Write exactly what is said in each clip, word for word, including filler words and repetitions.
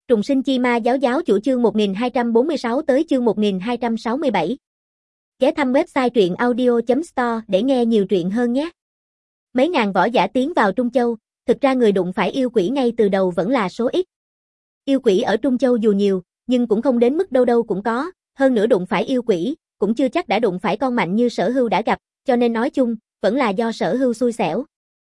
Trùng sinh chi ma giáo giáo chủ chương một nghìn hai trăm bốn mươi sáu tới chương một nghìn hai trăm sáu mươi bảy. Ghé thăm website truyện audio chấm store để nghe nhiều truyện hơn nhé. Mấy ngàn võ giả tiến vào Trung Châu, thực ra người đụng phải yêu quỷ ngay từ đầu vẫn là số ít. Yêu quỷ ở Trung Châu dù nhiều, nhưng cũng không đến mức đâu đâu cũng có, hơn nữa đụng phải yêu quỷ, cũng chưa chắc đã đụng phải con mạnh như Sở Hưu đã gặp, cho nên nói chung, vẫn là do Sở Hưu xui xẻo.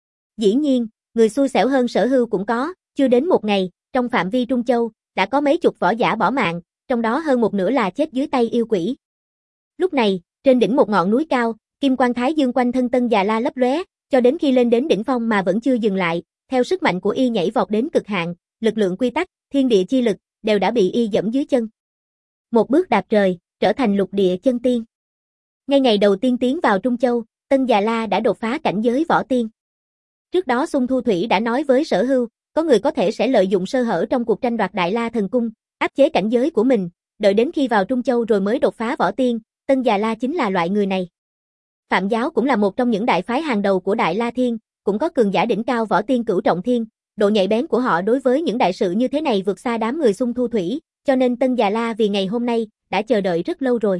Dĩ nhiên, người xui xẻo hơn Sở Hưu cũng có, chưa đến một ngày, trong phạm vi Trung Châu, đã có mấy chục võ giả bỏ mạng, trong đó hơn một nửa là chết dưới tay yêu quỷ. Lúc này, trên đỉnh một ngọn núi cao, kim quang thái dương quanh thân Tân Già La lấp lóe, cho đến khi lên đến đỉnh phong mà vẫn chưa dừng lại, theo sức mạnh của y nhảy vọt đến cực hạn, lực lượng quy tắc, thiên địa chi lực, đều đã bị y dẫm dưới chân. Một bước đạp trời, trở thành lục địa chân tiên. Ngay ngày đầu tiên tiến vào Trung Châu, Tân Già La đã đột phá cảnh giới võ tiên. Trước đó Xung Thu Thủy đã nói với Sở Hưu, có người có thể sẽ lợi dụng sơ hở trong cuộc tranh đoạt Đại La Thần Cung, áp chế cảnh giới của mình, đợi đến khi vào Trung Châu rồi mới đột phá võ tiên, Tân Già La chính là loại người này. Phạm giáo cũng là một trong những đại phái hàng đầu của Đại La Thiên, cũng có cường giả đỉnh cao võ tiên Cửu Trọng Thiên, độ nhạy bén của họ đối với những đại sự như thế này vượt xa đám người Xung Thu Thủy, cho nên Tân Già La vì ngày hôm nay, đã chờ đợi rất lâu rồi.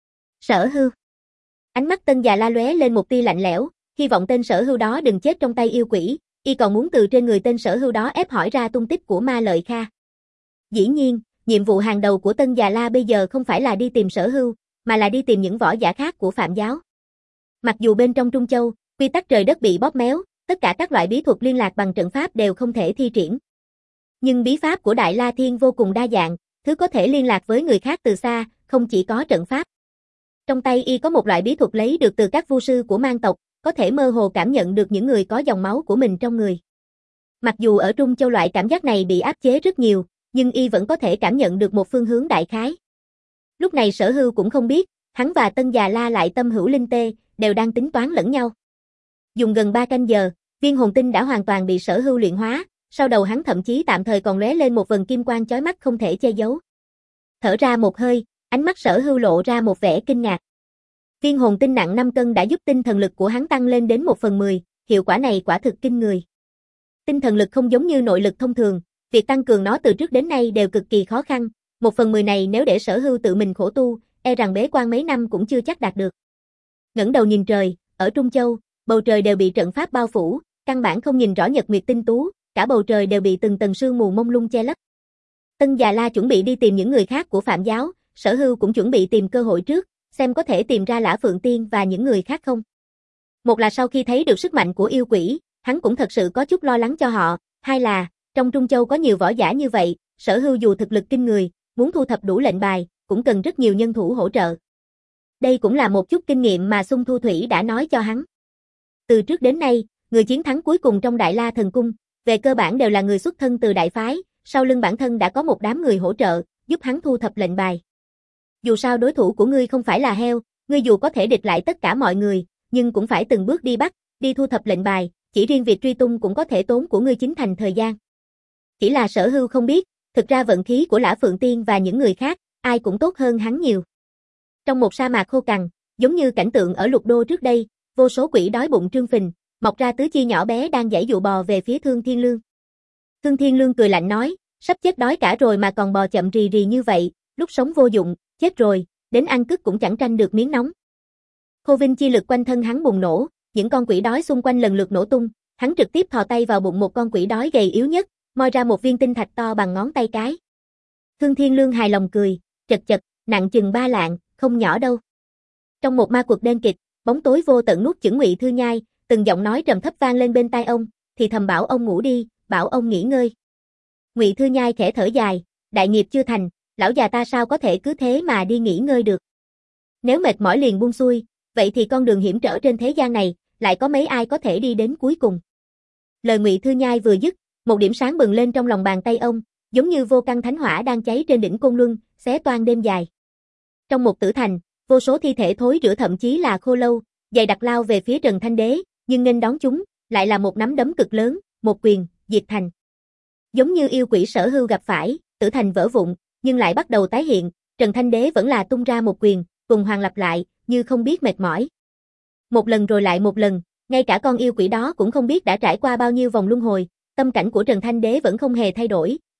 Sở Hưu. Ánh mắt Tân Già La lóe lên một tia lạnh lẽo, hy vọng tên Sở Hưu đó đừng chết trong tay yêu quỷ. Y còn muốn từ trên người tên Sở Hưu đó ép hỏi ra tung tích của Ma Lợi Kha. Dĩ nhiên, nhiệm vụ hàng đầu của Tân Già La bây giờ không phải là đi tìm Sở Hưu, mà là đi tìm những võ giả khác của Phạm giáo. Mặc dù bên trong Trung Châu, quy tắc trời đất bị bóp méo, tất cả các loại bí thuật liên lạc bằng trận pháp đều không thể thi triển. Nhưng bí pháp của Đại La Thiên vô cùng đa dạng, thứ có thể liên lạc với người khác từ xa, không chỉ có trận pháp. Trong tay y có một loại bí thuật lấy được từ các vu sư của mang tộc, có thể mơ hồ cảm nhận được những người có dòng máu của mình trong người. Mặc dù ở Trung Châu loại cảm giác này bị áp chế rất nhiều, nhưng y vẫn có thể cảm nhận được một phương hướng đại khái. Lúc này Sở Hưu cũng không biết, hắn và Tân Già La lại tâm hữu linh tê, đều đang tính toán lẫn nhau. Dùng gần ba canh giờ, viên hồn tinh đã hoàn toàn bị Sở Hưu luyện hóa, sau đầu hắn thậm chí tạm thời còn lóe lên một vầng kim quang chói mắt không thể che giấu. Thở ra một hơi, ánh mắt Sở Hưu lộ ra một vẻ kinh ngạc. Viên hồn tinh nặng năm cân đã giúp tinh thần lực của hắn tăng lên đến một phần mười, hiệu quả này quả thực kinh người. Tinh thần lực không giống như nội lực thông thường, việc tăng cường nó từ trước đến nay đều cực kỳ khó khăn, một phần mười này nếu để Sở Hưu tự mình khổ tu, e rằng bế quan mấy năm cũng chưa chắc đạt được. Ngẩng đầu nhìn trời, ở Trung Châu, bầu trời đều bị trận pháp bao phủ, căn bản không nhìn rõ nhật nguyệt tinh tú, cả bầu trời đều bị từng tầng sương mù mông lung che lấp. Tân Già La chuẩn bị đi tìm những người khác của Phạm giáo, Sở Hưu cũng chuẩn bị tìm cơ hội trước, xem có thể tìm ra Lã Phượng Tiên và những người khác không. Một là sau khi thấy được sức mạnh của yêu quỷ, hắn cũng thật sự có chút lo lắng cho họ, hai là, trong Trung Châu có nhiều võ giả như vậy, Sở Hưu dù thực lực kinh người, muốn thu thập đủ lệnh bài, cũng cần rất nhiều nhân thủ hỗ trợ. Đây cũng là một chút kinh nghiệm mà Xung Thu Thủy đã nói cho hắn. Từ trước đến nay, người chiến thắng cuối cùng trong Đại La Thần Cung, về cơ bản đều là người xuất thân từ đại phái, sau lưng bản thân đã có một đám người hỗ trợ, giúp hắn thu thập lệnh bài. Dù sao đối thủ của ngươi không phải là heo, ngươi dù có thể địch lại tất cả mọi người, nhưng cũng phải từng bước đi bắt, đi thu thập lệnh bài, chỉ riêng việc truy tung cũng có thể tốn của ngươi chính thành thời gian. Chỉ là Sở Hưu không biết, thực ra vận khí của Lã Phượng Tiên và những người khác, ai cũng tốt hơn hắn nhiều. Trong một sa mạc khô cằn, giống như cảnh tượng ở Lục Đô trước đây, vô số quỷ đói bụng trương phình, mọc ra tứ chi nhỏ bé đang giãy dụ bò về phía Thương Thiên Lương. Thương Thiên Lương cười lạnh nói, sắp chết đói cả rồi mà còn bò chậm rì rì như vậy, lúc sống vô dụng, chết rồi, đến ăn cứt cũng chẳng tranh được miếng nóng. Khô vinh chi lực quanh thân hắn bùng nổ, những con quỷ đói xung quanh lần lượt nổ tung, hắn trực tiếp thò tay vào bụng một con quỷ đói gầy yếu nhất, moi ra một viên tinh thạch to bằng ngón tay cái. Thương Thiên Lương hài lòng cười, chật chật, nặng chừng ba lạng, không nhỏ đâu. Trong một ma quật đen kịt, bóng tối vô tận nuốt chửng Ngụy Thư Nhai, từng giọng nói trầm thấp vang lên bên tai ông, thì thầm bảo ông ngủ đi, bảo ông nghỉ ngơi. Ngụy Thư Nhai khẽ thở dài, đại nghiệp chưa thành, lão già ta sao có thể cứ thế mà đi nghỉ ngơi được. Nếu mệt mỏi liền buông xuôi, vậy thì con đường hiểm trở trên thế gian này, lại có mấy ai có thể đi đến cuối cùng. Lời Ngụy Thư Nhai vừa dứt, một điểm sáng bừng lên trong lòng bàn tay ông, giống như vô căn thánh hỏa đang cháy trên đỉnh Côn Luân, xé toang đêm dài. Trong một tử thành, vô số thi thể thối rữa thậm chí là khô lâu, dày đặc lao về phía Trần Thanh Đế, nhưng nghênh đón chúng, lại là một nắm đấm cực lớn, một quyền, diệt thành. Giống như yêu quỷ Sở Hưu gặp phải, tử thành vỡ vụn, nhưng lại bắt đầu tái hiện, Trần Thanh Đế vẫn là tung ra một quyền, tuần hoàn lặp lại, như không biết mệt mỏi. Một lần rồi lại một lần, ngay cả con yêu quỷ đó cũng không biết đã trải qua bao nhiêu vòng luân hồi, tâm cảnh của Trần Thanh Đế vẫn không hề thay đổi,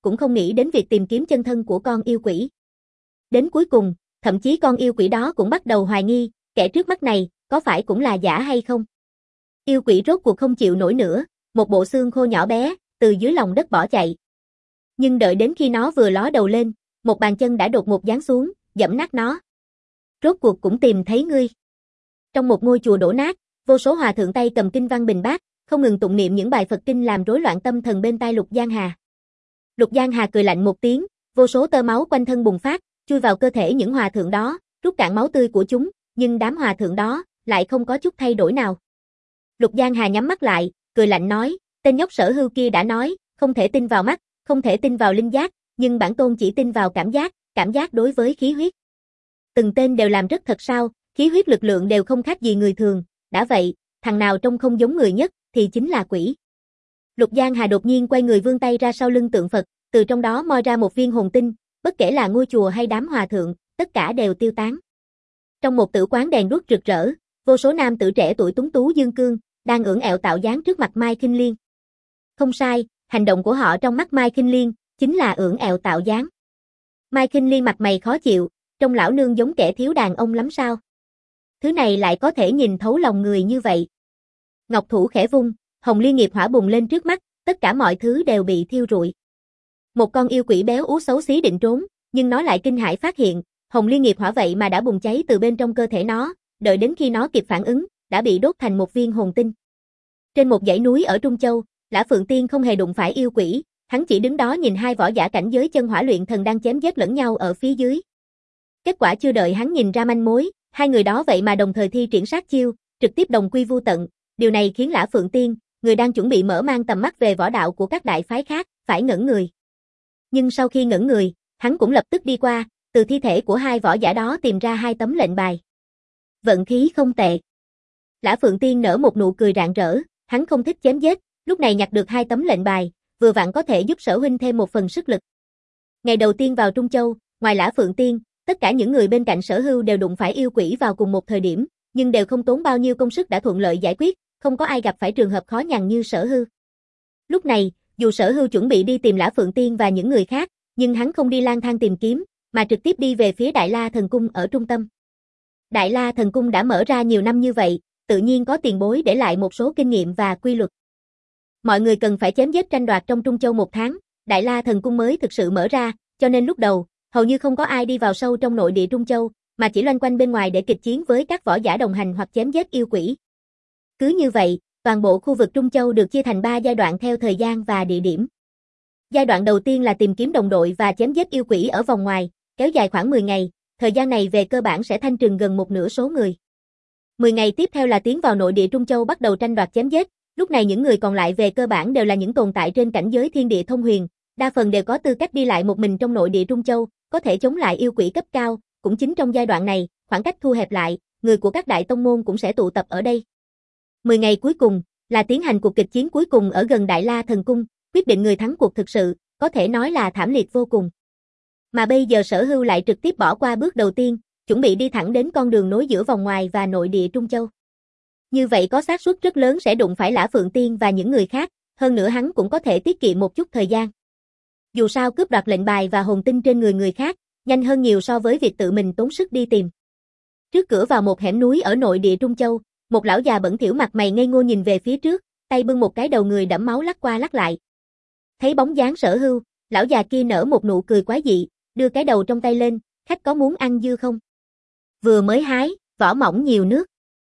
cũng không nghĩ đến việc tìm kiếm chân thân của con yêu quỷ. Đến cuối cùng, thậm chí con yêu quỷ đó cũng bắt đầu hoài nghi, kẻ trước mắt này, có phải cũng là giả hay không? Yêu quỷ rốt cuộc không chịu nổi nữa, một bộ xương khô nhỏ bé, từ dưới lòng đất bỏ chạy. Nhưng đợi đến khi nó vừa ló đầu lên, một bàn chân đã đột ngột giáng xuống, giẫm nát nó. Rốt cuộc cũng tìm thấy ngươi. Trong một ngôi chùa đổ nát, vô số hòa thượng tay cầm kinh văn bình bát, không ngừng tụng niệm những bài Phật kinh làm rối loạn tâm thần bên tai Lục Giang Hà. Lục Giang Hà cười lạnh một tiếng, vô số tơ máu quanh thân bùng phát, chui vào cơ thể những hòa thượng đó, rút cạn máu tươi của chúng, nhưng đám hòa thượng đó lại không có chút thay đổi nào. Lục Giang Hà nhắm mắt lại, cười lạnh nói, tên nhóc Sở Hưu kia đã nói, không thể tin vào mắt, không thể tin vào linh giác, nhưng bản tôn chỉ tin vào cảm giác, cảm giác đối với khí huyết. Từng tên đều làm rất thật sao, khí huyết lực lượng đều không khác gì người thường, đã vậy, thằng nào trông không giống người nhất, thì chính là quỷ. Lục Giang Hà đột nhiên quay người vươn tay ra sau lưng tượng Phật, từ trong đó moi ra một viên hồn tinh, bất kể là ngôi chùa hay đám hòa thượng, tất cả đều tiêu tán. Trong một tử quán đèn đuốc rực rỡ, vô số nam tử trẻ tuổi tuấn tú dương cương, đang ưỡn ẹo tạo dáng trước mặt Mai Khinh Liên. Không sai, hành động của họ trong mắt Mai Khinh Liên, chính là ưỡn ẹo tạo dáng. Mai Khinh Liên mặt mày khó chịu, trông lão nương giống kẻ thiếu đàn ông lắm sao? Thứ này lại có thể nhìn thấu lòng người như vậy. Ngọc thủ khẽ vung, hồng liên nghiệp hỏa bùng lên trước mắt, tất cả mọi thứ đều bị thiêu rụi. Một con yêu quỷ béo ú xấu xí định trốn, nhưng nó lại kinh hãi phát hiện, hồng liên nghiệp hỏa vậy mà đã bùng cháy từ bên trong cơ thể nó, đợi đến khi nó kịp phản ứng, đã bị đốt thành một viên hồn tinh. Trên một dãy núi ở Trung Châu, Lã Phượng Tiên không hề đụng phải yêu quỷ, hắn chỉ đứng đó nhìn hai võ giả cảnh giới chân hỏa luyện thần đang chém giết lẫn nhau ở phía dưới. Kết quả chưa đợi hắn nhìn ra manh mối, hai người đó vậy mà đồng thời thi triển sát chiêu, trực tiếp đồng quy vu tận, điều này khiến Lã Phượng Tiên, người đang chuẩn bị mở mang tầm mắt về võ đạo của các đại phái khác, phải ngẩn người. Nhưng sau khi ngẩn người, hắn cũng lập tức đi qua, từ thi thể của hai võ giả đó tìm ra hai tấm lệnh bài. Vận khí không tệ. Lã Phượng Tiên nở một nụ cười rạng rỡ, hắn không thích chém giết, lúc này nhặt được hai tấm lệnh bài, vừa vặn có thể giúp Sở huynh thêm một phần sức lực. Ngày đầu tiên vào Trung Châu, ngoài Lã Phượng Tiên, tất cả những người bên cạnh Sở Hưu đều đụng phải yêu quỷ vào cùng một thời điểm, nhưng đều không tốn bao nhiêu công sức đã thuận lợi giải quyết, không có ai gặp phải trường hợp khó nhằn như Sở Hưu. Lúc này, dù Sở Hưu chuẩn bị đi tìm Lã Phượng Tiên và những người khác, nhưng hắn không đi lang thang tìm kiếm, mà trực tiếp đi về phía Đại La Thần Cung ở trung tâm. Đại La Thần Cung đã mở ra nhiều năm như vậy, tự nhiên có tiền bối để lại một số kinh nghiệm và quy luật. Mọi người cần phải chém giết tranh đoạt trong Trung Châu một tháng, Đại La Thần Cung mới thực sự mở ra, cho nên lúc đầu, hầu như không có ai đi vào sâu trong nội địa Trung Châu, mà chỉ loanh quanh bên ngoài để kịch chiến với các võ giả đồng hành hoặc chém giết yêu quỷ. Cứ như vậy, toàn bộ khu vực Trung Châu được chia thành ba giai đoạn theo thời gian và địa điểm. Giai đoạn đầu tiên là tìm kiếm đồng đội và chém giết yêu quỷ ở vòng ngoài, kéo dài khoảng mười ngày, thời gian này về cơ bản sẽ thanh trừng gần một nửa số người. mười ngày tiếp theo là tiến vào nội địa Trung Châu bắt đầu tranh đoạt chém giết, lúc này những người còn lại về cơ bản đều là những tồn tại trên cảnh giới thiên địa thông huyền, đa phần đều có tư cách đi lại một mình trong nội địa Trung Châu, có thể chống lại yêu quỷ cấp cao, cũng chính trong giai đoạn này, khoảng cách thu hẹp lại, người của các đại tông môn cũng sẽ tụ tập ở đây. mười ngày cuối cùng là tiến hành cuộc kịch chiến cuối cùng ở gần Đại La Thần Cung, quyết định người thắng cuộc thực sự, có thể nói là thảm liệt vô cùng. Mà bây giờ Sở Hưu lại trực tiếp bỏ qua bước đầu tiên, chuẩn bị đi thẳng đến con đường nối giữa vòng ngoài và nội địa Trung Châu. Như vậy có xác suất rất lớn sẽ đụng phải Lã Phượng Tiên và những người khác, hơn nữa hắn cũng có thể tiết kiệm một chút thời gian. Dù sao cướp đoạt lệnh bài và hồn tinh trên người người khác, nhanh hơn nhiều so với việc tự mình tốn sức đi tìm. Trước cửa vào một hẻm núi ở nội địa Trung Châu, một lão già bẩn thỉu mặt mày ngây ngô nhìn về phía trước, tay bưng một cái đầu người đẫm máu lắc qua lắc lại. Thấy bóng dáng Sở Hưu, lão già kia nở một nụ cười quái dị, đưa cái đầu trong tay lên, khách có muốn ăn dưa không? Vừa mới hái, vỏ mỏng nhiều nước.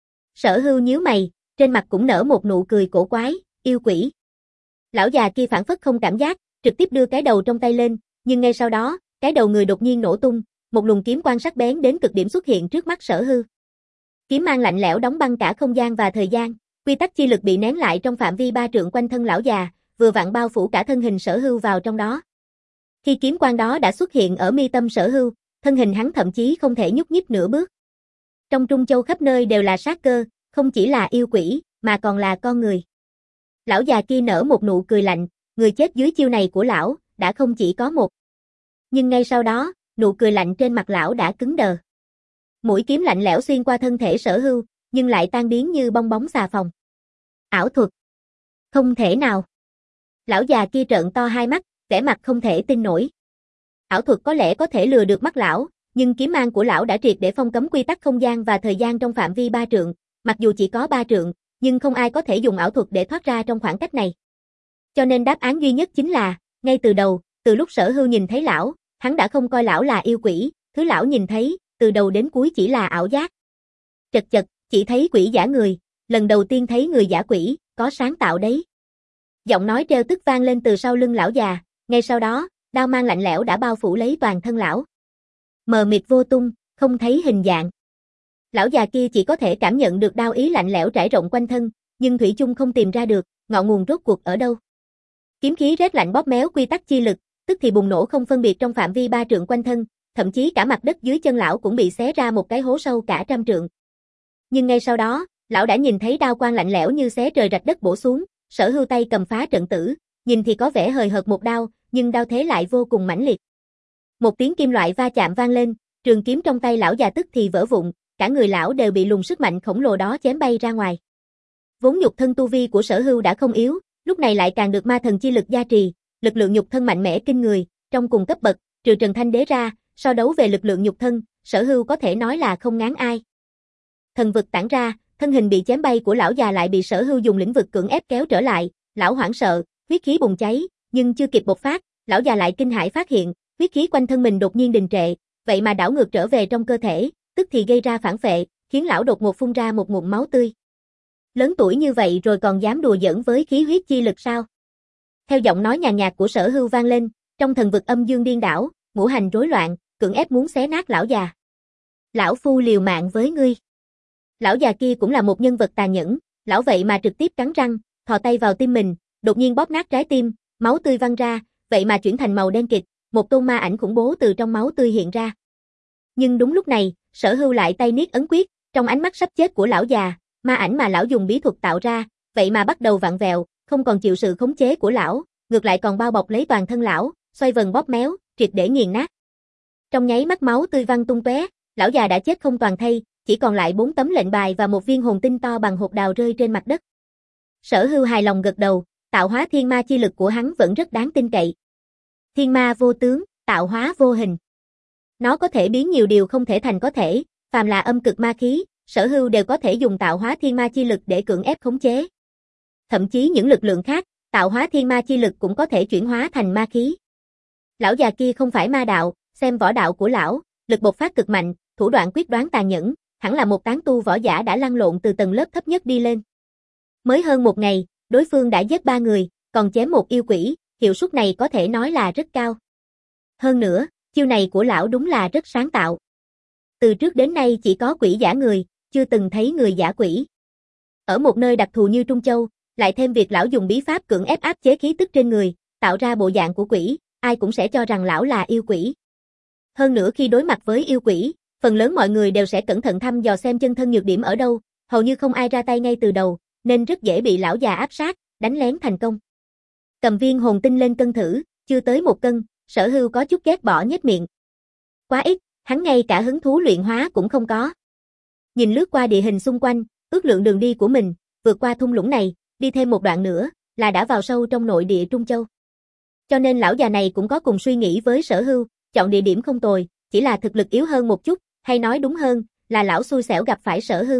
Sở Hưu nhíu mày, trên mặt cũng nở một nụ cười cổ quái, yêu quỷ. Lão già kia phản phất không cảm giác, trực tiếp đưa cái đầu trong tay lên, nhưng ngay sau đó, cái đầu người đột nhiên nổ tung, một luồng kiếm quang sắc bén đến cực điểm xuất hiện trước mắt Sở Hưu. Kiếm mang lạnh lẽo đóng băng cả không gian và thời gian, quy tắc chi lực bị nén lại trong phạm vi ba trượng quanh thân lão già, vừa vặn bao phủ cả thân hình Sở Hưu vào trong đó. Khi kiếm quang đó đã xuất hiện ở mi tâm Sở Hưu, thân hình hắn thậm chí không thể nhúc nhích nửa bước. Trong Trung Châu khắp nơi đều là sát cơ, không chỉ là yêu quỷ, mà còn là con người. Lão già kia nở một nụ cười lạnh, người chết dưới chiêu này của lão, đã không chỉ có một. Nhưng ngay sau đó, nụ cười lạnh trên mặt lão đã cứng đờ. Mũi kiếm lạnh lẽo xuyên qua thân thể Sở Hưu, nhưng lại tan biến như bong bóng xà phòng. Ảo thuật. Không thể nào. Lão già kia trợn to hai mắt, vẻ mặt không thể tin nổi. Ảo thuật có lẽ có thể lừa được mắt lão, nhưng kiếm mang của lão đã triệt để phong cấm quy tắc không gian và thời gian trong phạm vi ba trượng, mặc dù chỉ có ba trượng, nhưng không ai có thể dùng ảo thuật để thoát ra trong khoảng cách này. Cho nên đáp án duy nhất chính là, ngay từ đầu, từ lúc Sở Hưu nhìn thấy lão, hắn đã không coi lão là yêu quỷ, thứ lão nhìn thấy, từ đầu đến cuối chỉ là ảo giác. Chật chật, chỉ thấy quỷ giả người, lần đầu tiên thấy người giả quỷ, có sáng tạo đấy. Giọng nói trêu tức vang lên từ sau lưng lão già, ngay sau đó, đao mang lạnh lẽo đã bao phủ lấy toàn thân lão. Mờ mịt vô tung, không thấy hình dạng. Lão già kia chỉ có thể cảm nhận được đao ý lạnh lẽo trải rộng quanh thân, nhưng thủy chung không tìm ra được, ngọn nguồn rốt cuộc ở đâu. Kiếm khí rét lạnh bóp méo quy tắc chi lực, tức thì bùng nổ không phân biệt trong phạm vi ba trượng quanh thân, thậm chí cả mặt đất dưới chân lão cũng bị xé ra một cái hố sâu cả trăm trượng. Nhưng ngay sau đó, lão đã nhìn thấy đao quang lạnh lẽo như xé trời rạch đất bổ xuống, Sở Hưu tay cầm phá trận tử, nhìn thì có vẻ hời hợt một đao, nhưng đao thế lại vô cùng mãnh liệt. Một tiếng kim loại va chạm vang lên, trường kiếm trong tay lão già tức thì vỡ vụn, cả người lão đều bị luồng sức mạnh khổng lồ đó chém bay ra ngoài. Vốn nhục thân tu vi của Sở Hưu đã không yếu, lúc này lại càng được ma thần chi lực gia trì, lực lượng nhục thân mạnh mẽ kinh người, trong cùng cấp bậc, trừ Trần Thanh Đế ra, so đấu về lực lượng nhục thân, Sở Hưu có thể nói là không ngán ai. Thần vực tản ra, thân hình bị chém bay của lão già lại bị Sở Hưu dùng lĩnh vực cưỡng ép kéo trở lại, lão hoảng sợ, huyết khí bùng cháy, nhưng chưa kịp bộc phát, lão già lại kinh hãi phát hiện, huyết khí quanh thân mình đột nhiên đình trệ, vậy mà đảo ngược trở về trong cơ thể, tức thì gây ra phản phệ, khiến lão đột ngột phun ra một ngụm máu tươi. Lớn tuổi như vậy rồi còn dám đùa giỡn với khí huyết chi lực sao? Theo giọng nói nhàn nhạt của Sở Hưu vang lên, trong thần vực âm dương điên đảo, ngũ hành rối loạn, cưỡng ép muốn xé nát lão già. Lão phu liều mạng với ngươi. Lão già kia cũng là một nhân vật tàn nhẫn, lão vậy mà trực tiếp cắn răng, thò tay vào tim mình, đột nhiên bóp nát trái tim, máu tươi văng ra, vậy mà chuyển thành màu đen kịt, một tôn ma ảnh khủng bố từ trong máu tươi hiện ra. Nhưng đúng lúc này, Sở Hưu lại tay niết ấn quyết, trong ánh mắt sắp chết của lão già, ma ảnh mà lão dùng bí thuật tạo ra, vậy mà bắt đầu vặn vẹo, không còn chịu sự khống chế của lão, ngược lại còn bao bọc lấy toàn thân lão, xoay vần bóp méo, triệt để nghiền nát. Trong nháy mắt máu tươi văng tung tóe, lão già đã chết không toàn thây, chỉ còn lại bốn tấm lệnh bài và một viên hồn tinh to bằng hột đào rơi trên mặt đất. Sở Hưu hài lòng gật đầu, tạo hóa thiên ma chi lực của hắn vẫn rất đáng tin cậy. Thiên ma vô tướng, tạo hóa vô hình. Nó có thể biến nhiều điều không thể thành có thể, phàm là âm cực ma khí, Sở Hưu đều có thể dùng tạo hóa thiên ma chi lực để cưỡng ép khống chế. Thậm chí những lực lượng khác, tạo hóa thiên ma chi lực cũng có thể chuyển hóa thành ma khí. Lão già kia không phải ma đạo, xem võ đạo của lão, lực bộc phát cực mạnh, thủ đoạn quyết đoán tàn nhẫn, hẳn là một tán tu võ giả đã lăn lộn từ tầng lớp thấp nhất đi lên. Mới hơn một ngày, đối phương đã giết ba người, còn chém một yêu quỷ, hiệu suất này có thể nói là rất cao. Hơn nữa, chiêu này của lão đúng là rất sáng tạo. Từ trước đến nay chỉ có quỷ giả người, chưa từng thấy người giả quỷ. Ở một nơi đặc thù như Trung Châu, lại thêm việc lão dùng bí pháp cưỡng ép áp chế khí tức trên người, tạo ra bộ dạng của quỷ, ai cũng sẽ cho rằng lão là yêu quỷ. Hơn nữa khi đối mặt với yêu quỷ, phần lớn mọi người đều sẽ cẩn thận thăm dò xem chân thân nhược điểm ở đâu, hầu như không ai ra tay ngay từ đầu, nên rất dễ bị lão già áp sát, đánh lén thành công. Cầm viên hồn tinh lên cân thử, chưa tới một cân, Sở Hưu có chút ghét bỏ nhếch miệng. Quá ít, hắn ngay cả hứng thú luyện hóa cũng không có. Nhìn lướt qua địa hình xung quanh, ước lượng đường đi của mình, vượt qua thung lũng này, đi thêm một đoạn nữa, là đã vào sâu trong nội địa Trung Châu. Cho nên lão già này cũng có cùng suy nghĩ với Sở Hưu, chọn địa điểm không tồi, chỉ là thực lực yếu hơn một chút, hay nói đúng hơn, là lão xui xẻo gặp phải Sở Hưu.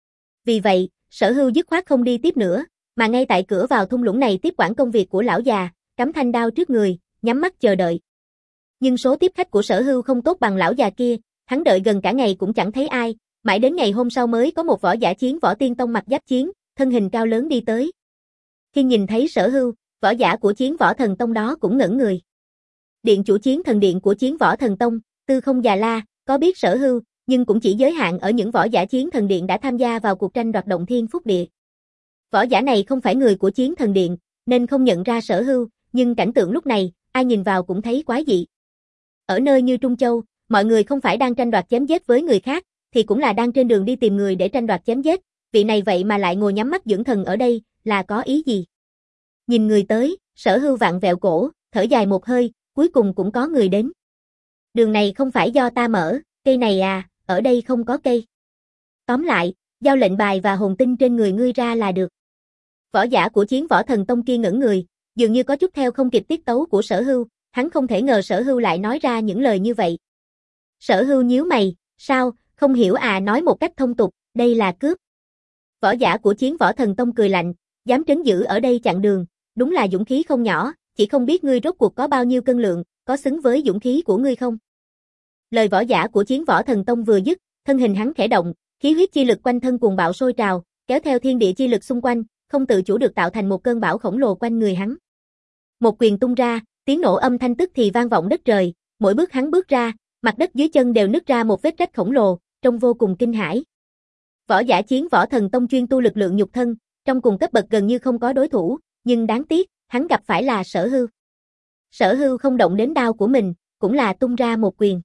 Vì vậy, Sở Hưu dứt khoát không đi tiếp nữa, mà ngay tại cửa vào thung lũng này tiếp quản công việc của lão già, cắm thanh đao trước người, nhắm mắt chờ đợi. Nhưng số tiếp khách của Sở Hưu không tốt bằng lão già kia, hắn đợi gần cả ngày cũng chẳng thấy ai, mãi đến ngày hôm sau mới có một võ giả chiến võ tiên tông mặc giáp chiến, thân hình cao lớn đi tới. Khi nhìn thấy Sở Hưu, võ giả của chiến võ thần tông đó cũng ngẩn người. Điện chủ chiến thần điện của chiến võ thần tông, Tư Không Già La, có biết Sở Hưu, nhưng cũng chỉ giới hạn ở những võ giả chiến thần điện đã tham gia vào cuộc tranh đoạt động thiên phúc địa. Võ giả này không phải người của chiến thần điện, nên không nhận ra Sở Hưu, nhưng cảnh tượng lúc này, ai nhìn vào cũng thấy quái dị. Ở nơi như Trung Châu, mọi người không phải đang tranh đoạt chém giết với người khác, thì cũng là đang trên đường đi tìm người để tranh đoạt chém giết, vị này vậy mà lại ngồi nhắm mắt dưỡng thần ở đây, là có ý gì? Nhìn người tới, Sở Hưu vặn vẹo cổ, thở dài một hơi, cuối cùng cũng có người đến. Đường này không phải do ta mở, cây này à, ở đây không có cây. Tóm lại, giao lệnh bài và hồn tinh trên người ngươi ra là được. Võ giả của chiến võ thần tông kia ngẩn người, dường như có chút theo không kịp tiết tấu của Sở Hưu, hắn không thể ngờ Sở Hưu lại nói ra những lời như vậy. Sở Hưu nhíu mày, sao, không hiểu à, nói một cách thông tục, đây là cướp. Võ giả của Chiến Võ Thần Tông cười lạnh, dám trấn giữ ở đây chặn đường, đúng là dũng khí không nhỏ, chỉ không biết ngươi rốt cuộc có bao nhiêu cân lượng, có xứng với dũng khí của ngươi không? Lời võ giả của Chiến Võ Thần Tông vừa dứt, thân hình hắn khẽ động, khí huyết chi lực quanh thân cuồng bạo sôi trào, kéo theo thiên địa chi lực xung quanh, không tự chủ được tạo thành một cơn bão khổng lồ quanh người hắn. Một quyền tung ra, tiếng nổ âm thanh tức thì vang vọng đất trời, mỗi bước hắn bước ra, mặt đất dưới chân đều nứt ra một vết rách khổng lồ, trông vô cùng kinh hãi. Võ giả Chiến Võ Thần Tông chuyên tu lực lượng nhục thân, trong cùng cấp bậc gần như không có đối thủ, nhưng đáng tiếc, hắn gặp phải là Sở Hưu. Sở Hưu không động đến đao của mình, cũng là tung ra một quyền.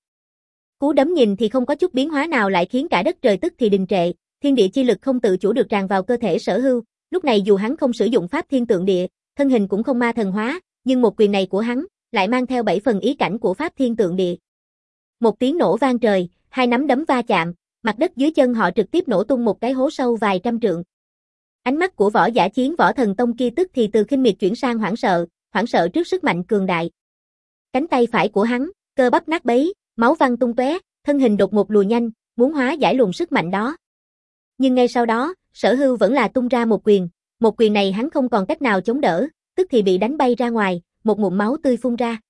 Cú đấm nhìn thì không có chút biến hóa nào lại khiến cả đất trời tức thì đình trệ, thiên địa chi lực không tự chủ được tràn vào cơ thể Sở Hưu, lúc này dù hắn không sử dụng pháp thiên tượng địa, thân hình cũng không ma thần hóa, nhưng một quyền này của hắn lại mang theo bảy phần ý cảnh của pháp thiên tượng địa. Một tiếng nổ vang trời, hai nắm đấm va chạm, mặt đất dưới chân họ trực tiếp nổ tung một cái hố sâu vài trăm trượng. Ánh mắt của võ giả Chiến Võ Thần Tông kia tức thì từ khinh miệt chuyển sang hoảng sợ, hoảng sợ trước sức mạnh cường đại. Cánh tay phải của hắn, cơ bắp nát bấy, máu văng tung tóe, thân hình đột ngột lùi nhanh, muốn hóa giải luồng sức mạnh đó. Nhưng ngay sau đó, Sở Hưu vẫn là tung ra một quyền, một quyền này hắn không còn cách nào chống đỡ, tức thì bị đánh bay ra ngoài, một ngụm máu tươi phun ra.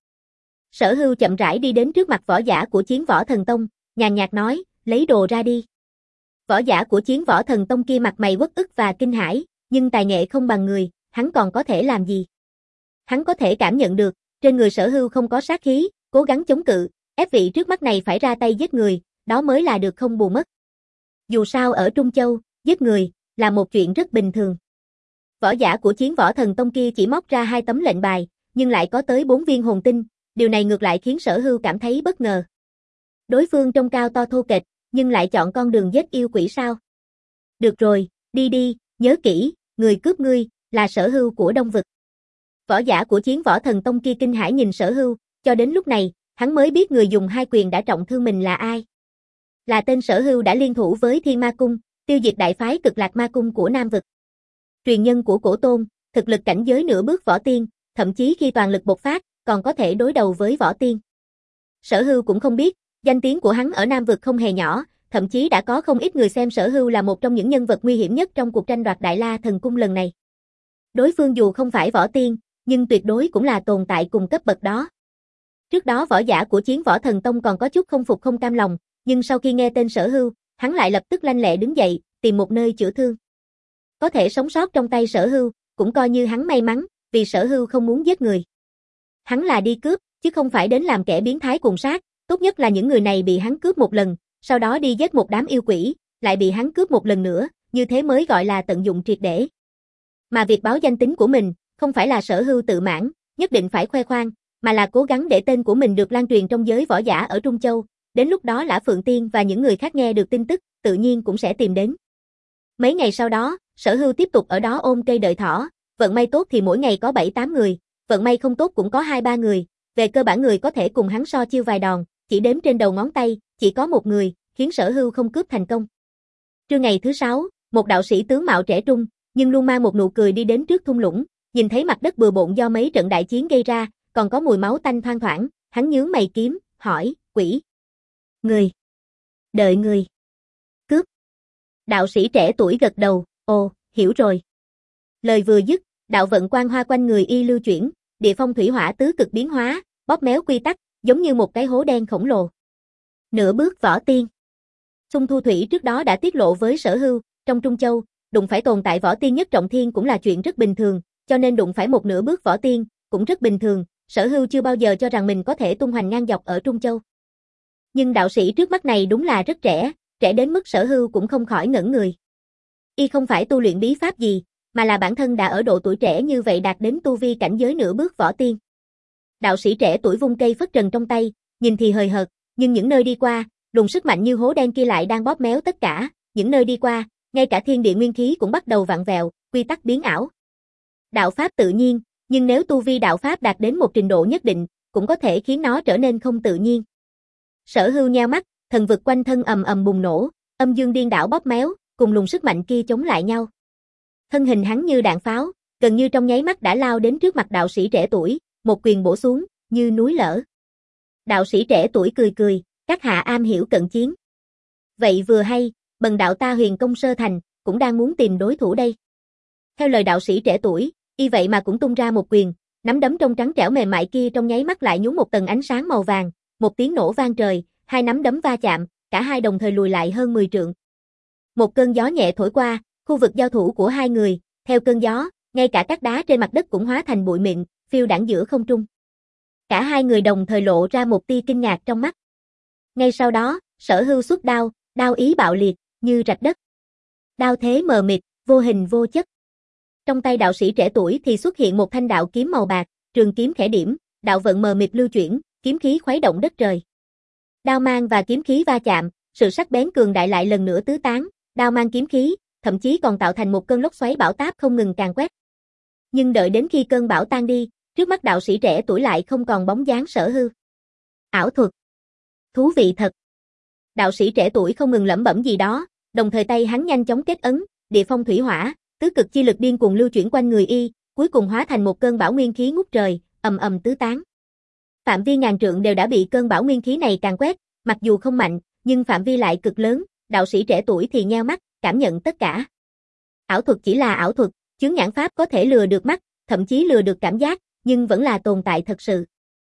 Sở Hưu chậm rãi đi đến trước mặt võ giả của Chiến Võ Thần Tông, nhàn nhạt nói, lấy đồ ra đi. Võ giả của Chiến Võ Thần Tông kia mặt mày uất ức và kinh hãi, nhưng tài nghệ không bằng người, hắn còn có thể làm gì? Hắn có thể cảm nhận được, trên người Sở Hưu không có sát khí, cố gắng chống cự, ép vị trước mắt này phải ra tay giết người, đó mới là được không bù mất. Dù sao ở Trung Châu, giết người là một chuyện rất bình thường. Võ giả của Chiến Võ Thần Tông kia chỉ móc ra hai tấm lệnh bài, nhưng lại có tới bốn viên hồn tinh, điều này ngược lại khiến Sở Hưu cảm thấy bất ngờ. Đối phương trông cao to thô kệch, nhưng lại chọn con đường giết yêu quỷ sao? Được rồi, đi đi, nhớ kỹ, người cướp ngươi là Sở Hưu của Đông Vực. Võ giả của Chiến Võ Thần Tông kia kinh hãi nhìn Sở Hưu, cho đến lúc này, hắn mới biết người dùng hai quyền đã trọng thương mình là ai. Là tên Sở Hưu đã liên thủ với Thiên Ma Cung, tiêu diệt đại phái Cực Lạc Ma Cung của Nam Vực. Truyền nhân của Cổ Tôn, thực lực cảnh giới nửa bước võ tiên, thậm chí khi toàn lực bộc phát, còn có thể đối đầu với võ tiên. Sở Hưu cũng không biết, danh tiếng của hắn ở Nam Vực không hề nhỏ, thậm chí đã có không ít người xem Sở Hưu là một trong những nhân vật nguy hiểm nhất trong cuộc tranh đoạt Đại La Thần Cung lần này. Đối phương dù không phải võ tiên, nhưng tuyệt đối cũng là tồn tại cùng cấp bậc đó. Trước đó võ giả của Chiến Võ Thần Tông còn có chút không phục không cam lòng, nhưng sau khi nghe tên Sở Hưu, hắn lại lập tức lanh lẹ đứng dậy, tìm một nơi chữa thương. Có thể sống sót trong tay Sở Hưu, cũng coi như hắn may mắn, vì Sở Hưu không muốn giết người. Hắn là đi cướp, chứ không phải đến làm kẻ biến thái cuồng sát, tốt nhất là những người này bị hắn cướp một lần, sau đó đi giết một đám yêu quỷ, lại bị hắn cướp một lần nữa, như thế mới gọi là tận dụng triệt để. Mà việc báo danh tính của mình, không phải là Sở Hưu tự mãn, nhất định phải khoe khoang, mà là cố gắng để tên của mình được lan truyền trong giới võ giả ở Trung Châu, đến lúc đó Lã Phượng Tiên và những người khác nghe được tin tức, tự nhiên cũng sẽ tìm đến. Mấy ngày sau đó, Sở Hưu tiếp tục ở đó ôm cây đợi thỏ, vận may tốt thì mỗi ngày có bảy tám người, vận may không tốt cũng có hai ba người, về cơ bản người có thể cùng hắn so chiêu vài đòn, chỉ đếm trên đầu ngón tay, chỉ có một người, khiến Sở Hưu không cướp thành công. Trưa ngày thứ sáu, một đạo sĩ tướng mạo trẻ trung, nhưng luôn mang một nụ cười đi đến trước thung lũng, nhìn thấy mặt đất bừa bộn do mấy trận đại chiến gây ra, còn có mùi máu tanh thoang thoảng, hắn nhướng mày kiếm, hỏi, quỷ. Người. Đợi người. Cướp. Đạo sĩ trẻ tuổi gật đầu, ồ, hiểu rồi. Lời vừa dứt, đạo vận quang hoa quanh người y lưu chuyển, địa phong thủy hỏa tứ cực biến hóa, bóp méo quy tắc, giống như một cái hố đen khổng lồ. Nửa bước võ tiên. Xung Thu Thủy trước đó đã tiết lộ với Sở Hưu, trong Trung Châu, đụng phải tồn tại võ tiên nhất trọng thiên cũng là chuyện rất bình thường, cho nên đụng phải một nửa bước võ tiên, cũng rất bình thường, Sở Hưu chưa bao giờ cho rằng mình có thể tung hoành ngang dọc ở Trung Châu. Nhưng đạo sĩ trước mắt này đúng là rất trẻ, trẻ đến mức Sở Hưu cũng không khỏi ngẩn người. Y không phải tu luyện bí pháp gì, mà là bản thân đã ở độ tuổi trẻ như vậy đạt đến tu vi cảnh giới nửa bước võ tiên. Đạo sĩ trẻ tuổi vung cây phất trần trong tay, nhìn thì hời hợt, nhưng những nơi đi qua, luồng sức mạnh như hố đen kia lại đang bóp méo tất cả, những nơi đi qua, ngay cả thiên địa nguyên khí cũng bắt đầu vặn vẹo, quy tắc biến ảo. Đạo pháp tự nhiên, nhưng nếu tu vi đạo pháp đạt đến một trình độ nhất định, cũng có thể khiến nó trở nên không tự nhiên. Sở Hưu nheo mắt, thần vực quanh thân ầm ầm bùng nổ, âm dương điên đảo bóp méo, cùng luồng sức mạnh kia chống lại nhau. Thân hình hắn như đạn pháo, gần như trong nháy mắt đã lao đến trước mặt đạo sĩ trẻ tuổi, một quyền bổ xuống, như núi lở. Đạo sĩ trẻ tuổi cười cười, các hạ am hiểu cận chiến. Vậy vừa hay, bần đạo ta huyền công sơ thành, cũng đang muốn tìm đối thủ đây. Theo lời đạo sĩ trẻ tuổi, y vậy mà cũng tung ra một quyền, nắm đấm trong trắng trẻo mềm mại kia trong nháy mắt lại nhúng một tầng ánh sáng màu vàng, một tiếng nổ vang trời, hai nắm đấm va chạm, cả hai đồng thời lùi lại hơn mười trượng. Một cơn gió nhẹ thổi qua, khu vực giao thủ của hai người, theo cơn gió, ngay cả các đá trên mặt đất cũng hóa thành bụi mịn, phiêu đãng giữa không trung. Cả hai người đồng thời lộ ra một tia kinh ngạc trong mắt. Ngay sau đó, Sở Hưu xuất đao, đao ý bạo liệt, như rạch đất. Đao thế mờ mịt, vô hình vô chất. Trong tay đạo sĩ trẻ tuổi thì xuất hiện một thanh đạo kiếm màu bạc, trường kiếm khẽ điểm, đạo vận mờ mịt lưu chuyển, kiếm khí khuấy động đất trời. Đao mang và kiếm khí va chạm, sự sắc bén cường đại lại lần nữa tứ tán, đao mang kiếm khí, thậm chí còn tạo thành một cơn lốc xoáy bão táp không ngừng càn quét. Nhưng đợi đến khi cơn bão tan đi, trước mắt đạo sĩ trẻ tuổi lại không còn bóng dáng Sở Hưu. Ảo thuật. Thú vị thật. Đạo sĩ trẻ tuổi không ngừng lẩm bẩm gì đó, đồng thời tay hắn nhanh chóng kết ấn, địa phong thủy hỏa, tứ cực chi lực điên cuồng lưu chuyển quanh người y, cuối cùng hóa thành một cơn bão nguyên khí ngút trời, ầm ầm tứ tán. Phạm vi ngàn trượng đều đã bị cơn bão nguyên khí này càn quét, mặc dù không mạnh, nhưng phạm vi lại cực lớn, đạo sĩ trẻ tuổi thì nheo mắt, cảm nhận tất cả. Ảo thuật chỉ là ảo thuật, chướng nhãn pháp có thể lừa được mắt, thậm chí lừa được cảm giác, nhưng vẫn là tồn tại thật sự.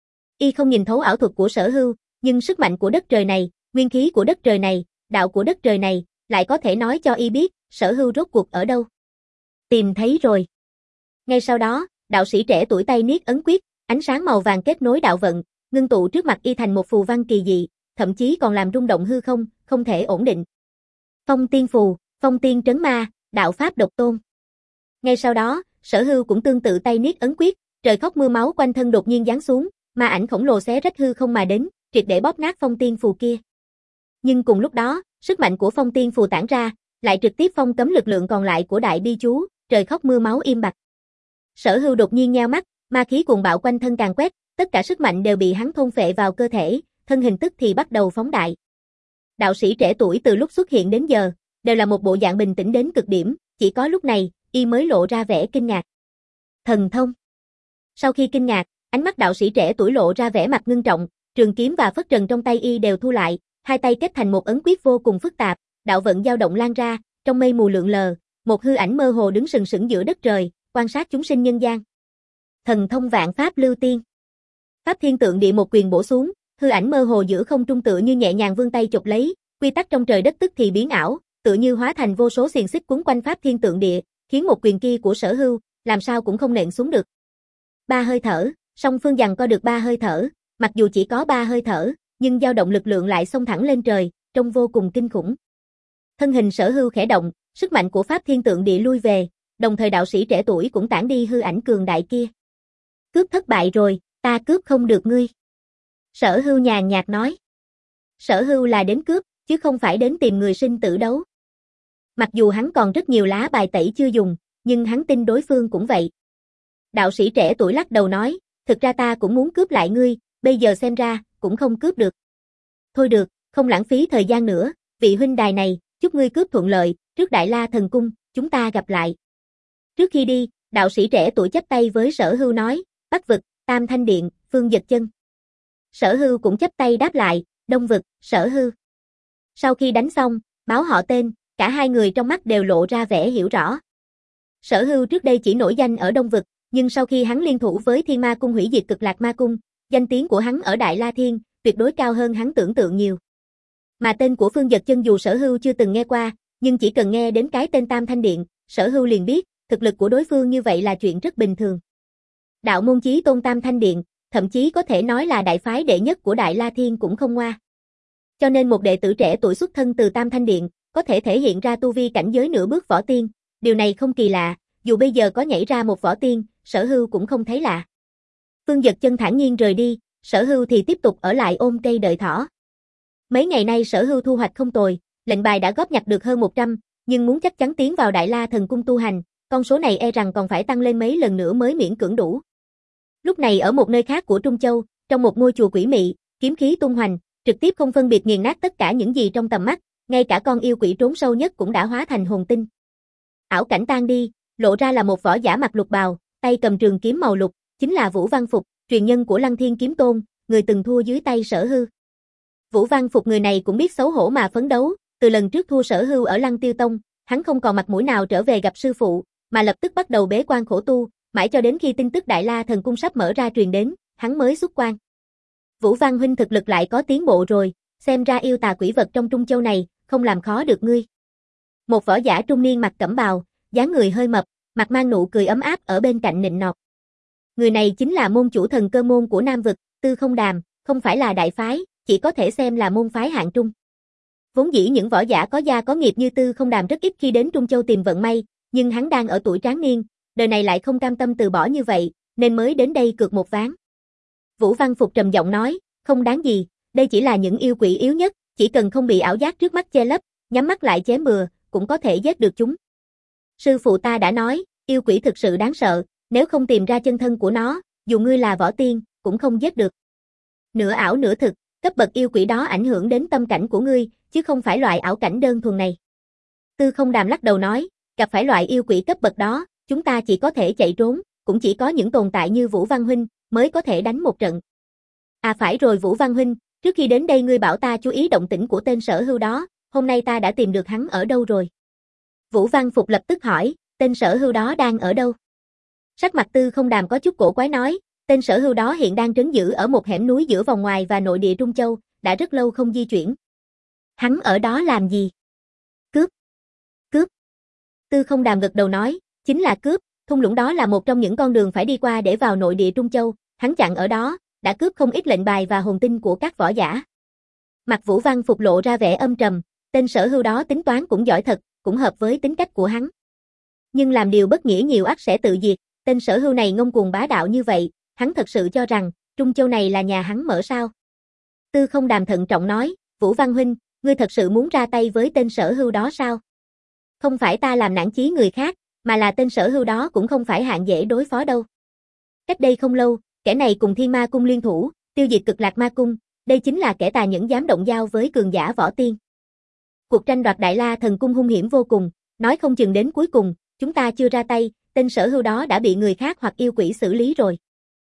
Y không nhìn thấu ảo thuật của Sở Hưu, nhưng sức mạnh của đất trời này, nguyên khí của đất trời này, đạo của đất trời này, lại có thể nói cho y biết, Sở Hưu rốt cuộc ở đâu. Tìm thấy rồi. Ngay sau đó, đạo sĩ trẻ tuổi tay niết ấn quyết, ánh sáng màu vàng kết nối đạo vận, ngưng tụ trước mặt y thành một phù văn kỳ dị, thậm chí còn làm rung động hư không, không thể ổn định. Phong tiên phù, phong tiên trấn ma, đạo pháp độc tôn. Ngay sau đó, Sở Hưu cũng tương tự tay niết ấn quyết, trời khóc mưa máu quanh thân đột nhiên giáng xuống, ma ảnh khổng lồ xé rách hư không mà đến, triệt để bóp nát phong tiên phù kia. Nhưng cùng lúc đó, sức mạnh của phong tiên phù tản ra, lại trực tiếp phong cấm lực lượng còn lại của đại bi chú, trời khóc mưa máu im bặt. Sở Hưu đột nhiên nheo mắt, ma khí cuồng bạo quanh thân càng quét, tất cả sức mạnh đều bị hắn thôn phệ vào cơ thể, thân hình tức thì bắt đầu phóng đại. Đạo sĩ trẻ tuổi từ lúc xuất hiện đến giờ, đều là một bộ dạng bình tĩnh đến cực điểm, chỉ có lúc này, y mới lộ ra vẻ kinh ngạc. Thần thông. Sau khi kinh ngạc, ánh mắt đạo sĩ trẻ tuổi lộ ra vẻ mặt ngưng trọng, trường kiếm và phất trần trong tay y đều thu lại, hai tay kết thành một ấn quyết vô cùng phức tạp, đạo vận dao động lan ra, trong mây mù lượn lờ, một hư ảnh mơ hồ đứng sừng sững giữa đất trời, quan sát chúng sinh nhân gian. Thần thông vạn pháp lưu tiên. Pháp thiên tượng địa một quyền bổ xuống, hư ảnh mơ hồ giữa không trung tựa như nhẹ nhàng vươn tay chụp lấy, quy tắc trong trời đất tức thì biến ảo, tựa như hóa thành vô số xiềng xích quấn quanh pháp thiên tượng địa, khiến một quyền kia của Sở Hưu làm sao cũng không nện xuống được. Ba hơi thở, song phương giằng co được ba hơi thở, mặc dù chỉ có ba hơi thở, nhưng dao động lực lượng lại xông thẳng lên trời, trông vô cùng kinh khủng. Thân hình Sở Hưu khẽ động, sức mạnh của pháp thiên tượng địa lui về, đồng thời đạo sĩ trẻ tuổi cũng tản đi hư ảnh cường đại kia. Cướp thất bại rồi, ta cướp không được ngươi. Sở Hưu nhàn nhạt nói. Sở Hưu là đến cướp, chứ không phải đến tìm người sinh tử đấu. Mặc dù hắn còn rất nhiều lá bài tẩy chưa dùng, nhưng hắn tin đối phương cũng vậy. Đạo sĩ trẻ tuổi lắc đầu nói, thực ra ta cũng muốn cướp lại ngươi, bây giờ xem ra, cũng không cướp được. Thôi được, không lãng phí thời gian nữa, vị huynh đài này, chúc ngươi cướp thuận lợi, trước Đại La Thần Cung, chúng ta gặp lại. Trước khi đi, đạo sĩ trẻ tuổi chắp tay với Sở Hưu nói, Bắc Vực, Tam Thanh Điện, Phương Dật Chân. Sở Hưu cũng chắp tay đáp lại, Đông Vực, Sở Hưu. Sau khi đánh xong, báo họ tên, cả hai người trong mắt đều lộ ra vẻ hiểu rõ. Sở Hưu trước đây chỉ nổi danh ở Đông Vực, nhưng sau khi hắn liên thủ với Thiên Ma Cung hủy diệt Cực Lạc Ma Cung, danh tiếng của hắn ở Đại La Thiên, tuyệt đối cao hơn hắn tưởng tượng nhiều. Mà tên của Phương Dật Chân dù Sở Hưu chưa từng nghe qua, nhưng chỉ cần nghe đến cái tên Tam Thanh Điện, Sở Hưu liền biết, thực lực của đối phương như vậy là chuyện rất bình thường. Đạo môn chí tôn Tam Thanh Điện, thậm chí có thể nói là đại phái đệ nhất của Đại La Thiên cũng không ngoa. Cho nên một đệ tử trẻ tuổi xuất thân từ Tam Thanh Điện, có thể thể hiện ra tu vi cảnh giới nửa bước võ tiên, điều này không kỳ lạ, dù bây giờ có nhảy ra một võ tiên, Sở Hưu cũng không thấy lạ. Phương Dật Chân thản nhiên rời đi, Sở Hưu thì tiếp tục ở lại ôm cây đợi thỏ. Mấy ngày nay Sở Hưu thu hoạch không tồi, lệnh bài đã góp nhặt được hơn một trăm, nhưng muốn chắc chắn tiến vào Đại La Thần Cung tu hành, con số này e rằng còn phải tăng lên mấy lần nữa mới miễn cưỡng đủ. Lúc này ở một nơi khác của Trung Châu, trong một ngôi chùa quỷ mị, kiếm khí tung hoành, trực tiếp không phân biệt nghiền nát tất cả những gì trong tầm mắt, ngay cả con yêu quỷ trốn sâu nhất cũng đã hóa thành hồn tinh. Ảo cảnh tan đi, lộ ra là một võ giả mặc lục bào, tay cầm trường kiếm màu lục, chính là Vũ Văn Phục, truyền nhân của Lăng Thiên Kiếm Tôn, người từng thua dưới tay Sở Hưu. Vũ Văn Phục người này cũng biết xấu hổ mà phấn đấu, từ lần trước thua Sở Hưu ở Lăng Tiêu Tông, hắn không còn mặt mũi nào trở về gặp sư phụ, mà lập tức bắt đầu bế quan khổ tu, mãi cho đến khi tin tức Đại La Thần Cung sắp mở ra truyền đến, hắn mới xuất quan. Vũ Văn huynh thực lực lại có tiến bộ rồi, xem ra yêu tà quỷ vật trong Trung Châu này, không làm khó được ngươi. Một võ giả trung niên mặc cẩm bào, dáng người hơi mập, mặt mang nụ cười ấm áp ở bên cạnh nịnh nọt. Người này chính là môn chủ thần cơ môn của Nam vực, Tư Không Đàm, không phải là đại phái, chỉ có thể xem là môn phái hạng trung. Vốn dĩ những võ giả có gia có nghiệp như Tư Không Đàm rất ít khi đến Trung Châu tìm vận may, nhưng hắn đang ở tuổi tráng niên, đời này lại không cam tâm từ bỏ như vậy, nên mới đến đây cược một ván. Vũ Văn Phục trầm giọng nói, không đáng gì, đây chỉ là những yêu quỷ yếu nhất, chỉ cần không bị ảo giác trước mắt che lấp, nhắm mắt lại chém bừa, cũng có thể giết được chúng. Sư phụ ta đã nói, yêu quỷ thực sự đáng sợ, nếu không tìm ra chân thân của nó, dù ngươi là võ tiên, cũng không giết được. Nửa ảo nửa thực, cấp bậc yêu quỷ đó ảnh hưởng đến tâm cảnh của ngươi, chứ không phải loại ảo cảnh đơn thuần này. Tư Không Đàm lắc đầu nói, gặp phải loại yêu quỷ cấp bậc đó, chúng ta chỉ có thể chạy trốn, cũng chỉ có những tồn tại như Vũ Văn huynh mới có thể đánh một trận. À phải rồi Vũ Văn huynh, trước khi đến đây ngươi bảo ta chú ý động tĩnh của tên Sở Hưu đó, hôm nay ta đã tìm được hắn ở đâu rồi? Vũ Văn Phục lập tức hỏi, tên Sở Hưu đó đang ở đâu? Sắc mặt Tư Không Đàm có chút cổ quái nói, tên Sở Hưu đó hiện đang trấn giữ ở một hẻm núi giữa vòng ngoài và nội địa Trung Châu, đã rất lâu không di chuyển. Hắn ở đó làm gì? Cướp. Cướp. Tư Không Đàm gật đầu nói, chính là cướp, thung lũng đó là một trong những con đường phải đi qua để vào nội địa Trung Châu, hắn chặn ở đó, đã cướp không ít lệnh bài và hồn tinh của các võ giả. Mặt Vũ Văn Phục lộ ra vẻ âm trầm, tên Sở Hưu đó tính toán cũng giỏi thật, cũng hợp với tính cách của hắn. Nhưng làm điều bất nghĩa nhiều ắt sẽ tự diệt, tên Sở Hưu này ngông cuồng bá đạo như vậy, hắn thật sự cho rằng, Trung Châu này là nhà hắn mở sao? Tư Không Đàm thận trọng nói, Vũ Văn huynh, ngươi thật sự muốn ra tay với tên Sở Hưu đó sao? Không phải ta làm nản chí người khác, mà là tên Sở Hưu đó cũng không phải hạng dễ đối phó đâu. Cách đây không lâu, kẻ này cùng Thiên Ma Cung liên thủ, tiêu diệt Cực Lạc Ma Cung, đây chính là kẻ tà nhẫn dám động dao với cường giả võ tiên. Cuộc tranh đoạt Đại La Thần Cung hung hiểm vô cùng, nói không chừng đến cuối cùng, chúng ta chưa ra tay, tên Sở Hưu đó đã bị người khác hoặc yêu quỷ xử lý rồi.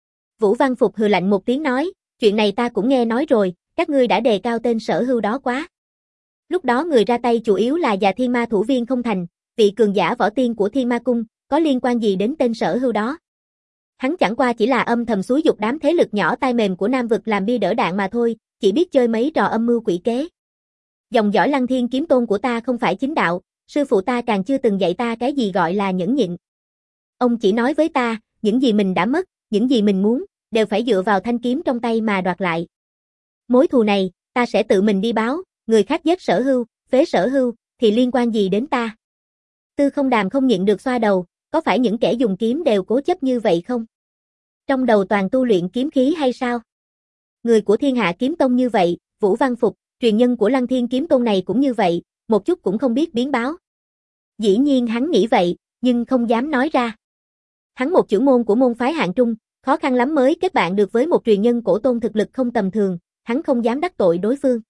Vũ Văn Phục hừ lạnh một tiếng nói, chuyện này ta cũng nghe nói rồi, các ngươi đã đề cao tên Sở Hưu đó quá. Lúc đó người ra tay chủ yếu là Già Thiên Ma thủ viên không thành, vị cường giả võ tiên của Thiên Ma Cung, có liên quan gì đến tên Sở Hưu đó? Hắn chẳng qua chỉ là âm thầm xúi dục đám thế lực nhỏ tai mềm của Nam vực làm bia đỡ đạn mà thôi, chỉ biết chơi mấy trò âm mưu quỷ kế. Dòng dõi Lăng Thiên Kiếm Tôn của ta không phải chính đạo, sư phụ ta càng chưa từng dạy ta cái gì gọi là nhẫn nhịn. Ông chỉ nói với ta, những gì mình đã mất, những gì mình muốn, đều phải dựa vào thanh kiếm trong tay mà đoạt lại. Mối thù này, ta sẽ tự mình đi báo, người khác giết Sở Hưu, phế Sở Hưu, thì liên quan gì đến ta? Tư Không Đàm không nhịn được xoa đầu, có phải những kẻ dùng kiếm đều cố chấp như vậy không? Trong đầu toàn tu luyện kiếm khí hay sao? Người của Thiên Hạ Kiếm Tông như vậy, Vũ Văn Phục, truyền nhân của Lăng Thiên Kiếm Tôn này cũng như vậy, một chút cũng không biết biến báo. Dĩ nhiên hắn nghĩ vậy, nhưng không dám nói ra. Hắn một trưởng môn của môn phái hạng trung, khó khăn lắm mới kết bạn được với một truyền nhân cổ tôn thực lực không tầm thường, hắn không dám đắc tội đối phương.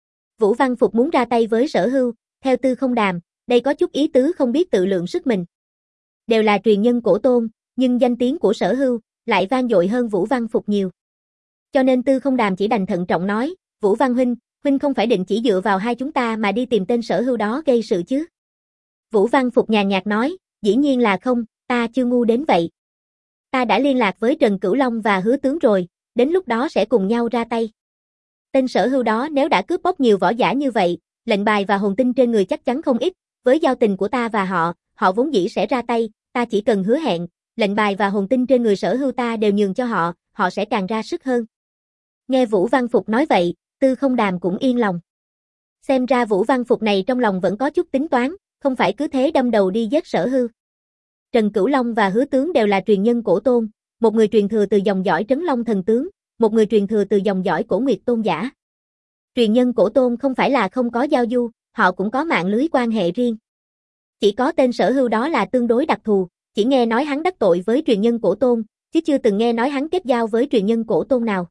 Vũ Văn Phục muốn ra tay với Sở Hưu, theo Tư Không Đàm, đây có chút ý tứ không biết tự lượng sức mình. Đều là truyền nhân cổ tôn, nhưng danh tiếng của Sở Hưu lại vang dội hơn Vũ Văn Phục nhiều. Cho nên Tư Không Đàm chỉ đành thận trọng nói, Vũ Văn huynh, huynh không phải định chỉ dựa vào hai chúng ta mà đi tìm tên Sở Hưu đó gây sự chứ? Vũ Văn Phục nhàn nhạt nói, dĩ nhiên là không, ta chưa ngu đến vậy. Ta đã liên lạc với Trần Cửu Long và Hứa Tướng rồi, đến lúc đó sẽ cùng nhau ra tay. Tên Sở Hưu đó nếu đã cướp bóc nhiều võ giả như vậy, lệnh bài và hồn tinh trên người chắc chắn không ít, với giao tình của ta và họ, họ vốn dĩ sẽ ra tay, ta chỉ cần hứa hẹn, lệnh bài và hồn tinh trên người Sở Hưu ta đều nhường cho họ, họ sẽ càng ra sức hơn. Nghe Vũ Văn Phục nói vậy, Tư Không Đàm cũng yên lòng. Xem ra Vũ Văn Phục này trong lòng vẫn có chút tính toán, không phải cứ thế đâm đầu đi giết Sở Hưu. Trần Cửu Long và Hứa Tướng đều là truyền nhân cổ tôn, một người truyền thừa từ dòng dõi Trấn Long thần tướng, một người truyền thừa từ dòng dõi Cổ Nguyệt tôn giả. Truyền nhân cổ tôn không phải là không có giao du, họ cũng có mạng lưới quan hệ riêng. Chỉ có tên Sở Hưu đó là tương đối đặc thù, chỉ nghe nói hắn đắc tội với truyền nhân cổ tôn, chứ chưa từng nghe nói hắn kết giao với truyền nhân cổ tôn nào.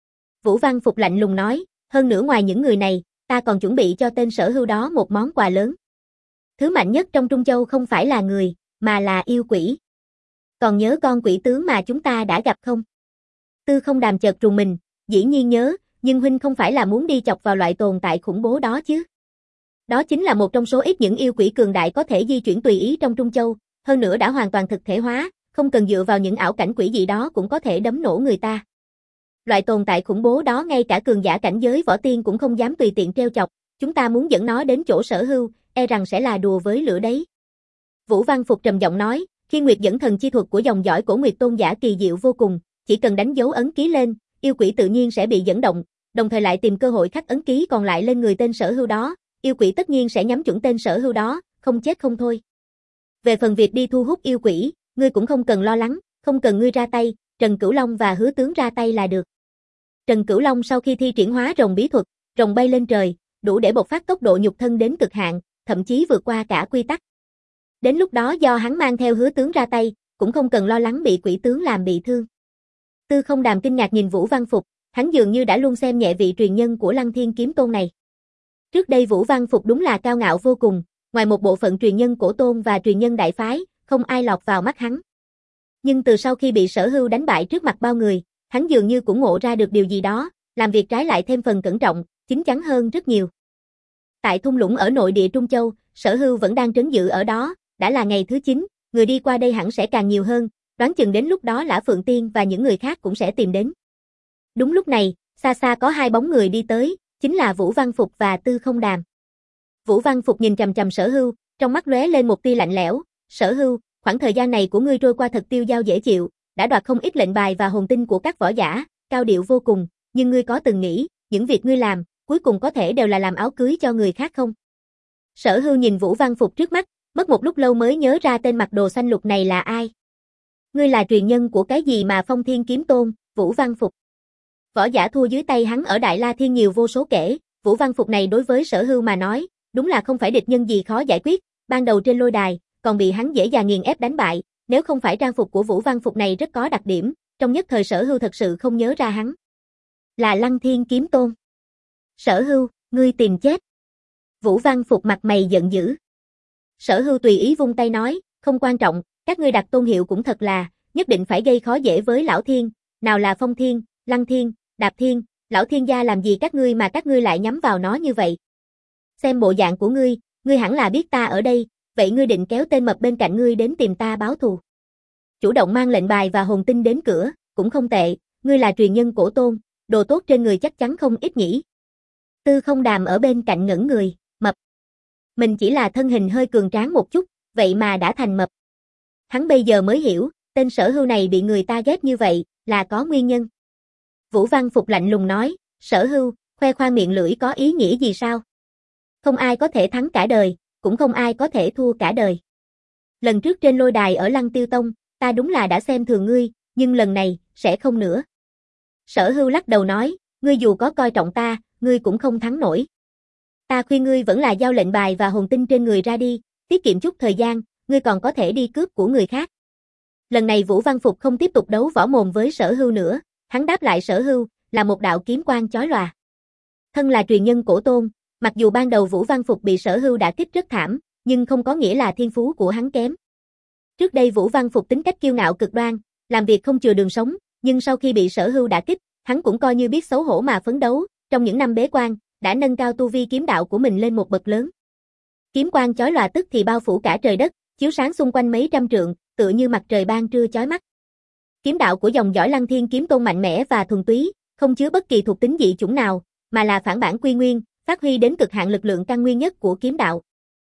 Vũ Văn Phục lạnh lùng nói, hơn nữa ngoài những người này, ta còn chuẩn bị cho tên Sở Hưu đó một món quà lớn. Thứ mạnh nhất trong Trung Châu không phải là người, mà là yêu quỷ. Còn nhớ con quỷ tướng mà chúng ta đã gặp không? Tư Không Đàm chợt rùng mình, dĩ nhiên nhớ, nhưng huynh không phải là muốn đi chọc vào loại tồn tại khủng bố đó chứ? Đó chính là một trong số ít những yêu quỷ cường đại có thể di chuyển tùy ý trong Trung Châu, hơn nữa đã hoàn toàn thực thể hóa, không cần dựa vào những ảo cảnh quỷ dị đó cũng có thể đấm nổ người ta. Loại tồn tại khủng bố đó ngay cả cường giả cảnh giới võ tiên cũng không dám tùy tiện trêu chọc, chúng ta muốn dẫn nó đến chỗ Sở Hưu, e rằng sẽ là đùa với lửa đấy. Vũ Văn Phục trầm giọng nói, khi Nguyệt dẫn thần chi thuật của dòng dõi của Nguyệt tôn giả kỳ diệu vô cùng, chỉ cần đánh dấu ấn ký lên, yêu quỷ tự nhiên sẽ bị dẫn động, đồng thời lại tìm cơ hội khắc ấn ký còn lại lên người tên Sở Hưu đó, yêu quỷ tất nhiên sẽ nhắm chuẩn tên Sở Hưu đó, không chết không thôi. Về phần việc đi thu hút yêu quỷ, ngươi cũng không cần lo lắng, không cần ngươi ra tay, Trần Cửu Long và Hứa Tướng ra tay là được. Trần Cửu Long sau khi thi triển hóa rồng bí thuật, rồng bay lên trời, đủ để bộc phát tốc độ nhục thân đến cực hạn, thậm chí vượt qua cả quy tắc. Đến lúc đó do hắn mang theo Hứa Tướng ra tay, cũng không cần lo lắng bị quỷ tướng làm bị thương. Tư Không Đàm kinh ngạc nhìn Vũ Văn Phục, hắn dường như đã luôn xem nhẹ vị truyền nhân của Lăng Thiên Kiếm Tôn này. Trước đây Vũ Văn Phục đúng là cao ngạo vô cùng, ngoài một bộ phận truyền nhân cổ tôn và truyền nhân đại phái, không ai lọt vào mắt hắn. Nhưng từ sau khi bị Sở Hưu đánh bại trước mặt bao người, hắn dường như cũng ngộ ra được điều gì đó, làm việc trái lại thêm phần cẩn trọng, chín chắn hơn rất nhiều. Tại thung lũng ở nội địa Trung Châu, Sở Hưu vẫn đang trấn giữ ở đó, đã là ngày thứ chín, người đi qua đây hẳn sẽ càng nhiều hơn, đoán chừng đến lúc đó Lã Phượng Tiên và những người khác cũng sẽ tìm đến. Đúng lúc này, xa xa có hai bóng người đi tới, chính là Vũ Văn Phục và Tư Không Đàm. Vũ Văn Phục nhìn chằm chằm Sở Hưu, trong mắt lóe lên một tia lạnh lẽo, "Sở Hưu, khoảng thời gian này của ngươi trôi qua thật tiêu dao dễ chịu, đã đoạt không ít lệnh bài và hồn tinh của các võ giả, cao điệu vô cùng, nhưng ngươi có từng nghĩ, những việc ngươi làm, cuối cùng có thể đều là làm áo cưới cho người khác không?" Sở Hưu nhìn Vũ Văn Phục trước mắt, mất một lúc lâu mới nhớ ra tên mặc đồ xanh lục này là ai. "Ngươi là truyền nhân của cái gì mà Phong Thiên Kiếm Tôn?" Vũ Văn Phục. Võ giả thua dưới tay hắn ở Đại La Thiên nhiều vô số kể, Vũ Văn Phục này đối với Sở Hưu mà nói, đúng là không phải địch nhân gì khó giải quyết, ban đầu trên lôi đài, còn bị hắn dễ dàng nghiền ép đánh bại, nếu không phải trang phục của Vũ Văn Phục này rất có đặc điểm, trong nhất thời Sở Hưu thật sự không nhớ ra hắn. Là Lăng Thiên Kiếm Tôn. "Sở Hưu, ngươi tìm chết." Vũ Văn Phục mặt mày giận dữ. Sở Hưu tùy ý vung tay nói, "Không quan trọng, các ngươi đặt tôn hiệu cũng thật là, nhất định phải gây khó dễ với Lão Thiên, nào là Phong Thiên, Lăng Thiên, Đạp Thiên, Lão Thiên gia làm gì các ngươi mà các ngươi lại nhắm vào nó như vậy? Xem bộ dạng của ngươi, ngươi hẳn là biết ta ở đây, vậy ngươi định kéo tên mập bên cạnh ngươi đến tìm ta báo thù. Chủ động mang lệnh bài và hồn tinh đến cửa, cũng không tệ, ngươi là truyền nhân cổ tôn, đồ tốt trên người chắc chắn không ít nhỉ." Tư Không Đàm ở bên cạnh ngẩn người, mập. Mình chỉ là thân hình hơi cường tráng một chút, vậy mà đã thành mập. Hắn bây giờ mới hiểu, tên Sở Hưu này bị người ta ghét như vậy, là có nguyên nhân. Vũ Văn Phục lạnh lùng nói, "Sở Hưu, khoe khoang miệng lưỡi có ý nghĩa gì sao? Không ai có thể thắng cả đời, cũng không ai có thể thua cả đời. Lần trước trên lôi đài ở Lăng Tiêu Tông, ta đúng là đã xem thường ngươi, nhưng lần này, sẽ không nữa." Sở Hưu lắc đầu nói, "Ngươi dù có coi trọng ta, ngươi cũng không thắng nổi. Ta khuyên ngươi vẫn là giao lệnh bài và hồn tinh trên người ra đi, tiết kiệm chút thời gian, ngươi còn có thể đi cướp của người khác." Lần này Vũ Văn Phục không tiếp tục đấu võ mồm với Sở Hưu nữa, hắn đáp lại Sở Hưu, là một đạo kiếm quang chói lòa. Thân là truyền nhân cổ tôn, mặc dù ban đầu Vũ Văn Phục bị Sở Hưu đả kích rất thảm, nhưng không có nghĩa là thiên phú của hắn kém. Trước đây Vũ Văn Phục tính cách kiêu ngạo cực đoan, làm việc không chừa đường sống, nhưng sau khi bị Sở Hưu đả kích, hắn cũng coi như biết xấu hổ mà phấn đấu, trong những năm bế quan, đã nâng cao tu vi kiếm đạo của mình lên một bậc lớn. Kiếm quang chói lòa tức thì bao phủ cả trời đất, chiếu sáng xung quanh mấy trăm trượng, tựa như mặt trời ban trưa chói mắt. Kiếm đạo của dòng dõi Lăng Thiên Kiếm Tôn mạnh mẽ và thuần túy, không chứa bất kỳ thuộc tính dị chủng nào, mà là phản bản quy nguyên, phát huy đến cực hạn lực lượng căn nguyên nhất của kiếm đạo.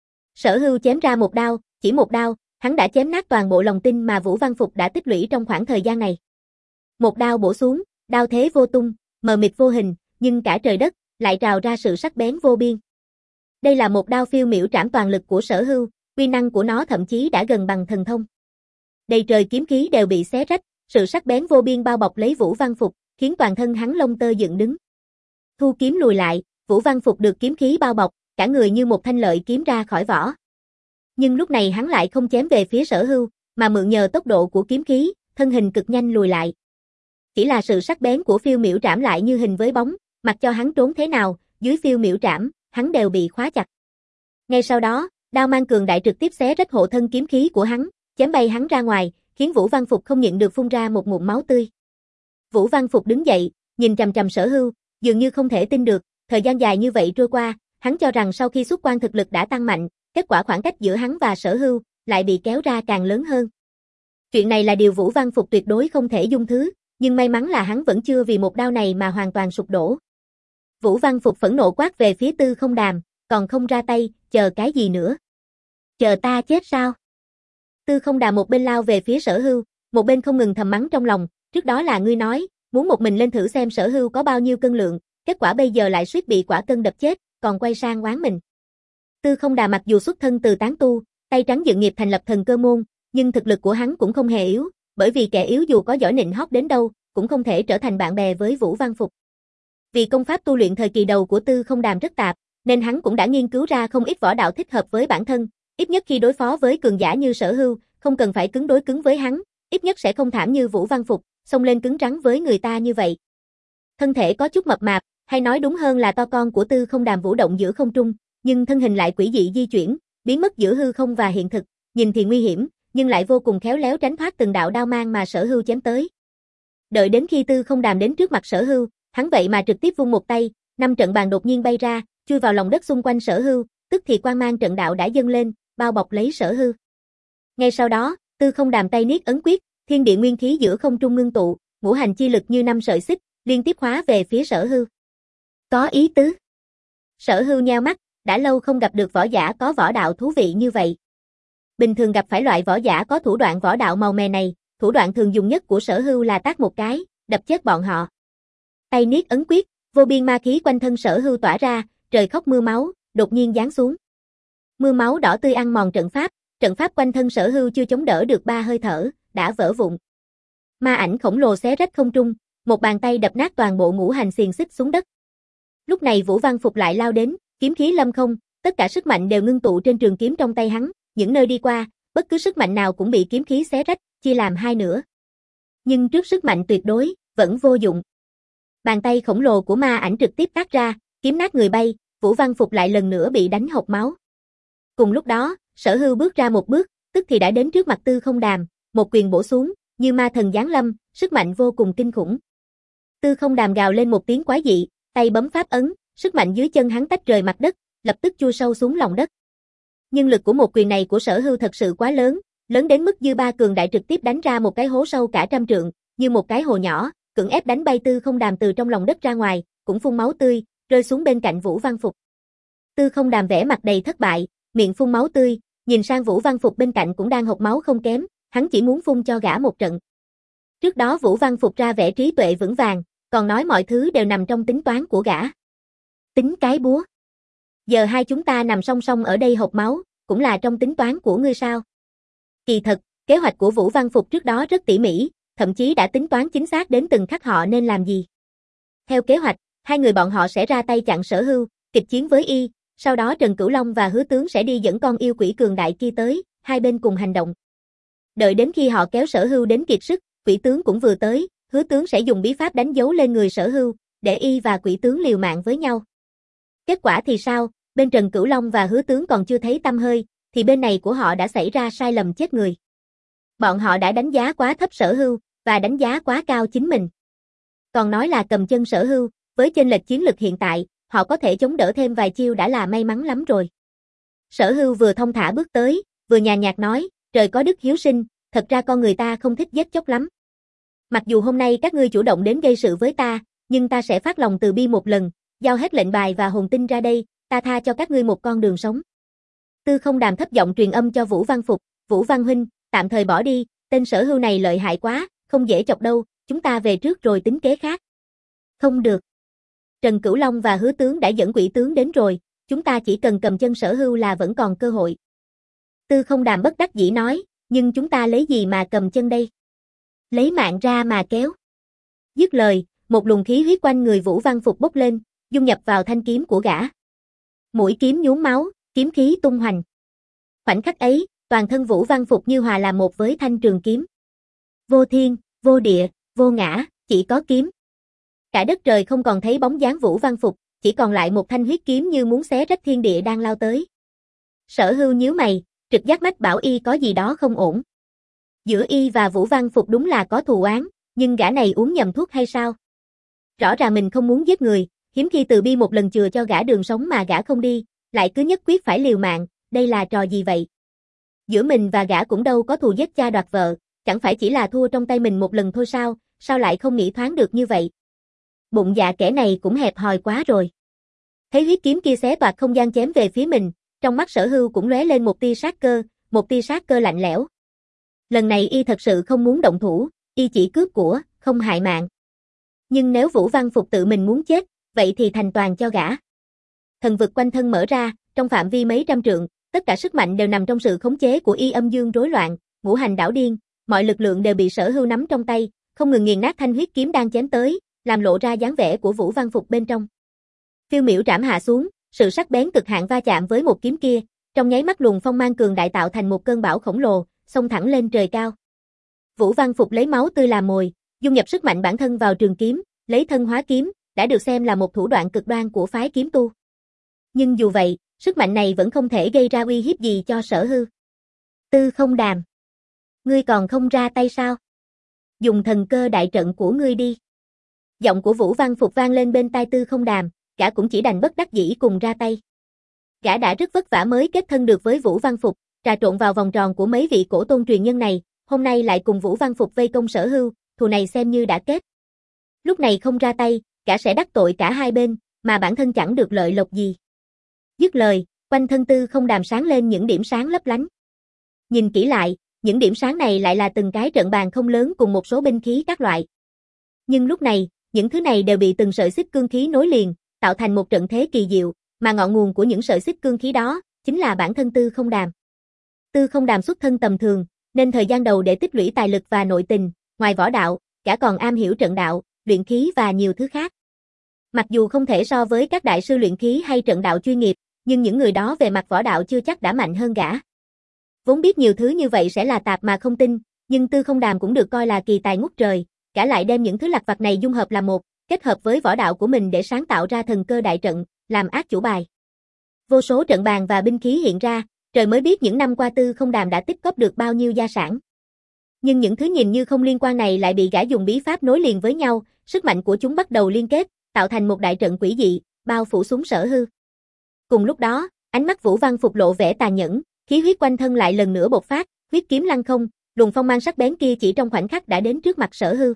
Sở Hưu chém ra một đao, chỉ một đao, hắn đã chém nát toàn bộ lòng tin mà Vũ Văn Phục đã tích lũy trong khoảng thời gian này. Một đao bổ xuống, đao thế vô tung, mờ mịt vô hình, nhưng cả trời đất lại trào ra sự sắc bén vô biên. Đây là một đao phiêu miểu trảm toàn lực của Sở Hưu, uy năng của nó thậm chí đã gần bằng thần thông. Đầy trời kiếm khí đều bị xé rách, sự sắc bén vô biên bao bọc lấy Vũ Văn Phục, khiến toàn thân hắn lông tơ dựng đứng. Thu kiếm lùi lại, Vũ Văn Phục được kiếm khí bao bọc, cả người như một thanh lợi kiếm ra khỏi vỏ. Nhưng lúc này hắn lại không chém về phía Sở Hưu, mà mượn nhờ tốc độ của kiếm khí, thân hình cực nhanh lùi lại. Chỉ là sự sắc bén của phiêu miểu trảm lại như hình với bóng, mặc cho hắn trốn thế nào, dưới phiêu miểu trảm, hắn đều bị khóa chặt. Ngay sau đó, đao mang cường đại trực tiếp xé rách hộ thân kiếm khí của hắn, chém bay hắn ra ngoài, khiến Vũ Văn Phục không nhịn được phun ra một ngụm máu tươi. Vũ Văn Phục đứng dậy, nhìn chằm chằm Sở Hưu, dường như không thể tin được, thời gian dài như vậy trôi qua, hắn cho rằng sau khi xuất quan thực lực đã tăng mạnh, kết quả khoảng cách giữa hắn và Sở Hưu lại bị kéo ra càng lớn hơn. Chuyện này là điều Vũ Văn Phục tuyệt đối không thể dung thứ, nhưng may mắn là hắn vẫn chưa vì một đao này mà hoàn toàn sụp đổ. Vũ Văn Phục phẫn nộ quát về phía Tư Không Đàm, còn không ra tay, chờ cái gì nữa? Chờ ta chết sao? Tư Không Đàm một bên lao về phía Sở Hưu, một bên không ngừng thầm mắng trong lòng, trước đó là ngươi nói, muốn một mình lên thử xem Sở Hưu có bao nhiêu cân lượng, kết quả bây giờ lại suýt bị quả cân đập chết, còn quay sang oán mình. Tư Không Đàm mặc dù xuất thân từ tán tu, tay trắng dựng nghiệp thành lập thần cơ môn, nhưng thực lực của hắn cũng không hề yếu, bởi vì kẻ yếu dù có giỏi nịnh hót đến đâu, cũng không thể trở thành bạn bè với Vũ Văn Phục. Vì công pháp tu luyện thời kỳ đầu của Tư Không Đàm rất tạp, nên hắn cũng đã nghiên cứu ra không ít võ đạo thích hợp với bản thân, ít nhất khi đối phó với cường giả như Sở Hưu, không cần phải cứng đối cứng với hắn, ít nhất sẽ không thảm như Vũ Văn Phục, xông lên cứng rắn với người ta như vậy. Thân thể có chút mập mạp, hay nói đúng hơn là to con của Tư Không Đàm vũ động giữa không trung, nhưng thân hình lại quỷ dị di chuyển, biến mất giữa hư không và hiện thực, nhìn thì nguy hiểm, nhưng lại vô cùng khéo léo tránh thoát từng đạo đao mang mà Sở Hưu chém tới. Đợi đến khi Tư Không Đàm đến trước mặt Sở Hưu, hắn vậy mà trực tiếp vung một tay, năm trận bàn đột nhiên bay ra, chui vào lòng đất xung quanh Sở Hưu, tức thì quang mang trận đạo đã dâng lên, bao bọc lấy Sở Hưu. Ngay sau đó, Tư Không Đàm tay niết ấn quyết, thiên địa nguyên khí giữa không trung ngưng tụ, ngũ hành chi lực như năm sợi xích, liên tiếp khóa về phía Sở Hưu. Có ý tứ. Sở Hưu nheo mắt, đã lâu không gặp được võ giả có võ đạo thú vị như vậy. Bình thường gặp phải loại võ giả có thủ đoạn võ đạo màu mè này, thủ đoạn thường dùng nhất của Sở Hưu là tát một cái, đập chết bọn họ. Tay niết ấn quyết, vô biên ma khí quanh thân Sở Hưu tỏa ra, trời khóc mưa máu, đột nhiên giáng xuống. Mưa máu đỏ tươi ăn mòn trận pháp, trận pháp quanh thân Sở Hưu chưa chống đỡ được ba hơi thở, đã vỡ vụn. Ma ảnh khổng lồ xé rách không trung, một bàn tay đập nát toàn bộ ngũ hành xiềng xích xuống đất. Lúc này Vũ Văn Phục lại lao đến, kiếm khí lâm không, tất cả sức mạnh đều ngưng tụ trên trường kiếm trong tay hắn, những nơi đi qua, bất cứ sức mạnh nào cũng bị kiếm khí xé rách, chia làm hai nửa. Nhưng trước sức mạnh tuyệt đối, vẫn vô dụng. Bàn tay khổng lồ của ma ảnh trực tiếp tác ra, kiếm nát người bay, Vũ Văn Phục lại lần nữa bị đánh hộc máu. Cùng lúc đó, Sở Hưu bước ra một bước, tức thì đã đến trước mặt Tư Không Đàm, một quyền bổ xuống, như ma thần giáng lâm, sức mạnh vô cùng kinh khủng. Tư Không Đàm gào lên một tiếng quái dị, tay bấm pháp ấn, sức mạnh dưới chân hắn tách rời mặt đất, lập tức chui sâu xuống lòng đất. Nhưng lực của một quyền này của Sở Hưu thật sự quá lớn, lớn đến mức dư ba cường đại trực tiếp đánh ra một cái hố sâu cả trăm trượng, như một cái hồ nhỏ, cưỡng ép đánh bay Tư Không Đàm từ trong lòng đất ra ngoài, cũng phun máu tươi, rơi xuống bên cạnh Vũ Văn Phục. Tư Không Đàm vẻ mặt đầy thất bại, miệng phun máu tươi, nhìn sang Vũ Văn Phục bên cạnh cũng đang hộc máu không kém, hắn chỉ muốn phun cho gã một trận. Trước đó Vũ Văn Phục ra vẻ trí tuệ vững vàng, còn nói mọi thứ đều nằm trong tính toán của gã. Tính cái búa. Giờ hai chúng ta nằm song song ở đây hộc máu, cũng là trong tính toán của ngươi sao? Kỳ thật, kế hoạch của Vũ Văn Phục trước đó rất tỉ mỉ, thậm chí đã tính toán chính xác đến từng khắc họ nên làm gì. Theo kế hoạch, hai người bọn họ sẽ ra tay chặn Sở Hưu, kịch chiến với y, sau đó Trần Cửu Long và Hứa Tướng sẽ đi dẫn con yêu quỷ cường đại kia tới, hai bên cùng hành động. Đợi đến khi họ kéo Sở Hưu đến kiệt sức, quỷ tướng cũng vừa tới, Hứa Tướng sẽ dùng bí pháp đánh dấu lên người Sở Hưu, để y và quỷ tướng liều mạng với nhau. Kết quả thì sao, bên Trần Cửu Long và Hứa Tướng còn chưa thấy tăm hơi, thì bên này của họ đã xảy ra sai lầm chết người. Bọn họ đã đánh giá quá thấp Sở Hưu, và đánh giá quá cao chính mình. Còn nói là cầm chân Sở Hưu, với chênh lệch chiến lực hiện tại, họ có thể chống đỡ thêm vài chiêu đã là may mắn lắm rồi. Sở Hưu vừa thông thả bước tới, vừa nhàn nhạt nói, trời có đức hiếu sinh, thật ra con người ta không thích giết chóc lắm. Mặc dù hôm nay các ngươi chủ động đến gây sự với ta, nhưng ta sẽ phát lòng từ bi một lần, giao hết lệnh bài và hồn tinh ra đây, ta tha cho các ngươi một con đường sống. Tư Không Đàm thấp giọng truyền âm cho Vũ Văn Phục, Vũ Văn huynh, tạm thời bỏ đi, tên Sở Hưu này lợi hại quá, không dễ chọc đâu, chúng ta về trước rồi tính kế khác. Không được. Trần Cửu Long và Hứa Tướng đã dẫn quỷ tướng đến rồi, chúng ta chỉ cần cầm chân Sở Hưu là vẫn còn cơ hội. Tư Không Đàm bất đắc dĩ nói, nhưng chúng ta lấy gì mà cầm chân đây? Lấy mạng ra mà kéo. Dứt lời, một luồng khí huyết quanh người Vũ Văn Phục bốc lên, dung nhập vào thanh kiếm của gã. Mũi kiếm nhuốm máu, kiếm khí tung hoành. Khoảnh khắc ấy, toàn thân Vũ Văn Phục như hòa làm một với thanh trường kiếm. Vô thiên, vô địa, vô ngã, chỉ có kiếm. Cả đất trời không còn thấy bóng dáng Vũ Văn Phục, chỉ còn lại một thanh huyết kiếm như muốn xé rách thiên địa đang lao tới. Sở Hưu nhíu mày, trực giác mách bảo y có gì đó không ổn. Giữa y và Vũ Văn Phục đúng là có thù oán, nhưng gã này uống nhầm thuốc hay sao? Rõ ràng mình không muốn giết người, hiếm khi từ bi một lần chừa cho gã đường sống mà gã không đi, lại cứ nhất quyết phải liều mạng, đây là trò gì vậy? Giữa mình và gã cũng đâu có thù giết cha đoạt vợ, chẳng phải chỉ là thua trong tay mình một lần thôi sao, sao lại không nghĩ thoáng được như vậy? Bụng dạ kẻ này cũng hẹp hòi quá rồi. Thấy huyết kiếm kia xé toạc không gian chém về phía mình, trong mắt Sở Hưu cũng lóe lên một tia sát cơ, một tia sát cơ lạnh lẽo. Lần này y thật sự không muốn động thủ, y chỉ cướp của, không hại mạng. Nhưng nếu Vũ Văn Phục tự mình muốn chết, vậy thì thành toàn cho gã. Thần vực quanh thân mở ra, trong phạm vi mấy trăm trượng, tất cả sức mạnh đều nằm trong sự khống chế của y, âm dương rối loạn, ngũ hành đảo điên, mọi lực lượng đều bị Sở Hưu nắm trong tay, không ngừng nghiền nát thanh huyết kiếm đang chém tới, làm lộ ra dáng vẻ của Vũ Văn Phục bên trong. Phiêu miểu trảm hạ xuống, sự sắc bén cực hạn va chạm với một kiếm kia, trong nháy mắt luồng phong mang cường đại tạo thành một cơn bão khổng lồ, xông thẳng lên trời cao. Vũ Văn Phục lấy máu tươi làm mồi, dung nhập sức mạnh bản thân vào trường kiếm, lấy thân hóa kiếm, đã được xem là một thủ đoạn cực đoan của phái kiếm tu. Nhưng dù vậy, sức mạnh này vẫn không thể gây ra uy hiếp gì cho Sở Hưu. Tư Không Đàm, ngươi còn không ra tay sao? Dùng thần cơ đại trận của ngươi đi. Giọng của Vũ Văn Phục vang lên bên tai Tư Không Đàm, gã cũng chỉ đành bất đắc dĩ cùng ra tay. Gã đã rất vất vả mới kết thân được với Vũ Văn Phục, trà trộn vào vòng tròn của mấy vị cổ tôn truyền nhân này, hôm nay lại cùng Vũ Văn Phục vây công Sở Hưu, thù này xem như đã kết. Lúc này không ra tay, gã sẽ đắc tội cả hai bên, mà bản thân chẳng được lợi lộc gì. Dứt lời, quanh thân Tư Không Đàm sáng lên những điểm sáng lấp lánh. Nhìn kỹ lại, những điểm sáng này lại là từng cái trận bàn không lớn cùng một số binh khí các loại. Nhưng lúc này, những thứ này đều bị từng sợi xích cương khí nối liền, tạo thành một trận thế kỳ diệu, mà ngọn nguồn của những sợi xích cương khí đó chính là bản thân Tư Không Đàm. Tư Không Đàm xuất thân tầm thường, nên thời gian đầu để tích lũy tài lực và nội tình, ngoài võ đạo, gã còn am hiểu trận đạo, luyện khí và nhiều thứ khác. Mặc dù không thể so với các đại sư luyện khí hay trận đạo chuyên nghiệp, nhưng những người đó về mặt võ đạo chưa chắc đã mạnh hơn gã. Vốn biết nhiều thứ như vậy sẽ là tạp mà không tin, nhưng Tư Không Đàm cũng được coi là kỳ tài ngút trời, gã lại đem những thứ lặt vặt này dung hợp làm một, kết hợp với võ đạo của mình để sáng tạo ra thần cơ đại trận, làm ác chủ bài. Vô số trận bàn và binh khí hiện ra, trời mới biết những năm qua Tư Không Đàm đã tích góp được bao nhiêu gia sản. Nhưng những thứ nhìn như không liên quan này lại bị gã dùng bí pháp nối liền với nhau, sức mạnh của chúng bắt đầu liên kết, tạo thành một đại trận quỷ dị, bao phủ xuống Sở Hưu. Cùng lúc đó, ánh mắt Vũ Văn Phục lộ vẻ tàn nhẫn, khí huyết quanh thân lại lần nữa bộc phát, huyết kiếm lăng không, luồng phong mang sắc bén kia chỉ trong khoảnh khắc đã đến trước mặt Sở Hưu.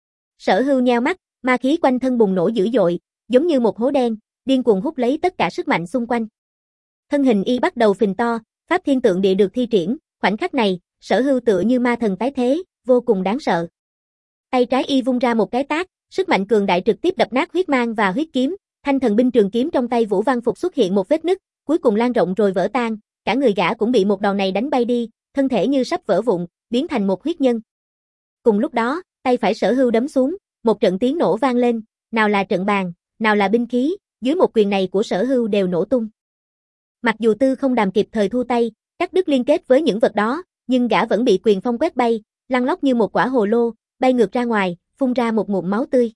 Sở Hưu nheo mắt, ma khí quanh thân bùng nổ dữ dội, giống như một hố đen, điên cuồng hút lấy tất cả sức mạnh xung quanh. Thân hình y bắt đầu phình to, pháp thiên tượng địa được thi triển, khoảnh khắc này, Sở Hưu tựa như ma thần tái thế, vô cùng đáng sợ. Tay trái y vung ra một cái tát, sức mạnh cường đại trực tiếp đập nát huyết mang và huyết kiếm, thanh thần binh trường kiếm trong tay Vũ Văn Phục xuất hiện một vết nứt, cuối cùng lan rộng rồi vỡ tan, cả người gã cũng bị một đòn này đánh bay đi, thân thể như sắp vỡ vụn, biến thành một huyết nhân. Cùng lúc đó, tay phải Sở Hưu đấm xuống, một trận tiếng nổ vang lên, nào là trận bàn, nào là binh khí, dưới một quyền này của Sở Hưu đều nổ tung. Mặc dù Tư Không Đàm kịp thời thu tay, cắt đứt liên kết với những vật đó, nhưng gã vẫn bị quyền phong quét bay, lăn lóc như một quả hồ lô, bay ngược ra ngoài, phun ra một ngụm máu tươi.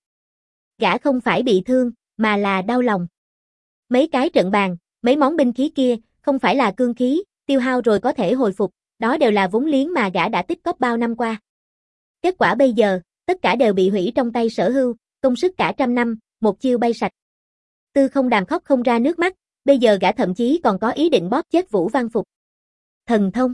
Gã không phải bị thương, mà là đau lòng. Mấy cái trận bàn, mấy món binh khí kia, không phải là cương khí, tiêu hao rồi có thể hồi phục, đó đều là vốn liếng mà gã đã tích góp bao năm qua. Kết quả bây giờ, tất cả đều bị hủy trong tay Sở Hưu, công sức cả trăm năm, một chiêu bay sạch. Tư Không Đàm khóc không ra nước mắt, bây giờ gã thậm chí còn có ý định bóp chết Vũ Văn Phục. Thần thông.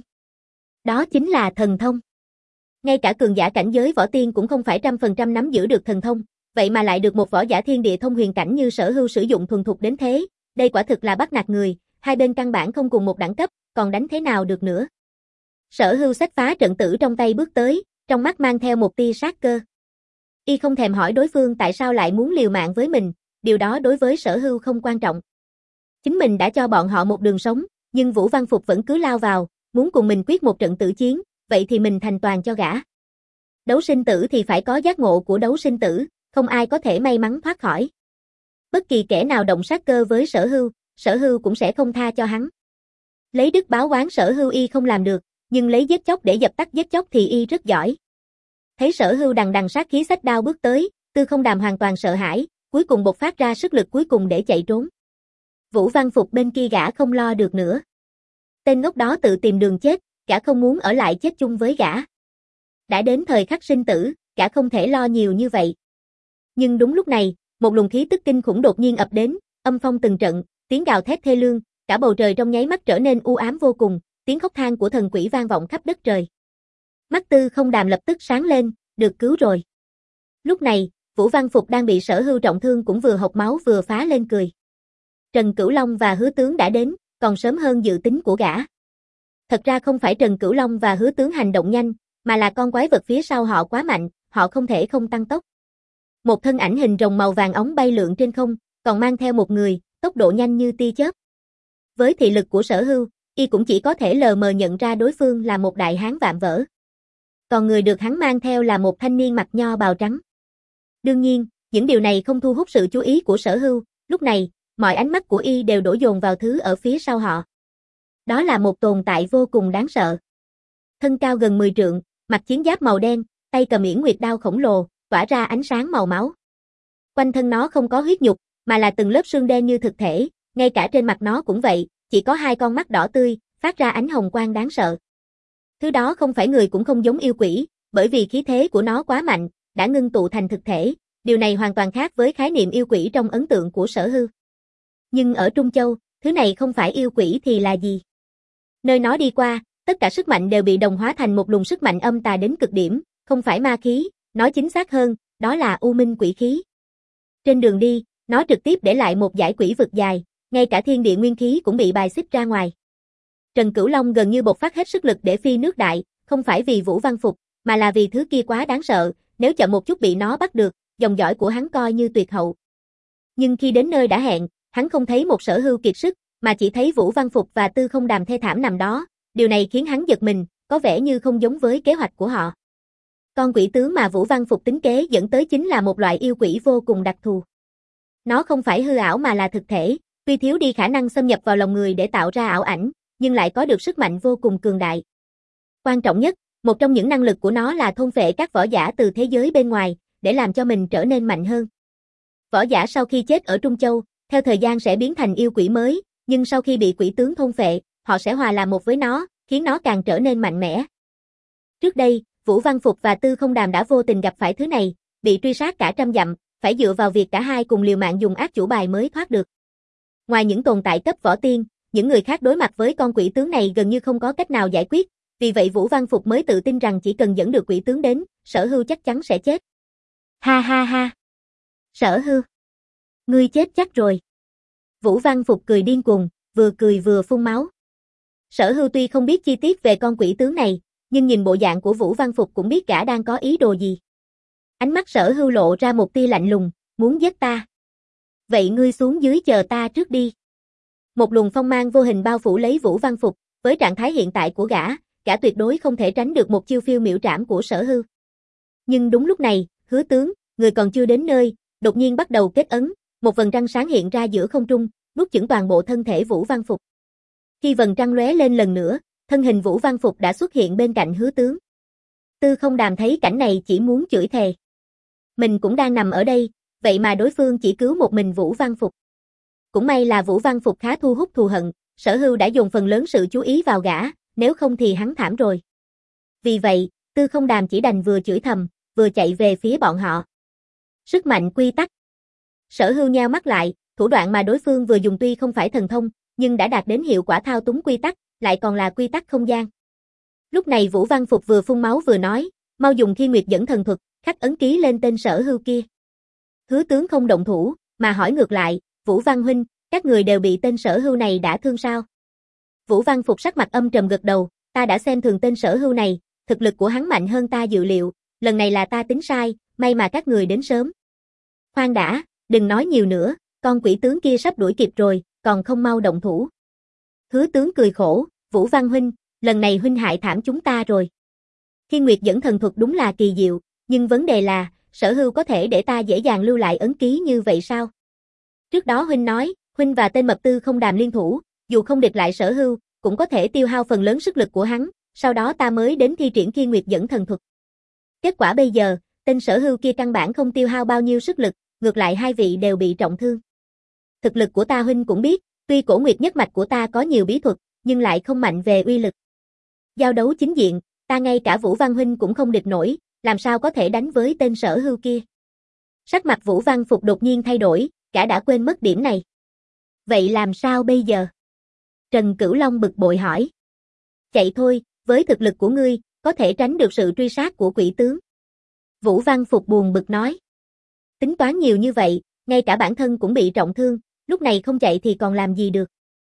Đó chính là thần thông. Ngay cả cường giả cảnh giới võ tiên cũng không phải trăm phần trăm nắm giữ được thần thông, vậy mà lại được một võ giả thiên địa thông huyền cảnh như Sở Hưu sử dụng thuần thục đến thế, đây quả thực là bắt nạt người, hai bên căn bản không cùng một đẳng cấp, còn đánh thế nào được nữa. Sở Hưu xách phá trận tử trong tay bước tới, trong mắt mang theo một tia sát cơ. Y không thèm hỏi đối phương tại sao lại muốn liều mạng với mình, điều đó đối với Sở Hưu không quan trọng. Chính mình đã cho bọn họ một đường sống, nhưng Vũ Văn Phục vẫn cứ lao vào, muốn cùng mình quyết một trận tử chiến, vậy thì mình thành toàn cho gã. Đấu sinh tử thì phải có giác ngộ của đấu sinh tử, không ai có thể may mắn thoát khỏi. Bất kỳ kẻ nào động sát cơ với Sở Hưu, Sở Hưu cũng sẽ không tha cho hắn. Lấy đức báo oán Sở Hưu y không làm được, nhưng lấy giết chóc để dập tắt giết chóc thì y rất giỏi. Thấy Sở Hưu đằng đằng sát khí xách đao bước tới, Tư Không Đàm hoàn toàn sợ hãi, cuối cùng bộc phát ra sức lực cuối cùng để chạy trốn. Vũ Văn Phục bên kia gã không lo được nữa. Tên ngốc đó tự tìm đường chết, gã không muốn ở lại chết chung với gã. Đã đến thời khắc sinh tử, gã không thể lo nhiều như vậy. Nhưng đúng lúc này, một luồng khí tức kinh khủng đột nhiên ập đến, âm phong từng trận, tiếng gào thét thê lương, cả bầu trời trong nháy mắt trở nên u ám vô cùng, tiếng khóc than của thần quỷ vang vọng khắp đất trời. Mắt Tư Không Đàm lập tức sáng lên, được cứu rồi. Lúc này, Vũ Văn Phục đang bị Sở Hưu trọng thương cũng vừa hộc máu vừa phá lên cười. Trần Cửu Long và Hứa Tướng đã đến, còn sớm hơn dự tính của gã. Thật ra không phải Trần Cửu Long và Hứa Tướng hành động nhanh, mà là con quái vật phía sau họ quá mạnh, họ không thể không tăng tốc. Một thân ảnh hình rồng màu vàng óng bay lượn trên không, còn mang theo một người, tốc độ nhanh như tia chớp. Với thị lực của Sở Hưu, y cũng chỉ có thể lờ mờ nhận ra đối phương là một đại hán vạm vỡ. Còn người được hắn mang theo là một thanh niên mặc nho bào trắng. Đương nhiên, những điều này không thu hút sự chú ý của Sở Hưu, lúc này, mọi ánh mắt của y đều đổ dồn vào thứ ở phía sau họ. Đó là một tồn tại vô cùng đáng sợ. Thân cao gần mười trượng, mặc chiến giáp màu đen, tay cầm yển nguyệt đao khổng lồ, tỏa ra ánh sáng màu máu. Quanh thân nó không có huyết nhục, mà là từng lớp xương đen như thực thể, ngay cả trên mặt nó cũng vậy, chỉ có hai con mắt đỏ tươi, phát ra ánh hồng quang đáng sợ. Thứ đó không phải người cũng không giống yêu quỷ, bởi vì khí thế của nó quá mạnh, đã ngưng tụ thành thực thể, điều này hoàn toàn khác với khái niệm yêu quỷ trong ấn tượng của Sở Hưu. Nhưng ở Trung Châu, thứ này không phải yêu quỷ thì là gì? Nơi nó đi qua, tất cả sức mạnh đều bị đồng hóa thành một luồng sức mạnh âm tà đến cực điểm, không phải ma khí, nói chính xác hơn, đó là u minh quỷ khí. Trên đường đi, nó trực tiếp để lại một dải quỷ vực dài, ngay cả thiên địa nguyên khí cũng bị bài xích ra ngoài. Trần Cửu Long gần như bộc phát hết sức lực để phi nước đại, không phải vì Vũ Văn Phục, mà là vì thứ kia quá đáng sợ, nếu chậm một chút bị nó bắt được, dòng dõi của hắn coi như tuyệt hậu. Nhưng khi đến nơi đã hẹn, hắn không thấy một Sở Hưu kiệt sức, mà chỉ thấy Vũ Văn Phục và Tư Không Đàm thê thảm nằm đó, điều này khiến hắn giật mình, có vẻ như không giống với kế hoạch của họ. Con quỷ tướng mà Vũ Văn Phục tính kế dẫn tới chính là một loại yêu quỷ vô cùng đặc thù. Nó không phải hư ảo mà là thực thể, tuy thiếu đi khả năng xâm nhập vào lòng người để tạo ra ảo ảnh, nhưng lại có được sức mạnh vô cùng cường đại. Quan trọng nhất, một trong những năng lực của nó là thôn phệ các võ giả từ thế giới bên ngoài, để làm cho mình trở nên mạnh hơn. Võ giả sau khi chết ở Trung Châu, theo thời gian sẽ biến thành yêu quỷ mới, nhưng sau khi bị quỷ tướng thôn phệ, họ sẽ hòa làm một với nó, khiến nó càng trở nên mạnh mẽ. Trước đây, Vũ Văn Phục và Tư Không Đàm đã vô tình gặp phải thứ này, bị truy sát cả trăm dặm, phải dựa vào việc cả hai cùng liều mạng dùng ác chủ bài mới thoát được. Ngoài những tồn tại cấp võ tiên, những người khác đối mặt với con quỷ tướng này gần như không có cách nào giải quyết, vì vậy Vũ Văn Phục mới tự tin rằng chỉ cần dẫn được quỷ tướng đến, Sở Hưu chắc chắn sẽ chết. Ha ha ha! Sở Hưu! Ngươi chết chắc rồi! Vũ Văn Phục cười điên cuồng, vừa cười vừa phun máu. Sở Hưu tuy không biết chi tiết về con quỷ tướng này, nhưng nhìn bộ dạng của Vũ Văn Phục cũng biết gã đang có ý đồ gì. Ánh mắt Sở Hưu lộ ra một tia lạnh lùng, muốn giết ta. Vậy ngươi xuống dưới chờ ta trước đi. Một luồng phong mang vô hình bao phủ lấy Vũ Văn Phục, với trạng thái hiện tại của gã, gã tuyệt đối không thể tránh được một chiêu phiêu miểu trảm của Sở Hưu. Nhưng đúng lúc này, Hứa Tướng, người còn chưa đến nơi, đột nhiên bắt đầu kết ấn, một vầng trăng sáng hiện ra giữa không trung, nuốt chửng toàn bộ thân thể Vũ Văn Phục. Khi vầng trăng lóe lên lần nữa, thân hình Vũ Văn Phục đã xuất hiện bên cạnh Hứa Tướng. Tư Không Đàm thấy cảnh này chỉ muốn chửi thề. Mình cũng đang nằm ở đây, vậy mà đối phương chỉ cứu một mình Vũ Văn Phục. Cũng may là Vũ Văn Phục khá thu hút thù hận, Sở Hưu đã dồn phần lớn sự chú ý vào gã, nếu không thì hắn thảm rồi. Vì vậy, Tư Không Đàm chỉ đành vừa chửi thầm, vừa chạy về phía bọn họ. Sức mạnh quy tắc. Sở Hưu nheo mắt lại, thủ đoạn mà đối phương vừa dùng tuy không phải thần thông, nhưng đã đạt đến hiệu quả thao túng quy tắc, lại còn là quy tắc không gian. Lúc này Vũ Văn Phục vừa phun máu vừa nói, mau dùng Thiên Nguyệt dẫn thần thuật, khắc ấn ký lên tên Sở Hưu kia. Hứa Tướng không động thủ, mà hỏi ngược lại, Vũ Văn huynh, các người đều bị tên Sở Hưu này đã thương sao? Vũ Văn Phục sắc mặt âm trầm gật đầu, ta đã xem thường tên Sở Hưu này, thực lực của hắn mạnh hơn ta dự liệu, lần này là ta tính sai, may mà các người đến sớm. Khoan đã, đừng nói nhiều nữa, con quỷ tướng kia sắp đuổi kịp rồi, còn không mau động thủ. Hứa Tướng cười khổ, Vũ Văn huynh, lần này huynh hại thảm chúng ta rồi. Thiên Nguyệt dẫn thần thuật đúng là kỳ diệu, nhưng vấn đề là, Sở Hưu có thể để ta dễ dàng lưu lại ấn ký như vậy sao? Trước đó huynh nói, huynh và tên mập Tư Không Đàm liên thủ, dù không địch lại Sở Hưu, cũng có thể tiêu hao phần lớn sức lực của hắn, sau đó ta mới đến thi triển Thiên Nguyệt dẫn thần thuật. Kết quả bây giờ, tên Sở Hưu kia căn bản không tiêu hao bao nhiêu sức lực, ngược lại hai vị đều bị trọng thương. Thực lực của ta huynh cũng biết, tuy Cổ Nguyệt nhất mạch của ta có nhiều bí thuật, nhưng lại không mạnh về uy lực. Giao đấu chính diện, ta ngay cả Vũ Văn huynh cũng không địch nổi, làm sao có thể đánh với tên Sở Hưu kia. Sắc mặt Vũ Văn Phục đột nhiên thay đổi, gã đã quên mất điểm này. Vậy làm sao bây giờ? Trần Cửu Long bực bội hỏi. Chạy thôi, với thực lực của ngươi, có thể tránh được sự truy sát của quỷ tướng. Vũ Văn Phục buồn bực nói. Tính toán nhiều như vậy, ngay cả bản thân cũng bị trọng thương, lúc này không chạy thì còn làm gì được.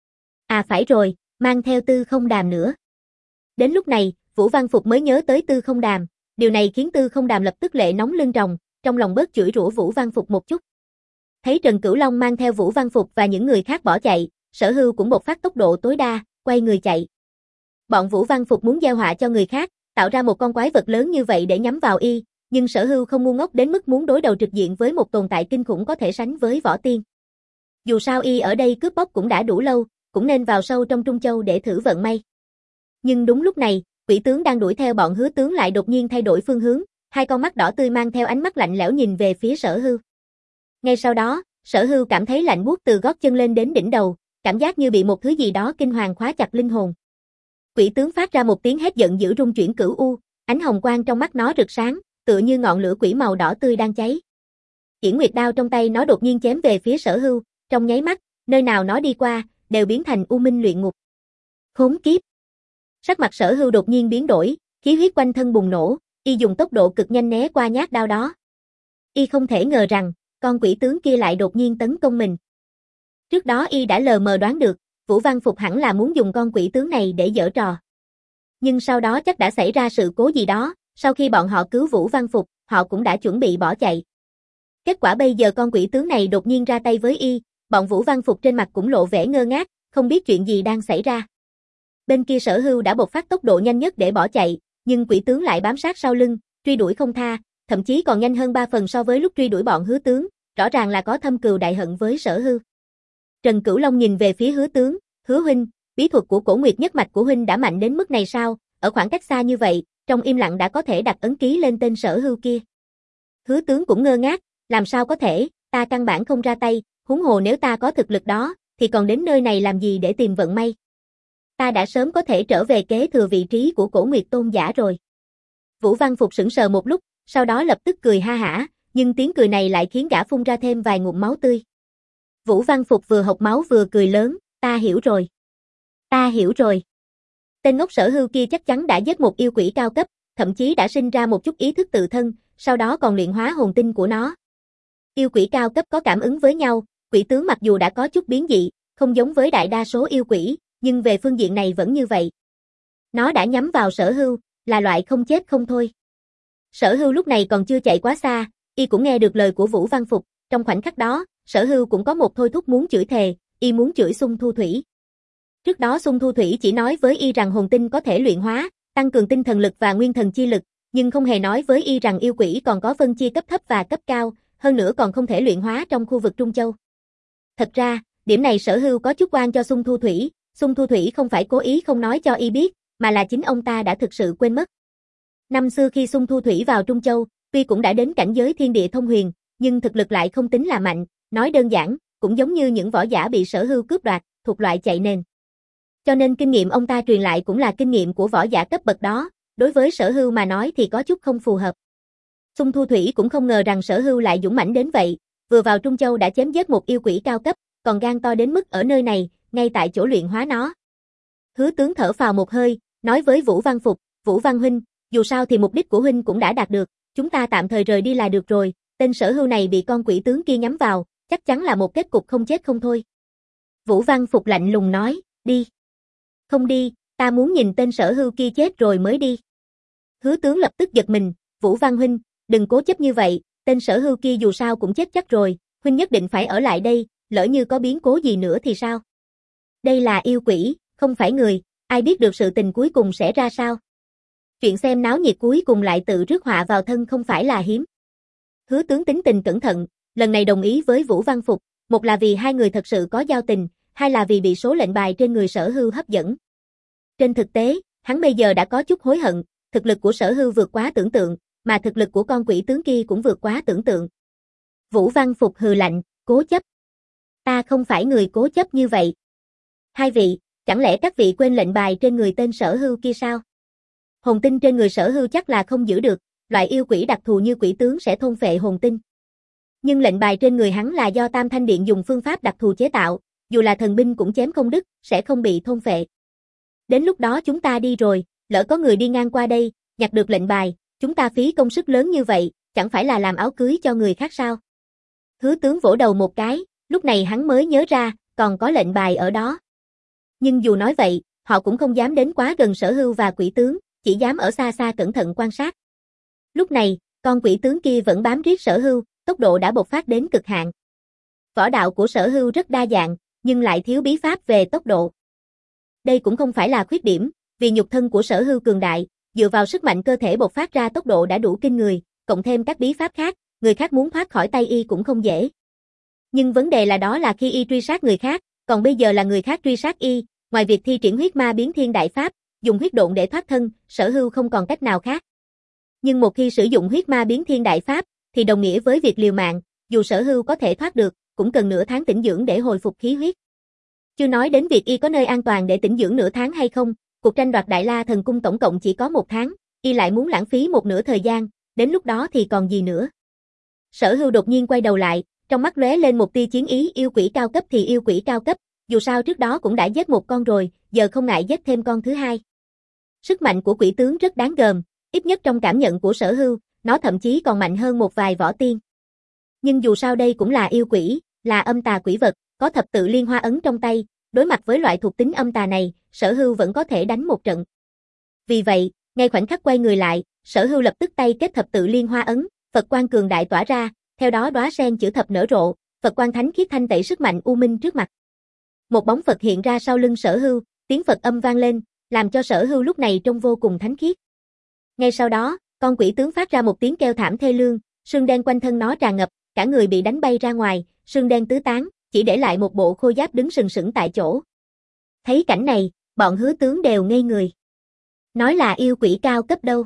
À phải rồi, mang theo Tư Không Đàm nữa. Đến lúc này, Vũ Văn Phục mới nhớ tới Tư Không Đàm, điều này khiến Tư Không Đàm lập tức lệ nóng lưng ròng, trong lòng bớt chửi rủa Vũ Văn Phục một chút. Thấy Trần Cửu Long mang theo Vũ Văn Phục và những người khác bỏ chạy, Sở Hưu cũng bộc phát tốc độ tối đa, quay người chạy. Bọn Vũ Văn Phục muốn gieo họa cho người khác, tạo ra một con quái vật lớn như vậy để nhắm vào y, nhưng Sở Hưu không ngu ngốc đến mức muốn đối đầu trực diện với một tồn tại kinh khủng có thể sánh với võ tiên. Dù sao y ở đây cướp bóc cũng đã đủ lâu, cũng nên vào sâu trong Trung Châu để thử vận may. Nhưng đúng lúc này, quỷ tướng đang đuổi theo bọn Hứa tướng lại đột nhiên thay đổi phương hướng, hai con mắt đỏ tươi mang theo ánh mắt lạnh lẽo nhìn về phía Sở Hưu. Ngay sau đó, Sở Hưu cảm thấy lạnh buốt từ gót chân lên đến đỉnh đầu, cảm giác như bị một thứ gì đó kinh hoàng khóa chặt linh hồn. Quỷ tướng phát ra một tiếng hét giận dữ rung chuyển cửu u, ánh hồng quang trong mắt nó rực sáng, tựa như ngọn lửa quỷ màu đỏ tươi đang cháy. Yển Nguyệt đao trong tay nó đột nhiên chém về phía Sở Hưu, trong nháy mắt, nơi nào nó đi qua, đều biến thành u minh luyện ngục. Khốn kiếp! Sắc mặt Sở Hưu đột nhiên biến đổi, khí huyết quanh thân bùng nổ, y dùng tốc độ cực nhanh né qua nhát đao đó. Y không thể ngờ rằng, con quỷ tướng kia lại đột nhiên tấn công mình. Trước đó y đã lờ mờ đoán được, Vũ Văn Phục hẳn là muốn dùng con quỷ tướng này để giở trò. Nhưng sau đó chắc đã xảy ra sự cố gì đó, sau khi bọn họ cứu Vũ Văn Phục, họ cũng đã chuẩn bị bỏ chạy. Kết quả bây giờ con quỷ tướng này đột nhiên ra tay với y, bọn Vũ Văn Phục trên mặt cũng lộ vẻ ngơ ngác, không biết chuyện gì đang xảy ra. Bên kia Sở Hưu đã bộc phát tốc độ nhanh nhất để bỏ chạy, nhưng quỷ tướng lại bám sát sau lưng, truy đuổi không tha, thậm chí còn nhanh hơn ba phần so với lúc truy đuổi bọn Hứa tướng, rõ ràng là có thâm cừu đại hận với Sở Hưu. Trần Cửu Long nhìn về phía Hứa tướng, Hứa huynh, bí thuật của Cổ Nguyệt nhất mạch của huynh đã mạnh đến mức này sao, ở khoảng cách xa như vậy, trong im lặng đã có thể đặt ấn ký lên tên Sở Hưu kia. Hứa tướng cũng ngơ ngác, làm sao có thể, ta căn bản không ra tay, huống hồ nếu ta có thực lực đó, thì còn đến nơi này làm gì để tìm vận may. Ta đã sớm có thể trở về kế thừa vị trí của Cổ Nguyệt tôn giả rồi. Vũ Văn Phục sững sờ một lúc, sau đó lập tức cười ha hả, nhưng tiếng cười này lại khiến gã phun ra thêm vài ngụm máu tươi. Vũ Văn Phục vừa hộc máu vừa cười lớn, ta hiểu rồi. Ta hiểu rồi. Tên ngốc Sở Hưu kia chắc chắn đã giết một yêu quỷ cao cấp, thậm chí đã sinh ra một chút ý thức tự thân, sau đó còn luyện hóa hồn tinh của nó. Yêu quỷ cao cấp có cảm ứng với nhau, quỷ tướng mặc dù đã có chút biến dị, không giống với đại đa số yêu quỷ, nhưng về phương diện này vẫn như vậy. Nó đã nhắm vào Sở Hưu, là loại không chết không thôi. Sở Hưu lúc này còn chưa chạy quá xa, y cũng nghe được lời của Vũ Văn Phục, trong khoảnh khắc đó, Sở Hưu cũng có một thôi thúc muốn chửi thề, y muốn chửi Xung Thu Thủy. Trước đó Xung Thu Thủy chỉ nói với y rằng hồn tinh có thể luyện hóa, tăng cường tinh thần lực và nguyên thần chi lực, nhưng không hề nói với y rằng yêu quỷ còn có phân chia cấp thấp và cấp cao, hơn nữa còn không thể luyện hóa trong khu vực Trung Châu. Thật ra, điểm này Sở Hưu có chút oan cho Xung Thu Thủy, Xung Thu Thủy không phải cố ý không nói cho y biết, mà là chính ông ta đã thực sự quên mất. Năm xưa khi Xung Thu Thủy vào Trung Châu, tuy cũng đã đến cảnh giới thiên địa thông huyền, nhưng thực lực lại không tính là mạnh, nói đơn giản, cũng giống như những võ giả bị Sở Hưu cướp đoạt, thuộc loại chạy nền. Cho nên kinh nghiệm ông ta truyền lại cũng là kinh nghiệm của võ giả cấp bậc đó, đối với Sở Hưu mà nói thì có chút không phù hợp. Xung Thu Thủy cũng không ngờ rằng Sở Hưu lại dũng mãnh đến vậy, vừa vào Trung Châu đã chém giết một yêu quỷ cao cấp, còn gan to đến mức ở nơi này, ngay tại chỗ luyện hóa nó. Hứa tướng thở phào một hơi, nói với Vũ Văn Phục, Vũ Văn huynh, dù sao thì mục đích của huynh cũng đã đạt được, chúng ta tạm thời rời đi là được rồi, tên Sở Hưu này bị con quỷ tướng kia nhắm vào, chắc chắn là một kết cục không chết không thôi. Vũ Văn Phục lạnh lùng nói, đi. Không đi, ta muốn nhìn tên Sở Hưu kia chết rồi mới đi. Hứa tướng lập tức giật mình, Vũ Văn huynh, đừng cố chấp như vậy, tên Sở Hưu kia dù sao cũng chết chắc rồi, huynh nhất định phải ở lại đây, lỡ như có biến cố gì nữa thì sao? Đây là yêu quỷ, không phải người, ai biết được sự tình cuối cùng sẽ ra sao? Chuyện xem náo nhiệt cuối cùng lại tự rước họa vào thân không phải là hiếm. Hứa tướng tính tình cẩn thận, lần này đồng ý với Vũ Văn Phục, một là vì hai người thật sự có giao tình, hai là vì bị số lệnh bài trên người Sở Hưu hấp dẫn. Trên thực tế, hắn bây giờ đã có chút hối hận, thực lực của Sở Hưu vượt quá tưởng tượng, mà thực lực của con quỷ tướng kia cũng vượt quá tưởng tượng. Vũ Văn Phục hừ lạnh, cố chấp. Ta không phải người cố chấp như vậy. Hai vị, chẳng lẽ các vị quên lệnh bài trên người tên Sở Hưu kia sao? Hồn tinh trên người Sở Hưu chắc là không giữ được, loại yêu quỷ đặc thù như quỷ tướng sẽ thôn phệ hồn tinh. Nhưng lệnh bài trên người hắn là do Tam Thanh Điện dùng phương pháp đặc thù chế tạo, dù là thần binh cũng chém không đứt, sẽ không bị thôn phệ. Đến lúc đó chúng ta đi rồi, lỡ có người đi ngang qua đây, nhặt được lệnh bài, chúng ta phí công sức lớn như vậy, chẳng phải là làm áo cưới cho người khác sao? Hứa tướng vỗ đầu một cái, lúc này hắn mới nhớ ra, còn có lệnh bài ở đó. Nhưng dù nói vậy, họ cũng không dám đến quá gần Sở Hưu và quỷ tướng, chỉ dám ở xa xa cẩn thận quan sát. Lúc này, con quỷ tướng kia vẫn bám riết Sở Hưu, tốc độ đã bộc phát đến cực hạn. Võ đạo của Sở Hưu rất đa dạng, nhưng lại thiếu bí pháp về tốc độ. Đây cũng không phải là khuyết điểm, vì nhục thân của Sở Hưu cường đại, dựa vào sức mạnh cơ thể bộc phát ra tốc độ đã đủ kinh người, cộng thêm các bí pháp khác, người khác muốn thoát khỏi tay y cũng không dễ. Nhưng vấn đề là đó là khi y truy sát người khác, còn bây giờ là người khác truy sát y, ngoài việc thi triển huyết ma biến thiên đại pháp, dùng huyết độn để thoát thân, Sở Hưu không còn cách nào khác. Nhưng một khi sử dụng huyết ma biến thiên đại pháp, thì đồng nghĩa với việc liều mạng, dù Sở Hưu có thể thoát được, cũng cần nửa tháng tĩnh dưỡng để hồi phục khí huyết. Chưa nói đến việc y có nơi an toàn để tĩnh dưỡng nửa tháng hay không, cuộc tranh đoạt Đại La Thần Cung tổng cộng chỉ có một tháng, y lại muốn lãng phí một nửa thời gian, đến lúc đó thì còn gì nữa. Sở Hưu đột nhiên quay đầu lại, trong mắt lóe lên một tia chiến ý, yêu quỷ cao cấp thì yêu quỷ cao cấp, dù sao trước đó cũng đã giết một con rồi, giờ không ngại giết thêm con thứ hai. Sức mạnh của quỷ tướng rất đáng gờm, ít nhất trong cảm nhận của Sở Hưu, nó thậm chí còn mạnh hơn một vài võ tiên. Nhưng dù sao đây cũng là yêu quỷ, là âm tà quỷ vật, có thập tự liên hoa ấn trong tay, đối mặt với loại thuộc tính âm tà này, Sở Hưu vẫn có thể đánh một trận. Vì vậy, ngay khoảnh khắc quay người lại, Sở Hưu lập tức tay kết thập tự liên hoa ấn, Phật quang cường đại tỏa ra, theo đó đóa sen chữ thập nở rộ, Phật quang thánh khiết thanh tẩy sức mạnh u minh trước mặt. Một bóng Phật hiện ra sau lưng Sở Hưu, tiếng Phật âm vang lên, làm cho Sở Hưu lúc này trông vô cùng thánh khiết. Ngay sau đó, con quỷ tướng phát ra một tiếng kêu thảm thê lương, sương đen quanh thân nó tràn ngập, cả người bị đánh bay ra ngoài, sương đen tứ tán, chỉ để lại một bộ khôi giáp đứng sừng sững tại chỗ. Thấy cảnh này, bọn Hứa tướng đều ngây người. Nói là yêu quỷ cao cấp đâu?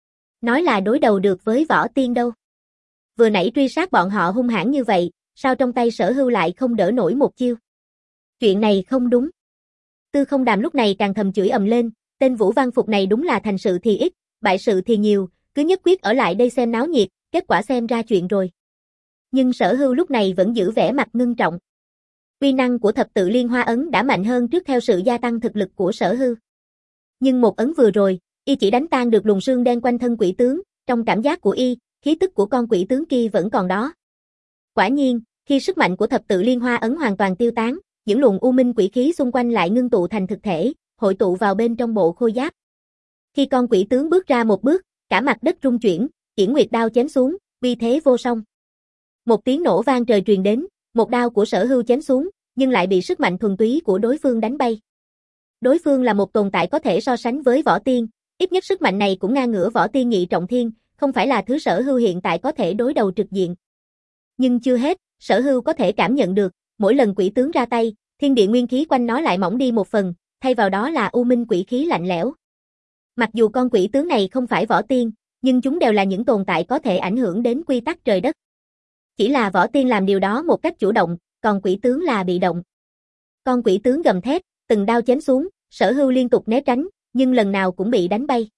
Nói là đối đầu được với võ tiên đâu? Vừa nãy truy sát bọn họ hung hãn như vậy, sao trong tay Sở Hưu lại không đỡ nổi một chiêu? Chuyện này không đúng. Tư Không Đàm lúc này càng thầm chửi ầm lên, tên Vũ Văn Phục này đúng là thành sự thì ít, bại sự thì nhiều, cứ nhất quyết ở lại đây xem náo nhiệt, kết quả xem ra chuyện rồi. Nhưng Sở Hưu lúc này vẫn giữ vẻ mặt ngưng trọng. Uy năng của thập tự liên hoa ấn đã mạnh hơn trước theo sự gia tăng thực lực của Sở Hưu. Nhưng một ấn vừa rồi, y chỉ đánh tan được luồng sương đen quanh thân quỷ tướng, trong cảm giác của y, khí tức của con quỷ tướng kia vẫn còn đó. Quả nhiên, khi sức mạnh của thập tự liên hoa ấn hoàn toàn tiêu tán, những luồng u minh quỷ khí xung quanh lại ngưng tụ thành thực thể, hội tụ vào bên trong bộ khôi giáp. Khi con quỷ tướng bước ra một bước, cả mặt đất rung chuyển, Triển Nguyệt đao chém xuống, uy thế vô song. Một tiếng nổ vang trời truyền đến, một đao của Sở Hưu chém xuống, nhưng lại bị sức mạnh thuần túy của đối phương đánh bay. Đối phương là một tồn tại có thể so sánh với võ tiên, ít nhất sức mạnh này cũng ngang ngửa võ tiên nhị trọng thiên, không phải là thứ Sở Hưu hiện tại có thể đối đầu trực diện. Nhưng chưa hết, Sở Hưu có thể cảm nhận được, mỗi lần quỷ tướng ra tay, thiên địa nguyên khí quanh nó lại mỏng đi một phần, thay vào đó là u minh quỷ khí lạnh lẽo. Mặc dù con quỷ tướng này không phải võ tiên, nhưng chúng đều là những tồn tại có thể ảnh hưởng đến quy tắc trời đất. Chỉ là võ tiên làm điều đó một cách chủ động, còn quỷ tướng là bị động. Con quỷ tướng gầm thét, từng đao chém xuống, Sở Hưu liên tục né tránh, nhưng lần nào cũng bị đánh bay.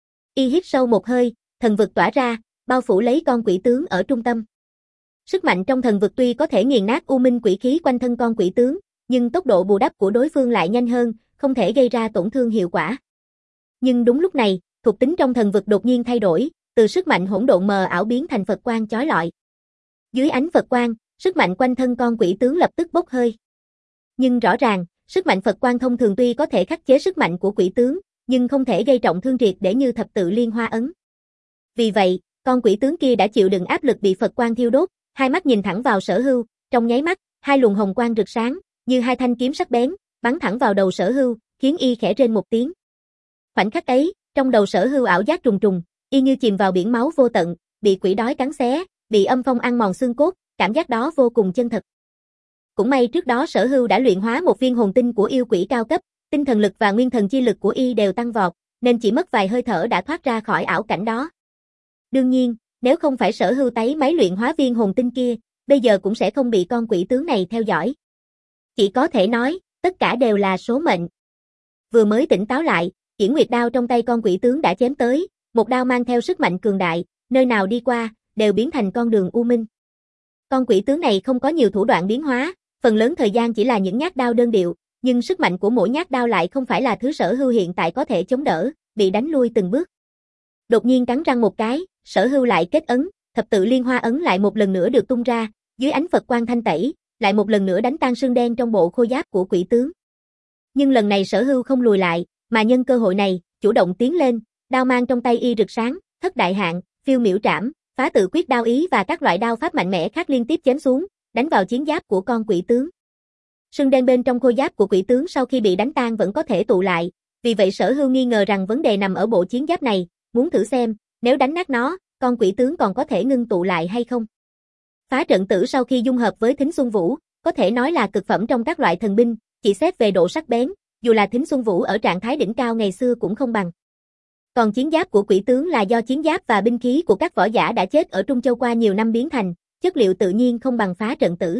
Y hít sâu một hơi, thần vực tỏa ra, bao phủ lấy con quỷ tướng ở trung tâm. Sức mạnh trong thần vực tuy có thể nghiền nát u minh quỷ khí quanh thân con quỷ tướng, nhưng tốc độ bù đắp của đối phương lại nhanh hơn, không thể gây ra tổn thương hiệu quả. Nhưng đúng lúc này, thuộc tính trong thần vực đột nhiên thay đổi, từ sức mạnh hỗn độn mờ ảo biến thành Phật quang chói lọi. Dưới ánh Phật quang, sức mạnh quanh thân con quỷ tướng lập tức bốc hơi. Nhưng rõ ràng, sức mạnh Phật quang thông thường tuy có thể khắc chế sức mạnh của quỷ tướng, nhưng không thể gây trọng thương triệt để như thập tự liên hoa ấn. Vì vậy, con quỷ tướng kia đã chịu đựng áp lực bị Phật quang thiêu đốt, hai mắt nhìn thẳng vào Sở Hưu, trong nháy mắt, hai luồng hồng quang rực sáng, như hai thanh kiếm sắc bén, bắn thẳng vào đầu Sở Hưu, khiến y khẽ rên một tiếng. Khoảnh khắc ấy, trong đầu Sở Hưu ảo giác trùng trùng, y như chìm vào biển máu vô tận, bị quỷ đói cắn xé, bị âm phong ăn mòn xương cốt, cảm giác đó vô cùng chân thật. Cũng may trước đó Sở Hưu đã luyện hóa một viên hồn tinh của yêu quỷ cao cấp, tinh thần lực và nguyên thần chi lực của y đều tăng vọt, nên chỉ mất vài hơi thở đã thoát ra khỏi ảo cảnh đó. Đương nhiên, nếu không phải Sở Hưu tấy máy luyện hóa viên hồn tinh kia, bây giờ cũng sẽ không bị con quỷ tướng này theo dõi. Chỉ có thể nói, tất cả đều là số mệnh. Vừa mới tỉnh táo lại, Kiển Nguyệt đao trong tay con quỷ tướng đã chém tới, một đao mang theo sức mạnh cường đại, nơi nào đi qua, đều biến thành con đường u minh. Con quỷ tướng này không có nhiều thủ đoạn biến hóa, phần lớn thời gian chỉ là những nhát đao đơn điệu, nhưng sức mạnh của mỗi nhát đao lại không phải là thứ Sở Hưu hiện tại có thể chống đỡ, bị đánh lui từng bước. Đột nhiên cắn răng một cái, Sở Hưu lại kết ấn, thập tự liên hoa ấn lại một lần nữa được tung ra, dưới ánh Phật quang thanh tẩy, lại một lần nữa đánh tan xương đen trong bộ khôi giáp của quỷ tướng. Nhưng lần này Sở Hưu không lùi lại, mà nhân cơ hội này, chủ động tiến lên, đao mang trong tay y rực sáng, thất đại hạn, phiêu miểu trảm, phá tự quyết đao ý và các loại đao pháp mạnh mẽ khác liên tiếp chém xuống, đánh vào chiến giáp của con quỷ tướng. Sương đen bên trong khôi giáp của quỷ tướng sau khi bị đánh tan vẫn có thể tụ lại, vì vậy Sở Hưu nghi ngờ rằng vấn đề nằm ở bộ chiến giáp này, muốn thử xem, nếu đánh nát nó, con quỷ tướng còn có thể ngưng tụ lại hay không. Phá trận tử sau khi dung hợp với Thính Xuân Vũ, có thể nói là cực phẩm trong các loại thần binh, chỉ xét về độ sắc bén, dù là Thính Xuân Vũ ở trạng thái đỉnh cao ngày xưa cũng không bằng. Còn chiến giáp của quỷ tướng là do chiến giáp và binh khí của các võ giả đã chết ở Trung Châu qua nhiều năm biến thành, chất liệu tự nhiên không bằng phá trận tử.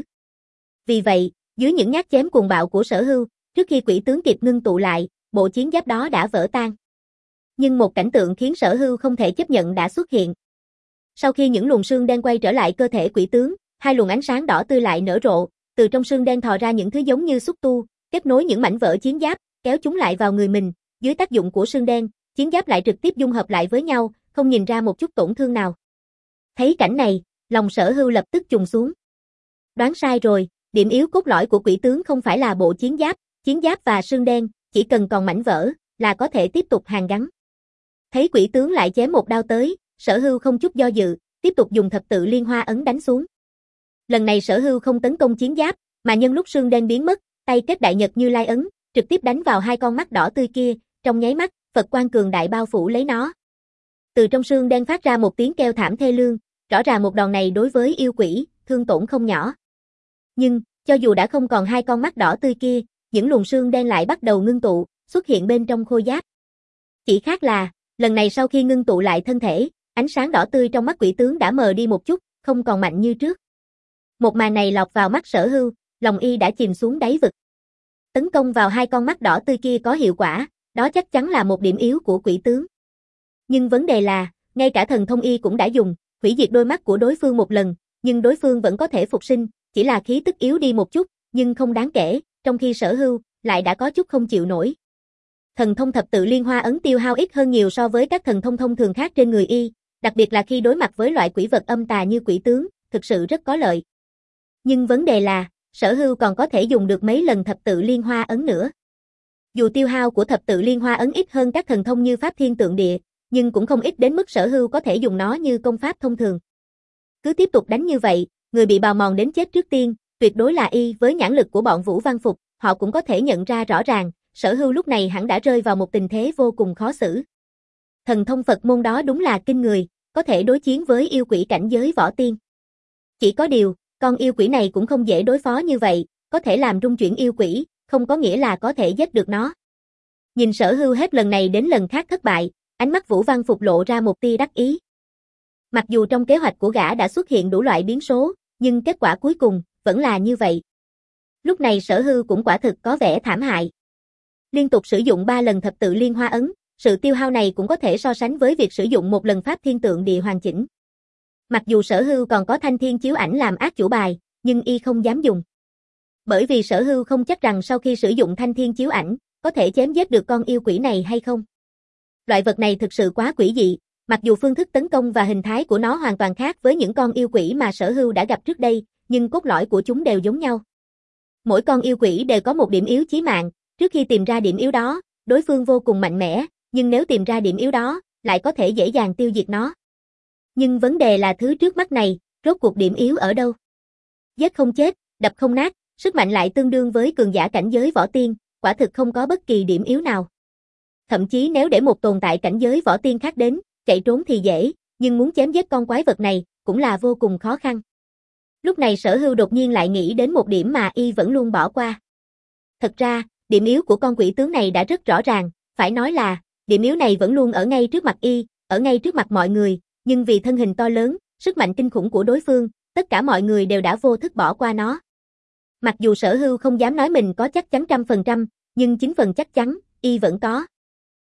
Vì vậy, dưới những nhát chém cuồng bạo của Sở Hưu, trước khi quỷ tướng kịp ngưng tụ lại, bộ chiến giáp đó đã vỡ tan. Nhưng một cảnh tượng khiến Sở Hưu không thể chấp nhận đã xuất hiện. Sau khi những luồng sương đen quay trở lại cơ thể quỷ tướng, hai luồng ánh sáng đỏ tươi lại nở rộ, từ trong sương đen thò ra những thứ giống như xúc tu, kết nối những mảnh vỡ chiến giáp, kéo chúng lại vào người mình, dưới tác dụng của sương đen, chiến giáp lại trực tiếp dung hợp lại với nhau, không nhìn ra một chút tổn thương nào. Thấy cảnh này, lòng Sở Hưu lập tức trùng xuống. Đoán sai rồi, điểm yếu cốt lõi của quỷ tướng không phải là bộ chiến giáp, chiến giáp và sương đen, chỉ cần còn mảnh vỡ, là có thể tiếp tục hàn gắn. Thấy quỷ tướng lại chém một đao tới, Sở Hưu không chút do dự, tiếp tục dùng thập tự liên hoa ấn đánh xuống. Lần này Sở Hưu không tấn công chiến giáp, mà nhân lúc sương đen biến mất, tay kết đại nhật Như Lai ấn, trực tiếp đánh vào hai con mắt đỏ tươi kia, trong nháy mắt, Phật quang cường đại bao phủ lấy nó. Từ trong sương đen phát ra một tiếng kêu thảm thê lương, rõ ràng một đòn này đối với yêu quỷ, thương tổn không nhỏ. Nhưng, cho dù đã không còn hai con mắt đỏ tươi kia, những luồng sương đen lại bắt đầu ngưng tụ, xuất hiện bên trong khôi giáp. Chỉ khác là, lần này sau khi ngưng tụ lại thân thể, ánh sáng đỏ tươi trong mắt quỷ tướng đã mờ đi một chút, không còn mạnh như trước. Một màn này lọt vào mắt Sở Hưu, lòng y đã chìm xuống đáy vực. Tấn công vào hai con mắt đỏ tươi kia có hiệu quả, đó chắc chắn là một điểm yếu của quỷ tướng. Nhưng vấn đề là, ngay cả thần thông y cũng đã dùng, hủy diệt đôi mắt của đối phương một lần, nhưng đối phương vẫn có thể phục sinh, chỉ là khí tức yếu đi một chút, nhưng không đáng kể, trong khi Sở Hưu lại đã có chút không chịu nổi. Thần thông thập tự liên hoa ấn tiêu hao ít hơn nhiều so với các thần thông thông thường khác trên người y, đặc biệt là khi đối mặt với loại quỷ vật âm tà như quỷ tướng, thực sự rất có lợi. Nhưng vấn đề là, Sở Hưu còn có thể dùng được mấy lần thập tự liên hoa ấn nữa. Dù tiêu hao của thập tự liên hoa ấn ít hơn các thần thông như pháp thiên tượng địa, nhưng cũng không ít đến mức Sở Hưu có thể dùng nó như công pháp thông thường. Cứ tiếp tục đánh như vậy, người bị bào mòn đến chết trước tiên, tuyệt đối là y. Với nhãn lực của bọn Vũ Văn Phục, họ cũng có thể nhận ra rõ ràng, Sở Hưu lúc này hẳn đã rơi vào một tình thế vô cùng khó xử. Thần thông Phật môn đó đúng là kinh người, có thể đối chiến với yêu quỷ cảnh giới võ tiên. Chỉ có điều, con yêu quỷ này cũng không dễ đối phó như vậy, có thể làm rung chuyển yêu quỷ, không có nghĩa là có thể giết được nó. Nhìn Sở Hưu hết lần này đến lần khác thất bại, ánh mắt Vũ Văn Phục lộ ra một tia đắc ý. Mặc dù trong kế hoạch của gã đã xuất hiện đủ loại biến số, nhưng kết quả cuối cùng vẫn là như vậy. Lúc này Sở Hưu cũng quả thực có vẻ thảm hại. Liên tục sử dụng ba lần thập tự liên hoa ấn, sự tiêu hao này cũng có thể so sánh với việc sử dụng một lần pháp thiên tượng địa hoàn chỉnh. Mặc dù Sở Hưu còn có thanh thiên chiếu ảnh làm ác chủ bài, nhưng y không dám dùng. Bởi vì Sở Hưu không chắc rằng sau khi sử dụng thanh thiên chiếu ảnh, có thể chém giết được con yêu quỷ này hay không. Loại vật này thực sự quá quỷ dị, mặc dù phương thức tấn công và hình thái của nó hoàn toàn khác với những con yêu quỷ mà Sở Hưu đã gặp trước đây, nhưng cốt lõi của chúng đều giống nhau. Mỗi con yêu quỷ đều có một điểm yếu chí mạng, trước khi tìm ra điểm yếu đó, đối phương vô cùng mạnh mẽ, nhưng nếu tìm ra điểm yếu đó, lại có thể dễ dàng tiêu diệt nó. Nhưng vấn đề là thứ trước mắt này, rốt cuộc điểm yếu ở đâu? Giết không chết, đập không nát, sức mạnh lại tương đương với cường giả cảnh giới võ tiên, quả thực không có bất kỳ điểm yếu nào. Thậm chí nếu để một tồn tại cảnh giới võ tiên khác đến, chạy trốn thì dễ, nhưng muốn chém giết con quái vật này, cũng là vô cùng khó khăn. Lúc này Sở Hưu đột nhiên lại nghĩ đến một điểm mà y vẫn luôn bỏ qua. Thật ra, điểm yếu của con quỷ tướng này đã rất rõ ràng, phải nói là, điểm yếu này vẫn luôn ở ngay trước mặt y, ở ngay trước mặt mọi người, nhưng vì thân hình to lớn, sức mạnh kinh khủng của đối phương, tất cả mọi người đều đã vô thức bỏ qua nó. Mặc dù Sở Hưu không dám nói mình có chắc chắn trăm phần trăm, nhưng chín phần chắc chắn, y vẫn có.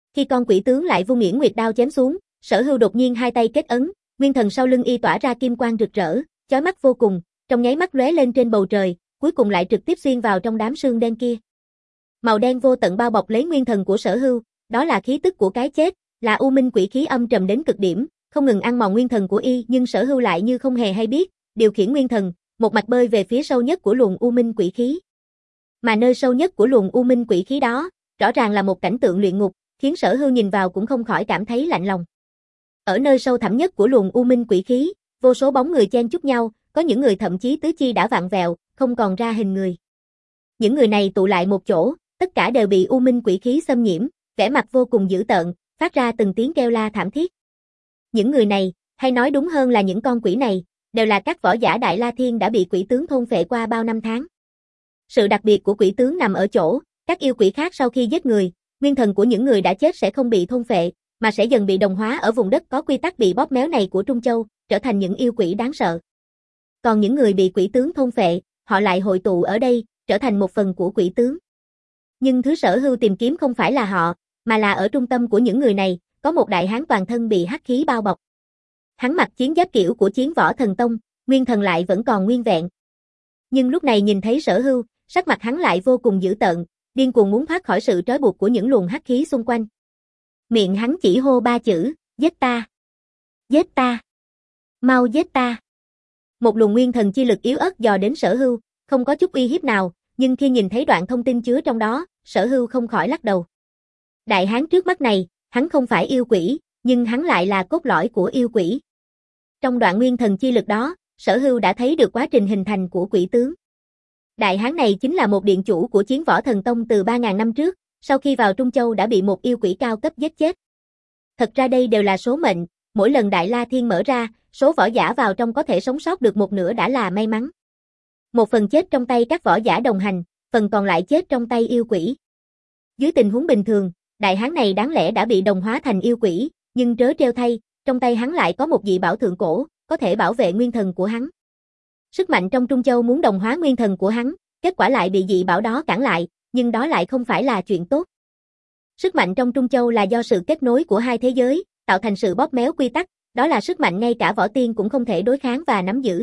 Khi con quỷ tướng lại vung Yển Nguyệt đao chém xuống, Sở Hưu đột nhiên hai tay kết ấn, nguyên thần sau lưng y tỏa ra kim quang rực rỡ, chói mắt vô cùng, trong nháy mắt lóe lên trên bầu trời, cuối cùng lại trực tiếp xuyên vào trong đám sương đen kia. Màu đen vô tận bao bọc lấy nguyên thần của Sở Hưu, đó là khí tức của cái chết, là u minh quỷ khí âm trầm đến cực điểm, không ngừng ăn mòn nguyên thần của y, nhưng Sở Hưu lại như không hề hay biết, điều khiển nguyên thần, một mạch bơi về phía sâu nhất của luồng u minh quỷ khí. Mà nơi sâu nhất của luồng u minh quỷ khí đó, rõ ràng là một cảnh tượng luyện ngục, khiến Sở Hưu nhìn vào cũng không khỏi cảm thấy lạnh lòng. Ở nơi sâu thẳm nhất của luồng u minh quỷ khí, vô số bóng người chen chúc nhau, có những người thậm chí tứ chi đã vặn vẹo, không còn ra hình người. Những người này tụ lại một chỗ, tất cả đều bị u minh quỷ khí xâm nhiễm, vẻ mặt vô cùng dữ tợn, phát ra từng tiếng kêu la thảm thiết. Những người này, hay nói đúng hơn là những con quỷ này, đều là các võ giả Đại La Thiên đã bị quỷ tướng thôn phệ qua bao năm tháng. Sự đặc biệt của quỷ tướng nằm ở chỗ, các yêu quỷ khác sau khi giết người, nguyên thần của những người đã chết sẽ không bị thôn phệ, mà sẽ dần bị đồng hóa ở vùng đất có quy tắc bị bóp méo này của Trung Châu, trở thành những yêu quỷ đáng sợ. Còn những người bị quỷ tướng thôn phệ, họ lại hội tụ ở đây, trở thành một phần của quỷ tướng. Nhưng thứ Sở Hưu tìm kiếm không phải là họ, mà là ở trung tâm của những người này, có một đại hán toàn thân bị hắc khí bao bọc. Hắn mặc chiến giáp kiểu của Chiến Võ Thần Tông, nguyên thần lại vẫn còn nguyên vẹn. Nhưng lúc này nhìn thấy Sở Hưu, sắc mặt hắn lại vô cùng dữ tợn, điên cuồng muốn thoát khỏi sự trói buộc của những luồng hắc khí xung quanh. Miệng hắn chỉ hô ba chữ, giết ta, giết ta, mau giết ta. Một luồng nguyên thần chi lực yếu ớt dò đến Sở Hưu, không có chút uy hiếp nào, nhưng khi nhìn thấy đoạn thông tin chứa trong đó, Sở Hưu không khỏi lắc đầu. Đại hán trước mắt này, hắn không phải yêu quỷ, nhưng hắn lại là cốt lõi của yêu quỷ. Trong đoạn nguyên thần chi lực đó, Sở Hưu đã thấy được quá trình hình thành của quỷ tướng. Đại hán này chính là một điện chủ của Chiến Võ Thần Tông từ ba nghìn năm trước, sau khi vào Trung Châu đã bị một yêu quỷ cao cấp giết chết. Thật ra đây đều là số mệnh, mỗi lần Đại La Thiên mở ra, số võ giả vào trong có thể sống sót được một nửa đã là may mắn. Một phần chết trong tay các võ giả đồng hành, phần còn lại chết trong tay yêu quỷ. Dưới tình huống bình thường, đại hán này đáng lẽ đã bị đồng hóa thành yêu quỷ, nhưng trớ trêu thay, trong tay hắn lại có một dị bảo thượng cổ, có thể bảo vệ nguyên thần của hắn. Sức mạnh trong Trung Châu muốn đồng hóa nguyên thần của hắn, kết quả lại bị dị bảo đó cản lại, nhưng đó lại không phải là chuyện tốt. Sức mạnh trong Trung Châu là do sự kết nối của hai thế giới, tạo thành sự bóp méo quy tắc, đó là sức mạnh ngay cả võ tiên cũng không thể đối kháng và nắm giữ.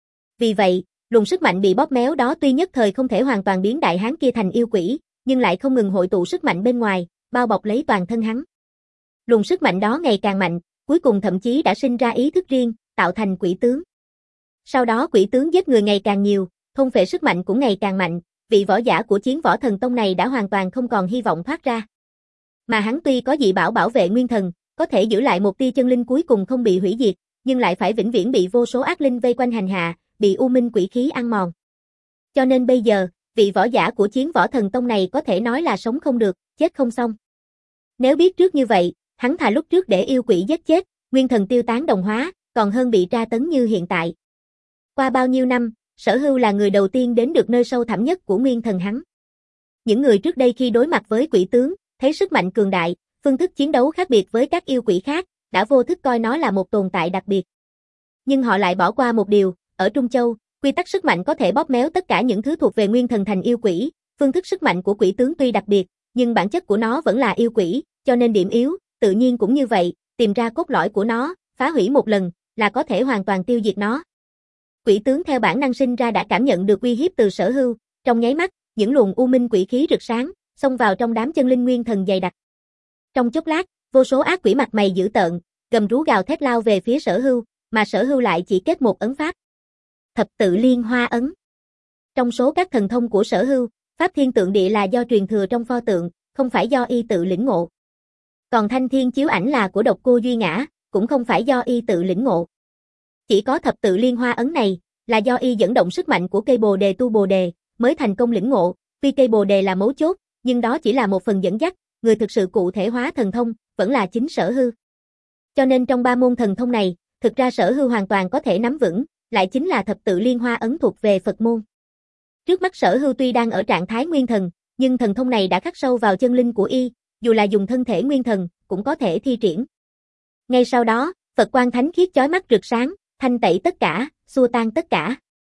Vì vậy, luồng sức mạnh bị bóp méo đó tuy nhất thời không thể hoàn toàn biến đại hán kia thành yêu quỷ, nhưng lại không ngừng hội tụ sức mạnh bên ngoài, bao bọc lấy toàn thân hắn. Luồng sức mạnh đó ngày càng mạnh, cuối cùng thậm chí đã sinh ra ý thức riêng, tạo thành quỷ tướng. Sau đó quỷ tướng giết người ngày càng nhiều, thôn phệ sức mạnh cũng ngày càng mạnh, vị võ giả của Chiến Võ Thần Tông này đã hoàn toàn không còn hy vọng thoát ra. Mà hắn tuy có dị bảo bảo vệ nguyên thần, có thể giữ lại một tia chân linh cuối cùng không bị hủy diệt, nhưng lại phải vĩnh viễn bị vô số ác linh vây quanh hành hạ, bị u minh quỷ khí ăn mòn. Cho nên bây giờ, vị võ giả của Chiến Võ Thần Tông này có thể nói là sống không được, chết không xong. Nếu biết trước như vậy, hắn thà lúc trước để yêu quỷ giết chết, nguyên thần tiêu tán đồng hóa, còn hơn bị tra tấn như hiện tại. Qua bao nhiêu năm, Sở Hưu là người đầu tiên đến được nơi sâu thẳm nhất của nguyên thần hắn. Những người trước đây khi đối mặt với quỷ tướng, thấy sức mạnh cường đại, phương thức chiến đấu khác biệt với các yêu quỷ khác, đã vô thức coi nó là một tồn tại đặc biệt. Nhưng họ lại bỏ qua một điều, ở Trung Châu, quy tắc sức mạnh có thể bóp méo tất cả những thứ thuộc về nguyên thần thành yêu quỷ, phương thức sức mạnh của quỷ tướng tuy đặc biệt, nhưng bản chất của nó vẫn là yêu quỷ, cho nên điểm yếu, tự nhiên cũng như vậy, tìm ra cốt lõi của nó, phá hủy một lần, là có thể hoàn toàn tiêu diệt nó. Quỷ tướng theo bản năng sinh ra đã cảm nhận được uy hiếp từ Sở Hưu, trong nháy mắt, những luồng u minh quỷ khí rực sáng, xông vào trong đám chân linh nguyên thần dày đặc. Trong chốc lát, vô số ác quỷ mặt mày dữ tợn, gầm rú gào thét lao về phía Sở Hưu, mà Sở Hưu lại chỉ kết một ấn pháp. Thập tự liên hoa ấn. Trong số các thần thông của Sở Hưu, pháp thiên tượng địa là do truyền thừa trong pho tượng, không phải do y tự lĩnh ngộ. Còn thanh thiên chiếu ảnh là của Độc Cô Duy Ngã, cũng không phải do y tự lĩnh ngộ. Chỉ có thập tự liên hoa ấn này, là do y dẫn động sức mạnh của cây bồ đề tu bồ đề, mới thành công lĩnh ngộ, tuy cây bồ đề là mấu chốt, nhưng đó chỉ là một phần dẫn dắt, người thực sự cụ thể hóa thần thông, vẫn là chính Sở Hưu. Cho nên trong ba môn thần thông này, thực ra Sở Hưu hoàn toàn có thể nắm vững, lại chính là thập tự liên hoa ấn thuộc về Phật môn. Trước mắt Sở Hưu tuy đang ở trạng thái nguyên thần, nhưng thần thông này đã khắc sâu vào chân linh của y, dù là dùng thân thể nguyên thần, cũng có thể thi triển. Ngay sau đó, Phật quang thánh khiết chói mắt rực sáng, thanh tẩy tất cả, xua tan tất cả.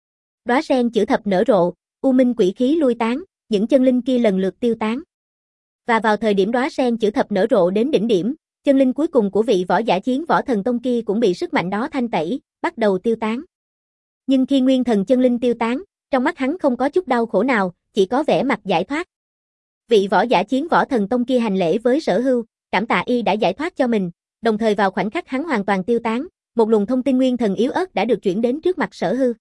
Đóa sen chữ thập nở rộ, u minh quỷ khí lui tán, những chân linh kia lần lượt tiêu tán. Và vào thời điểm đóa sen chữ thập nở rộ đến đỉnh điểm, chân linh cuối cùng của vị võ giả chiến võ thần tông kia cũng bị sức mạnh đó thanh tẩy, bắt đầu tiêu tán. Nhưng khi nguyên thần chân linh tiêu tán, trong mắt hắn không có chút đau khổ nào, chỉ có vẻ mặt giải thoát. Vị võ giả chiến võ thần tông kia hành lễ với Sở Hưu, cảm tạ y đã giải thoát cho mình, đồng thời vào khoảnh khắc hắn hoàn toàn tiêu tán, một luồng thông tin nguyên thần yếu ớt đã được chuyển đến trước mặt Sở Hưu.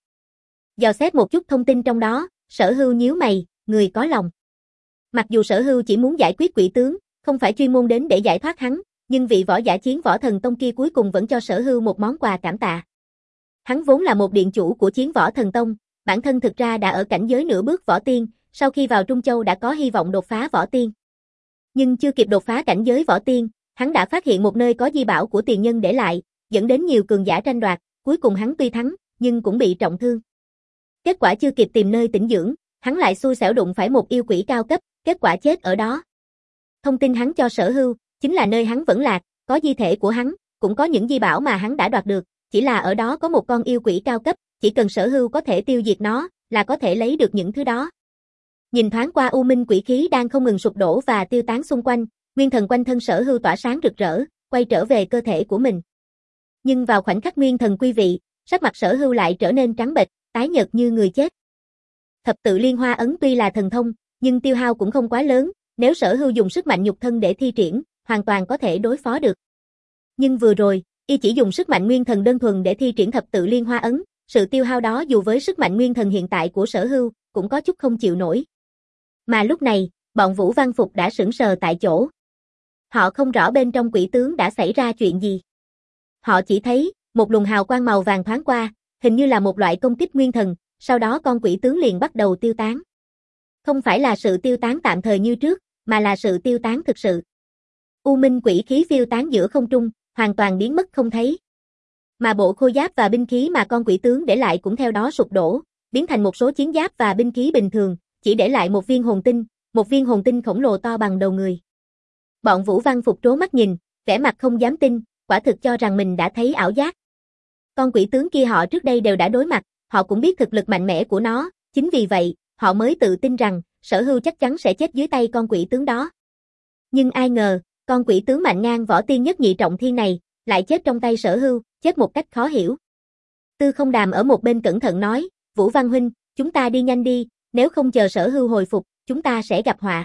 Dò xét một chút thông tin trong đó, Sở Hưu nhíu mày, người có lòng. Mặc dù Sở Hưu chỉ muốn giải quyết quỷ tướng, không phải chuyên môn đến để giải thoát hắn, nhưng vị võ giả chiến võ thần tông kia cuối cùng vẫn cho Sở Hưu một món quà cảm tạ. Hắn vốn là một điện chủ của chiến võ thần tông, bản thân thực ra đã ở cảnh giới nửa bước võ tiên, sau khi vào Trung Châu đã có hy vọng đột phá võ tiên. Nhưng chưa kịp đột phá cảnh giới võ tiên, hắn đã phát hiện một nơi có di bảo của tiền nhân để lại, dẫn đến nhiều cường giả tranh đoạt, cuối cùng hắn tuy thắng, nhưng cũng bị trọng thương. Kết quả chưa kịp tìm nơi tĩnh dưỡng, hắn lại xui xẻo đụng phải một yêu quỷ cao cấp, kết quả chết ở đó. Thông tin hắn cho Sở Hưu, chính là nơi hắn vẫn lạc, có di thể của hắn, cũng có những di bảo mà hắn đã đoạt được, chỉ là ở đó có một con yêu quỷ cao cấp, chỉ cần Sở Hưu có thể tiêu diệt nó, là có thể lấy được những thứ đó. Nhìn thoáng qua u minh quỷ khí đang không ngừng sụp đổ và tiêu tán xung quanh, nguyên thần quanh thân Sở Hưu tỏa sáng rực rỡ, quay trở về cơ thể của mình. Nhưng vào khoảnh khắc nguyên thần quy vị, sắc mặt Sở Hưu lại trở nên trắng bệch, tái nhợt như người chết. Thập tự liên hoa ấn tuy là thần thông, nhưng tiêu hao cũng không quá lớn, nếu Sở Hưu dùng sức mạnh nhục thân để thi triển, hoàn toàn có thể đối phó được. Nhưng vừa rồi, y chỉ dùng sức mạnh nguyên thần đơn thuần để thi triển thập tự liên hoa ấn, sự tiêu hao đó dù với sức mạnh nguyên thần hiện tại của Sở Hưu, cũng có chút không chịu nổi. Mà lúc này, bọn Vũ Văn Phục đã sững sờ tại chỗ. Họ không rõ bên trong quỷ tướng đã xảy ra chuyện gì. Họ chỉ thấy, một luồng hào quang màu vàng thoáng qua, hình như là một loại công kích nguyên thần, sau đó con quỷ tướng liền bắt đầu tiêu tán. Không phải là sự tiêu tán tạm thời như trước, mà là sự tiêu tán thực sự. U minh quỷ khí phiêu tán giữa không trung, hoàn toàn biến mất không thấy. Mà bộ khôi giáp và binh khí mà con quỷ tướng để lại cũng theo đó sụp đổ, biến thành một số chiến giáp và binh khí bình thường, chỉ để lại một viên hồn tinh, một viên hồn tinh khổng lồ to bằng đầu người. Bọn Vũ Văn Phục trố mắt nhìn, vẻ mặt không dám tin, quả thực cho rằng mình đã thấy ảo giác. Con quỷ tướng kia họ trước đây đều đã đối mặt, họ cũng biết thực lực mạnh mẽ của nó, chính vì vậy, họ mới tự tin rằng, Sở Hưu chắc chắn sẽ chết dưới tay con quỷ tướng đó. Nhưng ai ngờ, con quỷ tướng mạnh ngang võ tiên nhất nhị trọng thiên này, lại chết trong tay Sở Hưu, chết một cách khó hiểu. Tư Không Đàm ở một bên cẩn thận nói, Vũ Văn huynh, chúng ta đi nhanh đi, nếu không chờ Sở Hưu hồi phục, chúng ta sẽ gặp họa.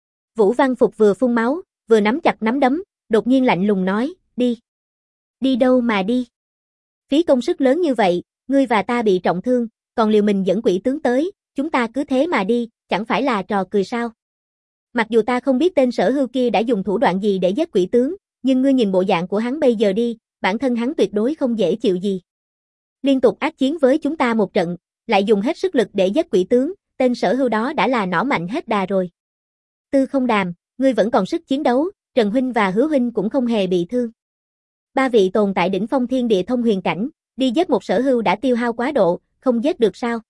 Vũ Văn Phục vừa phun máu, vừa nắm chặt nắm đấm, đột nhiên lạnh lùng nói, đi. Đi đâu mà đi? Phí công sức lớn như vậy, ngươi và ta bị trọng thương, còn liều mình dẫn quỷ tướng tới, chúng ta cứ thế mà đi, chẳng phải là trò cười sao? Mặc dù ta không biết tên Sở Hưu kia đã dùng thủ đoạn gì để giết quỷ tướng, nhưng ngươi nhìn bộ dạng của hắn bây giờ đi, bản thân hắn tuyệt đối không dễ chịu gì. Liên tục ác chiến với chúng ta một trận, lại dùng hết sức lực để giết quỷ tướng, tên Sở Hưu đó đã là nỏ mạnh hết đà rồi. Tư Không Đàm, ngươi vẫn còn sức chiến đấu, Trần huynh và Hứa huynh cũng không hề bị thương. Ba vị tồn tại đỉnh phong thiên địa thông huyền cảnh, đi giết một Sở Hưu đã tiêu hao quá độ, không giết được sao?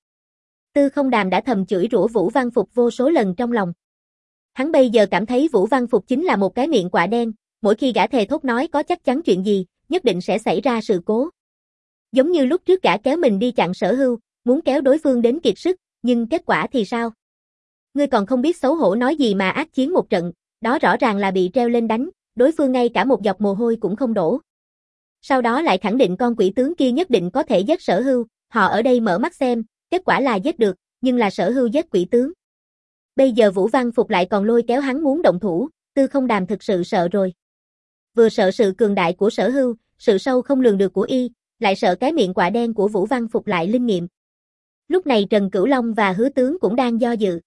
Tư Không Đàm đã thầm chửi rủa Vũ Văn Phục vô số lần trong lòng. Hắn bây giờ cảm thấy Vũ Văn Phục chính là một cái miệng quạ đen, mỗi khi gã thề thốt nói có chắc chắn chuyện gì, nhất định sẽ xảy ra sự cố. Giống như lúc trước gã kéo mình đi chặn Sở Hưu, muốn kéo đối phương đến kiệt sức, nhưng kết quả thì sao? Ngươi còn không biết xấu hổ nói gì mà ác chiến một trận, đó rõ ràng là bị treo lên đánh, đối phương ngay cả một giọt mồ hôi cũng không đổ. Sau đó lại khẳng định con quỷ tướng kia nhất định có thể giết Sở Hưu, họ ở đây mở mắt xem, kết quả là giết được, nhưng là Sở Hưu giết quỷ tướng. Bây giờ Vũ Văn Phục lại còn lôi kéo hắn muốn động thủ, Tư Không Đàm thực sự sợ rồi. Vừa sợ sự cường đại của Sở Hưu, sự sâu không lường được của y, lại sợ cái miệng quạ đen của Vũ Văn Phục lại linh nghiệm. Lúc này Trần Cửu Long và Hứa Tướng cũng đang do dự.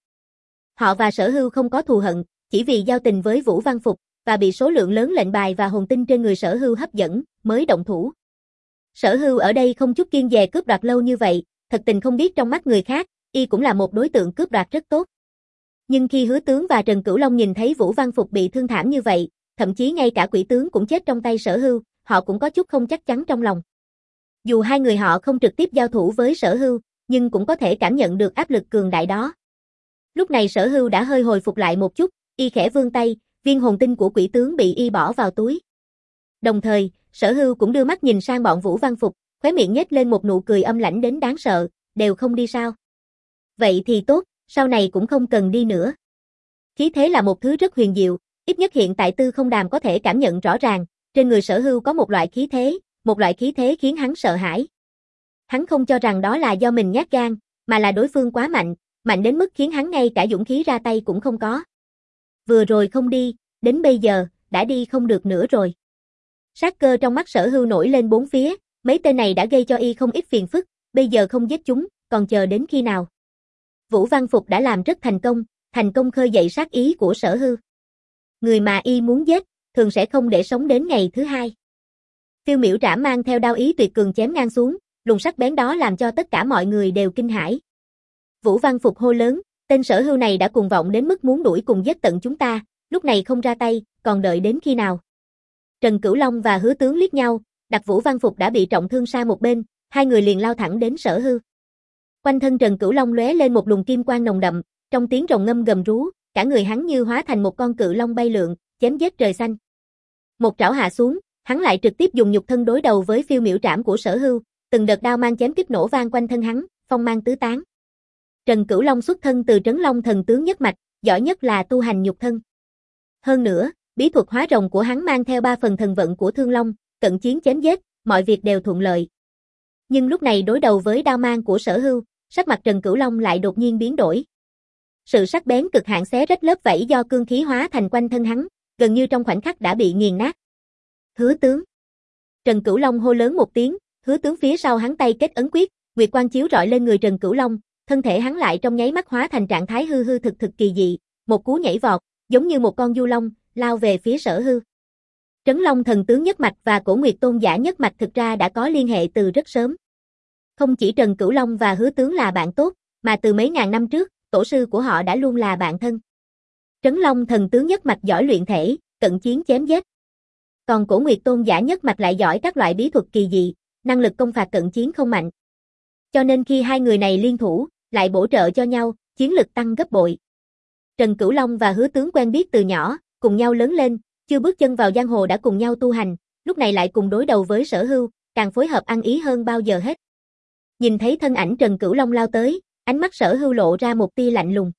Họ và Sở Hưu không có thù hận, chỉ vì giao tình với Vũ Văn Phục, và bị số lượng lớn lệnh bài và hồn tinh trên người Sở Hưu hấp dẫn, mới động thủ. Sở Hưu ở đây không chút kiêng dè cướp đoạt lâu như vậy, thật tình không biết trong mắt người khác, y cũng là một đối tượng cướp đoạt rất tốt. Nhưng khi Hứa Tướng và Trần Cửu Long nhìn thấy Vũ Văn Phục bị thương thảm như vậy, thậm chí ngay cả quỷ tướng cũng chết trong tay Sở Hưu, họ cũng có chút không chắc chắn trong lòng. Dù hai người họ không trực tiếp giao thủ với Sở Hưu, nhưng cũng có thể cảm nhận được áp lực cường đại đó. Lúc này Sở Hưu đã hơi hồi phục lại một chút, y khẽ vươn tay, viên hồn tinh của quỷ tướng bị y bỏ vào túi. Đồng thời, Sở Hưu cũng đưa mắt nhìn sang bọn Vũ Văn Phục, khóe miệng nhếch lên một nụ cười âm lãnh đến đáng sợ, đều không đi sao? Vậy thì tốt, sau này cũng không cần đi nữa. Khí thế là một thứ rất huyền diệu, ít nhất hiện tại Tư Không Đàm có thể cảm nhận rõ ràng, trên người Sở Hưu có một loại khí thế, một loại khí thế khiến hắn sợ hãi. Hắn không cho rằng đó là do mình nhát gan, mà là đối phương quá mạnh, mạnh đến mức khiến hắn ngay cả dũng khí ra tay cũng không có. Vừa rồi không đi, đến bây giờ, đã đi không được nữa rồi. Sát cơ trong mắt Sở Hưu nổi lên bốn phía, mấy tên này đã gây cho y không ít phiền phức, bây giờ không giết chúng, còn chờ đến khi nào? Vũ Văn Phục đã làm rất thành công, thành công khơi dậy sát ý của Sở Hưu. Người mà y muốn giết, thường sẽ không để sống đến ngày thứ hai. Phiêu Miểu Trảm mang theo đao ý tuyệt cường chém ngang xuống, luồng sắc bén đó làm cho tất cả mọi người đều kinh hãi. Vũ Văn Phục hô lớn, tên Sở Hưu này đã cuồng vọng đến mức muốn đuổi cùng giết tận chúng ta, lúc này không ra tay, còn đợi đến khi nào? Trần Cửu Long và Hứa Tướng liếc nhau, đặt Vũ Văn Phục đã bị trọng thương sang một bên, hai người liền lao thẳng đến Sở Hưu. Quanh thân Trần Cửu Long lóe lên một luồng kim quang nồng đậm, trong tiếng rồng ngâm gầm rú, cả người hắn như hóa thành một con cự long bay lượn, chém giết trời xanh. Một trảo hạ xuống, hắn lại trực tiếp dùng nhục thân đối đầu với Phiêu Miểu Trảm của Sở Hưu, từng đợt đao mang chém kích nổ vang quanh thân hắn, phong mang tứ tán. Trần Cửu Long xuất thân từ Trấn Long thần tướng nhất mạch, giỏi nhất là tu hành nhục thân. Hơn nữa, bí thuật hóa rồng của hắn mang theo ba phần thần vận của Thương Long, cận chiến chém giết, mọi việc đều thuận lợi. Nhưng lúc này đối đầu với đao mang của Sở Hưu, sắc mặt Trần Cửu Long lại đột nhiên biến đổi. Sự sắc bén cực hạn xé rách lớp vảy do cương khí hóa thành quanh thân hắn, gần như trong khoảnh khắc đã bị nghiền nát. Hứa Tướng. Trần Cửu Long hô lớn một tiếng, Hứa Tướng phía sau hắn tay kết ấn quyết, nguyệt quang chiếu rọi lên người Trần Cửu Long, thân thể hắn lại trong nháy mắt hóa thành trạng thái hư hư thực thực kỳ dị, một cú nhảy vọt, giống như một con du long, lao về phía Sở Hưu. Trấn Long thần tướng nhất mạch và Cổ Nguyệt Tôn giả nhất mạch thực ra đã có liên hệ từ rất sớm. Không chỉ Trần Cửu Long và Hứa Tướng là bạn tốt, mà từ mấy ngàn năm trước, tổ sư của họ đã luôn là bạn thân. Trấn Long thần tướng nhất mạch giỏi luyện thể, cận chiến chém giết. Còn Cổ Nguyệt Tôn giả nhất mạch lại giỏi các loại bí thuật kỳ dị, năng lực công phạt cận chiến không mạnh. Cho nên khi hai người này liên thủ, lại bổ trợ cho nhau, chiến lực tăng gấp bội. Trần Cửu Long và Hứa Tướng quen biết từ nhỏ, cùng nhau lớn lên, chưa bước chân vào giang hồ đã cùng nhau tu hành, lúc này lại cùng đối đầu với Sở Hưu, càng phối hợp ăn ý hơn bao giờ hết. Nhìn thấy thân ảnh Trần Cửu Long lao tới, ánh mắt Sở Hưu lộ ra một tia lạnh lùng.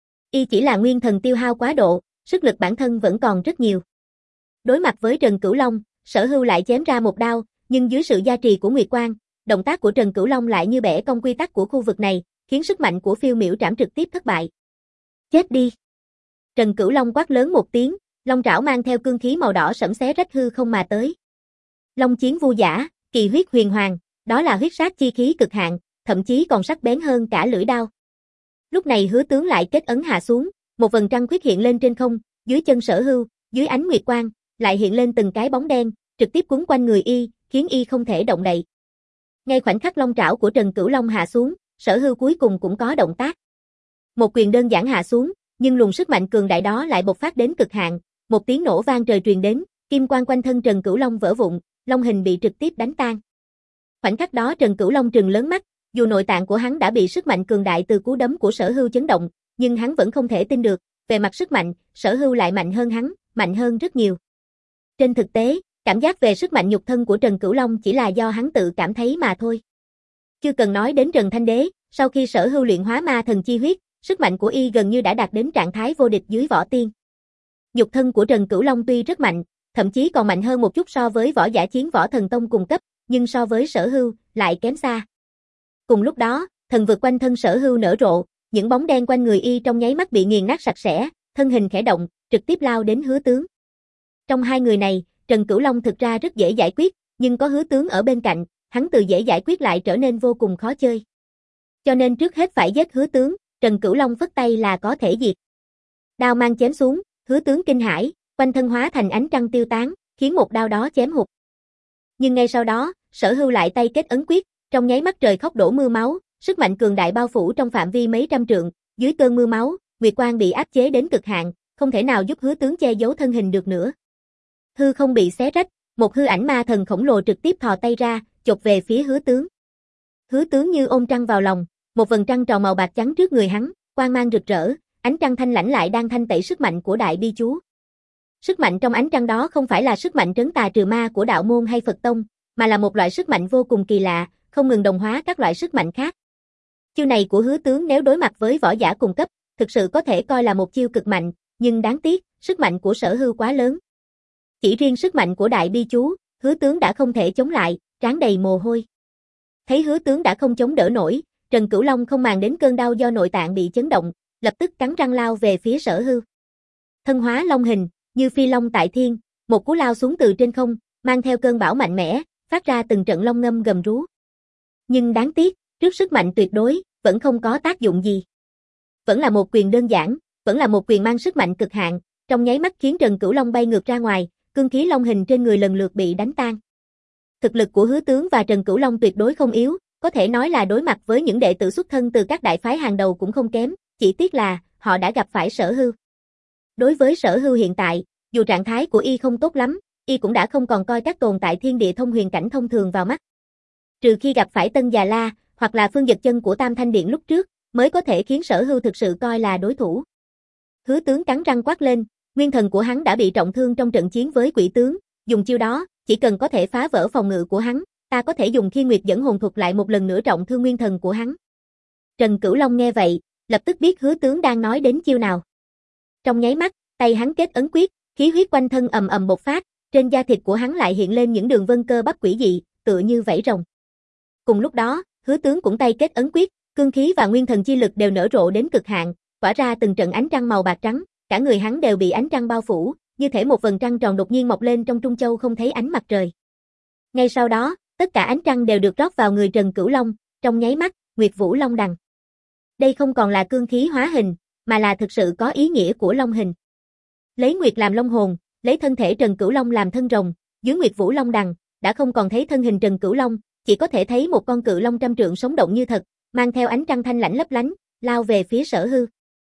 Y chỉ là nguyên thần tiêu hao quá độ, sức lực bản thân vẫn còn rất nhiều. Đối mặt với Trần Cửu Long, Sở Hưu lại chém ra một đao, nhưng dưới sự gia trì của Nguyệt Quang, động tác của Trần Cửu Long lại như bẻ cong quy tắc của khu vực này, khiến sức mạnh của Phiêu Miểu Trảm trực tiếp thất bại. Chết đi! Trần Cửu Long quát lớn một tiếng, long trảo mang theo cương khí màu đỏ sẫm xé rách hư không mà tới. Long chiến vu giả, kỳ huyết huyền hoàng, đó là huyết sát chi khí cực hạn, thậm chí còn sắc bén hơn cả lưỡi đao. Lúc này Hứa Tướng lại kết ấn hạ xuống, một vầng trăng khuyết hiện lên trên không, dưới chân Sở Hưu, dưới ánh nguyệt quang, lại hiện lên từng cái bóng đen, trực tiếp quấn quanh người y, khiến y không thể động đậy. Ngay khoảnh khắc long trảo của Trần Cửu Long hạ xuống, Sở Hưu cuối cùng cũng có động tác. Một quyền đơn giản hạ xuống, nhưng luồng sức mạnh cường đại đó lại bộc phát đến cực hạn, một tiếng nổ vang trời truyền đến, kim quang quanh thân Trần Cửu Long vỡ vụn, long hình bị trực tiếp đánh tan. Khoảnh khắc đó Trần Cửu Long trừng lớn mắt, dù nội tạng của hắn đã bị sức mạnh cường đại từ cú đấm của Sở Hưu chấn động, nhưng hắn vẫn không thể tin được, về mặt sức mạnh, Sở Hưu lại mạnh hơn hắn, mạnh hơn rất nhiều. Trên thực tế, cảm giác về sức mạnh nhục thân của Trần Cửu Long chỉ là do hắn tự cảm thấy mà thôi. Chưa cần nói đến Trần Thanh Đế, sau khi Sở Hưu luyện hóa ma thần chi huyết, sức mạnh của y gần như đã đạt đến trạng thái vô địch dưới võ tiên. Nhục thân của Trần Cửu Long tuy rất mạnh, thậm chí còn mạnh hơn một chút so với võ giả chiến võ thần tông cùng cấp, nhưng so với Sở Hưu, lại kém xa. Cùng lúc đó, thần vực quanh thân Sở Hưu nở rộ, những bóng đen quanh người y trong nháy mắt bị nghiền nát sạch sẽ, thân hình khẽ động, trực tiếp lao đến Hứa Tướng. Trong hai người này, Trần Cửu Long thực ra rất dễ giải quyết, nhưng có Hứa Tướng ở bên cạnh, hắn từ dễ giải quyết lại trở nên vô cùng khó chơi. Cho nên trước hết phải giết Hứa Tướng, Trần Cửu Long phất tay là có thể diệt. Đao mang chém xuống, Hứa Tướng kinh hãi, quanh thân hóa thành ánh trăng tiêu tán, khiến một đao đó chém hụt. Nhưng ngay sau đó, Sở Hưu lại tay kết ấn quyết, trong nháy mắt trời khóc đổ mưa máu, sức mạnh cường đại bao phủ trong phạm vi mấy trăm trượng, dưới cơn mưa máu, Nguyệt Quang bị áp chế đến cực hạn, không thể nào giúp Hứa Tướng che giấu thân hình được nữa. Hư không bị xé rách, một hư ảnh ma thần khổng lồ trực tiếp thò tay ra, chộp về phía Hứa Tướng. Hứa Tướng như ôm trăng vào lòng, một vầng trăng tròn màu bạc trắng trước người hắn, quang mang rực rỡ, ánh trăng thanh lãnh lại đang thanh tẩy sức mạnh của đại bi chú. Sức mạnh trong ánh trăng đó không phải là sức mạnh trấn tà trừ ma của đạo môn hay Phật tông, mà là một loại sức mạnh vô cùng kỳ lạ, không ngừng đồng hóa các loại sức mạnh khác. Chiêu này của Hứa Tướng nếu đối mặt với võ giả cùng cấp, thực sự có thể coi là một chiêu cực mạnh, nhưng đáng tiếc, sức mạnh của Sở Hưu quá lớn. Chỉ riêng sức mạnh của đại bi chú, Hứa tướng đã không thể chống lại, trán đầy mồ hôi. Thấy Hứa tướng đã không chống đỡ nổi, Trần Cửu Long không màng đến cơn đau do nội tạng bị chấn động, lập tức cắn răng lao về phía Sở Hưu. Thân hóa long hình, như phi long tại thiên, một cú lao xuống từ trên không, mang theo cơn bão mạnh mẽ, phát ra từng trận long ngâm gầm rú. Nhưng đáng tiếc, trước sức mạnh tuyệt đối, vẫn không có tác dụng gì. Vẫn là một quyền đơn giản, vẫn là một quyền mang sức mạnh cực hạn, trong nháy mắt khiến Trần Cửu Long bay ngược ra ngoài, cương khí long hình trên người lần lượt bị đánh tan. Thực lực của Hứa tướng và Trần Cửu Long tuyệt đối không yếu, có thể nói là đối mặt với những đệ tử xuất thân từ các đại phái hàng đầu cũng không kém, chỉ tiếc là họ đã gặp phải Sở Hưu. Đối với Sở Hưu hiện tại, dù trạng thái của y không tốt lắm, y cũng đã không còn coi các tồn tại thiên địa thông huyền cảnh thông thường vào mắt. Trừ khi gặp phải Tân Già La, hoặc là Phương Dật Chân của Tam Thanh Điện lúc trước, mới có thể khiến Sở Hưu thực sự coi là đối thủ. Hứa tướng cắn răng quát lên, nguyên thần của hắn đã bị trọng thương trong trận chiến với quỷ tướng, dùng chiêu đó, chỉ cần có thể phá vỡ phòng ngự của hắn, ta có thể dùng Thiên Nguyệt dẫn hồn thuật lại một lần nữa trọng thương nguyên thần của hắn. Trần Cửu Long nghe vậy, lập tức biết Hứa tướng đang nói đến chiêu nào. Trong nháy mắt, tay hắn kết ấn quyết, khí huyết quanh thân ầm ầm bộc phát, trên da thịt của hắn lại hiện lên những đường vân cơ bắp quỷ dị, tựa như vảy rồng. Cùng lúc đó, Hứa tướng cũng tay kết ấn quyết, cương khí và nguyên thần chi lực đều nở rộ đến cực hạn, tỏa ra từng trận ánh trăng màu bạc trắng, cả người hắn đều bị ánh trăng bao phủ, như thể một vầng trăng tròn đột nhiên mọc lên trong trung châu không thấy ánh mặt trời. Ngay sau đó, tất cả ánh trăng đều được rót vào người Trần Cửu Long, trong nháy mắt, Nguyệt Vũ Long Đằng. Đây không còn là cương khí hóa hình, mà là thực sự có ý nghĩa của long hình. Lấy Nguyệt làm long hồn, lấy thân thể Trần Cửu Long làm thân rồng, dưới Nguyệt Vũ Long Đằng, đã không còn thấy thân hình Trần Cửu Long, chỉ có thể thấy một con cự long trăm trượng sống động như thật, mang theo ánh trăng thanh lãnh lấp lánh, lao về phía Sở Hưu.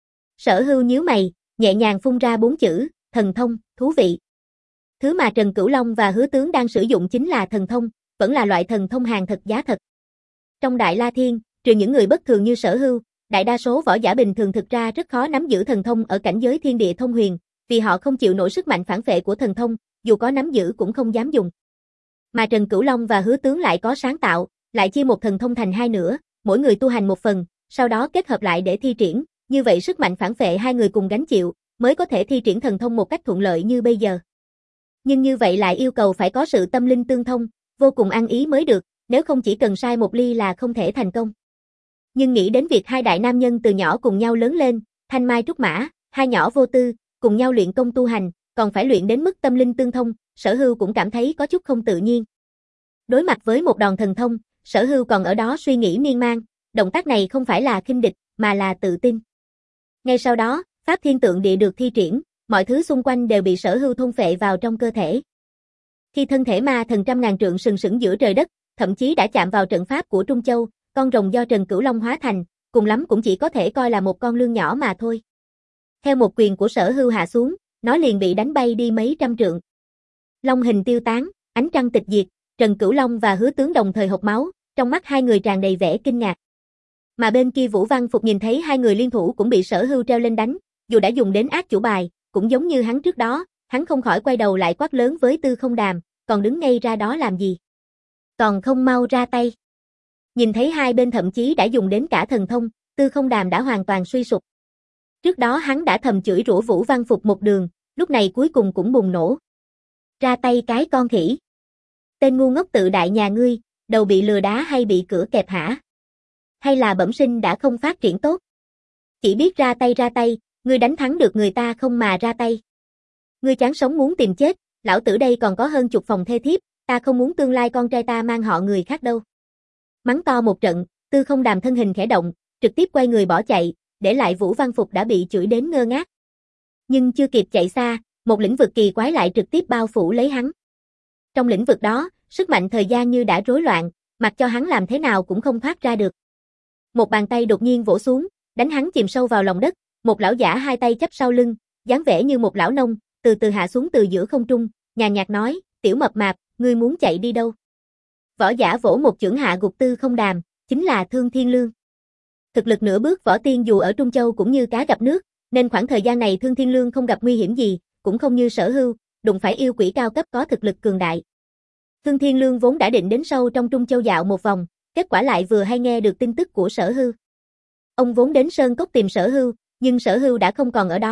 Sở Hưu nhíu mày, nhẹ nhàng phun ra bốn chữ, thần thông, thú vị. Thứ mà Trần Cửu Long và Hứa tướng đang sử dụng chính là thần thông, vẫn là loại thần thông hàng thật giá thật. Trong Đại La Thiên, trừ những người bất thường như Sở Hưu, đại đa số võ giả bình thường thực ra rất khó nắm giữ thần thông ở cảnh giới thiên địa thông huyền, vì họ không chịu nổi sức mạnh phản phệ của thần thông, dù có nắm giữ cũng không dám dùng. Mà Trần Cửu Long và Hứa tướng lại có sáng tạo, lại chia một thần thông thành hai nửa, mỗi người tu hành một phần, sau đó kết hợp lại để thi triển, như vậy sức mạnh phản phệ hai người cùng gánh chịu, mới có thể thi triển thần thông một cách thuận lợi như bây giờ. Nhưng như vậy lại yêu cầu phải có sự tâm linh tương thông, vô cùng ăn ý mới được, nếu không chỉ cần sai một ly là không thể thành công. Nhưng nghĩ đến việc hai đại nam nhân từ nhỏ cùng nhau lớn lên, thanh mai trúc mã, hai nhỏ vô tư, cùng nhau luyện công tu hành, còn phải luyện đến mức tâm linh tương thông, Sở Hưu cũng cảm thấy có chút không tự nhiên. Đối mặt với một đòn thần thông, Sở Hưu còn ở đó suy nghĩ miên man, động tác này không phải là khinh địch, mà là tự tin. Ngay sau đó, Pháp Thiên Tượng Địa được thi triển, mọi thứ xung quanh đều bị Sở Hưu thôn phệ vào trong cơ thể. Khi thân thể ma thần trăm ngàn trượng sừng sững giữa trời đất, thậm chí đã chạm vào trận pháp của Trung Châu, con rồng do Trần Cửu Long hóa thành, cùng lắm cũng chỉ có thể coi là một con lươn nhỏ mà thôi. Theo một quyền của Sở Hưu hạ xuống, nó liền bị đánh bay đi mấy trăm trượng. Long hình tiêu tán, ánh trăng tịch diệt, Trần Cửu Long và Hứa tướng đồng thời hộc máu, trong mắt hai người tràn đầy vẻ kinh ngạc. Mà bên kia Vũ Văn Phục nhìn thấy hai người liên thủ cũng bị Sở Hưu treo lên đánh, dù đã dùng đến ác chủ bài, cũng giống như hắn trước đó, hắn không khỏi quay đầu lại quát lớn với Tư Không Đàm, còn đứng ngay ra đó làm gì? Còn không mau ra tay. Nhìn thấy hai bên thậm chí đã dùng đến cả thần thông, Tư Không Đàm đã hoàn toàn suy sụp. Trước đó hắn đã thầm chửi rủa Vũ Văn Phục một đường, lúc này cuối cùng cũng bùng nổ. Ra tay cái con khỉ. Tên ngu ngốc tự đại nhà ngươi, đầu bị lừa đá hay bị cửa kẹp hả? Hay là bẩm sinh đã không phát triển tốt? Chỉ biết ra tay ra tay, ngươi đánh thắng được người ta không mà ra tay. Ngươi chán sống muốn tìm chết, lão tử đây còn có hơn chục phòng thê thiếp, ta không muốn tương lai con trai ta mang họ người khác đâu. Mắng to một trận, Tư Không Đàm thân hình khẽ động, trực tiếp quay người bỏ chạy, để lại Vũ Văn Phục đã bị chửi đến ngơ ngác. Nhưng chưa kịp chạy xa, một lĩnh vực kỳ quái lại trực tiếp bao phủ lấy hắn. Trong lĩnh vực đó, sức mạnh thời gian như đã rối loạn, mặc cho hắn làm thế nào cũng không thoát ra được. Một bàn tay đột nhiên vỗ xuống, đánh hắn chìm sâu vào lòng đất, một lão giả hai tay chắp sau lưng, dáng vẻ như một lão nông, từ từ hạ xuống từ giữa không trung, nhàn nhạt nói, tiểu mập mạp, ngươi muốn chạy đi đâu? Võ giả vỗ một chưởng hạ gục Tư Không Đàm, chính là Thương Thiên Lương. Thực lực nửa bước võ tiên dù ở Trung Châu cũng như cá gặp nước, nên khoảng thời gian này Thương Thiên Lương không gặp nguy hiểm gì, cũng không như Sở Hưu, đụng phải yêu quỷ cao cấp có thực lực cường đại. Thương Thiên Lương vốn đã định đến sâu trong Trung Châu dạo một vòng, kết quả lại vừa hay nghe được tin tức của Sở Hưu. Ông vốn đến Sơn Cốc tìm Sở Hưu, nhưng Sở Hưu đã không còn ở đó,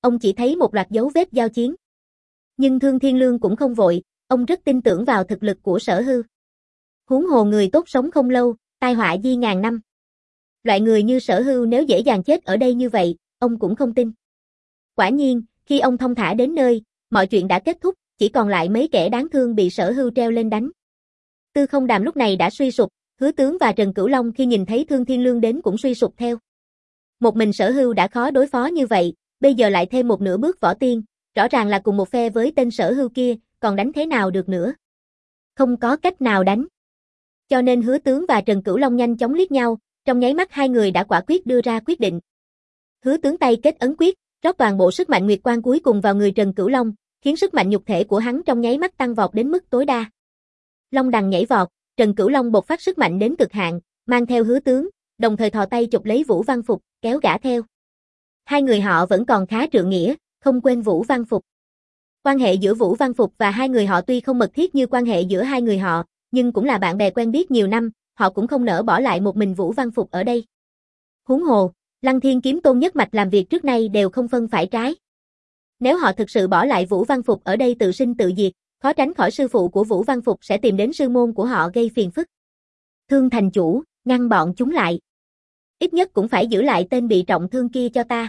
ông chỉ thấy một loạt dấu vết giao chiến. Nhưng Thương Thiên Lương cũng không vội, ông rất tin tưởng vào thực lực của Sở Hưu. Huống hồ người tốt sống không lâu, tai họa di ngàn năm. Loại người như Sở Hưu nếu dễ dàng chết ở đây như vậy, ông cũng không tin. Quả nhiên, khi ông thong thả đến nơi, mọi chuyện đã kết thúc, chỉ còn lại mấy kẻ đáng thương bị Sở Hưu treo lên đánh. Tư Không Đàm lúc này đã suy sụp, Hứa Tướng và Trần Cửu Long khi nhìn thấy Thương Thiên Lương đến cũng suy sụp theo. Một mình Sở Hưu đã khó đối phó như vậy, bây giờ lại thêm một nửa bước võ tiên, rõ ràng là cùng một phe với tên Sở Hưu kia, còn đánh thế nào được nữa. Không có cách nào đánh. Cho nên Hứa Tướng và Trần Cửu Long nhanh chóng liếc nhau, trong nháy mắt hai người đã quả quyết đưa ra quyết định. Hứa Tướng tay kết ấn quyết, rót toàn bộ sức mạnh nguyệt quang cuối cùng vào người Trần Cửu Long, khiến sức mạnh nhục thể của hắn trong nháy mắt tăng vọt đến mức tối đa. Long đằng nhảy vọt, Trần Cửu Long bộc phát sức mạnh đến cực hạn, mang theo Hứa Tướng, đồng thời thò tay chụp lấy Vũ Văn Phục, kéo gã theo. Hai người họ vẫn còn khá trượng nghĩa, không quên Vũ Văn Phục. Quan hệ giữa Vũ Văn Phục và hai người họ tuy không mật thiết như quan hệ giữa hai người họ, nhưng cũng là bạn bè quen biết nhiều năm, họ cũng không nỡ bỏ lại một mình Vũ Văn Phục ở đây. Huống hồ, Lăng Thiên Kiếm Tôn nhất mạch làm việc trước nay đều không phân phải trái. Nếu họ thực sự bỏ lại Vũ Văn Phục ở đây tự sinh tự diệt, khó tránh khỏi sư phụ của Vũ Văn Phục sẽ tìm đến sư môn của họ gây phiền phức. Thương thành chủ, ngăn bọn chúng lại. Ít nhất cũng phải giữ lại tên bị trọng thương kia cho ta.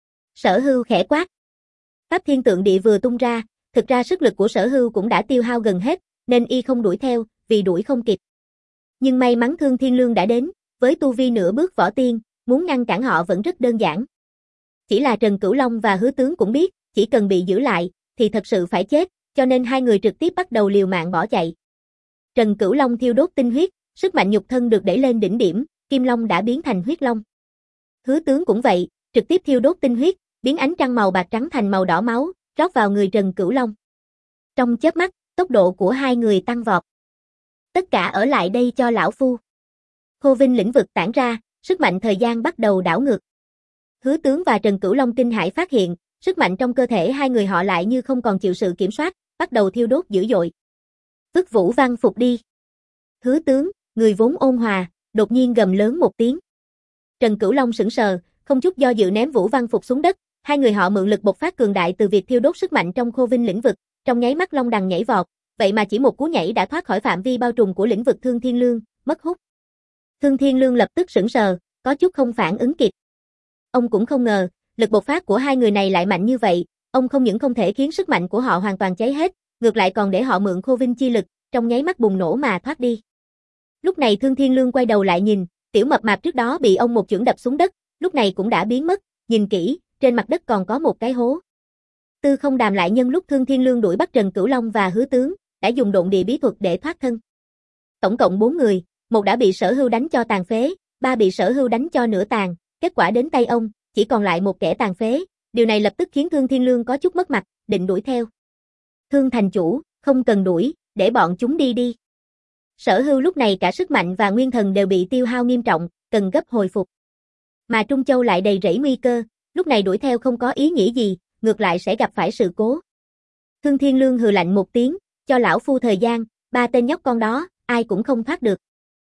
Sở Hưu khẽ quát. Pháp Thiên Tượng Địa vừa tung ra, thực ra sức lực của Sở Hưu cũng đã tiêu hao gần hết, nên y không đuổi theo, vì đuổi không kịp. Nhưng may mắn Thương Thiên Lương đã đến, với tu vi nửa bước võ tiên, muốn ngăn cản họ vẫn rất đơn giản. Chỉ là Trần Cửu Long và Hứa Tướng cũng biết, chỉ cần bị giữ lại, thì thật sự phải chết, cho nên hai người trực tiếp bắt đầu liều mạng bỏ chạy. Trần Cửu Long thiêu đốt tinh huyết, sức mạnh nhục thân được đẩy lên đỉnh điểm, Kim Long đã biến thành huyết long. Hứa Tướng cũng vậy, trực tiếp thiêu đốt tinh huyết, biến ánh trăng màu bạc trắng thành màu đỏ máu, rót vào người Trần Cửu Long. Trong chớp mắt, tốc độ của hai người tăng vọt. Tất cả ở lại đây cho lão phu. Khô Vinh lĩnh vực tản ra, sức mạnh thời gian bắt đầu đảo ngược. Hứa Tướng và Trần Cửu Long kinh hãi phát hiện, sức mạnh trong cơ thể hai người họ lại như không còn chịu sự kiểm soát, bắt đầu thiêu đốt dữ dội. Vứt Vũ Văn Phục đi. Hứa Tướng, người vốn ôn hòa, đột nhiên gầm lớn một tiếng. Trần Cửu Long sững sờ, không chút do dự ném Vũ Văn Phục xuống đất, hai người họ mượn lực bộc phát cường đại từ việc thiêu đốt sức mạnh trong Khô Vinh lĩnh vực, trong nháy mắt long đằng nhảy vọt, vậy mà chỉ một cú nhảy đã thoát khỏi phạm vi bao trùm của lĩnh vực Thương Thiên Lương, mất hút. Thương Thiên Lương lập tức sững sờ, có chút không phản ứng kịp. Ông cũng không ngờ, lực bộc phát của hai người này lại mạnh như vậy, ông không những không thể khiến sức mạnh của họ hoàn toàn cháy hết, ngược lại còn để họ mượn Khô Vinh chi lực, trong nháy mắt bùng nổ mà thoát đi. Lúc này Thương Thiên Lương quay đầu lại nhìn, tiểu mập mạp trước đó bị ông một chưởng đập xuống đất, lúc này cũng đã biến mất, nhìn kỹ, trên mặt đất còn có một cái hố. Tư Không Đàm lại nhân lúc Thương Thiên Lương đuổi bắt Trần Cửu Long và Hứa Tướng, đã dùng độn địa bí thuật để thoát thân. Tổng cộng bốn người, một đã bị Sở Hưu đánh cho tàn phế, ba bị Sở Hưu đánh cho nửa tàn, kết quả đến tay ông, chỉ còn lại một kẻ tàn phế, điều này lập tức khiến Thương Thiên Lương có chút mất mặt, định đuổi theo. Thương thành chủ, không cần đuổi, để bọn chúng đi đi. Sở Hưu lúc này cả sức mạnh và nguyên thần đều bị tiêu hao nghiêm trọng, cần gấp hồi phục. Mà Trung Châu lại đầy rẫy nguy cơ, lúc này đuổi theo không có ý nghĩa gì, ngược lại sẽ gặp phải sự cố. Thương Thiên Lương hừ lạnh một tiếng, cho lão phu thời gian, ba tên nhóc con đó, ai cũng không thoát được.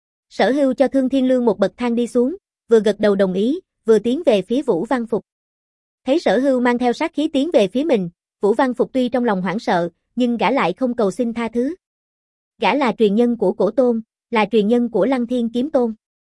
Sở Hưu cho Thương Thiên Lương một bậc thang đi xuống, vừa gật đầu đồng ý, vừa tiến về phía Vũ Văn Phục. Thấy Sở Hưu mang theo sát khí tiến về phía mình, Vũ Văn Phục tuy trong lòng hoảng sợ, nhưng gã lại không cầu xin tha thứ. Gã là truyền nhân của Cổ Tôn, là truyền nhân của Lăng Thiên Kiếm Tôn.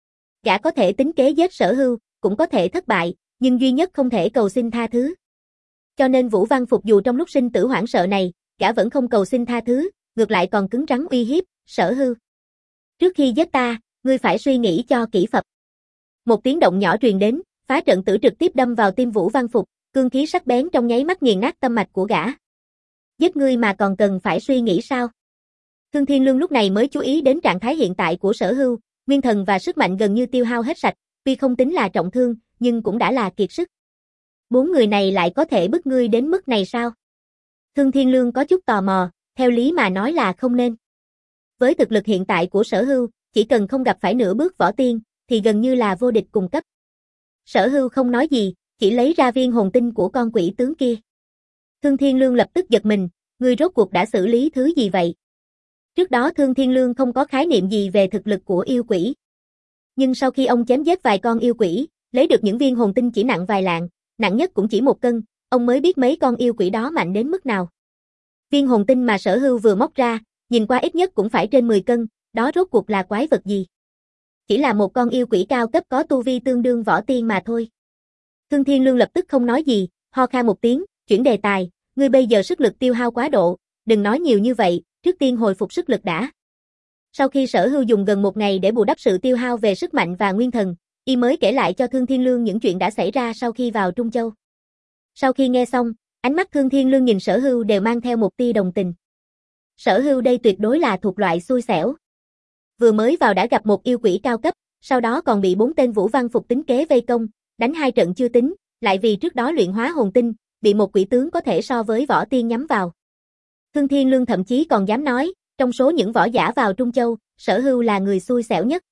Gã có thể tính kế giết Sở Hưu, cũng có thể thất bại, nhưng duy nhất không thể cầu xin tha thứ. Cho nên Vũ Văn Phục dù trong lúc sinh tử hoảng sợ này, gã vẫn không cầu xin tha thứ, ngược lại còn cứng rắn uy hiếp, Sở Hưu. Trước khi giết ta, ngươi phải suy nghĩ cho kỹ Phật. Một tiếng động nhỏ truyền đến, phá trận tử trực tiếp đâm vào tim Vũ Văn Phục, cương khí sắc bén trong nháy mắt nghiền nát tâm mạch của gã. Giết ngươi mà còn cần phải suy nghĩ sao? Thương Thiên Lương lúc này mới chú ý đến trạng thái hiện tại của Sở Hưu, nguyên thần và sức mạnh gần như tiêu hao hết sạch, tuy không tính là trọng thương, nhưng cũng đã là kiệt sức. Bốn người này lại có thể bức ngươi đến mức này sao? Thương Thiên Lương có chút tò mò, theo lý mà nói là không nên. Với thực lực hiện tại của Sở Hưu, chỉ cần không gặp phải nửa bước võ tiên, thì gần như là vô địch cùng cấp. Sở Hưu không nói gì, chỉ lấy ra viên hồn tinh của con quỷ tướng kia. Thương Thiên Lương lập tức giật mình, ngươi rốt cuộc đã xử lý thứ gì vậy? Trước đó Thương Thiên Lương không có khái niệm gì về thực lực của yêu quỷ. Nhưng sau khi ông chém giết vài con yêu quỷ, lấy được những viên hồn tinh chỉ nặng vài lạng, nặng nhất cũng chỉ một cân, ông mới biết mấy con yêu quỷ đó mạnh đến mức nào. Viên hồn tinh mà Sở Hưu vừa móc ra, nhìn qua ít nhất cũng phải trên mười cân, đó rốt cuộc là quái vật gì? Chỉ là một con yêu quỷ cao cấp có tu vi tương đương võ tiên mà thôi. Thương Thiên Lương lập tức không nói gì, ho khan một tiếng, chuyển đề tài, ngươi bây giờ sức lực tiêu hao quá độ, đừng nói nhiều như vậy, trước tiên hồi phục sức lực đã. Sau khi Sở Hưu dùng gần một ngày để bù đắp sự tiêu hao về sức mạnh và nguyên thần, y mới kể lại cho Thương Thiên Lương những chuyện đã xảy ra sau khi vào Trung Châu. Sau khi nghe xong, ánh mắt Thương Thiên Lương nhìn Sở Hưu đều mang theo một tia đồng tình. Sở Hưu đây tuyệt đối là thuộc loại xui xẻo. Vừa mới vào đã gặp một yêu quỷ cao cấp, sau đó còn bị bốn tên Vũ Văn Phục tính kế vây công, đánh hai trận chưa tính, lại vì trước đó luyện hóa hồn tinh, bị một quỷ tướng có thể so với võ tiên nhắm vào. Thương Thiên Lương thậm chí còn dám nói, trong số những võ giả vào Trung Châu, Sở Hưu là người xui xẻo nhất.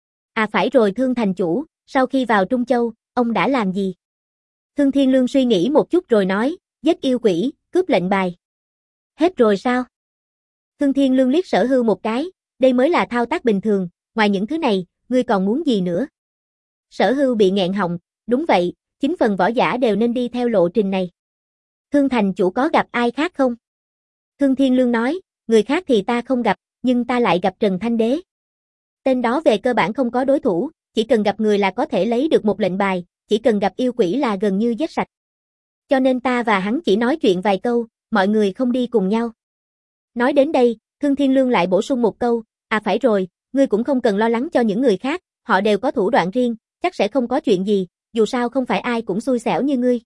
À phải rồi Thương thành chủ, sau khi vào Trung Châu, ông đã làm gì? Thương Thiên Lương suy nghĩ một chút rồi nói, giết yêu quỷ, cướp lệnh bài. Hết rồi sao? Thương Thiên Lương liếc Sở Hưu một cái, đây mới là thao tác bình thường, ngoài những thứ này, ngươi còn muốn gì nữa? Sở Hưu bị nghẹn họng, đúng vậy, chính phần võ giả đều nên đi theo lộ trình này. Thương thành chủ có gặp ai khác không? Thương Thiên Lương nói, người khác thì ta không gặp, nhưng ta lại gặp Trần Thanh Đế. Tên đó về cơ bản không có đối thủ, chỉ cần gặp người là có thể lấy được một lệnh bài, chỉ cần gặp yêu quỷ là gần như giết sạch. Cho nên ta và hắn chỉ nói chuyện vài câu, mọi người không đi cùng nhau. Nói đến đây, Thương Thiên Lương lại bổ sung một câu, à phải rồi, ngươi cũng không cần lo lắng cho những người khác, họ đều có thủ đoạn riêng, chắc sẽ không có chuyện gì, dù sao không phải ai cũng xui xẻo như ngươi.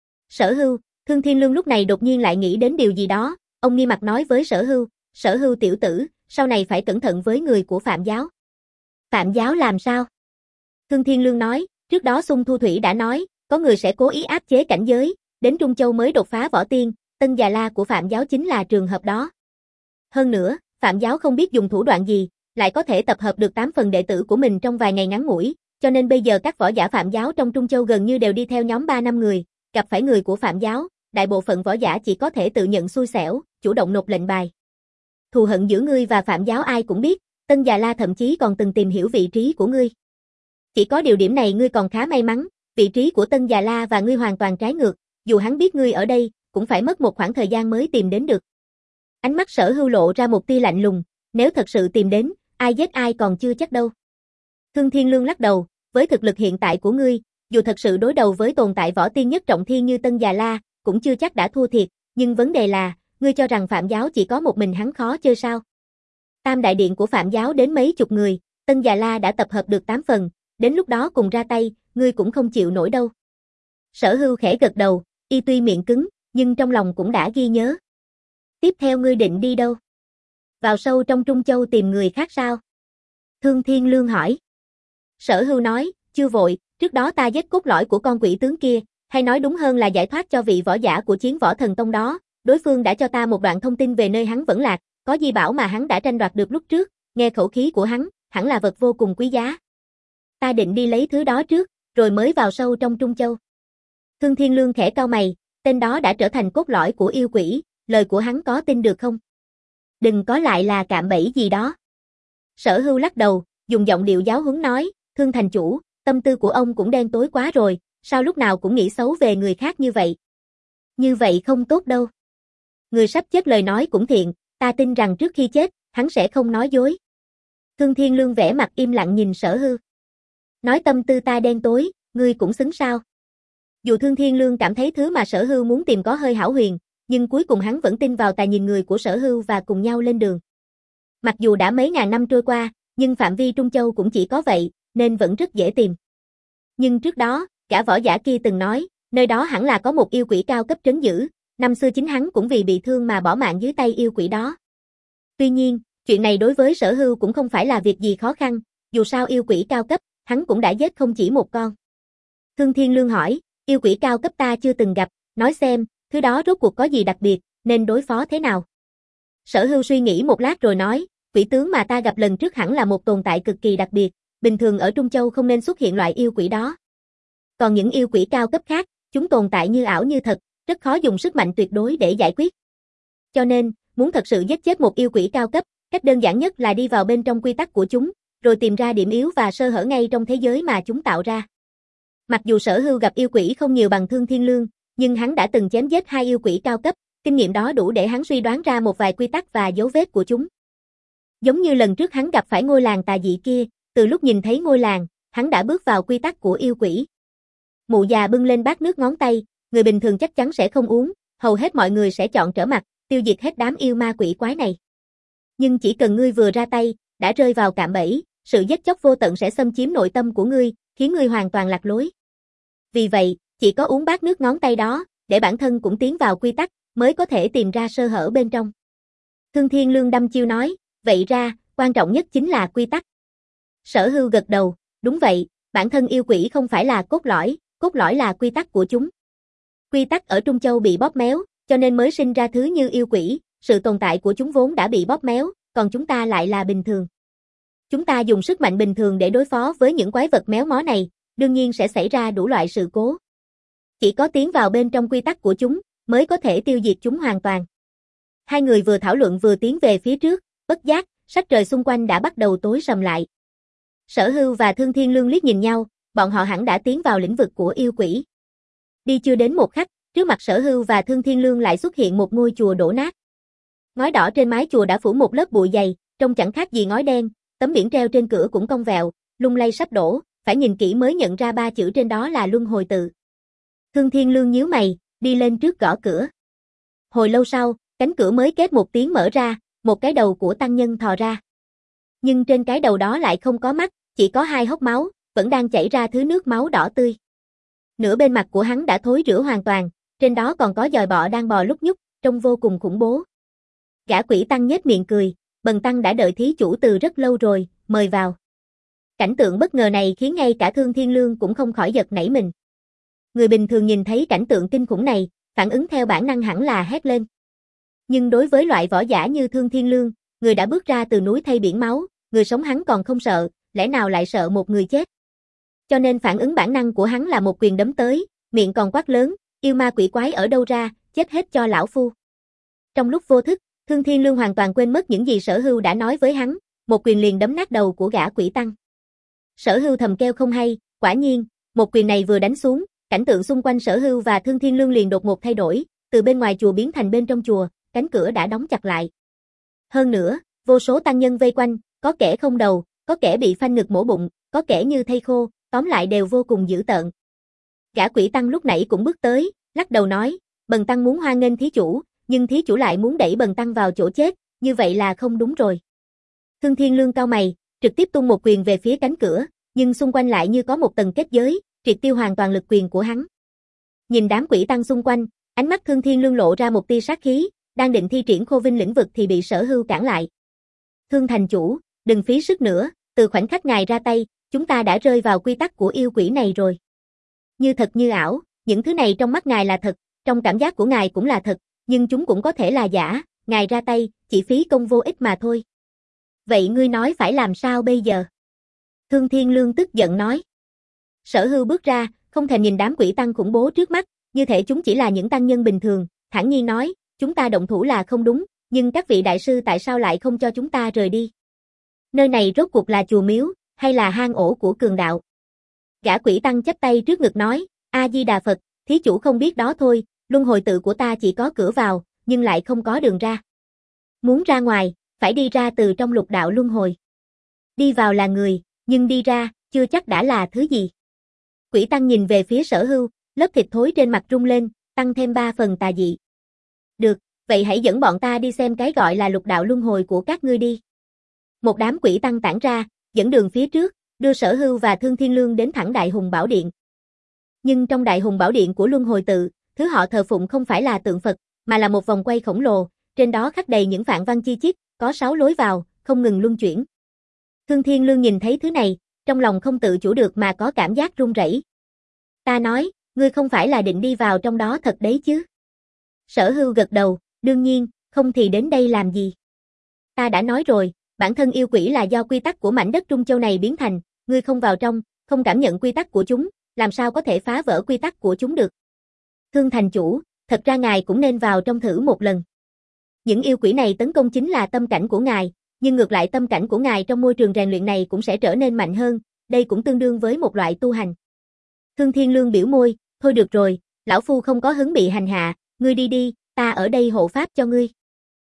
Sở Hưu, Thương Thiên Lương lúc này đột nhiên lại nghĩ đến điều gì đó, ông nghiêm mặt nói với Sở Hưu, Sở Hưu tiểu tử, sau này phải cẩn thận với người của Phạm giáo. Phạm giáo làm sao? Thương Thiên Lương nói, trước đó Xung Thu Thủy đã nói, có người sẽ cố ý áp chế cảnh giới, đến Trung Châu mới đột phá võ tiên, Tân Già La của Phạm giáo chính là trường hợp đó. Hơn nữa, Phạm giáo không biết dùng thủ đoạn gì, lại có thể tập hợp được tám phần đệ tử của mình trong vài ngày ngắn ngủi, cho nên bây giờ các võ giả Phạm giáo trong Trung Châu gần như đều đi theo nhóm ba năm người, gặp phải người của Phạm giáo, đại bộ phận võ giả chỉ có thể tự nhận xui xẻo, chủ động nộp lệnh bài. Thù hận giữa ngươi và Phạm giáo ai cũng biết, Tân Già La thậm chí còn từng tìm hiểu vị trí của ngươi. Chỉ có điều điểm này ngươi còn khá may mắn, vị trí của Tân Già La và ngươi hoàn toàn trái ngược, dù hắn biết ngươi ở đây, cũng phải mất một khoảng thời gian mới tìm đến được. Ánh mắt Sở Hưu lộ ra một tia lạnh lùng, nếu thật sự tìm đến, ai giết ai còn chưa chắc đâu. Thương Thiên Lương lắc đầu, với thực lực hiện tại của ngươi, dù thật sự đối đầu với tồn tại võ tiên nhất trọng thiên như Tân Già La, cũng chưa chắc đã thua thiệt, nhưng vấn đề là, ngươi cho rằng Phạm giáo chỉ có một mình hắn khó chơi sao? Tam đại điện của Phạm giáo đến mấy chục người, Tân Già La đã tập hợp được tám phần, đến lúc đó cùng ra tay, ngươi cũng không chịu nổi đâu. Sở Hưu khẽ gật đầu, y tuy miệng cứng, nhưng trong lòng cũng đã ghi nhớ. Tiếp theo ngươi định đi đâu? Vào sâu trong Trung Châu tìm người khác sao? Thương Thiên Lương hỏi. Sở Hưu nói, chưa vội, trước đó ta giết cốt lõi của con quỷ tướng kia, hay nói đúng hơn là giải thoát cho vị võ giả của Chiến Võ Thần Tông đó, đối phương đã cho ta một đoạn thông tin về nơi hắn vẫn lạc, có di bảo mà hắn đã tranh đoạt được lúc trước, nghe khẩu khí của hắn, hẳn là vật vô cùng quý giá. Ta định đi lấy thứ đó trước, rồi mới vào sâu trong Trung Châu. Thương Thiên Lương khẽ cau mày, tên đó đã trở thành cốt lõi của yêu quỷ, lời của hắn có tin được không? Đừng có lại là cạm bẫy gì đó. Sở Hưu lắc đầu, dùng giọng điệu giáo huấn nói, Thương thành chủ, tâm tư của ông cũng đen tối quá rồi, sao lúc nào cũng nghĩ xấu về người khác như vậy? Như vậy không tốt đâu. Người sắp chết lời nói cũng thiện, ta tin rằng trước khi chết, hắn sẽ không nói dối. Thương Thiên Lương vẻ mặt im lặng nhìn Sở Hưu. Nói tâm tư ta đen tối, ngươi cũng xứng sao? Dù Thương Thiên Lương cảm thấy thứ mà Sở Hưu muốn tìm có hơi hão huyền, nhưng cuối cùng hắn vẫn tin vào tài nhìn người của Sở Hưu và cùng nhau lên đường. Mặc dù đã mấy ngàn năm trôi qua, nhưng phạm vi Trung Châu cũng chỉ có vậy, nên vẫn rất dễ tìm. Nhưng trước đó, gã võ giả kia từng nói, nơi đó hẳn là có một yêu quỷ cao cấp trấn giữ, năm xưa chính hắn cũng vì bị thương mà bỏ mạng dưới tay yêu quỷ đó. Tuy nhiên, chuyện này đối với Sở Hưu cũng không phải là việc gì khó khăn, dù sao yêu quỷ cao cấp, hắn cũng đã giết không chỉ một con. Thương Thiên Lương hỏi, yêu quỷ cao cấp ta chưa từng gặp, nói xem, thứ đó rốt cuộc có gì đặc biệt, nên đối phó thế nào? Sở Hưu suy nghĩ một lát rồi nói, quỷ tướng mà ta gặp lần trước hẳn là một tồn tại cực kỳ đặc biệt, bình thường ở Trung Châu không nên xuất hiện loại yêu quỷ đó. Còn những yêu quỷ cao cấp khác, chúng tồn tại như ảo như thật, rất khó dùng sức mạnh tuyệt đối để giải quyết. Cho nên, muốn thật sự giết chết một yêu quỷ cao cấp, cách đơn giản nhất là đi vào bên trong quy tắc của chúng, rồi tìm ra điểm yếu và sơ hở ngay trong thế giới mà chúng tạo ra. Mặc dù Sở Hưu gặp yêu quỷ không nhiều bằng Thương Thiên Lương, Nhưng hắn đã từng chém giết hai yêu quỷ cao cấp, kinh nghiệm đó đủ để hắn suy đoán ra một vài quy tắc và dấu vết của chúng. Giống như lần trước hắn gặp phải ngôi làng tà dị kia, từ lúc nhìn thấy ngôi làng, hắn đã bước vào quy tắc của yêu quỷ. Mụ già bưng lên bát nước ngón tay, người bình thường chắc chắn sẽ không uống, hầu hết mọi người sẽ chọn trở mặt, tiêu diệt hết đám yêu ma quỷ quái này. Nhưng chỉ cần ngươi vừa ra tay, đã rơi vào cạm bẫy, sự giết chóc vô tận sẽ xâm chiếm nội tâm của ngươi, khiến ngươi hoàn toàn lạc lối. Vì vậy, chỉ có uống bát nước ngón tay đó, để bản thân cũng tiến vào quy tắc, mới có thể tìm ra sơ hở bên trong. Thương Thiên Lương đăm chiêu nói, vậy ra, quan trọng nhất chính là quy tắc. Sở Hưu gật đầu, đúng vậy, bản thân yêu quỷ không phải là cốt lõi, cốt lõi là quy tắc của chúng. Quy tắc ở Trung Châu bị bóp méo, cho nên mới sinh ra thứ như yêu quỷ, sự tồn tại của chúng vốn đã bị bóp méo, còn chúng ta lại là bình thường. Chúng ta dùng sức mạnh bình thường để đối phó với những quái vật méo mó này, đương nhiên sẽ xảy ra đủ loại sự cố. Chỉ có tiến vào bên trong quy tắc của chúng, mới có thể tiêu diệt chúng hoàn toàn. Hai người vừa thảo luận vừa tiến về phía trước, bất giác, sắc trời xung quanh đã bắt đầu tối sầm lại. Sở Hưu và Thương Thiên Lương liếc nhìn nhau, bọn họ hẳn đã tiến vào lĩnh vực của yêu quỷ. Đi chưa đến một khắc, trước mặt Sở Hưu và Thương Thiên Lương lại xuất hiện một ngôi chùa đổ nát. Ngói đỏ trên mái chùa đã phủ một lớp bụi dày, trông chẳng khác gì ngói đen, tấm biển treo trên cửa cũng cong vẹo, lung lay sắp đổ, phải nhìn kỹ mới nhận ra ba chữ trên đó là Luân Hồi Tự. Thương Thiên Lương nhíu mày, đi lên trước gõ cửa. Hồi lâu sau, cánh cửa mới két một tiếng mở ra, một cái đầu của tăng nhân thò ra. Nhưng trên cái đầu đó lại không có mắt, chỉ có hai hốc máu, vẫn đang chảy ra thứ nước máu đỏ tươi. Nửa bên mặt của hắn đã thối rữa hoàn toàn, trên đó còn có giòi bọ đang bò lúc nhúc, trông vô cùng khủng bố. Gã quỷ tăng nhếch miệng cười, bần tăng đã đợi thí chủ từ rất lâu rồi, mời vào. Cảnh tượng bất ngờ này khiến ngay cả Thương Thiên Lương cũng không khỏi giật nảy mình. Người bình thường nhìn thấy cảnh tượng kinh khủng này, phản ứng theo bản năng hẳn là hét lên. Nhưng đối với loại võ giả như Thương Thiên Lương, người đã bước ra từ núi thay biển máu, người sống hắn còn không sợ, lẽ nào lại sợ một người chết. Cho nên phản ứng bản năng của hắn là một quyền đấm tới, miệng còn quát lớn, yêu ma quỷ quái ở đâu ra, chết hết cho lão phu. Trong lúc vô thức, Thương Thiên Lương hoàn toàn quên mất những gì Sở Hưu đã nói với hắn, một quyền liền đấm nát đầu của gã quỷ tăng. Sở Hưu thầm kêu không hay, quả nhiên, một quyền này vừa đánh xuống, cảnh tượng xung quanh Sở Hưu và Thương Thiên Lương liền đột ngột thay đổi, từ bên ngoài chùa biến thành bên trong chùa, cánh cửa đã đóng chặt lại. Hơn nữa, vô số tăng nhân vây quanh, có kẻ không đầu, có kẻ bị phanh ngực mổ bụng, có kẻ như thây khô, tóm lại đều vô cùng dữ tợn. Gã quỷ tăng lúc nãy cũng bước tới, lắc đầu nói, bần tăng muốn hoan nghênh thí chủ, nhưng thí chủ lại muốn đẩy bần tăng vào chỗ chết, như vậy là không đúng rồi. Thương Thiên Lương cau mày, trực tiếp tung một quyền về phía cánh cửa, nhưng xung quanh lại như có một tầng kết giới, triệt tiêu hoàn toàn lực quyền của hắn. Nhìn đám quỷ tăng xung quanh, ánh mắt Thương Thiên Lương lộ ra một tia sát khí, đang định thi triển Khô Vinh lĩnh vực thì bị Sở Hưu cản lại. Thương thành chủ, đừng phí sức nữa, từ khoảnh khắc ngài ra tay, chúng ta đã rơi vào quy tắc của yêu quỷ này rồi. Như thật như ảo, những thứ này trong mắt ngài là thật, trong cảm giác của ngài cũng là thật, nhưng chúng cũng có thể là giả, ngài ra tay, chỉ phí công vô ích mà thôi. Vậy ngươi nói phải làm sao bây giờ? Thương Thiên Lương tức giận nói. Sở Hưu bước ra, không thèm nhìn đám quỷ tăng khủng bố trước mắt, như thể chúng chỉ là những tăng nhân bình thường, thản nhiên nói, chúng ta động thủ là không đúng, nhưng các vị đại sư tại sao lại không cho chúng ta rời đi? Nơi này rốt cuộc là chùa miếu, hay là hang ổ của cường đạo? Gã quỷ tăng chắp tay trước ngực nói, A-di-đà Phật, thí chủ không biết đó thôi, luân hồi tự của ta chỉ có cửa vào, nhưng lại không có đường ra. Muốn ra ngoài, phải đi ra từ trong lục đạo luân hồi. Đi vào là người, nhưng đi ra, chưa chắc đã là thứ gì. Quỷ tăng nhìn về phía Sở Hưu, lớp thịt thối trên mặt rung lên, tăng thêm ba phần tà dị. Được, vậy hãy dẫn bọn ta đi xem cái gọi là lục đạo luân hồi của các ngươi đi. Một đám quỷ tăng tản ra, dẫn đường phía trước, đưa Sở Hưu và Thương Thiên Lương đến thẳng Đại Hùng Bảo Điện. Nhưng trong Đại Hùng Bảo Điện của Luân Hồi Tự, thứ họ thờ phụng không phải là tượng Phật, mà là một vòng quay khổng lồ, trên đó khắc đầy những phạn văn chi chít, có sáu lối vào, không ngừng luân chuyển. Thương Thiên Lương nhìn thấy thứ này, trong lòng không tự chủ được mà có cảm giác run rẩy. Ta nói, ngươi không phải là định đi vào trong đó thật đấy chứ? Sở Hưu gật đầu, đương nhiên, không thì đến đây làm gì? Ta đã nói rồi, bản thân yêu quỷ là do quy tắc của mảnh đất Trung Châu này biến thành, ngươi không vào trong, không cảm nhận quy tắc của chúng, làm sao có thể phá vỡ quy tắc của chúng được? Thương thành chủ, thật ra ngài cũng nên vào trong thử một lần. Những yêu quỷ này tấn công chính là tâm cảnh của ngài, nhưng ngược lại tâm cảnh của ngài trong môi trường rèn luyện này cũng sẽ trở nên mạnh hơn, đây cũng tương đương với một loại tu hành. Thương Thiên Lương biểu môi, thôi được rồi, lão phu không có hứng bị hành hạ, ngươi đi đi, ta ở đây hộ pháp cho ngươi.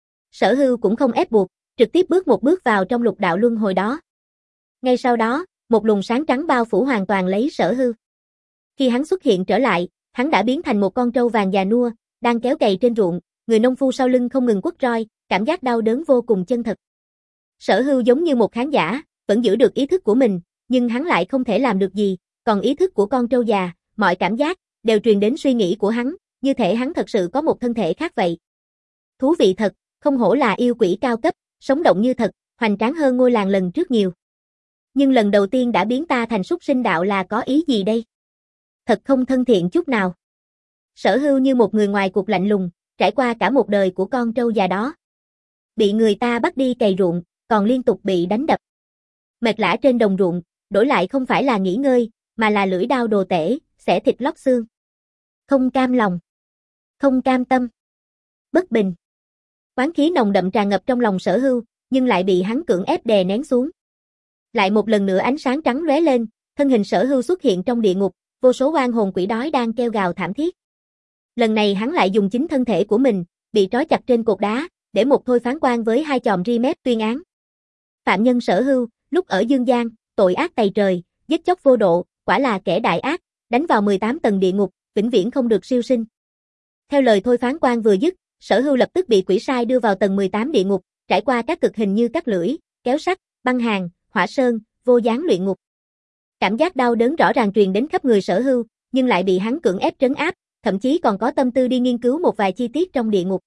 Sở Hưu cũng không ép buộc, trực tiếp bước một bước vào trong lục đạo luân hồi đó. Ngay sau đó, một luồng sáng trắng bao phủ hoàn toàn lấy Sở Hưu. Khi hắn xuất hiện trở lại, hắn đã biến thành một con trâu vàng già nua, đang kéo cày trên ruộng, người nông phu sau lưng không ngừng quất roi, cảm giác đau đớn vô cùng chân thật. Sở Hưu giống như một khán giả, vẫn giữ được ý thức của mình, nhưng hắn lại không thể làm được gì, còn ý thức của con trâu già, mọi cảm giác, đều truyền đến suy nghĩ của hắn, như thể hắn thật sự có một thân thể khác vậy. Thú vị thật, không hổ là yêu quỷ cao cấp, sống động như thật, hoành tráng hơn ngôi làng lần trước nhiều. Nhưng lần đầu tiên đã biến ta thành súc sinh đạo là có ý gì đây? Thật không thân thiện chút nào. Sở Hưu như một người ngoài cuộc lạnh lùng, trải qua cả một đời của con trâu già đó. Bị người ta bắt đi cày ruộng, còn liên tục bị đánh đập. Mệt lả trên đồng ruộng, đổi lại không phải là nghỉ ngơi, mà là lưỡi đao đồ tể, xẻ thịt lót xương. Không cam lòng. Không cam tâm. Bất bình. Oán khí nồng đậm tràn ngập trong lòng Sở Hưu, nhưng lại bị hắn cưỡng ép đè nén xuống. Lại một lần nữa ánh sáng trắng lóe lên, thân hình Sở Hưu xuất hiện trong địa ngục, vô số oan hồn quỷ đói đang kêu gào thảm thiết. Lần này hắn lại dùng chính thân thể của mình, bị trói chặt trên cột đá, để một thôi phán quan với hai chòm ri mép tuyên án. Phạm nhân Sở Hưu, lúc ở Dương Gian, tội ác tày trời, giết chóc vô độ, quả là kẻ đại ác, đánh vào mười tám tầng địa ngục, vĩnh viễn không được siêu sinh. Theo lời thôi phán quan vừa dứt, Sở Hưu lập tức bị quỷ sai đưa vào tầng mười tám địa ngục, trải qua các cực hình như cắt lưỡi, kéo sắt, băng hàn, hỏa sơn, vô gián luyện ngục. Cảm giác đau đớn rõ ràng truyền đến khắp người Sở Hưu, nhưng lại bị hắn cưỡng ép trấn áp, thậm chí còn có tâm tư đi nghiên cứu một vài chi tiết trong địa ngục.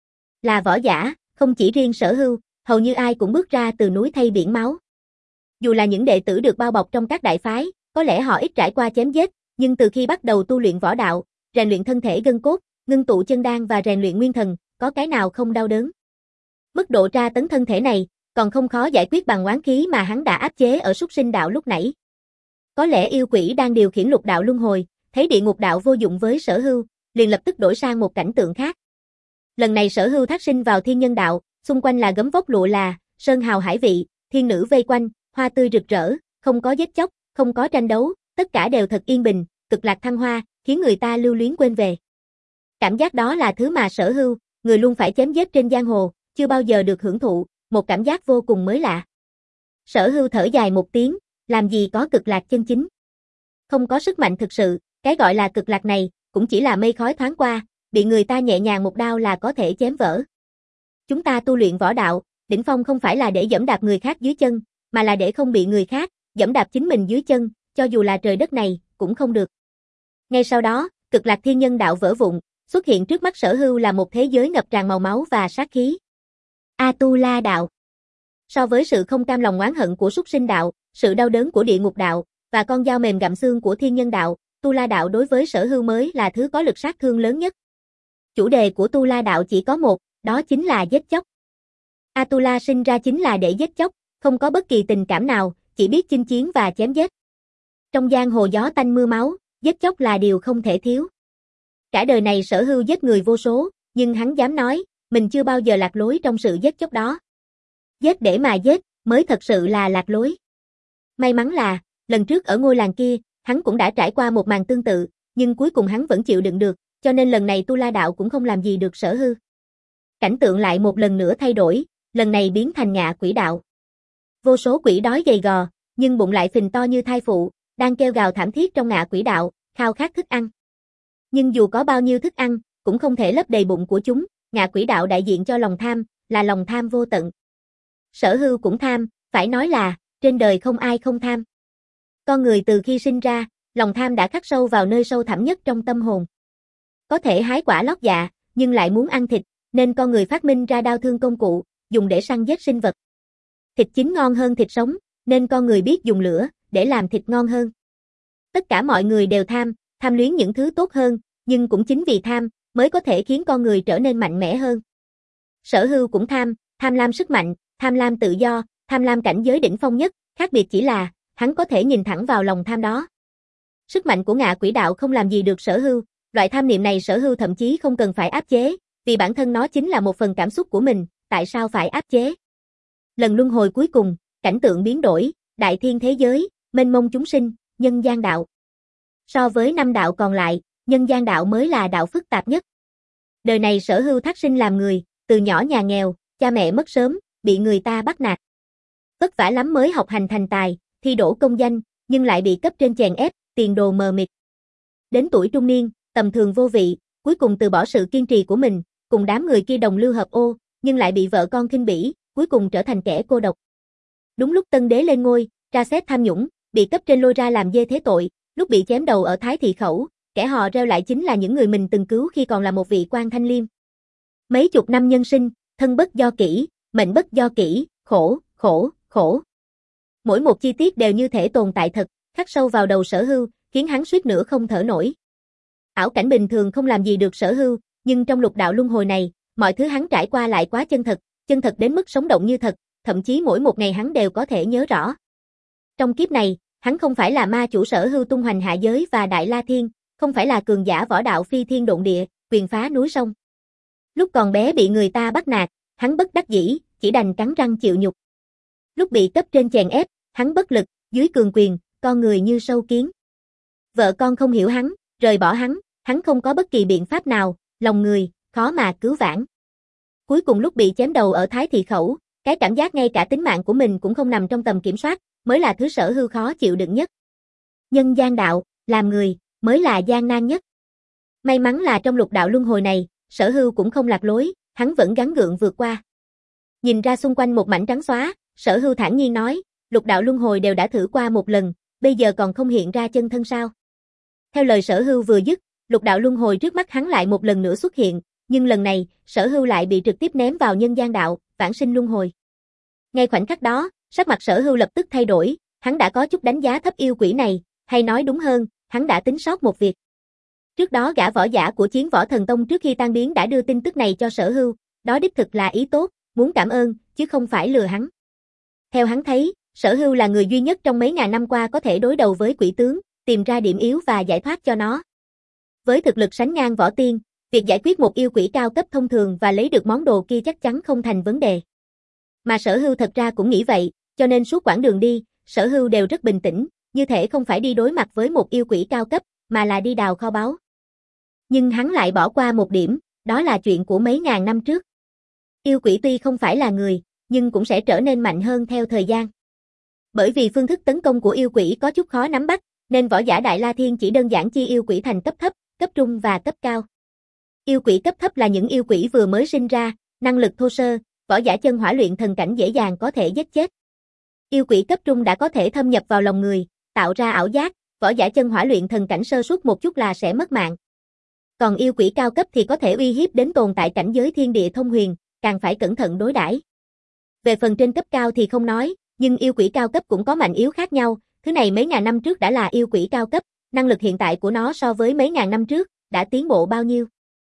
Là võ giả, không chỉ riêng Sở Hưu, hầu như ai cũng bước ra từ núi thay biển máu. Dù là những đệ tử được bao bọc trong các đại phái, có lẽ họ ít trải qua chém giết, nhưng từ khi bắt đầu tu luyện võ đạo, rèn luyện thân thể gân cốt, ngưng tụ chân đan và rèn luyện nguyên thần, có cái nào không đau đớn. Mức độ tra tấn thân thể này, còn không khó giải quyết bằng oán khí mà hắn đã áp chế ở súc sinh đạo lúc nãy. Có lẽ yêu quỷ đang điều khiển lục đạo luân hồi, thấy địa ngục đạo vô dụng với Sở Hưu, liền lập tức đổi sang một cảnh tượng khác. Lần này Sở Hưu thác sinh vào thiên nhân đạo, xung quanh là gấm vóc lụa là, sơn hào hải vị, thiên nữ vây quanh, hoa tươi rực rỡ, không có giết chóc, không có tranh đấu, tất cả đều thật yên bình, cực lạc thăng hoa, khiến người ta lưu luyến quên về. Cảm giác đó là thứ mà Sở Hưu, người luôn phải chém giết trên giang hồ, chưa bao giờ được hưởng thụ, một cảm giác vô cùng mới lạ. Sở Hưu thở dài một tiếng, làm gì có cực lạc chân chính. Không có sức mạnh thực sự, cái gọi là cực lạc này, cũng chỉ là mây khói thoáng qua, bị người ta nhẹ nhàng một đao là có thể chém vỡ. Chúng ta tu luyện võ đạo, đỉnh phong không phải là để giẫm đạp người khác dưới chân, mà là để không bị người khác giẫm đạp chính mình dưới chân, cho dù là trời đất này, cũng không được. Ngay sau đó, cực lạc thiên nhân đạo vỡ vụn, xuất hiện trước mắt Sở Hưu là một thế giới ngập tràn màu máu và sát khí. A-tu-la đạo. So với sự không cam lòng oán hận của súc sinh đạo, sự đau đớn của địa ngục đạo, và con dao mềm gặm xương của thiên nhân đạo, Tu La đạo đối với Sở Hưu mới là thứ có lực sát thương lớn nhất. Chủ đề của Tu La đạo chỉ có một, đó chính là giết chóc. A-tu-la sinh ra chính là để giết chóc, không có bất kỳ tình cảm nào, chỉ biết chinh chiến và chém giết. Trong giang hồ gió tanh mưa máu, giết chóc là điều không thể thiếu. Cả đời này Sở Hưu giết người vô số, nhưng hắn dám nói, mình chưa bao giờ lạc lối trong sự giết chóc đó. Giết để mà giết, mới thật sự là lạc lối. May mắn là, lần trước ở ngôi làng kia, hắn cũng đã trải qua một màn tương tự, nhưng cuối cùng hắn vẫn chịu đựng được, cho nên lần này Tu La đạo cũng không làm gì được Sở Hưu. Cảnh tượng lại một lần nữa thay đổi, lần này biến thành ngạ quỷ đạo. Vô số quỷ đói gầy gò, nhưng bụng lại phình to như thai phụ, đang kêu gào thảm thiết trong ngạ quỷ đạo, khao khát thức ăn. Nhưng dù có bao nhiêu thức ăn, cũng không thể lấp đầy bụng của chúng, ngạ quỷ đạo đại diện cho lòng tham, là lòng tham vô tận. Sở Hưu cũng tham, phải nói là, trên đời không ai không tham. Con người từ khi sinh ra, lòng tham đã khắc sâu vào nơi sâu thẳm nhất trong tâm hồn. Có thể hái quả lót dạ, nhưng lại muốn ăn thịt, nên con người phát minh ra đao thương công cụ, dùng để săn giết sinh vật. Thịt chín ngon hơn thịt sống, nên con người biết dùng lửa, để làm thịt ngon hơn. Tất cả mọi người đều tham, tham luyến những thứ tốt hơn, nhưng cũng chính vì tham, mới có thể khiến con người trở nên mạnh mẽ hơn. Sở Hưu cũng tham, tham lam sức mạnh, tham lam tự do, tham lam cảnh giới đỉnh phong nhất, khác biệt chỉ là, hắn có thể nhìn thẳng vào lòng tham đó. Sức mạnh của ngạ quỷ đạo không làm gì được Sở Hưu, loại tham niệm này Sở Hưu thậm chí không cần phải áp chế, vì bản thân nó chính là một phần cảm xúc của mình, tại sao phải áp chế? Lần luân hồi cuối cùng, cảnh tượng biến đổi, đại thiên thế giới, mênh mông chúng sinh, nhân gian đạo. So với năm đạo còn lại, Nhân gian đạo mới là đạo phức tạp nhất. Đời này Sở Hưu thác sinh làm người, từ nhỏ nhà nghèo, cha mẹ mất sớm, bị người ta bắt nạt. Vất vả lắm mới học hành thành tài, thi đỗ công danh, nhưng lại bị cấp trên chèn ép, tiền đồ mờ mịt. Đến tuổi trung niên, tầm thường vô vị, cuối cùng từ bỏ sự kiên trì của mình, cùng đám người kia đồng lưu hợp ô, nhưng lại bị vợ con khinh bỉ, cuối cùng trở thành kẻ cô độc. Đúng lúc tân đế lên ngôi, tra xét tham nhũng, bị cấp trên lôi ra làm dê thế tội, lúc bị chém đầu ở Thái Thị Khẩu, kẻ hò reo lại chính là những người mình từng cứu khi còn là một vị quan thanh liêm. Mấy chục năm nhân sinh, thân bất do kỷ, mệnh bất do kỷ, khổ, khổ, khổ. Mỗi một chi tiết đều như thể tồn tại thật, khắc sâu vào đầu Sở Hưu, khiến hắn suýt nữa không thở nổi. Ảo cảnh bình thường không làm gì được Sở Hưu, nhưng trong lục đạo luân hồi này, mọi thứ hắn trải qua lại quá chân thật, chân thật đến mức sống động như thật, thậm chí mỗi một ngày hắn đều có thể nhớ rõ. Trong kiếp này, hắn không phải là ma chủ Sở Hưu tung hoành hạ giới và Đại La Thiên, không phải là cường giả võ đạo phi thiên độn địa, quyền phá núi sông. Lúc còn bé bị người ta bắt nạt, hắn bất đắc dĩ, chỉ đành cắn răng chịu nhục. Lúc bị cấp trên chèn ép, hắn bất lực, dưới cường quyền, con người như sâu kiến. Vợ con không hiểu hắn, rời bỏ hắn, hắn không có bất kỳ biện pháp nào, lòng người, khó mà cứu vãn. Cuối cùng lúc bị chém đầu ở Thái Thị Khẩu, cái cảm giác ngay cả tính mạng của mình cũng không nằm trong tầm kiểm soát, mới là thứ Sở Hưu khó chịu đựng nhất. Nhân gian đạo, làm người, mới là gian nan nhất. May mắn là trong lục đạo luân hồi này, Sở Hưu cũng không lạc lối, hắn vẫn gắng gượng vượt qua. Nhìn ra xung quanh một mảnh trắng xóa, Sở Hưu thản nhiên nói, lục đạo luân hồi đều đã thử qua một lần, bây giờ còn không hiện ra chân thân sao. Theo lời Sở Hưu vừa dứt, lục đạo luân hồi trước mắt hắn lại một lần nữa xuất hiện, nhưng lần này, Sở Hưu lại bị trực tiếp ném vào nhân gian đạo, vãng sinh luân hồi. Ngay khoảnh khắc đó, sắc mặt Sở Hưu lập tức thay đổi, hắn đã có chút đánh giá thấp yêu quỷ này, hay nói đúng hơn, hắn đã tính sót một việc. Trước đó gã võ giả của Chiến Võ Thần Tông trước khi tan biến đã đưa tin tức này cho Sở Hưu, đó đích thực là ý tốt, muốn cảm ơn, chứ không phải lừa hắn. Theo hắn thấy, Sở Hưu là người duy nhất trong mấy ngàn năm qua có thể đối đầu với quỷ tướng, tìm ra điểm yếu và giải thoát cho nó. Với thực lực sánh ngang võ tiên, việc giải quyết một yêu quỷ cao cấp thông thường và lấy được món đồ kia chắc chắn không thành vấn đề. Mà Sở Hưu thật ra cũng nghĩ vậy, cho nên suốt quãng đường đi, Sở Hưu đều rất bình tĩnh, như thể không phải đi đối mặt với một yêu quỷ cao cấp, mà là đi đào kho báu. Nhưng hắn lại bỏ qua một điểm, đó là chuyện của mấy ngàn năm trước. Yêu quỷ tuy không phải là người, nhưng cũng sẽ trở nên mạnh hơn theo thời gian. Bởi vì phương thức tấn công của yêu quỷ có chút khó nắm bắt, nên võ giả Đại La Thiên chỉ đơn giản chia yêu quỷ thành cấp thấp, cấp trung và cấp cao. Yêu quỷ cấp thấp là những yêu quỷ vừa mới sinh ra, năng lực thô sơ, võ giả chân hỏa luyện thần cảnh dễ dàng có thể giết chết. Yêu quỷ cấp trung đã có thể thâm nhập vào lòng người, tạo ra ảo giác, võ giả chân hỏa luyện thần cảnh sơ suất một chút là sẽ mất mạng. Còn yêu quỷ cao cấp thì có thể uy hiếp đến tồn tại cảnh giới thiên địa thông huyền, càng phải cẩn thận đối đãi. Về phần trên cấp cao thì không nói, nhưng yêu quỷ cao cấp cũng có mạnh yếu khác nhau, thứ này mấy ngàn năm trước đã là yêu quỷ cao cấp, năng lực hiện tại của nó so với mấy ngàn năm trước, đã tiến bộ bao nhiêu.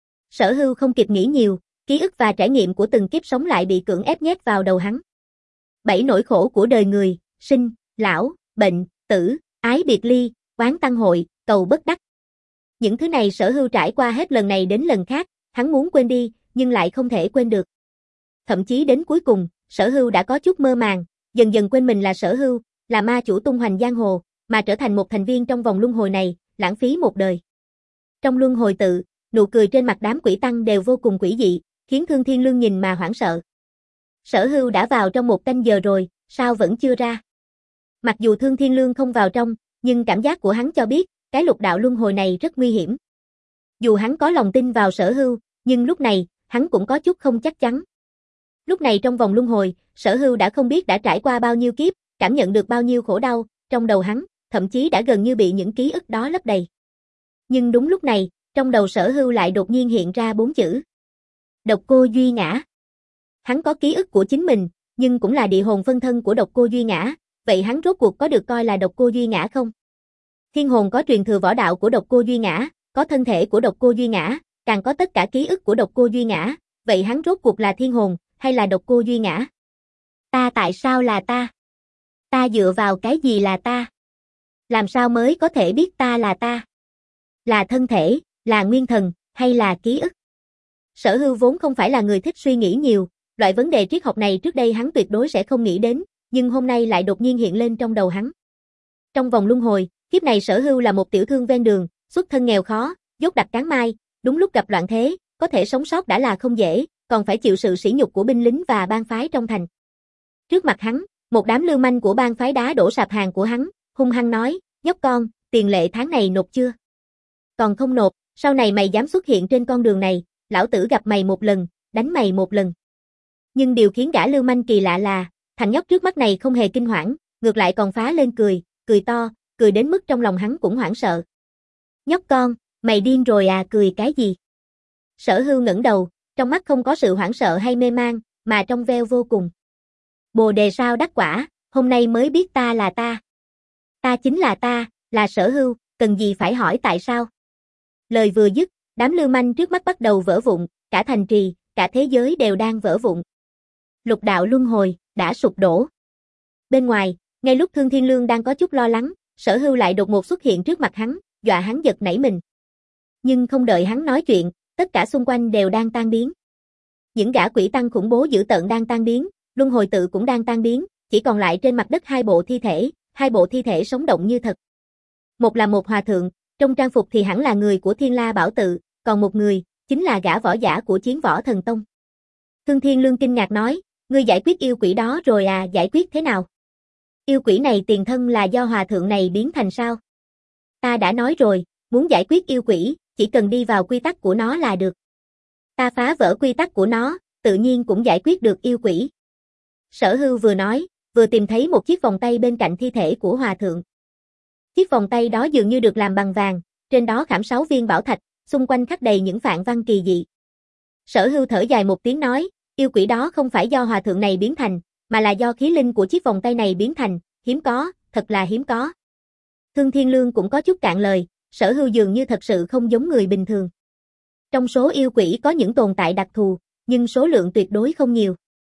Sở Hưu không kịp nghĩ nhiều, ký ức và trải nghiệm của từng kiếp sống lại bị cưỡng ép nhét vào đầu hắn. Bảy nỗi khổ của đời người, sinh, lão, bệnh, tử, ái biệt ly, oán tăng hội, cầu bất đắc. Những thứ này Sở Hưu trải qua hết lần này đến lần khác, hắn muốn quên đi, nhưng lại không thể quên được. Thậm chí đến cuối cùng, Sở Hưu đã có chút mơ màng, dần dần quên mình là Sở Hưu, là ma chủ tung hoành giang hồ, mà trở thành một thành viên trong vòng luân hồi này, lãng phí một đời. Trong luân hồi tự, nụ cười trên mặt đám quỷ tăng đều vô cùng quỷ dị, khiến Thương Thiên Lương nhìn mà hoảng sợ. Sở Hưu đã vào trong một canh giờ rồi, sao vẫn chưa ra? Mặc dù Thương Thiên Lương không vào trong, nhưng cảm giác của hắn cho biết, cái lục đạo luân hồi này rất nguy hiểm. Dù hắn có lòng tin vào Sở Hưu, nhưng lúc này, hắn cũng có chút không chắc chắn. Lúc này trong vòng luân hồi, Sở Hưu đã không biết đã trải qua bao nhiêu kiếp, cảm nhận được bao nhiêu khổ đau, trong đầu hắn, thậm chí đã gần như bị những ký ức đó lấp đầy. Nhưng đúng lúc này, trong đầu Sở Hưu lại đột nhiên hiện ra bốn chữ. Độc Cô Duy Ngã. Hắn có ký ức của chính mình, nhưng cũng là địa hồn phân thân của Độc Cô Duy Ngã, vậy hắn rốt cuộc có được coi là Độc Cô Duy Ngã không? Thiên hồn có truyền thừa võ đạo của Độc Cô Duy Ngã, có thân thể của Độc Cô Duy Ngã, càng có tất cả ký ức của Độc Cô Duy Ngã, vậy hắn rốt cuộc là thiên hồn, hay là Độc Cô Duy Ngã? Ta tại sao là ta? Ta dựa vào cái gì là ta? Làm sao mới có thể biết ta là ta? Là thân thể, là nguyên thần, hay là ký ức? Sở Hưu vốn không phải là người thích suy nghĩ nhiều, loại vấn đề triết học này trước đây hắn tuyệt đối sẽ không nghĩ đến, nhưng hôm nay lại đột nhiên hiện lên trong đầu hắn. Trong vòng luân hồi, kiếp này Sở Hưu là một tiểu thương ven đường, xuất thân nghèo khó, dốt đặt cán mai, đúng lúc gặp loạn thế, có thể sống sót đã là không dễ, còn phải chịu sự sỉ nhục của binh lính và bang phái trong thành. Trước mặt hắn, một đám lưu manh của bang phái đá đổ sạp hàng của hắn, hung hăng nói, nhóc con, tiền lệ tháng này nộp chưa? Còn không nộp, sau này mày dám xuất hiện trên con đường này, lão tử gặp mày một lần, đánh mày một lần. Nhưng điều khiến gã lưu manh kỳ lạ là, thằng nhóc trước mắt này không hề kinh hoảng, ngược lại còn phá lên cười, cười to, cười đến mức trong lòng hắn cũng hoảng sợ. Nhóc con, mày điên rồi à, cười cái gì? Sở Hưu ngẩng đầu, trong mắt không có sự hoảng sợ hay mê man, mà trong veo vô cùng. Bồ đề sao đắc quả, hôm nay mới biết ta là ta. Ta chính là ta, là Sở Hưu, cần gì phải hỏi tại sao? Lời vừa dứt, đám lưu manh trước mắt bắt đầu vỡ vụn, cả thành trì, cả thế giới đều đang vỡ vụn. Lục đạo luân hồi, đã sụp đổ. Bên ngoài, ngay lúc Thương Thiên Lương đang có chút lo lắng, Sở Hưu lại đột ngột xuất hiện trước mặt hắn, dọa hắn giật nảy mình. Nhưng không đợi hắn nói chuyện, tất cả xung quanh đều đang tan biến. Những gã quỷ tăng khủng bố dữ tợn đang tan biến, luân hồi tự cũng đang tan biến, chỉ còn lại trên mặt đất hai bộ thi thể, hai bộ thi thể sống động như thật. Một là một hòa thượng, trong trang phục thì hẳn là người của Thiên La Bảo Tự, còn một người, chính là gã võ giả của Chiến Võ Thần Tông. Thương Thiên Lương kinh ngạc nói, ngươi giải quyết yêu quỷ đó rồi à, giải quyết thế nào? Yêu quỷ này tiền thân là do hòa thượng này biến thành sao? Ta đã nói rồi, muốn giải quyết yêu quỷ, chỉ cần đi vào quy tắc của nó là được. Ta phá vỡ quy tắc của nó, tự nhiên cũng giải quyết được yêu quỷ. Sở Hưu vừa nói, vừa tìm thấy một chiếc vòng tay bên cạnh thi thể của hòa thượng. Chiếc vòng tay đó dường như được làm bằng vàng, trên đó khảm sáu viên bảo thạch, xung quanh khắc đầy những phạn văn kỳ dị. Sở Hưu thở dài một tiếng nói, yêu quỷ đó không phải do hòa thượng này biến thành, mà là do khí linh của chiếc vòng tay này biến thành, hiếm có, thật là hiếm có. Thương Thiên Lương cũng có chút cạn lời, Sở Hưu dường như thật sự không giống người bình thường. Trong số yêu quỷ có những tồn tại đặc thù, nhưng số lượng tuyệt đối không nhiều.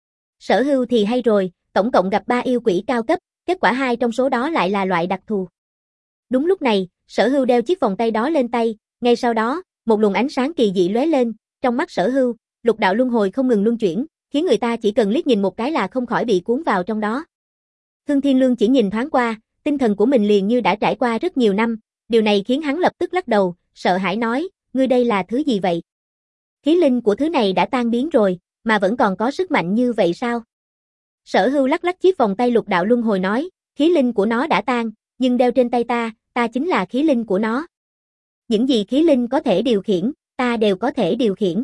Sở Hưu thì hay rồi, tổng cộng gặp ba yêu quỷ cao cấp, kết quả hai trong số đó lại là loại đặc thù. Đúng lúc này, Sở Hưu đeo chiếc vòng tay đó lên tay, ngay sau đó, một luồng ánh sáng kỳ dị lóe lên, trong mắt Sở Hưu, lục đạo luân hồi không ngừng luân chuyển, khiến người ta chỉ cần liếc nhìn một cái là không khỏi bị cuốn vào trong đó. Thương Thiên Lương chỉ nhìn thoáng qua, tinh thần của mình liền như đã trải qua rất nhiều năm, điều này khiến hắn lập tức lắc đầu, sợ hãi nói, ngươi đây là thứ gì vậy? Khí linh của thứ này đã tan biến rồi, mà vẫn còn có sức mạnh như vậy sao? Sở Hưu lắc lắc chiếc vòng tay lục đạo luân hồi nói, khí linh của nó đã tan, nhưng đeo trên tay ta, ta chính là khí linh của nó. Những gì khí linh có thể điều khiển, ta đều có thể điều khiển.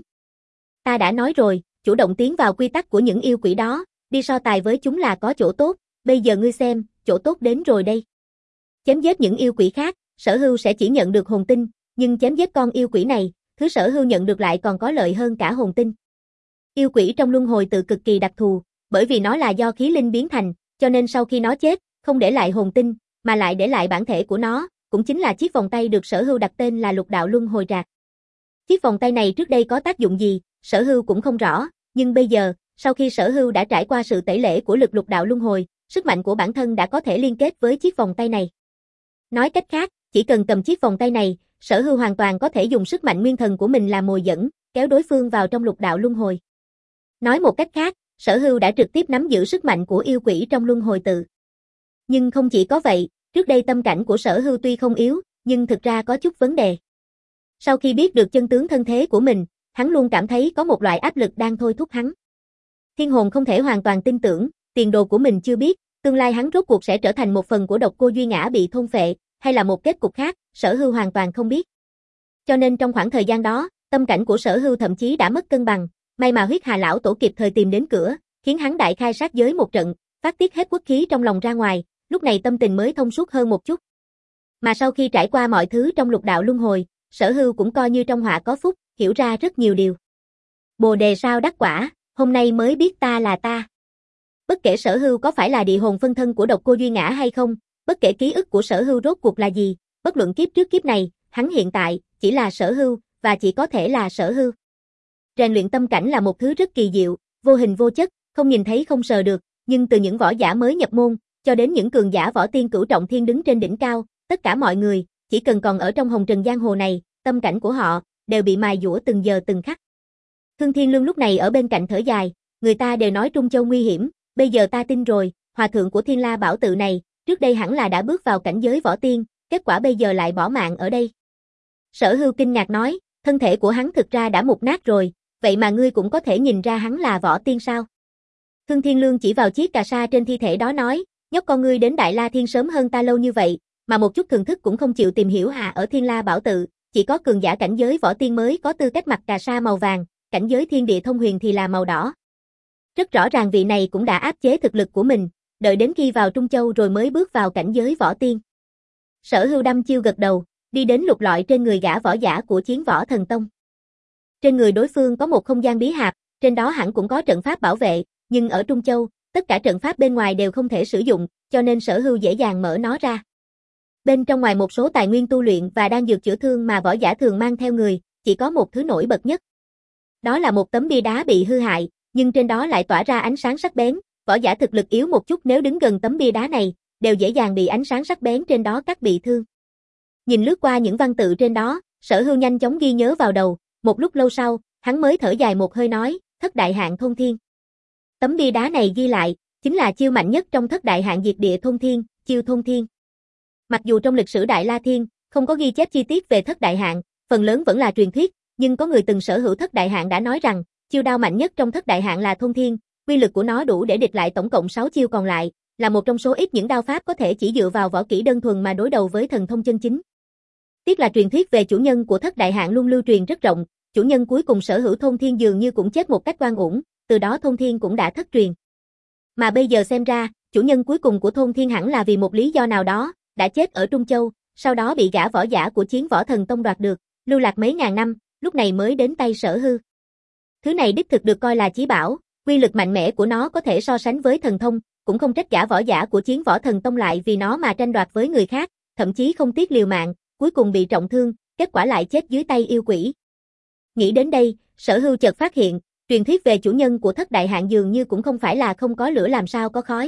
Ta đã nói rồi, chủ động tiến vào quy tắc của những yêu quỷ đó, đi so tài với chúng là có chỗ tốt, bây giờ ngươi xem, chỗ tốt đến rồi đây. Chém giết những yêu quỷ khác, Sở Hưu sẽ chỉ nhận được hồn tinh, nhưng chém giết con yêu quỷ này, thứ Sở Hưu nhận được lại còn có lợi hơn cả hồn tinh. Yêu quỷ trong luân hồi tự cực kỳ đặc thù, bởi vì nó là do khí linh biến thành, cho nên sau khi nó chết, không để lại hồn tinh, mà lại để lại bản thể của nó, cũng chính là chiếc vòng tay được Sở Hưu đặt tên là lục đạo luân hồi trạc. Chiếc vòng tay này trước đây có tác dụng gì, Sở Hưu cũng không rõ, nhưng bây giờ, sau khi Sở Hưu đã trải qua sự tẩy lễ của lực lục đạo luân hồi, sức mạnh của bản thân đã có thể liên kết với chiếc vòng tay này. Nói cách khác, chỉ cần cầm chiếc vòng tay này, Sở Hưu hoàn toàn có thể dùng sức mạnh nguyên thần của mình làm mồi dẫn, kéo đối phương vào trong lục đạo luân hồi. Nói một cách khác, Sở Hưu đã trực tiếp nắm giữ sức mạnh của yêu quỷ trong luân hồi tự. Nhưng không chỉ có vậy, trước đây tâm cảnh của Sở Hưu tuy không yếu, nhưng thực ra có chút vấn đề. Sau khi biết được chân tướng thân thế của mình, hắn luôn cảm thấy có một loại áp lực đang thôi thúc hắn. Thiên hồn không thể hoàn toàn tin tưởng, tiền đồ của mình chưa biết, tương lai hắn rốt cuộc sẽ trở thành một phần của độc cô Duy Ngã bị thôn phệ, hay là một kết cục khác, Sở Hưu hoàn toàn không biết. Cho nên trong khoảng thời gian đó, tâm cảnh của Sở Hưu thậm chí đã mất cân bằng, may mà huyết hà lão tổ kịp thời tìm đến cửa, khiến hắn đại khai sát giới một trận, phát tiết hết quốc khí trong lòng ra ngoài, lúc này tâm tình mới thông suốt hơn một chút. Mà sau khi trải qua mọi thứ trong lục đạo luân hồi, Sở Hưu cũng coi như trong họa có phúc, hiểu ra rất nhiều điều. Bồ đề sao đắc quả, hôm nay mới biết ta là ta. Bất kể Sở Hưu có phải là địa hồn phân thân của độc cô Duy Ngã hay không, bất kể ký ức của Sở Hưu rốt cuộc là gì, bất luận kiếp trước kiếp này, hắn hiện tại chỉ là Sở Hưu và chỉ có thể là Sở Hưu. Rèn luyện tâm cảnh là một thứ rất kỳ diệu, vô hình vô chất, không nhìn thấy không sờ được, nhưng từ những võ giả mới nhập môn cho đến những cường giả võ tiên cửu trọng thiên đứng trên đỉnh cao, tất cả mọi người, chỉ cần còn ở trong hồng trần giang hồ này, tâm cảnh của họ đều bị mài dũa từng giờ từng khắc. Thương Thiên Lương lúc này ở bên cạnh thở dài, người ta đều nói Trung Châu nguy hiểm, bây giờ ta tin rồi, hòa thượng của Thiên La Bảo Tự này, trước đây hẳn là đã bước vào cảnh giới võ tiên, kết quả bây giờ lại bỏ mạng ở đây. Sở Hưu kinh ngạc nói, thân thể của hắn thực ra đã mục nát rồi, vậy mà ngươi cũng có thể nhìn ra hắn là võ tiên sao? Thương Thiên Lương chỉ vào chiếc cà sa trên thi thể đó nói, nhóc con ngươi đến Đại La Thiên sớm hơn ta lâu như vậy, mà một chút thường thức cũng không chịu tìm hiểu à? Ở Thiên La Bảo Tự, chỉ có cường giả cảnh giới võ tiên mới có tư cách mặc cà sa màu vàng, cảnh giới thiên địa thông huyền thì là màu đỏ. Rất rõ ràng vị này cũng đã áp chế thực lực của mình, đợi đến khi vào Trung Châu rồi mới bước vào cảnh giới võ tiên. Sở Hưu đăm chiêu gật đầu, đi đến lục lọi trên người gã võ giả của Chiến Võ Thần Tông. Trên người đối phương có một không gian bí hạp, trên đó hẳn cũng có trận pháp bảo vệ, nhưng ở Trung Châu, tất cả trận pháp bên ngoài đều không thể sử dụng, cho nên Sở Hưu dễ dàng mở nó ra. Bên trong ngoài một số tài nguyên tu luyện và đan dược chữa thương mà võ giả thường mang theo người, chỉ có một thứ nổi bật nhất. Đó là một tấm bia đá bị hư hại, nhưng trên đó lại tỏa ra ánh sáng sắc bén, võ giả thực lực yếu một chút nếu đứng gần tấm bia đá này, đều dễ dàng bị ánh sáng sắc bén trên đó cắt bị thương. Nhìn lướt qua những văn tự trên đó, Sở Hưu nhanh chóng ghi nhớ vào đầu, một lúc lâu sau, hắn mới thở dài một hơi nói, Thất Đại Hạn Thôn Thiên. Tấm bia đá này ghi lại, chính là chiêu mạnh nhất trong Thất Đại Hạn Diệt Địa Thôn Thiên, chiêu Thôn Thiên. Mặc dù trong lịch sử Đại La Thiên, không có ghi chép chi tiết về Thất Đại Hạn, phần lớn vẫn là truyền thuyết, nhưng có người từng sở hữu Thất Đại Hạn đã nói rằng, chiêu đao mạnh nhất trong Thất Đại Hạn là Thôn Thiên, uy lực của nó đủ để địch lại tổng cộng sáu chiêu còn lại, là một trong số ít những đao pháp có thể chỉ dựa vào võ kỹ đơn thuần mà đối đầu với thần thông chân chính. Tiếc là truyền thuyết về chủ nhân của Thất Đại Hạn luôn lưu truyền rất rộng, chủ nhân cuối cùng sở hữu Thôn Thiên dường như cũng chết một cách oan uổng, từ đó Thôn Thiên cũng đã thất truyền. Mà bây giờ xem ra, chủ nhân cuối cùng của Thôn Thiên hẳn là vì một lý do nào đó, đã chết ở Trung Châu, sau đó bị gã võ giả của Chiến Võ Thần Tông đoạt được, lưu lạc mấy ngàn năm, lúc này mới đến tay Sở Hưu. Thứ này đích thực được coi là chí bảo, uy lực mạnh mẽ của nó có thể so sánh với thần thông, cũng không trách gã võ giả của Chiến Võ Thần Tông lại vì nó mà tranh đoạt với người khác, thậm chí không tiếc liều mạng, cuối cùng bị trọng thương, kết quả lại chết dưới tay yêu quỷ. Nghĩ đến đây, Sở Hưu chợt phát hiện, truyền thuyết về chủ nhân của Thất Đại Hạn dường như cũng không phải là không có lửa làm sao có khói.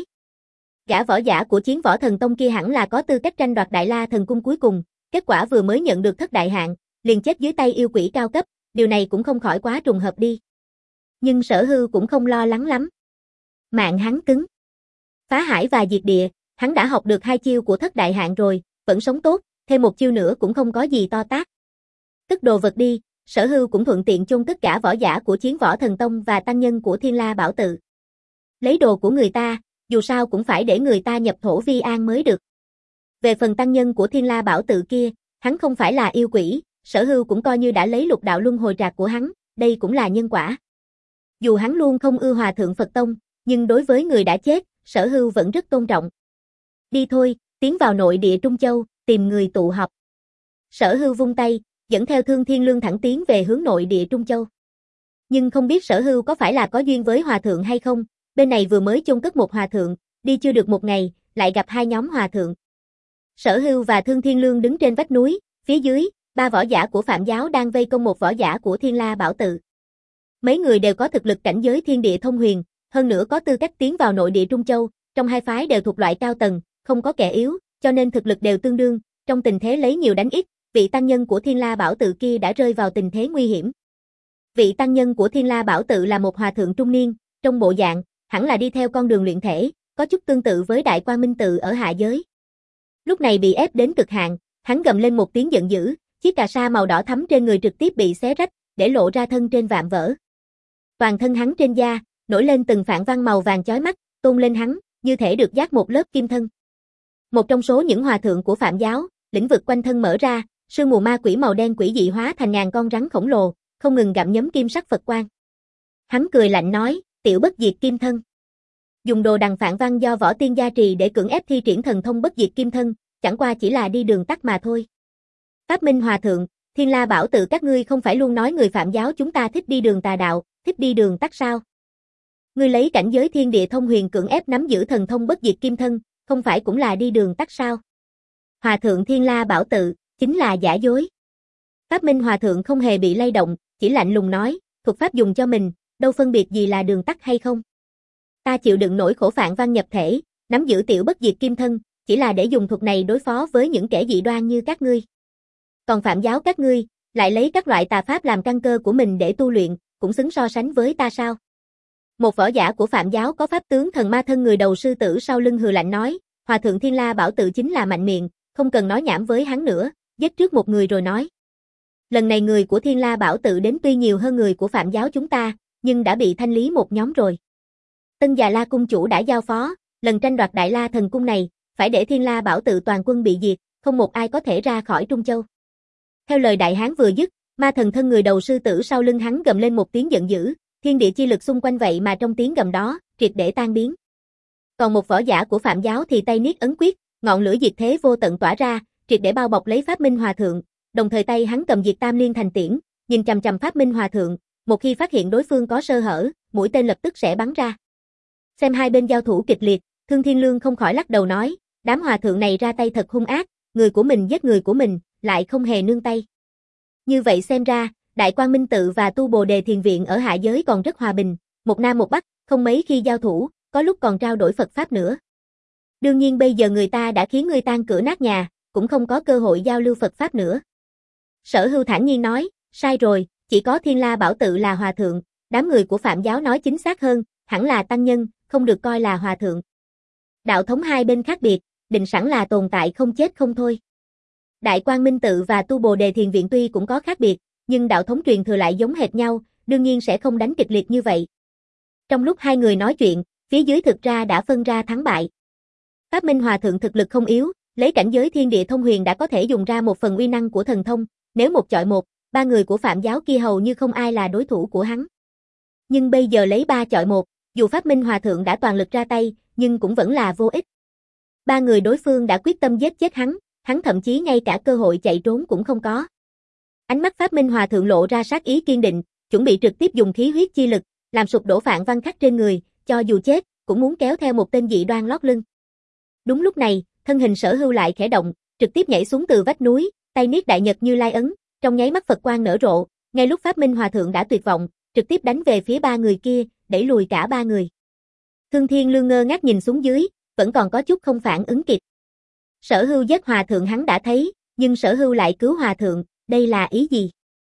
Gã võ giả của Chiến Võ Thần Tông kia hẳn là có tư cách tranh đoạt Đại La Thần Cung cuối cùng, kết quả vừa mới nhận được Thất Đại Hạn, liền chết dưới tay yêu quỷ cao cấp, điều này cũng không khỏi quá trùng hợp đi. Nhưng Sở Hưu cũng không lo lắng lắm. Mạng hắn cứng. Phá hải và diệt địa, hắn đã học được hai chiêu của Thất Đại Hạn rồi, vẫn sống tốt, thêm một chiêu nữa cũng không có gì to tát. Cất đồ vật đi, Sở Hưu cũng thuận tiện chôn tất cả võ giả của Chiến Võ Thần Tông và tăng nhân của Thiên La Bảo Tự. Lấy đồ của người ta, dù sao cũng phải để người ta nhập thổ vi an mới được. Về phần tăng nhân của Thiên La Bảo Tự kia, hắn không phải là yêu quỷ, Sở Hưu cũng coi như đã lấy lục đạo luân hồi trạc của hắn, đây cũng là nhân quả. Dù hắn luôn không ưa Hòa Thượng Phật Tông, nhưng đối với người đã chết, Sở Hưu vẫn rất tôn trọng. Đi thôi, tiến vào nội địa Trung Châu, tìm người tụ họp. Sở Hưu vung tay, dẫn theo Thương Thiên Lương thẳng tiến về hướng nội địa Trung Châu. Nhưng không biết Sở Hưu có phải là có duyên với Hòa Thượng hay không, bên này vừa mới chôn cất một Hòa Thượng, đi chưa được một ngày, lại gặp hai nhóm Hòa Thượng. Sở Hưu và Thương Thiên Lương đứng trên vách núi, phía dưới, ba võ giả của Phạm giáo đang vây công một võ giả của Thiên La Bảo Tự. Mấy người đều có thực lực cảnh giới thiên địa thông huyền, hơn nữa có tư cách tiến vào nội địa Trung Châu, trong hai phái đều thuộc loại cao tầng, không có kẻ yếu, cho nên thực lực đều tương đương, trong tình thế lấy nhiều đánh ít, vị tăng nhân của Thiên La Bảo Tự kia đã rơi vào tình thế nguy hiểm. Vị tăng nhân của Thiên La Bảo Tự là một hòa thượng trung niên, trong bộ dạng, hẳn là đi theo con đường luyện thể, có chút tương tự với Đại Quang Minh Tự ở hạ giới. Lúc này bị ép đến cực hạn, hắn gầm lên một tiếng giận dữ, chiếc cà sa màu đỏ thắm trên người trực tiếp bị xé rách, để lộ ra thân trên vạm vỡ. Toàn thân hắn trên da, nổi lên từng phản văn màu vàng chói mắt, tôn lên hắn, như thể được dát một lớp kim thân. Một trong số những hòa thượng của Phạm giáo, lĩnh vực quanh thân mở ra, sương mù ma quỷ màu đen quỷ dị hóa thành ngàn con rắn khổng lồ, không ngừng gặm nhấm kim sắc Phật quang. Hắn cười lạnh nói, tiểu bất diệt kim thân. Dùng đồ đằng phản văn do võ tiên gia trì để cưỡng ép thi triển thần thông bất diệt kim thân, chẳng qua chỉ là đi đường tắt mà thôi. Pháp Minh Hòa Thượng, Thiên La Bảo Tự các ngươi không phải luôn nói người Phạm giáo chúng ta thích đi đường tà đạo, thích đi đường tắt sao? Ngươi lấy cảnh giới thiên địa thông huyền cưỡng ép nắm giữ thần thông bất diệt kim thân, không phải cũng là đi đường tắt sao? Hòa Thượng Thiên La Bảo Tự, chính là giả dối. Pháp Minh Hòa Thượng không hề bị lay động, chỉ lạnh lùng nói, thuật pháp dùng cho mình, đâu phân biệt gì là đường tắt hay không. Ta chịu đựng nỗi khổ phạn văn nhập thể, nắm giữ tiểu bất diệt kim thân, chỉ là để dùng thuật này đối phó với những kẻ dị đoan như các ngươi. Còn Phạm giáo các ngươi, lại lấy các loại tà pháp làm căn cơ của mình để tu luyện, cũng xứng so sánh với ta sao? Một võ giả của Phạm giáo có pháp tướng thần ma thân người đầu sư tử sau lưng hừ lạnh nói, Hòa Thượng Thiên La Bảo Tự chính là mạnh miệng, không cần nói nhảm với hắn nữa, giết trước một người rồi nói. Lần này người của Thiên La Bảo Tự đến tuy nhiều hơn người của Phạm giáo chúng ta, nhưng đã bị thanh lý một nhóm rồi. Tân Già La cung chủ đã giao phó, lần tranh đoạt Đại La Thần Cung này, phải để Thiên La Bảo Tự toàn quân bị diệt, không một ai có thể ra khỏi Trung Châu. Theo lời đại hán vừa dứt, ma thần thân người đầu sư tử sau lưng hắn gầm lên một tiếng giận dữ, thiên địa chi lực xung quanh vậy mà trong tiếng gầm đó, triệt để tan biến. Còn một võ giả của Phạm giáo thì tay niết ấn quyết, ngọn lửa diệt thế vô tận tỏa ra, triệt để bao bọc lấy Pháp Minh Hòa Thượng, đồng thời tay hắn cầm diệt tam liên thành tiễn, nhìn chằm chằm Pháp Minh Hòa Thượng, một khi phát hiện đối phương có sơ hở, mũi tên lập tức sẽ bắn ra. Xem hai bên giao thủ kịch liệt, Thương Thiên Lương không khỏi lắc đầu nói, đám hòa thượng này ra tay thật hung ác, người của mình giết người của mình, lại không hề nương tay. Như vậy xem ra, Đại Quang Minh Tự và Tu Bồ Đề Thiền Viện ở hạ giới còn rất hòa bình, một nam một bắc, không mấy khi giao thủ, có lúc còn trao đổi Phật Pháp nữa. Đương nhiên bây giờ người ta đã khiến ngươi tan cửa nát nhà, cũng không có cơ hội giao lưu Phật Pháp nữa. Sở Hưu thản nhiên nói, sai rồi, chỉ có Thiên La Bảo Tự là hòa thượng, đám người của Phạm giáo nói chính xác hơn, hẳn là tăng nhân, không được coi là hòa thượng. Đạo thống hai bên khác biệt, định sẵn là tồn tại không chết không thôi. Đại Quang Minh Tự và Tu Bồ Đề Thiền Viện tuy cũng có khác biệt, nhưng đạo thống truyền thừa lại giống hệt nhau, đương nhiên sẽ không đánh kịch liệt như vậy. Trong lúc hai người nói chuyện, phía dưới thực ra đã phân ra thắng bại. Pháp Minh Hòa Thượng thực lực không yếu, lấy cảnh giới thiên địa thông huyền đã có thể dùng ra một phần uy năng của thần thông, nếu một chọi một, ba người của Phạm giáo kia hầu như không ai là đối thủ của hắn. Nhưng bây giờ lấy ba chọi một, dù Pháp Minh Hòa Thượng đã toàn lực ra tay, nhưng cũng vẫn là vô ích. Ba người đối phương đã quyết tâm giết chết hắn, hắn thậm chí ngay cả cơ hội chạy trốn cũng không có. Ánh mắt Pháp Minh Hòa Thượng lộ ra sát ý kiên định, chuẩn bị trực tiếp dùng khí huyết chi lực, làm sụp đổ Phạn Văn khắc trên người, cho dù chết, cũng muốn kéo theo một tên dị đoan lót lưng. Đúng lúc này, thân hình Sở Hưu lại khẽ động, trực tiếp nhảy xuống từ vách núi, tay niết đại nhật Như Lai ấn, trong nháy mắt Phật quang nở rộ, ngay lúc Pháp Minh Hòa Thượng đã tuyệt vọng, trực tiếp đánh về phía ba người kia, đẩy lùi cả ba người. Thương Thiên Lương ngơ ngác nhìn xuống dưới, vẫn còn có chút không phản ứng kịp. Sở Hưu giết Hòa Thượng hắn đã thấy, nhưng Sở Hưu lại cứu Hòa Thượng, đây là ý gì?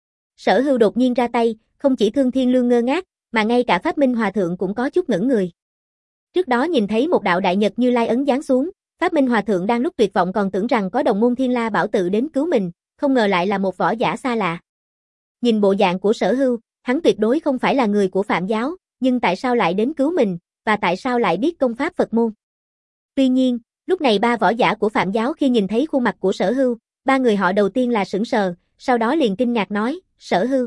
Sở Hưu đột nhiên ra tay, không chỉ Thương Thiên Lương ngơ ngác, mà ngay cả Pháp Minh Hòa Thượng cũng có chút ngẩn người. Trước đó nhìn thấy một đạo đại nhật Như Lai ấn giáng xuống, Pháp Minh Hòa Thượng đang lúc tuyệt vọng còn tưởng rằng có đồng môn Thiên La Bảo Tự đến cứu mình, không ngờ lại là một võ giả xa lạ. Nhìn bộ dạng của Sở Hưu, hắn tuyệt đối không phải là người của Phạm giáo, nhưng tại sao lại đến cứu mình, và tại sao lại biết công pháp Phật môn? Tuy nhiên, lúc này ba võ giả của Phạm giáo khi nhìn thấy khuôn mặt của Sở Hưu, ba người họ đầu tiên là sững sờ, sau đó liền kinh ngạc nói, Sở Hưu,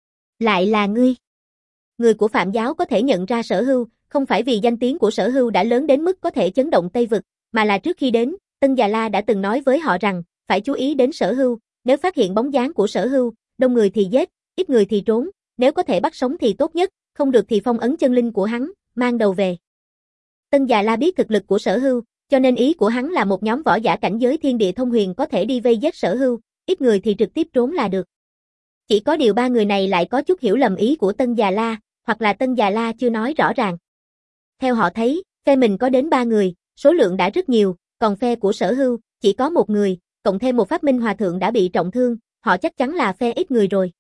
lại là ngươi. Người của Phạm giáo có thể nhận ra Sở Hưu, không phải vì danh tiếng của Sở Hưu đã lớn đến mức có thể chấn động Tây Vực, mà là trước khi đến, Tân Già La đã từng nói với họ rằng, phải chú ý đến Sở Hưu, nếu phát hiện bóng dáng của Sở Hưu, đông người thì giết, ít người thì trốn, nếu có thể bắt sống thì tốt nhất, không được thì phong ấn chân linh của hắn, mang đầu về. Tân Già La biết thực lực của Sở Hưu, cho nên ý của hắn là một nhóm võ giả cảnh giới thiên địa thông huyền có thể đi vây giết Sở Hưu, ít người thì trực tiếp trốn là được. Chỉ có điều ba người này lại có chút hiểu lầm ý của Tân Già La, hoặc là Tân Già La chưa nói rõ ràng. Theo họ thấy, phe mình có đến ba người, số lượng đã rất nhiều, còn phe của Sở Hưu chỉ có một người, cộng thêm một Pháp Minh Hòa Thượng đã bị trọng thương, họ chắc chắn là phe ít người rồi.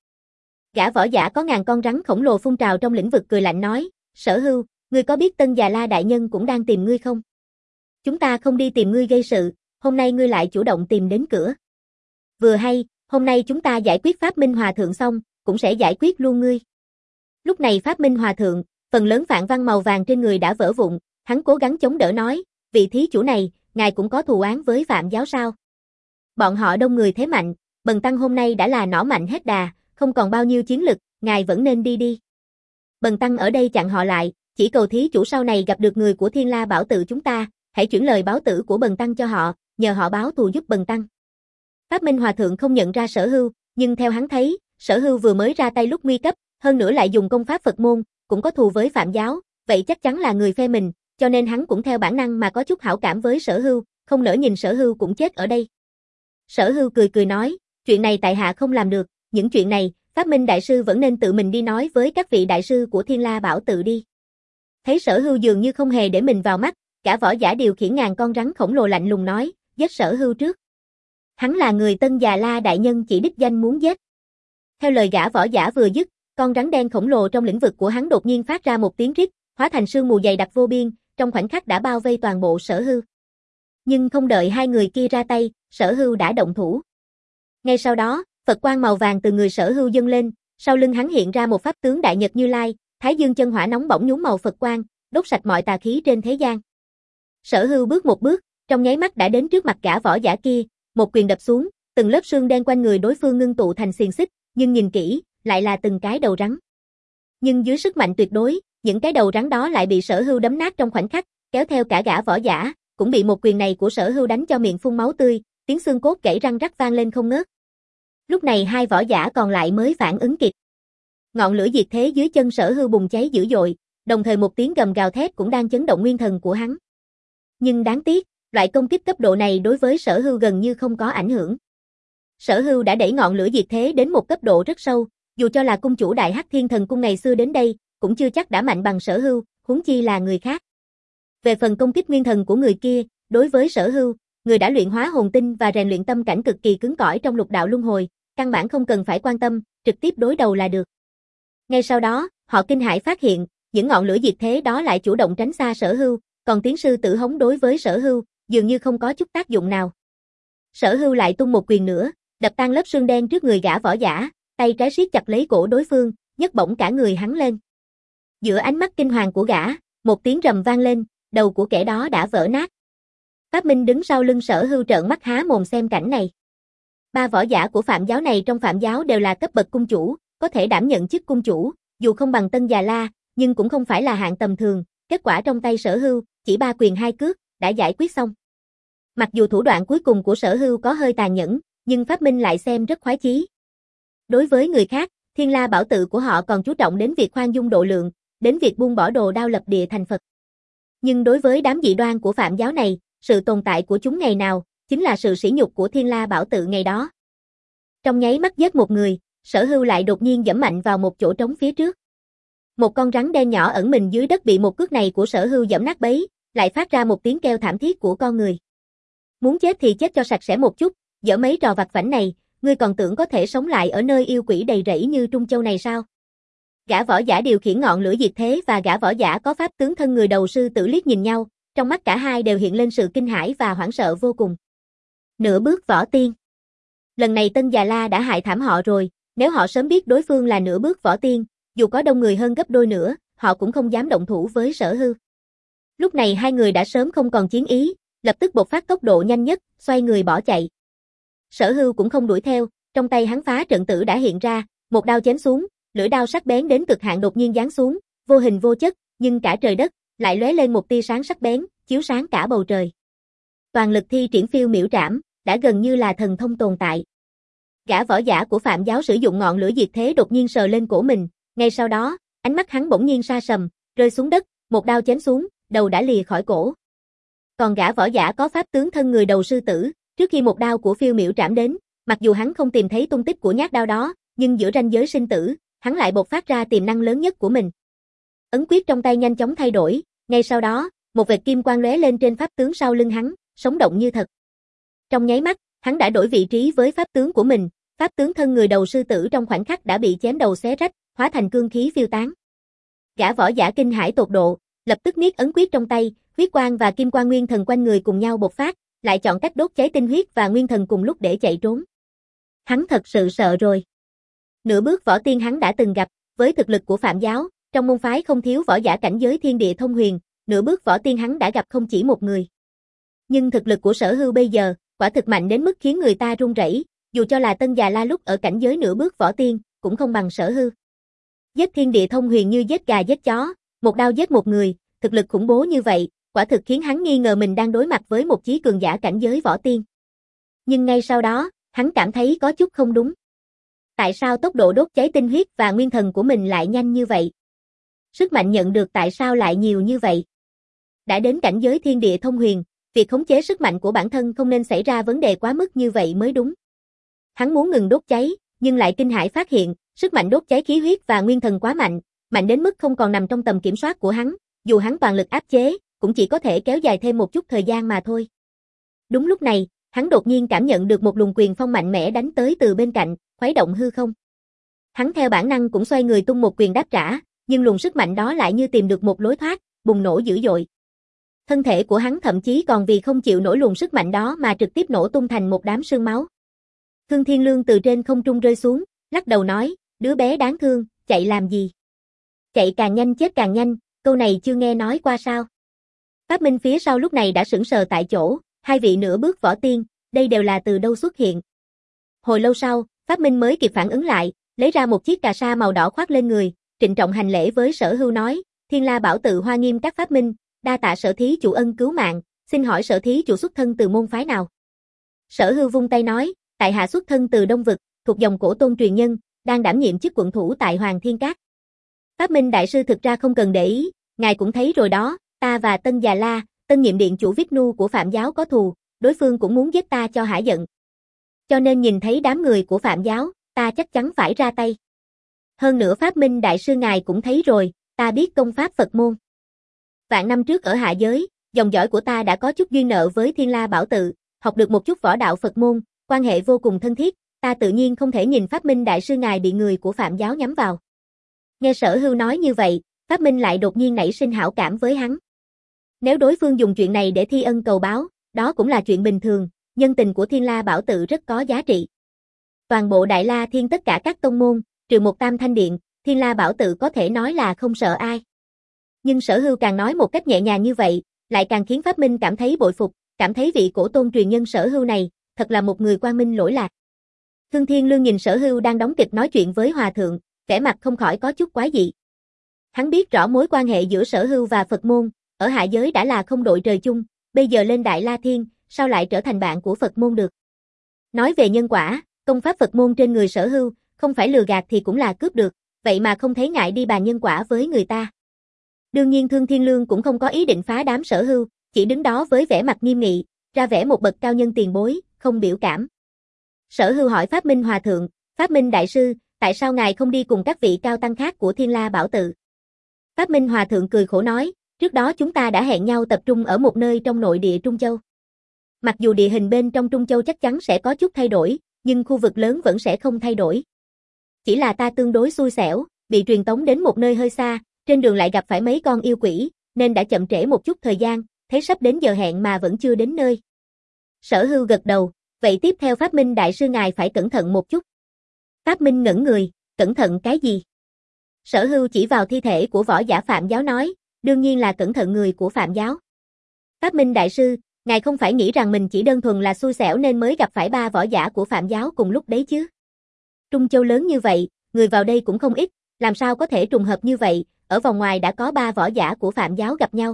Gã võ giả có ngàn con rắn khổng lồ phun trào trong lĩnh vực cười lạnh nói, Sở Hưu, ngươi có biết Tân Già La đại nhân cũng đang tìm ngươi không? Chúng ta không đi tìm ngươi gây sự, hôm nay ngươi lại chủ động tìm đến cửa. Vừa hay, hôm nay chúng ta giải quyết Pháp Minh Hòa Thượng xong, cũng sẽ giải quyết luôn ngươi. Lúc này Pháp Minh Hòa Thượng, phần lớn Phạn Văn màu vàng trên người đã vỡ vụn, hắn cố gắng chống đỡ nói, vị thí chủ này, ngài cũng có thù oán với Phạm giáo sao? Bọn họ đông người thế mạnh, Bần Tăng hôm nay đã là nỏ mạnh hết đà, không còn bao nhiêu chiến lực, ngài vẫn nên đi đi. Bần Tăng ở đây chặn họ lại, chỉ cầu thí chủ sau này gặp được người của Thiên La Bảo Tự chúng ta, hãy chuyển lời báo tử của Bần Tăng cho họ, nhờ họ báo thù giúp Bần Tăng. Pháp Minh Hòa Thượng không nhận ra Sở Hưu, nhưng theo hắn thấy, Sở Hưu vừa mới ra tay lúc nguy cấp, hơn nữa lại dùng công pháp Phật môn, cũng có thù với Phạm giáo, vậy chắc chắn là người phe mình, cho nên hắn cũng theo bản năng mà có chút hảo cảm với Sở Hưu, không nỡ nhìn Sở Hưu cũng chết ở đây. Sở Hưu cười cười nói, chuyện này tại hạ không làm được, những chuyện này, Pháp Minh Đại Sư vẫn nên tự mình đi nói với các vị đại sư của Thiên La Bảo Tự đi. Thấy Sở Hưu dường như không hề để mình vào mắt, cả võ giả điều khiển ngàn con rắn khổng lồ lạnh lùng nói, giết Sở Hưu trước. Hắn là người Tân Già La đại nhân chỉ đích danh muốn giết. Theo lời gã võ giả vừa dứt, con rắn đen khổng lồ trong lĩnh vực của hắn đột nhiên phát ra một tiếng rít, hóa thành sương mù dày đặc vô biên, trong khoảnh khắc đã bao vây toàn bộ Sở Hưu. Nhưng không đợi hai người kia ra tay, Sở Hưu đã động thủ. Ngay sau đó, Phật quang màu vàng từ người Sở Hưu dâng lên, sau lưng hắn hiện ra một pháp tướng đại nhật Như Lai, Thái Dương chân hỏa nóng bỏng nhuốm màu Phật quang, đốt sạch mọi tà khí trên thế gian. Sở Hưu bước một bước, trong nháy mắt đã đến trước mặt gã võ giả kia, một quyền đập xuống, từng lớp xương đen quanh người đối phương ngưng tụ thành xiềng xích, nhưng nhìn kỹ, lại là từng cái đầu rắn. Nhưng dưới sức mạnh tuyệt đối, những cái đầu rắn đó lại bị Sở Hưu đấm nát trong khoảnh khắc, kéo theo cả gã võ giả, cũng bị một quyền này của Sở Hưu đánh cho miệng phun máu tươi, tiếng xương cốt gãy răng rắc vang lên không ngớt. Lúc này hai võ giả còn lại mới phản ứng kịp. Ngọn lửa diệt thế dưới chân Sở Hưu bùng cháy dữ dội, đồng thời một tiếng gầm gào thét cũng đang chấn động nguyên thần của hắn. Nhưng đáng tiếc, loại công kích cấp độ này đối với Sở Hưu gần như không có ảnh hưởng. Sở Hưu đã đẩy ngọn lửa diệt thế đến một cấp độ rất sâu, dù cho là cung chủ Đại Hắc Thiên Thần Cung ngày xưa đến đây, cũng chưa chắc đã mạnh bằng Sở Hưu, huống chi là người khác. Về phần công kích nguyên thần của người kia, đối với Sở Hưu, người đã luyện hóa hồn tinh và rèn luyện tâm cảnh cực kỳ cứng cỏi trong lục đạo luân hồi, căn bản không cần phải quan tâm, trực tiếp đối đầu là được. Ngay sau đó, họ kinh hãi phát hiện, những ngọn lửa diệt thế đó lại chủ động tránh xa Sở Hưu, còn tiếng sư tử hống đối với Sở Hưu, dường như không có chút tác dụng nào. Sở Hưu lại tung một quyền nữa, đập tan lớp xương đen trước người gã võ giả, tay trái siết chặt lấy cổ đối phương, nhấc bổng cả người hắn lên. Giữa ánh mắt kinh hoàng của gã, một tiếng rầm vang lên, đầu của kẻ đó đã vỡ nát. Pháp Minh đứng sau lưng Sở Hưu trợn mắt há mồm xem cảnh này. Ba võ giả của Phạm giáo này trong Phạm giáo đều là cấp bậc cung chủ, có thể đảm nhận chức cung chủ, dù không bằng Tân Già La, nhưng cũng không phải là hạng tầm thường, kết quả trong tay Sở Hưu, chỉ ba quyền hai cước, đã giải quyết xong. Mặc dù thủ đoạn cuối cùng của Sở Hưu có hơi tàn nhẫn, nhưng Pháp Minh lại xem rất khoái chí. Đối với người khác, Thiên La Bảo Tự của họ còn chú trọng đến việc khoan dung độ lượng, đến việc buông bỏ đồ đao lập địa thành Phật. Nhưng đối với đám dị đoan của Phạm giáo này, sự tồn tại của chúng ngày nào, chính là sự sỉ nhục của Thiên La Bảo Tự ngày đó. Trong nháy mắt giết một người, Sở Hưu lại đột nhiên giẫm mạnh vào một chỗ trống phía trước. Một con rắn đen nhỏ ẩn mình dưới đất bị một cước này của Sở Hưu giẫm nát bấy, lại phát ra một tiếng kêu thảm thiết của con người. Muốn chết thì chết cho sạch sẽ một chút, dở mấy trò vặt vãnh này, ngươi còn tưởng có thể sống lại ở nơi yêu quỷ đầy rẫy như Trung Châu này sao? Gã võ giả điều khiển ngọn lửa diệt thế và gã võ giả có pháp tướng thân người đầu sư tử liếc nhìn nhau, trong mắt cả hai đều hiện lên sự kinh hãi và hoảng sợ vô cùng. Nửa bước võ tiên. Lần này Tân Già La đã hại thảm họ rồi, nếu họ sớm biết đối phương là nửa bước võ tiên, dù có đông người hơn gấp đôi nữa, họ cũng không dám động thủ với Sở Hưu. Lúc này hai người đã sớm không còn chiến ý, lập tức bộc phát tốc độ nhanh nhất, xoay người bỏ chạy. Sở Hưu cũng không đuổi theo, trong tay hắn phá trận tử đã hiện ra, một đao chém xuống, lưỡi đao sắc bén đến cực hạn đột nhiên giáng xuống, vô hình vô chất, nhưng cả trời đất lại lóe lên một tia sáng sắc bén, chiếu sáng cả bầu trời. Toàn lực thi triển phiêu miểu trảm, đã gần như là thần thông tồn tại. Gã võ giả của Phạm giáo sử dụng ngọn lửa diệt thế đột nhiên sờ lên cổ mình, ngay sau đó, ánh mắt hắn bỗng nhiên sa sầm, rơi xuống đất, một đao chém xuống, đầu đã lìa khỏi cổ. Còn gã võ giả có pháp tướng thân người đầu sư tử, trước khi một đao của phiêu miểu trảm đến, mặc dù hắn không tìm thấy tung tích của nhát đao đó, nhưng giữa ranh giới sinh tử, hắn lại bộc phát ra tiềm năng lớn nhất của mình. Ấn quyết trong tay nhanh chóng thay đổi, ngay sau đó, một vệt kim quang lóe lên trên pháp tướng sau lưng hắn, sống động như thật. Trong nháy mắt, hắn đã đổi vị trí với pháp tướng của mình, pháp tướng thân người đầu sư tử trong khoảnh khắc đã bị chém đầu xé rách, hóa thành cương khí phiêu tán. Gã võ giả kinh hãi tột độ, lập tức niết ấn quyết trong tay, huyết quang và kim quang nguyên thần quanh người cùng nhau bộc phát, lại chọn cách đốt cháy tinh huyết và nguyên thần cùng lúc để chạy trốn. Hắn thật sự sợ rồi. Nửa bước võ tiên hắn đã từng gặp, với thực lực của Phạm giáo, trong môn phái không thiếu võ giả cảnh giới thiên địa thông huyền, nửa bước võ tiên hắn đã gặp không chỉ một người. Nhưng thực lực của Sở Hưu bây giờ, quả thực mạnh đến mức khiến người ta run rẩy, dù cho là Tân Già La lúc ở cảnh giới nửa bước võ tiên, cũng không bằng Sở Hưu. Giết thiên địa thông huyền như giết gà giết chó, một đao giết một người, thực lực khủng bố như vậy, quả thực khiến hắn nghi ngờ mình đang đối mặt với một chí cường giả cảnh giới võ tiên. Nhưng ngay sau đó, hắn cảm thấy có chút không đúng. Tại sao tốc độ đốt cháy tinh huyết và nguyên thần của mình lại nhanh như vậy? Sức mạnh nhận được tại sao lại nhiều như vậy? Đã đến cảnh giới thiên địa thông huyền, việc khống chế sức mạnh của bản thân không nên xảy ra vấn đề quá mức như vậy mới đúng. Hắn muốn ngừng đốt cháy, nhưng lại kinh hãi phát hiện, sức mạnh đốt cháy khí huyết và nguyên thần quá mạnh, mạnh đến mức không còn nằm trong tầm kiểm soát của hắn, dù hắn toàn lực áp chế, cũng chỉ có thể kéo dài thêm một chút thời gian mà thôi. Đúng lúc này, hắn đột nhiên cảm nhận được một luồng quyền phong mạnh mẽ đánh tới từ bên cạnh, khuấy động hư không. Hắn theo bản năng cũng xoay người tung một quyền đáp trả, nhưng luồng sức mạnh đó lại như tìm được một lối thoát, bùng nổ dữ dội. Thân thể của hắn thậm chí còn vì không chịu nổi luồng sức mạnh đó mà trực tiếp nổ tung thành một đám sương máu. Thương Thiên Lương từ trên không trung rơi xuống, lắc đầu nói, đứa bé đáng thương, chạy làm gì? Chạy càng nhanh chết càng nhanh, câu này chưa nghe nói qua sao? Pháp Minh phía sau lúc này đã sững sờ tại chỗ, hai vị nửa bước võ tiên, đây đều là từ đâu xuất hiện? Hồi lâu sau, Pháp Minh mới kịp phản ứng lại, lấy ra một chiếc cà sa màu đỏ khoác lên người, trịnh trọng hành lễ với Sở Hưu nói, Thiên La Bảo Tự Hoa Nghiêm các Pháp Minh, đa tạ Sở thí chủ ân cứu mạng, xin hỏi Sở thí chủ xuất thân từ môn phái nào? Sở Hưu vung tay nói, tại hạ xuất thân từ Đông Vực, thuộc dòng cổ tôn truyền nhân, đang đảm nhiệm chức quận thủ tại Hoàng Thiên Các. Pháp Minh đại sư thực ra không cần để ý, ngài cũng thấy rồi đó, ta và Tân Già La, tân nhiệm điện chủ Vishnu của Phạm giáo có thù, đối phương cũng muốn giết ta cho hả giận. Cho nên nhìn thấy đám người của Phạm giáo, ta chắc chắn phải ra tay. Hơn nữa Pháp Minh đại sư ngài cũng thấy rồi, ta biết công pháp Phật môn. Vạn năm trước ở hạ giới, dòng dõi của ta đã có chút duyên nợ với Thiên La Bảo Tự, học được một chút võ đạo Phật môn, quan hệ vô cùng thân thiết, ta tự nhiên không thể nhìn Pháp Minh đại sư ngài bị người của Phạm giáo nhắm vào. Nghe Sở Hưu nói như vậy, Pháp Minh lại đột nhiên nảy sinh hảo cảm với hắn. Nếu đối phương dùng chuyện này để thi ân cầu báo, đó cũng là chuyện bình thường, nhân tình của Thiên La Bảo Tự rất có giá trị. Toàn bộ Đại La Thiên tất cả các tông môn, trừ một Tam Thanh Điện, Thiên La Bảo Tự có thể nói là không sợ ai. Nhưng Sở Hưu càng nói một cách nhẹ nhàng như vậy, lại càng khiến Pháp Minh cảm thấy bội phục, cảm thấy vị cổ tôn truyền nhân Sở Hưu này, thật là một người quang minh lỗi lạc. Thương Thiên Lương nhìn Sở Hưu đang đóng kịch nói chuyện với Hòa Thượng, vẻ mặt không khỏi có chút quái dị. Hắn biết rõ mối quan hệ giữa Sở Hưu và Phật môn, ở hạ giới đã là không đội trời chung, bây giờ lên Đại La Thiên, sao lại trở thành bạn của Phật môn được? Nói về nhân quả, công pháp Phật môn trên người Sở Hưu, không phải lừa gạt thì cũng là cướp được, vậy mà không thấy ngại đi bàn nhân quả với người ta. Đương nhiên Thương Thiên Lương cũng không có ý định phá đám Sở Hưu, chỉ đứng đó với vẻ mặt nghiêm nghị, ra vẻ một bậc cao nhân tiền bối, không biểu cảm. Sở Hưu hỏi Pháp Minh Hòa Thượng, Pháp Minh Đại Sư, tại sao ngài không đi cùng các vị cao tăng khác của Thiên La Bảo Tự? Pháp Minh Hòa Thượng cười khổ nói, trước đó chúng ta đã hẹn nhau tập trung ở một nơi trong nội địa Trung Châu. Mặc dù địa hình bên trong Trung Châu chắc chắn sẽ có chút thay đổi, nhưng khu vực lớn vẫn sẽ không thay đổi. Chỉ là ta tương đối xui xẻo, bị truyền tống đến một nơi hơi xa, trên đường lại gặp phải mấy con yêu quỷ, nên đã chậm trễ một chút thời gian, thấy sắp đến giờ hẹn mà vẫn chưa đến nơi. Sở Hưu gật đầu, vậy tiếp theo Pháp Minh Đại Sư ngài phải cẩn thận một chút. Pháp Minh ngẩn người, cẩn thận cái gì? Sở Hưu chỉ vào thi thể của võ giả Phạm giáo nói, đương nhiên là cẩn thận người của Phạm giáo. Pháp Minh Đại Sư, ngài không phải nghĩ rằng mình chỉ đơn thuần là xui xẻo nên mới gặp phải ba võ giả của Phạm giáo cùng lúc đấy chứ? Trung Châu lớn như vậy, người vào đây cũng không ít, làm sao có thể trùng hợp như vậy, ở vòng ngoài đã có ba võ giả của Phạm giáo gặp nhau.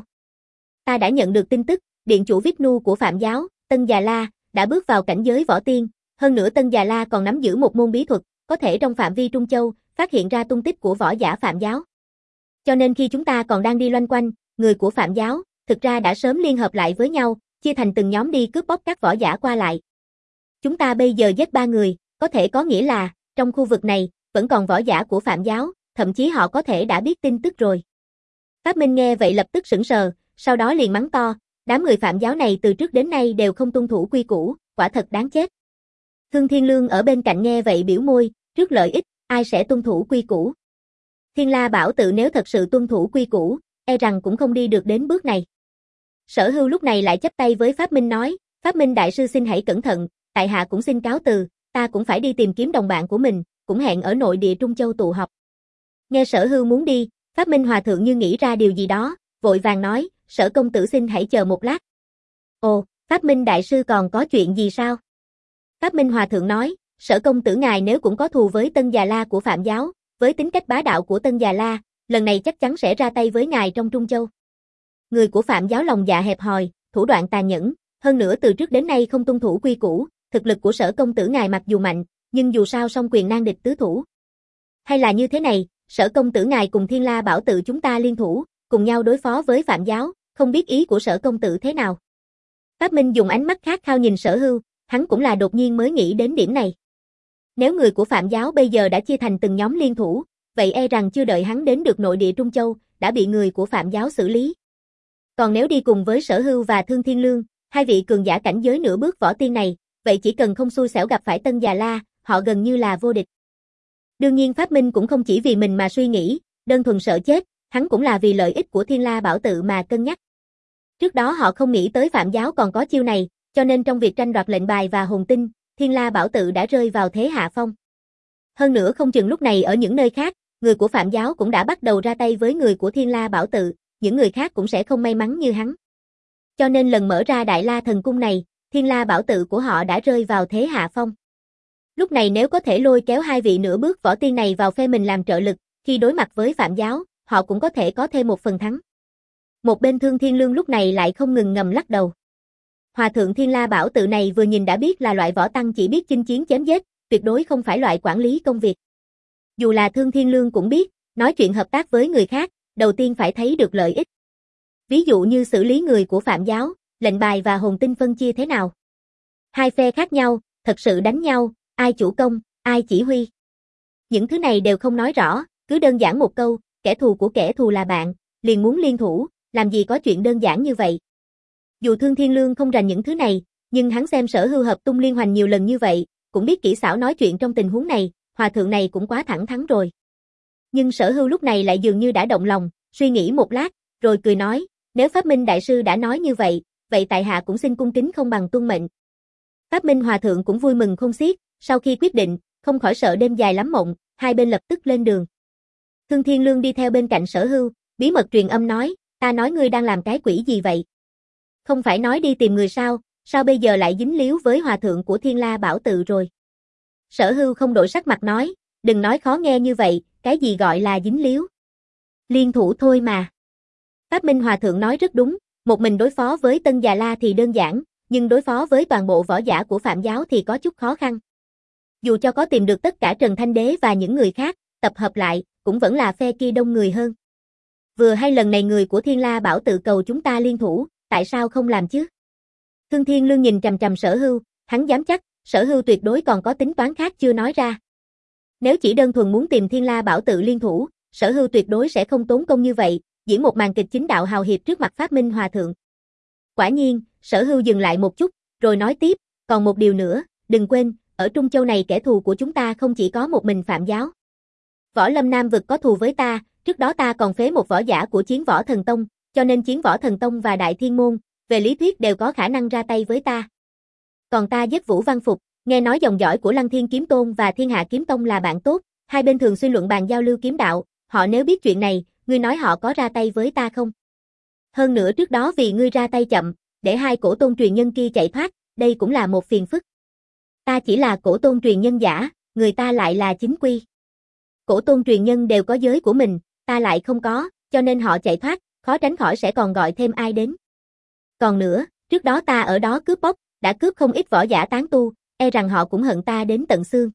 Ta đã nhận được tin tức, điện chủ Vishnu của Phạm giáo, Tân Già La, đã bước vào cảnh giới võ tiên, hơn nữa Tân Già La còn nắm giữ một môn bí thuật, có thể trong phạm vi Trung Châu, phát hiện ra tung tích của võ giả Phạm giáo. Cho nên khi chúng ta còn đang đi loanh quanh, người của Phạm giáo, thực ra đã sớm liên hợp lại với nhau, chia thành từng nhóm đi cướp bóc các võ giả qua lại. Chúng ta bây giờ giết ba người, có thể có nghĩa là, trong khu vực này, vẫn còn võ giả của Phạm giáo, thậm chí họ có thể đã biết tin tức rồi. Pháp Minh nghe vậy lập tức sững sờ, sau đó liền mắng to, đám người Phạm giáo này từ trước đến nay đều không tuân thủ quy củ, quả thật đáng chết. Thương Thiên Lương ở bên cạnh nghe vậy biểu môi, trước lợi ích, ai sẽ tuân thủ quy củ? Thiên La Bảo Tự nếu thật sự tuân thủ quy củ, e rằng cũng không đi được đến bước này. Sở Hưu lúc này lại chắp tay với Pháp Minh nói, Pháp Minh Đại Sư xin hãy cẩn thận, tại hạ cũng xin cáo từ, ta cũng phải đi tìm kiếm đồng bạn của mình, cũng hẹn ở nội địa Trung Châu tụ họp. Nghe Sở Hưu muốn đi, Pháp Minh Hòa Thượng như nghĩ ra điều gì đó, vội vàng nói, Sở công tử xin hãy chờ một lát. Ồ, Pháp Minh Đại Sư còn có chuyện gì sao? Pháp Minh Hòa Thượng nói, Sở công tử ngài nếu cũng có thù với Tân Già La của Phạm giáo, với tính cách bá đạo của Tân Già La, lần này chắc chắn sẽ ra tay với ngài trong Trung Châu. Người của Phạm giáo lòng dạ hẹp hòi, thủ đoạn tàn nhẫn, hơn nữa từ trước đến nay không tuân thủ quy củ, thực lực của Sở công tử ngài mặc dù mạnh, nhưng dù sao song quyền nan địch tứ thủ. Hay là như thế này, Sở công tử ngài cùng Thiên La Bảo Tự chúng ta liên thủ, cùng nhau đối phó với Phạm giáo, không biết ý của Sở công tử thế nào. Pháp Minh dùng ánh mắt khát khao nhìn Sở Hưu, hắn cũng là đột nhiên mới nghĩ đến điểm này. Nếu người của Phạm giáo bây giờ đã chia thành từng nhóm liên thủ, vậy e rằng chưa đợi hắn đến được nội địa Trung Châu, đã bị người của Phạm giáo xử lý. Còn nếu đi cùng với Sở Hưu và Thương Thiên Lương, hai vị cường giả cảnh giới nửa bước võ tiên này, vậy chỉ cần không xui xẻo gặp phải Tân Già La, họ gần như là vô địch. Đương nhiên Pháp Minh cũng không chỉ vì mình mà suy nghĩ, đơn thuần sợ chết, hắn cũng là vì lợi ích của Thiên La Bảo Tự mà cân nhắc. Trước đó họ không nghĩ tới Phạm giáo còn có chiêu này, cho nên trong việc tranh đoạt lệnh bài và hồn tinh, Thiên La Bảo Tự đã rơi vào thế hạ phong. Hơn nữa không chừng lúc này ở những nơi khác, người của Phạm giáo cũng đã bắt đầu ra tay với người của Thiên La Bảo Tự, những người khác cũng sẽ không may mắn như hắn. Cho nên lần mở ra Đại La Thần Cung này, Thiên La Bảo Tự của họ đã rơi vào thế hạ phong. Lúc này nếu có thể lôi kéo hai vị nửa bước võ tiên này vào phe mình làm trợ lực, khi đối mặt với Phạm giáo, họ cũng có thể có thêm một phần thắng. Một bên Thương Thiên Lương lúc này lại không ngừng ngầm lắc đầu. Hòa thượng Thiên La Bảo Tự này vừa nhìn đã biết là loại võ tăng chỉ biết chinh chiến chém giết, tuyệt đối không phải loại quản lý công việc. Dù là Thương Thiên Lương cũng biết, nói chuyện hợp tác với người khác, đầu tiên phải thấy được lợi ích. Ví dụ như xử lý người của Phạm giáo, lệnh bài và hồn tinh phân chia thế nào. Hai phe khác nhau, thật sự đánh nhau, ai chủ công, ai chỉ huy. Những thứ này đều không nói rõ, cứ đơn giản một câu, kẻ thù của kẻ thù là bạn, liền muốn liên thủ, làm gì có chuyện đơn giản như vậy. Dù Thương Thiên Lương không rành những thứ này, nhưng hắn xem Sở Hưu hợp tung liên hoành nhiều lần như vậy, cũng biết kỹ xảo nói chuyện trong tình huống này, hòa thượng này cũng quá thẳng thắn rồi. Nhưng Sở Hưu lúc này lại dường như đã động lòng, suy nghĩ một lát, rồi cười nói, nếu Pháp Minh Đại Sư đã nói như vậy, vậy tại hạ cũng xin cung kính không bằng tuân mệnh. Pháp Minh Hòa Thượng cũng vui mừng không xiết, sau khi quyết định, không khỏi sợ đêm dài lắm mộng, hai bên lập tức lên đường. Thương Thiên Lương đi theo bên cạnh Sở Hưu, bí mật truyền âm nói, ta nói ngươi đang làm cái quỷ gì vậy? Không phải nói đi tìm người sao, sao bây giờ lại dính líu với Hòa Thượng của Thiên La Bảo Tự rồi? Sở Hưu không đổi sắc mặt nói, đừng nói khó nghe như vậy, cái gì gọi là dính líu? Liên thủ thôi mà. Pháp Minh Hòa Thượng nói rất đúng, một mình đối phó với Tân Già La thì đơn giản, nhưng đối phó với toàn bộ võ giả của Phạm giáo thì có chút khó khăn. Dù cho có tìm được tất cả Trần Thanh Đế và những người khác, tập hợp lại, cũng vẫn là phe kia đông người hơn. Vừa hay lần này người của Thiên La Bảo Tự cầu chúng ta liên thủ, tại sao không làm chứ? Thương Thiên Lương nhìn trầm trầm Sở Hưu, hắn dám chắc, Sở Hưu tuyệt đối còn có tính toán khác chưa nói ra. Nếu chỉ đơn thuần muốn tìm Thiên La Bảo Tự liên thủ, Sở Hưu tuyệt đối sẽ không tốn công như vậy, diễn một màn kịch chính đạo hào hiệp trước mặt Pháp Minh Hòa Thượng. Quả nhiên, Sở Hưu dừng lại một chút, rồi nói tiếp, còn một điều nữa, đừng quên, ở Trung Châu này kẻ thù của chúng ta không chỉ có một mình Phạm giáo. Võ Lâm Nam vực có thù với ta, trước đó ta còn phế một võ giả của Chiến Võ Thần Tông, cho nên Chiến Võ Thần Tông và Đại Thiên Môn, về lý thuyết đều có khả năng ra tay với ta. Còn ta giết Vũ Văn Phục, nghe nói dòng dõi của Lăng Thiên Kiếm Tôn và Thiên Hạ Kiếm Tông là bạn tốt, hai bên thường xuyên luận bàn giao lưu kiếm đạo, họ nếu biết chuyện này, ngươi nói họ có ra tay với ta không? Hơn nữa trước đó vì ngươi ra tay chậm, để hai cổ tôn truyền nhân kia chạy thoát, đây cũng là một phiền phức. Ta chỉ là cổ tôn truyền nhân giả, người ta lại là chính quy. Cổ tôn truyền nhân đều có giới của mình, ta lại không có, cho nên họ chạy thoát, khó tránh khỏi sẽ còn gọi thêm ai đến. Còn nữa, trước đó ta ở đó cướp bóc, đã cướp không ít võ giả tán tu, e rằng họ cũng hận ta đến tận xương.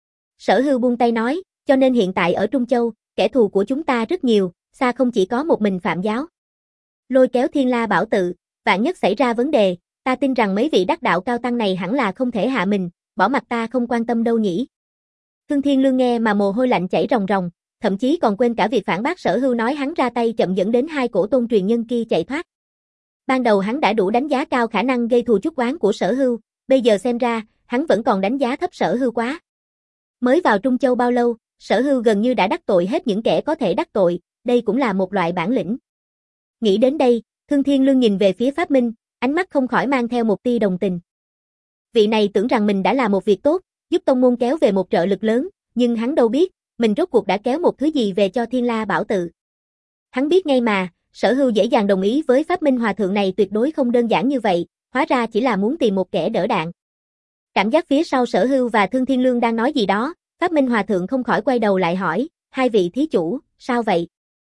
Sở Hưu buông tay nói, cho nên hiện tại ở Trung Châu, kẻ thù của chúng ta rất nhiều, xa không chỉ có một mình Phạm giáo. Lôi kéo Thiên La Bảo Tự, vạn nhất xảy ra vấn đề, ta tin rằng mấy vị đắc đạo cao tăng này hẳn là không thể hạ mình, bỏ mặt ta không quan tâm đâu nhỉ. Thương Thiên Lương nghe mà mồ hôi lạnh chảy ròng ròng, thậm chí còn quên cả việc phản bác Sở Hưu nói hắn ra tay chậm dẫn đến hai cổ tôn truyền nhân kia chạy thoát. Ban đầu hắn đã đủ đánh giá cao khả năng gây thù chuốc oán của Sở Hưu, bây giờ xem ra, hắn vẫn còn đánh giá thấp Sở Hưu quá. Mới vào Trung Châu bao lâu, Sở Hưu gần như đã đắc tội hết những kẻ có thể đắc tội, đây cũng là một loại bản lĩnh. Nghĩ đến đây, Thương Thiên Lương nhìn về phía Pháp Minh, ánh mắt không khỏi mang theo một tia đồng tình. Vị này tưởng rằng mình đã làm một việc tốt, giúp tông môn kéo về một trợ lực lớn, nhưng hắn đâu biết, mình rốt cuộc đã kéo một thứ gì về cho Thiên La Bảo Tự. Hắn biết ngay mà, Sở Hưu dễ dàng đồng ý với Pháp Minh Hòa Thượng này tuyệt đối không đơn giản như vậy, hóa ra chỉ là muốn tìm một kẻ đỡ đạn. Cảm giác phía sau Sở Hưu và Thương Thiên Lương đang nói gì đó, Pháp Minh Hòa Thượng không khỏi quay đầu lại hỏi, hai vị thí chủ, sao vậy?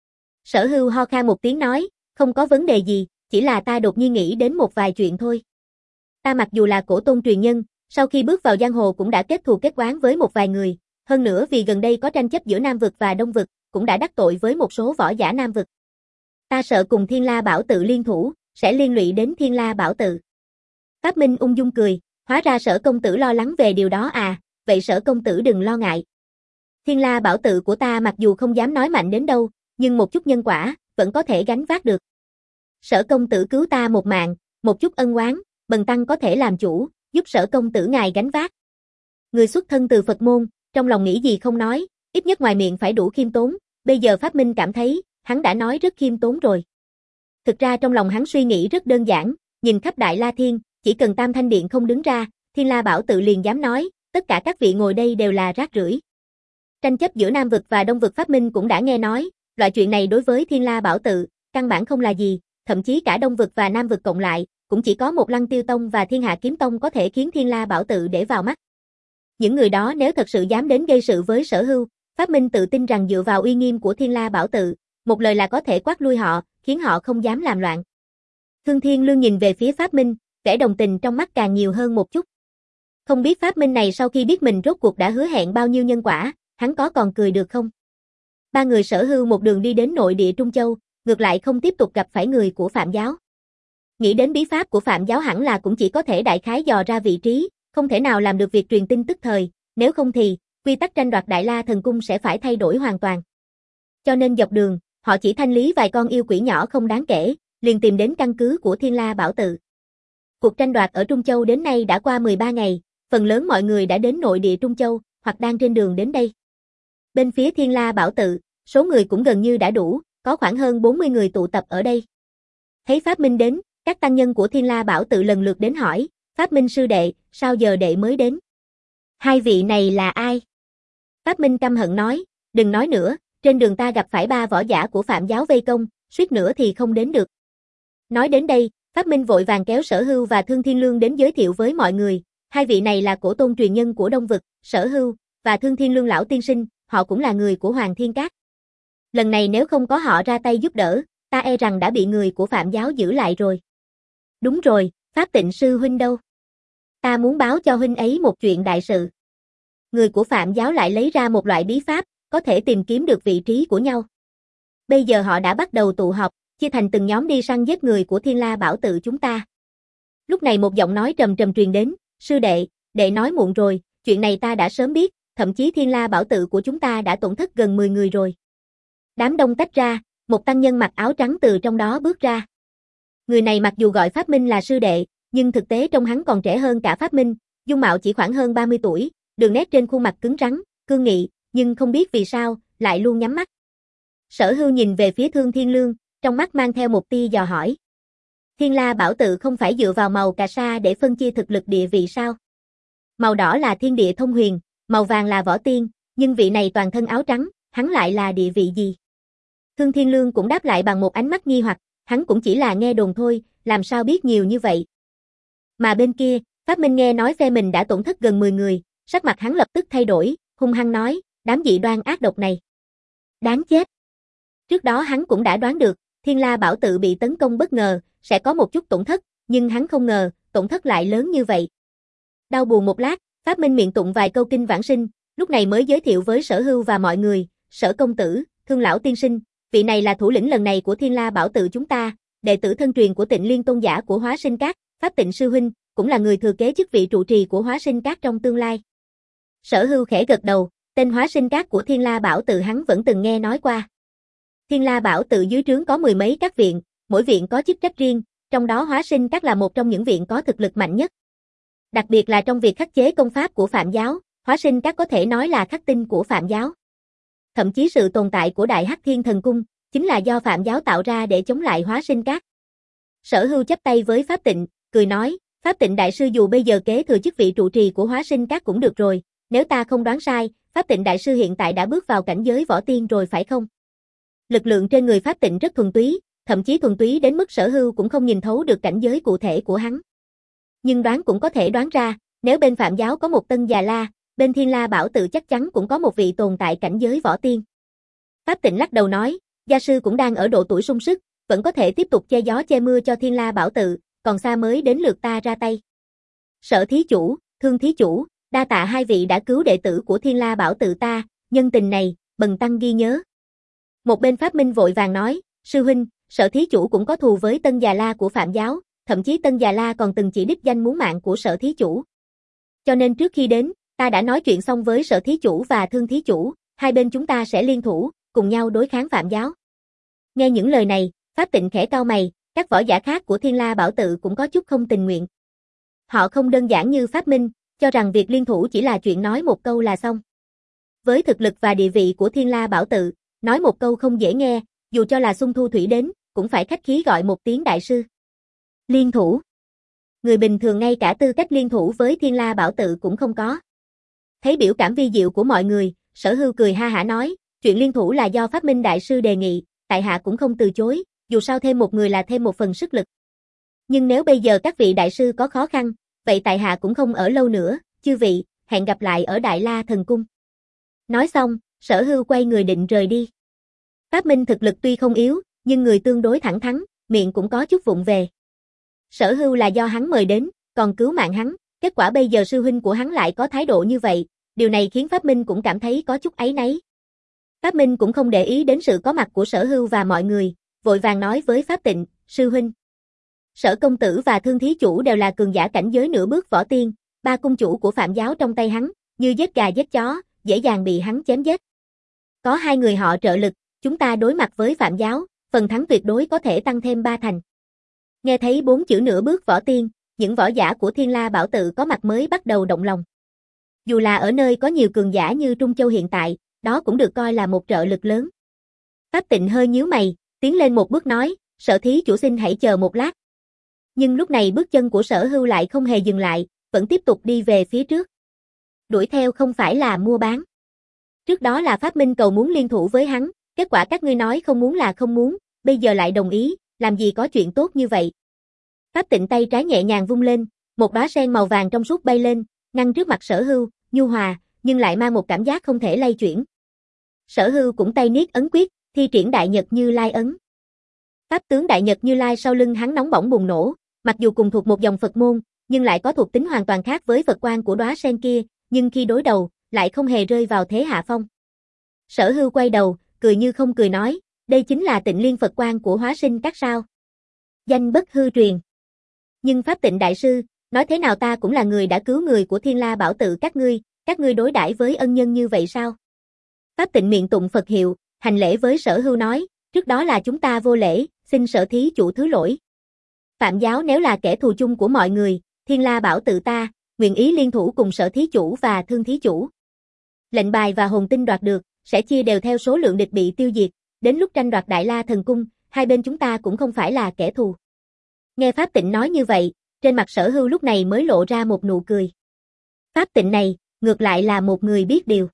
Sở Hưu ho khan một tiếng nói, không có vấn đề gì, chỉ là ta đột nhiên nghĩ đến một vài chuyện thôi. Ta mặc dù là cổ tôn truyền nhân, sau khi bước vào giang hồ cũng đã kết thù kết oán với một vài người, hơn nữa vì gần đây có tranh chấp giữa Nam vực và Đông vực, cũng đã đắc tội với một số võ giả Nam vực. Ta sợ cùng Thiên La Bảo Tự liên thủ, sẽ liên lụy đến Thiên La Bảo Tự. Pháp Minh ung dung cười, hóa ra Sở công tử lo lắng về điều đó à, vậy Sở công tử đừng lo ngại. Thiên La Bảo Tự của ta mặc dù không dám nói mạnh đến đâu, nhưng một chút nhân quả, vẫn có thể gánh vác được. Sở công tử cứu ta một mạng, một chút ân oán, bần tăng có thể làm chủ, giúp Sở công tử ngài gánh vác. Người xuất thân từ Phật môn, trong lòng nghĩ gì không nói, ít nhất ngoài miệng phải đủ khiêm tốn, bây giờ Pháp Minh cảm thấy, hắn đã nói rất khiêm tốn rồi. Thực ra trong lòng hắn suy nghĩ rất đơn giản, nhìn khắp Đại La Thiên, chỉ cần Tam Thanh Điện không đứng ra, Thiên La Bảo Tự liền dám nói, tất cả các vị ngồi đây đều là rác rưởi. Tranh chấp giữa Nam vực và Đông vực Pháp Minh cũng đã nghe nói, loại chuyện này đối với Thiên La Bảo Tự, căn bản không là gì, thậm chí cả Đông vực và Nam vực cộng lại, cũng chỉ có một Lăng Tiêu Tông và Thiên Hạ Kiếm Tông có thể khiến Thiên La Bảo Tự để vào mắt. Những người đó nếu thật sự dám đến gây sự với Sở Hưu, Pháp Minh tự tin rằng dựa vào uy nghiêm của Thiên La Bảo Tự, một lời là có thể quát lui họ, khiến họ không dám làm loạn. Thương Thiên Lương nhìn về phía Pháp Minh, vẻ đồng tình trong mắt càng nhiều hơn một chút. Không biết Pháp Minh này sau khi biết mình rốt cuộc đã hứa hẹn bao nhiêu nhân quả, hắn có còn cười được không? Ba người Sở Hưu một đường đi đến nội địa Trung Châu, ngược lại không tiếp tục gặp phải người của Phạm giáo. Nghĩ đến bí pháp của Phạm giáo hẳn là cũng chỉ có thể đại khái dò ra vị trí, không thể nào làm được việc truyền tin tức thời, nếu không thì, quy tắc tranh đoạt Đại La Thần Cung sẽ phải thay đổi hoàn toàn. Cho nên dọc đường, họ chỉ thanh lý vài con yêu quỷ nhỏ không đáng kể, liền tìm đến căn cứ của Thiên La Bảo Tự. Cuộc tranh đoạt ở Trung Châu đến nay đã qua mười ba ngày, phần lớn mọi người đã đến nội địa Trung Châu, hoặc đang trên đường đến đây. Bên phía Thiên La Bảo Tự, số người cũng gần như đã đủ, có khoảng hơn bốn mươi người tụ tập ở đây. Thấy Pháp Minh đến, các tăng nhân của Thiên La Bảo Tự lần lượt đến hỏi, Pháp Minh sư đệ, sao giờ đệ mới đến? Hai vị này là ai? Pháp Minh căm hận nói, đừng nói nữa, trên đường ta gặp phải ba võ giả của Phạm giáo vây công, suýt nữa thì không đến được. Nói đến đây, Pháp Minh vội vàng kéo Sở Hưu và Thương Thiên Lương đến giới thiệu với mọi người, hai vị này là cổ tôn truyền nhân của Đông vực, Sở Hưu và Thương Thiên Lương lão tiên sinh, họ cũng là người của Hoàng Thiên Các. Lần này nếu không có họ ra tay giúp đỡ, ta e rằng đã bị người của Phạm giáo giữ lại rồi. Đúng rồi, Pháp Tịnh sư huynh đâu? Ta muốn báo cho huynh ấy một chuyện đại sự. Người của Phạm giáo lại lấy ra một loại bí pháp, có thể tìm kiếm được vị trí của nhau. Bây giờ họ đã bắt đầu tụ họp, chia thành từng nhóm đi săn giết người của Thiên La Bảo Tự chúng ta. Lúc này một giọng nói trầm trầm truyền đến, sư đệ, đệ nói muộn rồi, chuyện này ta đã sớm biết, thậm chí Thiên La Bảo Tự của chúng ta đã tổn thất gần mười người rồi. Đám đông tách ra, một tăng nhân mặc áo trắng từ trong đó bước ra. Người này mặc dù gọi Pháp Minh là sư đệ, nhưng thực tế trông hắn còn trẻ hơn cả Pháp Minh, dung mạo chỉ khoảng hơn ba mươi tuổi, đường nét trên khuôn mặt cứng rắn, cương nghị, nhưng không biết vì sao, lại luôn nhắm mắt. Sở Hưu nhìn về phía Thương Thiên Lương, trong mắt mang theo một tia dò hỏi. Thiên La Bảo Tự không phải dựa vào màu cà sa để phân chia thực lực địa vị sao? Màu đỏ là thiên địa thông huyền, màu vàng là võ tiên, nhưng vị này toàn thân áo trắng, hắn lại là địa vị gì? Thương Thiên Lương cũng đáp lại bằng một ánh mắt nghi hoặc, hắn cũng chỉ là nghe đồn thôi, làm sao biết nhiều như vậy? Mà bên kia, Pháp Minh nghe nói phe mình đã tổn thất gần mười người, sắc mặt hắn lập tức thay đổi, hung hăng nói, đám dị đoan ác độc này. Đáng chết. Trước đó hắn cũng đã đoán được, Thiên La Bảo Tự bị tấn công bất ngờ, sẽ có một chút tổn thất, nhưng hắn không ngờ, tổn thất lại lớn như vậy. Đau buồn một lát, Pháp Minh miệng tụng vài câu kinh vãng sinh, lúc này mới giới thiệu với Sở Hưu và mọi người, Sở công tử, Thương lão tiên sinh, vị này là thủ lĩnh lần này của Thiên La Bảo Tự chúng ta, đệ tử thân truyền của Tịnh Liên tôn giả của Hóa Sinh Các, Pháp Tịnh sư huynh, cũng là người thừa kế chức vị trụ trì của Hóa Sinh Các trong tương lai. Sở Hưu khẽ gật đầu, tên Hóa Sinh Các của Thiên La Bảo Tự hắn vẫn từng nghe nói qua. Thiên La Bảo Tự dưới trướng có mười mấy các viện, mỗi viện có chức trách riêng, trong đó Hóa Sinh Các là một trong những viện có thực lực mạnh nhất. Đặc biệt là trong việc khắc chế công pháp của Phạm giáo, Hóa Sinh Các có thể nói là khắc tinh của Phạm giáo. Thậm chí sự tồn tại của Đại Hắc Thiên Thần Cung chính là do Phạm giáo tạo ra để chống lại Hóa Sinh Các. Sở Hưu chắp tay với Pháp Tịnh, cười nói, Pháp Tịnh đại sư dù bây giờ kế thừa chức vị trụ trì của Hóa Sinh Các cũng được rồi, nếu ta không đoán sai, Pháp Tịnh đại sư hiện tại đã bước vào cảnh giới võ tiên rồi phải không? Lực lượng trên người Pháp Tịnh rất thuần túy, thậm chí thuần túy đến mức Sở Hưu cũng không nhìn thấu được cảnh giới cụ thể của hắn. Nhưng đoán cũng có thể đoán ra, nếu bên Phạm giáo có một Tân Già La, bên Thiên La Bảo Tự chắc chắn cũng có một vị tồn tại cảnh giới võ tiên. Pháp Tịnh lắc đầu nói, gia sư cũng đang ở độ tuổi sung sức, vẫn có thể tiếp tục che gió che mưa cho Thiên La Bảo Tự, còn xa mới đến lượt ta ra tay. Sở thí chủ, Thương thí chủ, đa tạ hai vị đã cứu đệ tử của Thiên La Bảo Tự ta, nhân tình này, bần tăng ghi nhớ. Một bên Pháp Minh vội vàng nói, sư huynh, Sở thí chủ cũng có thù với Tân Già La của Phạm giáo, thậm chí Tân Già La còn từng chỉ đích danh muốn mạng của Sở thí chủ. Cho nên trước khi đến, ta đã nói chuyện xong với Sở thí chủ và Thương thí chủ, hai bên chúng ta sẽ liên thủ, cùng nhau đối kháng Phạm giáo. Nghe những lời này, Pháp Tịnh khẽ cau mày, các võ giả khác của Thiên La Bảo Tự cũng có chút không tình nguyện. Họ không đơn giản như Pháp Minh, cho rằng việc liên thủ chỉ là chuyện nói một câu là xong. Với thực lực và địa vị của Thiên La Bảo Tự, nói một câu không dễ nghe, dù cho là Xung Thu Thủy đến, cũng phải khách khí gọi một tiếng đại sư. Liên thủ. Người bình thường ngay cả tư cách liên thủ với Thiên La Bảo Tự cũng không có. Thấy biểu cảm vi diệu của mọi người, Sở Hưu cười ha hả nói, chuyện liên thủ là do Pháp Minh Đại Sư đề nghị, tại hạ cũng không từ chối, dù sao thêm một người là thêm một phần sức lực. Nhưng nếu bây giờ các vị đại sư có khó khăn, vậy tại hạ cũng không ở lâu nữa, chư vị, hẹn gặp lại ở Đại La Thần Cung. Nói xong, Sở Hưu quay người định rời đi. Pháp Minh thực lực tuy không yếu, nhưng người tương đối thẳng thắn, miệng cũng có chút vụng về. Sở Hưu là do hắn mời đến, còn cứu mạng hắn, kết quả bây giờ sư huynh của hắn lại có thái độ như vậy, điều này khiến Pháp Minh cũng cảm thấy có chút áy náy. Pháp Minh cũng không để ý đến sự có mặt của Sở Hưu và mọi người, vội vàng nói với Pháp Tịnh, sư huynh. Sở công tử và Thương thí chủ đều là cường giả cảnh giới nửa bước võ tiên, ba cung chủ của Phạm giáo trong tay hắn, như giết gà giết chó, dễ dàng bị hắn chém giết. Có hai người họ trợ lực, chúng ta đối mặt với Phạm giáo, phần thắng tuyệt đối có thể tăng thêm ba thành. Nghe thấy bốn chữ nửa bước võ tiên, những võ giả của Thiên La Bảo Tự có mặt mới bắt đầu động lòng. Dù là ở nơi có nhiều cường giả như Trung Châu hiện tại, đó cũng được coi là một trợ lực lớn. Pháp Tịnh hơi nhíu mày, tiến lên một bước nói, Sở thí chủ xin hãy chờ một lát. Nhưng lúc này bước chân của Sở Hưu lại không hề dừng lại, vẫn tiếp tục đi về phía trước. Đuổi theo không phải là mua bán. Trước đó là Pháp Minh cầu muốn liên thủ với hắn, kết quả các ngươi nói không muốn là không muốn, bây giờ lại đồng ý, làm gì có chuyện tốt như vậy. Pháp Tịnh tay trái nhẹ nhàng vung lên, một đóa sen màu vàng trong suốt bay lên, ngăn trước mặt Sở Hưu, nhu hòa, nhưng lại mang một cảm giác không thể lay chuyển. Sở Hưu cũng tay niết ấn quyết, thi triển Đại Nhật Như Lai ấn. Pháp tướng Đại Nhật Như Lai sau lưng hắn nóng bỏng bùng nổ, mặc dù cùng thuộc một dòng Phật môn, nhưng lại có thuộc tính hoàn toàn khác với Phật quang của đóa sen kia, nhưng khi đối đầu, lại không hề rơi vào thế hạ phong. Sở Hưu quay đầu, cười như không cười nói, đây chính là Tịnh Liên Phật quang của Hóa Sinh Các sao? Danh bất hư truyền. Nhưng Pháp Tịnh đại sư, nói thế nào ta cũng là người đã cứu người của Thiên La Bảo Tự các ngươi, các ngươi đối đãi với ân nhân như vậy sao? Pháp Tịnh miệng tụng Phật hiệu, hành lễ với Sở Hưu nói, trước đó là chúng ta vô lễ, xin Sở thí chủ thứ lỗi. Phạm giáo nếu là kẻ thù chung của mọi người, Thiên La Bảo Tự ta, nguyện ý liên thủ cùng Sở thí chủ và Thương thí chủ. Lệnh bài và hồn tinh đoạt được, sẽ chia đều theo số lượng địch bị tiêu diệt, đến lúc tranh đoạt Đại La Thần Cung, hai bên chúng ta cũng không phải là kẻ thù. Nghe Pháp Tịnh nói như vậy, trên mặt Sở Hưu lúc này mới lộ ra một nụ cười. Pháp Tịnh này, ngược lại là một người biết điều.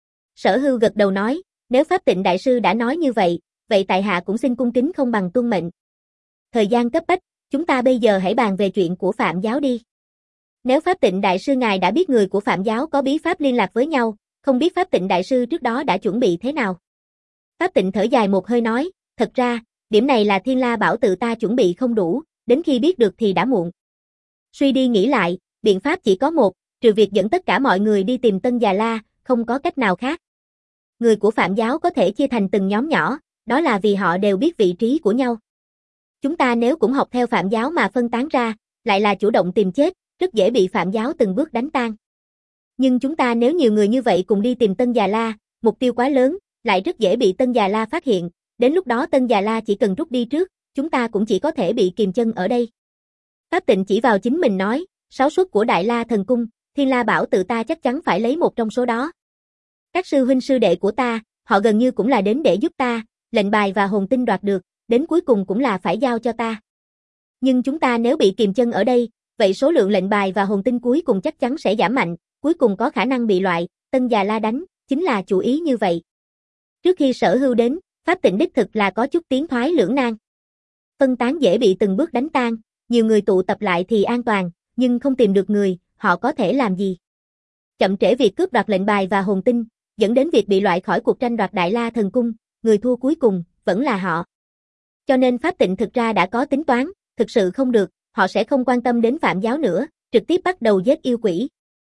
Sở Hưu gật đầu nói, nếu Pháp Tịnh đại sư đã nói như vậy, vậy tại hạ cũng xin cung kính không bằng tuân mệnh. Thời gian cấp bách, chúng ta bây giờ hãy bàn về chuyện của Phạm giáo đi. Nếu Pháp Tịnh đại sư ngài đã biết người của Phạm giáo có bí pháp liên lạc với nhau, không biết Pháp Tịnh đại sư trước đó đã chuẩn bị thế nào? Pháp Tịnh thở dài một hơi nói, thật ra, điểm này là Thiên La Bảo Tự ta chuẩn bị không đủ, đến khi biết được thì đã muộn. Suy đi nghĩ lại, biện pháp chỉ có một, trừ việc dẫn tất cả mọi người đi tìm Tân Già La, không có cách nào khác. Người của Phạm giáo có thể chia thành từng nhóm nhỏ, đó là vì họ đều biết vị trí của nhau. Chúng ta nếu cũng học theo Phạm giáo mà phân tán ra, lại là chủ động tìm chết, rất dễ bị Phạm giáo từng bước đánh tan. Nhưng chúng ta nếu nhiều người như vậy cùng đi tìm Tân Già La, mục tiêu quá lớn, lại rất dễ bị Tân Già La phát hiện, đến lúc đó Tân Già La chỉ cần rút đi trước, chúng ta cũng chỉ có thể bị kìm chân ở đây. Pháp Tịnh chỉ vào chính mình nói, sáu suất của Đại La Thần Cung, Thiên La Bảo Tự ta chắc chắn phải lấy một trong số đó. Các sư huynh sư đệ của ta, họ gần như cũng là đến để giúp ta, lệnh bài và hồn tinh đoạt được, đến cuối cùng cũng là phải giao cho ta. Nhưng chúng ta nếu bị kìm chân ở đây, vậy số lượng lệnh bài và hồn tinh cuối cùng chắc chắn sẽ giảm mạnh, cuối cùng có khả năng bị loại, Tân Già La đánh, chính là chủ ý như vậy. Trước khi Sở Hưu đến, Pháp Tịnh đích thực là có chút tiến thoái lưỡng nan. Phân tán dễ bị từng bước đánh tan, nhiều người tụ tập lại thì an toàn, nhưng không tìm được người, họ có thể làm gì? Chậm trễ việc cướp đoạt lệnh bài và hồn tinh, dẫn đến việc bị loại khỏi cuộc tranh đoạt Đại La Thần Cung, người thua cuối cùng, vẫn là họ. Cho nên Pháp Tịnh thực ra đã có tính toán, thực sự không được, họ sẽ không quan tâm đến Phạm giáo nữa, trực tiếp bắt đầu giết yêu quỷ.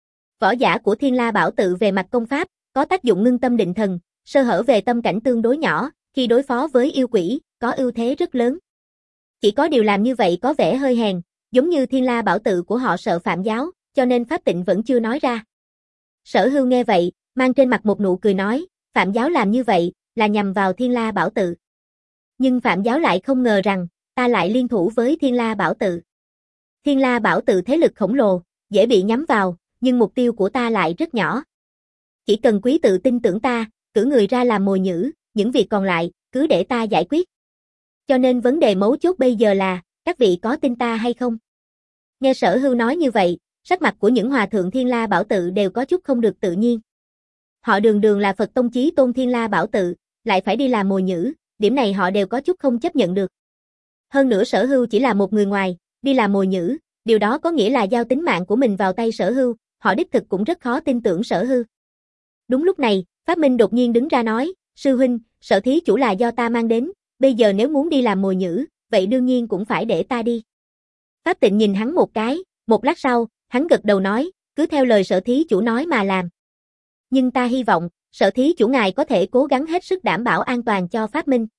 Võ giả của Thiên La Bảo Tự về mặt công pháp, có tác dụng ngưng tâm định thần, sơ hở về tâm cảnh tương đối nhỏ, khi đối phó với yêu quỷ, có ưu thế rất lớn. Chỉ có điều làm như vậy có vẻ hơi hèn, giống như Thiên La Bảo Tự của họ sợ Phạm giáo, cho nên Pháp Tịnh vẫn chưa nói ra. Sở Hưu nghe vậy, mang trên mặt một nụ cười nói, Phạm giáo làm như vậy, là nhằm vào Thiên La Bảo Tự. Nhưng Phạm giáo lại không ngờ rằng, ta lại liên thủ với Thiên La Bảo Tự. Thiên La Bảo Tự thế lực khổng lồ, dễ bị nhắm vào, nhưng mục tiêu của ta lại rất nhỏ. Chỉ cần quý tự tin tưởng ta, cử người ra làm mồi nhử, những việc còn lại, cứ để ta giải quyết. Cho nên vấn đề mấu chốt bây giờ là, các vị có tin ta hay không? Nghe Sở Hưu nói như vậy, sắc mặt của những hòa thượng Thiên La Bảo Tự đều có chút không được tự nhiên. Họ đường đường là Phật tông chí tôn Thiên La Bảo Tự, lại phải đi làm mồi nhữ, điểm này họ đều có chút không chấp nhận được. Hơn nữa Sở Hưu chỉ là một người ngoài, đi làm mồi nhữ, điều đó có nghĩa là giao tính mạng của mình vào tay Sở Hưu, họ đích thực cũng rất khó tin tưởng Sở Hưu. Đúng lúc này, Pháp Minh đột nhiên đứng ra nói, sư huynh, Sở thí chủ là do ta mang đến, bây giờ nếu muốn đi làm mồi nhữ, vậy đương nhiên cũng phải để ta đi. Pháp Tịnh nhìn hắn một cái, một lát sau, hắn gật đầu nói, cứ theo lời Sở thí chủ nói mà làm. Nhưng ta hy vọng, Sở thí chủ ngài có thể cố gắng hết sức đảm bảo an toàn cho Pháp Minh.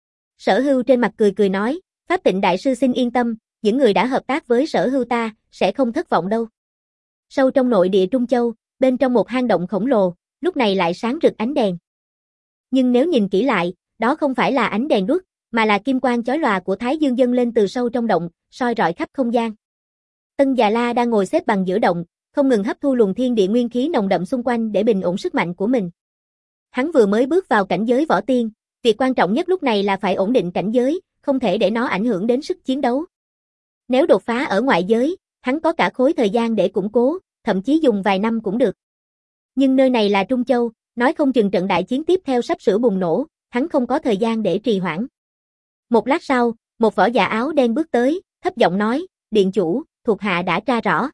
Sở Hưu trên mặt cười cười nói, Pháp Tịnh đại sư xin yên tâm, những người đã hợp tác với Sở Hưu ta, sẽ không thất vọng đâu. Sâu trong nội địa Trung Châu, bên trong một hang động khổng lồ, lúc này lại sáng rực ánh đèn. Nhưng nếu nhìn kỹ lại, đó không phải là ánh đèn đuốc, mà là kim quang chói lòa của Thái Dương dâng lên từ sâu trong động, soi rọi khắp không gian. Tân Già La đang ngồi xếp bằng giữa động, không ngừng hấp thu luồng thiên địa nguyên khí nồng đậm xung quanh để bình ổn sức mạnh của mình. Hắn vừa mới bước vào cảnh giới võ tiên, việc quan trọng nhất lúc này là phải ổn định cảnh giới, không thể để nó ảnh hưởng đến sức chiến đấu. Nếu đột phá ở ngoại giới, hắn có cả khối thời gian để củng cố, thậm chí dùng vài năm cũng được. Nhưng nơi này là Trung Châu, nói không chừng trận đại chiến tiếp theo sắp sửa bùng nổ, hắn không có thời gian để trì hoãn. Một lát sau, một võ giả áo đen bước tới, thấp giọng nói, điện chủ, thuộc hạ đã tra rõ.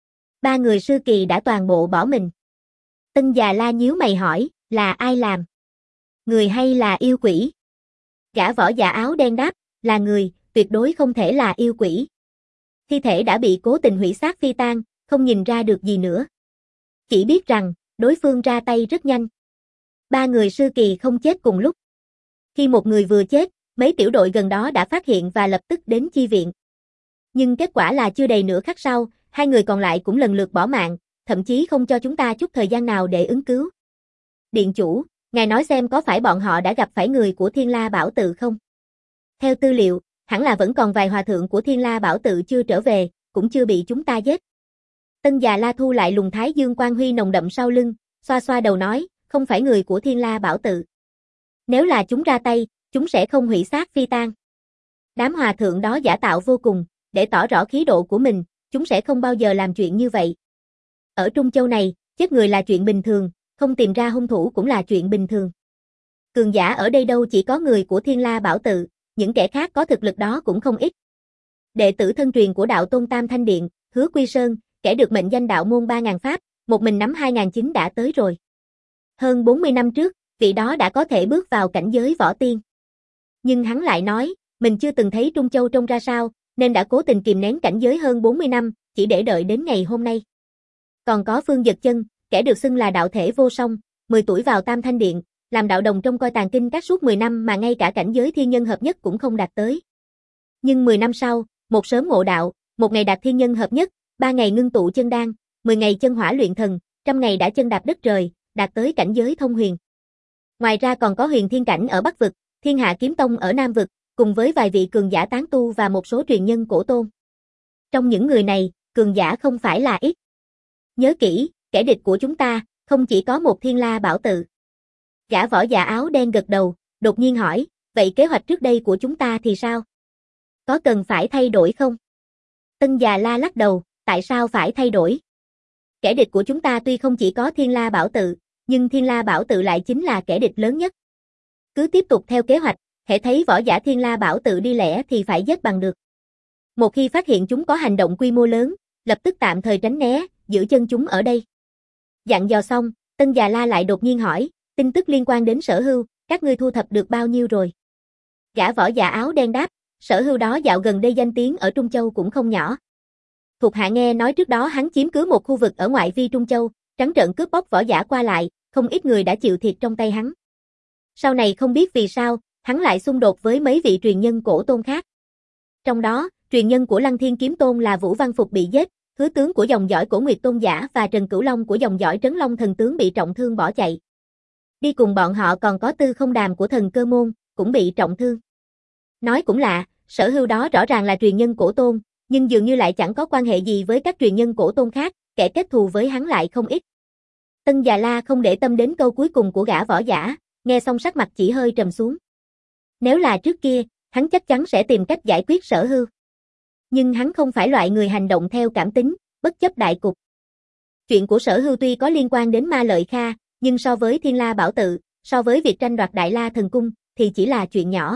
Ba người sư kỳ đã toàn bộ bỏ mình. Tân Già La nhíu mày hỏi, là ai làm? Người hay là yêu quỷ? Gã võ giả áo đen đáp, là người, tuyệt đối không thể là yêu quỷ. Thi thể đã bị cố tình hủy xác phi tan, không nhìn ra được gì nữa. Chỉ biết rằng, đối phương ra tay rất nhanh. Ba người sư kỳ không chết cùng lúc. Khi một người vừa chết, mấy tiểu đội gần đó đã phát hiện và lập tức đến chi viện. Nhưng kết quả là chưa đầy nửa khắc sau, hai người còn lại cũng lần lượt bỏ mạng, thậm chí không cho chúng ta chút thời gian nào để ứng cứu. Điện chủ, ngài nói xem có phải bọn họ đã gặp phải người của Thiên La Bảo Tự không? Theo tư liệu, hẳn là vẫn còn vài hòa thượng của Thiên La Bảo Tự chưa trở về, cũng chưa bị chúng ta giết. Tân Già La thu lại luồng thái dương quang huy nồng đậm sau lưng, xoa xoa đầu nói, không phải người của Thiên La Bảo Tự. Nếu là chúng ra tay, chúng sẽ không hủy xác phi tan. Đám hòa thượng đó giả tạo vô cùng, để tỏ rõ khí độ của mình, chúng sẽ không bao giờ làm chuyện như vậy. Ở Trung Châu này, chết người là chuyện bình thường, không tìm ra hung thủ cũng là chuyện bình thường. Cường giả ở đây đâu chỉ có người của Thiên La Bảo Tự, những kẻ khác có thực lực đó cũng không ít. Đệ tử thân truyền của đạo tôn Tam Thanh Điện, Hứa Quy Sơn, kẻ được mệnh danh đạo môn ba ngàn pháp, một mình nắm hai ngàn chín đã tới rồi. Hơn bốn mươi năm trước, vị đó đã có thể bước vào cảnh giới võ tiên. Nhưng hắn lại nói, mình chưa từng thấy Trung Châu trông ra sao, nên đã cố tình kìm nén cảnh giới hơn bốn mươi năm, chỉ để đợi đến ngày hôm nay. Còn có Phương Dật Chân, kẻ được xưng là đạo thể vô song, mười tuổi vào Tam Thanh Điện, làm đạo đồng trong coi tàn kinh các suốt mười năm mà ngay cả cảnh giới thiên nhân hợp nhất cũng không đạt tới. Nhưng mười năm sau, một sớm ngộ đạo, một ngày đạt thiên nhân hợp nhất, ba ngày ngưng tụ chân đan, mười ngày chân hỏa luyện thần, trăm ngày đã chân đạp đất trời, đạt tới cảnh giới thông huyền. Ngoài ra còn có Huyền Thiên Cảnh ở Bắc vực, Thiên Hạ Kiếm Tông ở Nam vực, cùng với vài vị cường giả tán tu và một số truyền nhân cổ tôn. Trong những người này, cường giả không phải là ít. Nhớ kỹ, kẻ địch của chúng ta, không chỉ có một Thiên La Bảo Tự. Gã võ giả áo đen gật đầu, đột nhiên hỏi, vậy kế hoạch trước đây của chúng ta thì sao? Có cần phải thay đổi không? Tân Già La lắc đầu, tại sao phải thay đổi? Kẻ địch của chúng ta tuy không chỉ có Thiên La Bảo Tự, nhưng Thiên La Bảo Tự lại chính là kẻ địch lớn nhất. Cứ tiếp tục theo kế hoạch, hễ thấy võ giả Thiên La Bảo Tự đi lẻ thì phải giết bằng được. Một khi phát hiện chúng có hành động quy mô lớn, lập tức tạm thời tránh né, giữ chân chúng ở đây. Dặn dò xong, Tân Già La lại đột nhiên hỏi, tin tức liên quan đến Sở Hưu, các ngươi thu thập được bao nhiêu rồi? Gã võ giả áo đen đáp, Sở Hưu đó dạo gần đây danh tiếng ở Trung Châu cũng không nhỏ. Thuộc hạ nghe nói trước đó hắn chiếm cứ một khu vực ở ngoại vi Trung Châu, trắng trợn cướp bóc võ giả qua lại, không ít người đã chịu thiệt trong tay hắn. Sau này không biết vì sao, hắn lại xung đột với mấy vị truyền nhân cổ tôn khác. Trong đó, truyền nhân của Lăng Thiên Kiếm Tôn là Vũ Văn Phục bị giết, hứa tướng của dòng dõi Cổ Nguyệt Tôn giả và Trần Cửu Long của dòng dõi Trấn Long Thần tướng bị trọng thương bỏ chạy. Đi cùng bọn họ còn có Tư Không Đàm của Thần Cơ Môn, cũng bị trọng thương. Nói cũng lạ, Sở Hưu đó rõ ràng là truyền nhân cổ tôn, nhưng dường như lại chẳng có quan hệ gì với các truyền nhân cổ tôn khác, kẻ kết thù với hắn lại không ít. Tân Già La không để tâm đến câu cuối cùng của gã võ giả, nghe xong sắc mặt chỉ hơi trầm xuống. Nếu là trước kia, hắn chắc chắn sẽ tìm cách giải quyết Sở Hưu. Nhưng hắn không phải loại người hành động theo cảm tính, bất chấp đại cục. Chuyện của Sở Hưu tuy có liên quan đến Ma Lợi Kha, nhưng so với Thiên La Bảo Tự, so với việc tranh đoạt Đại La Thần Cung, thì chỉ là chuyện nhỏ.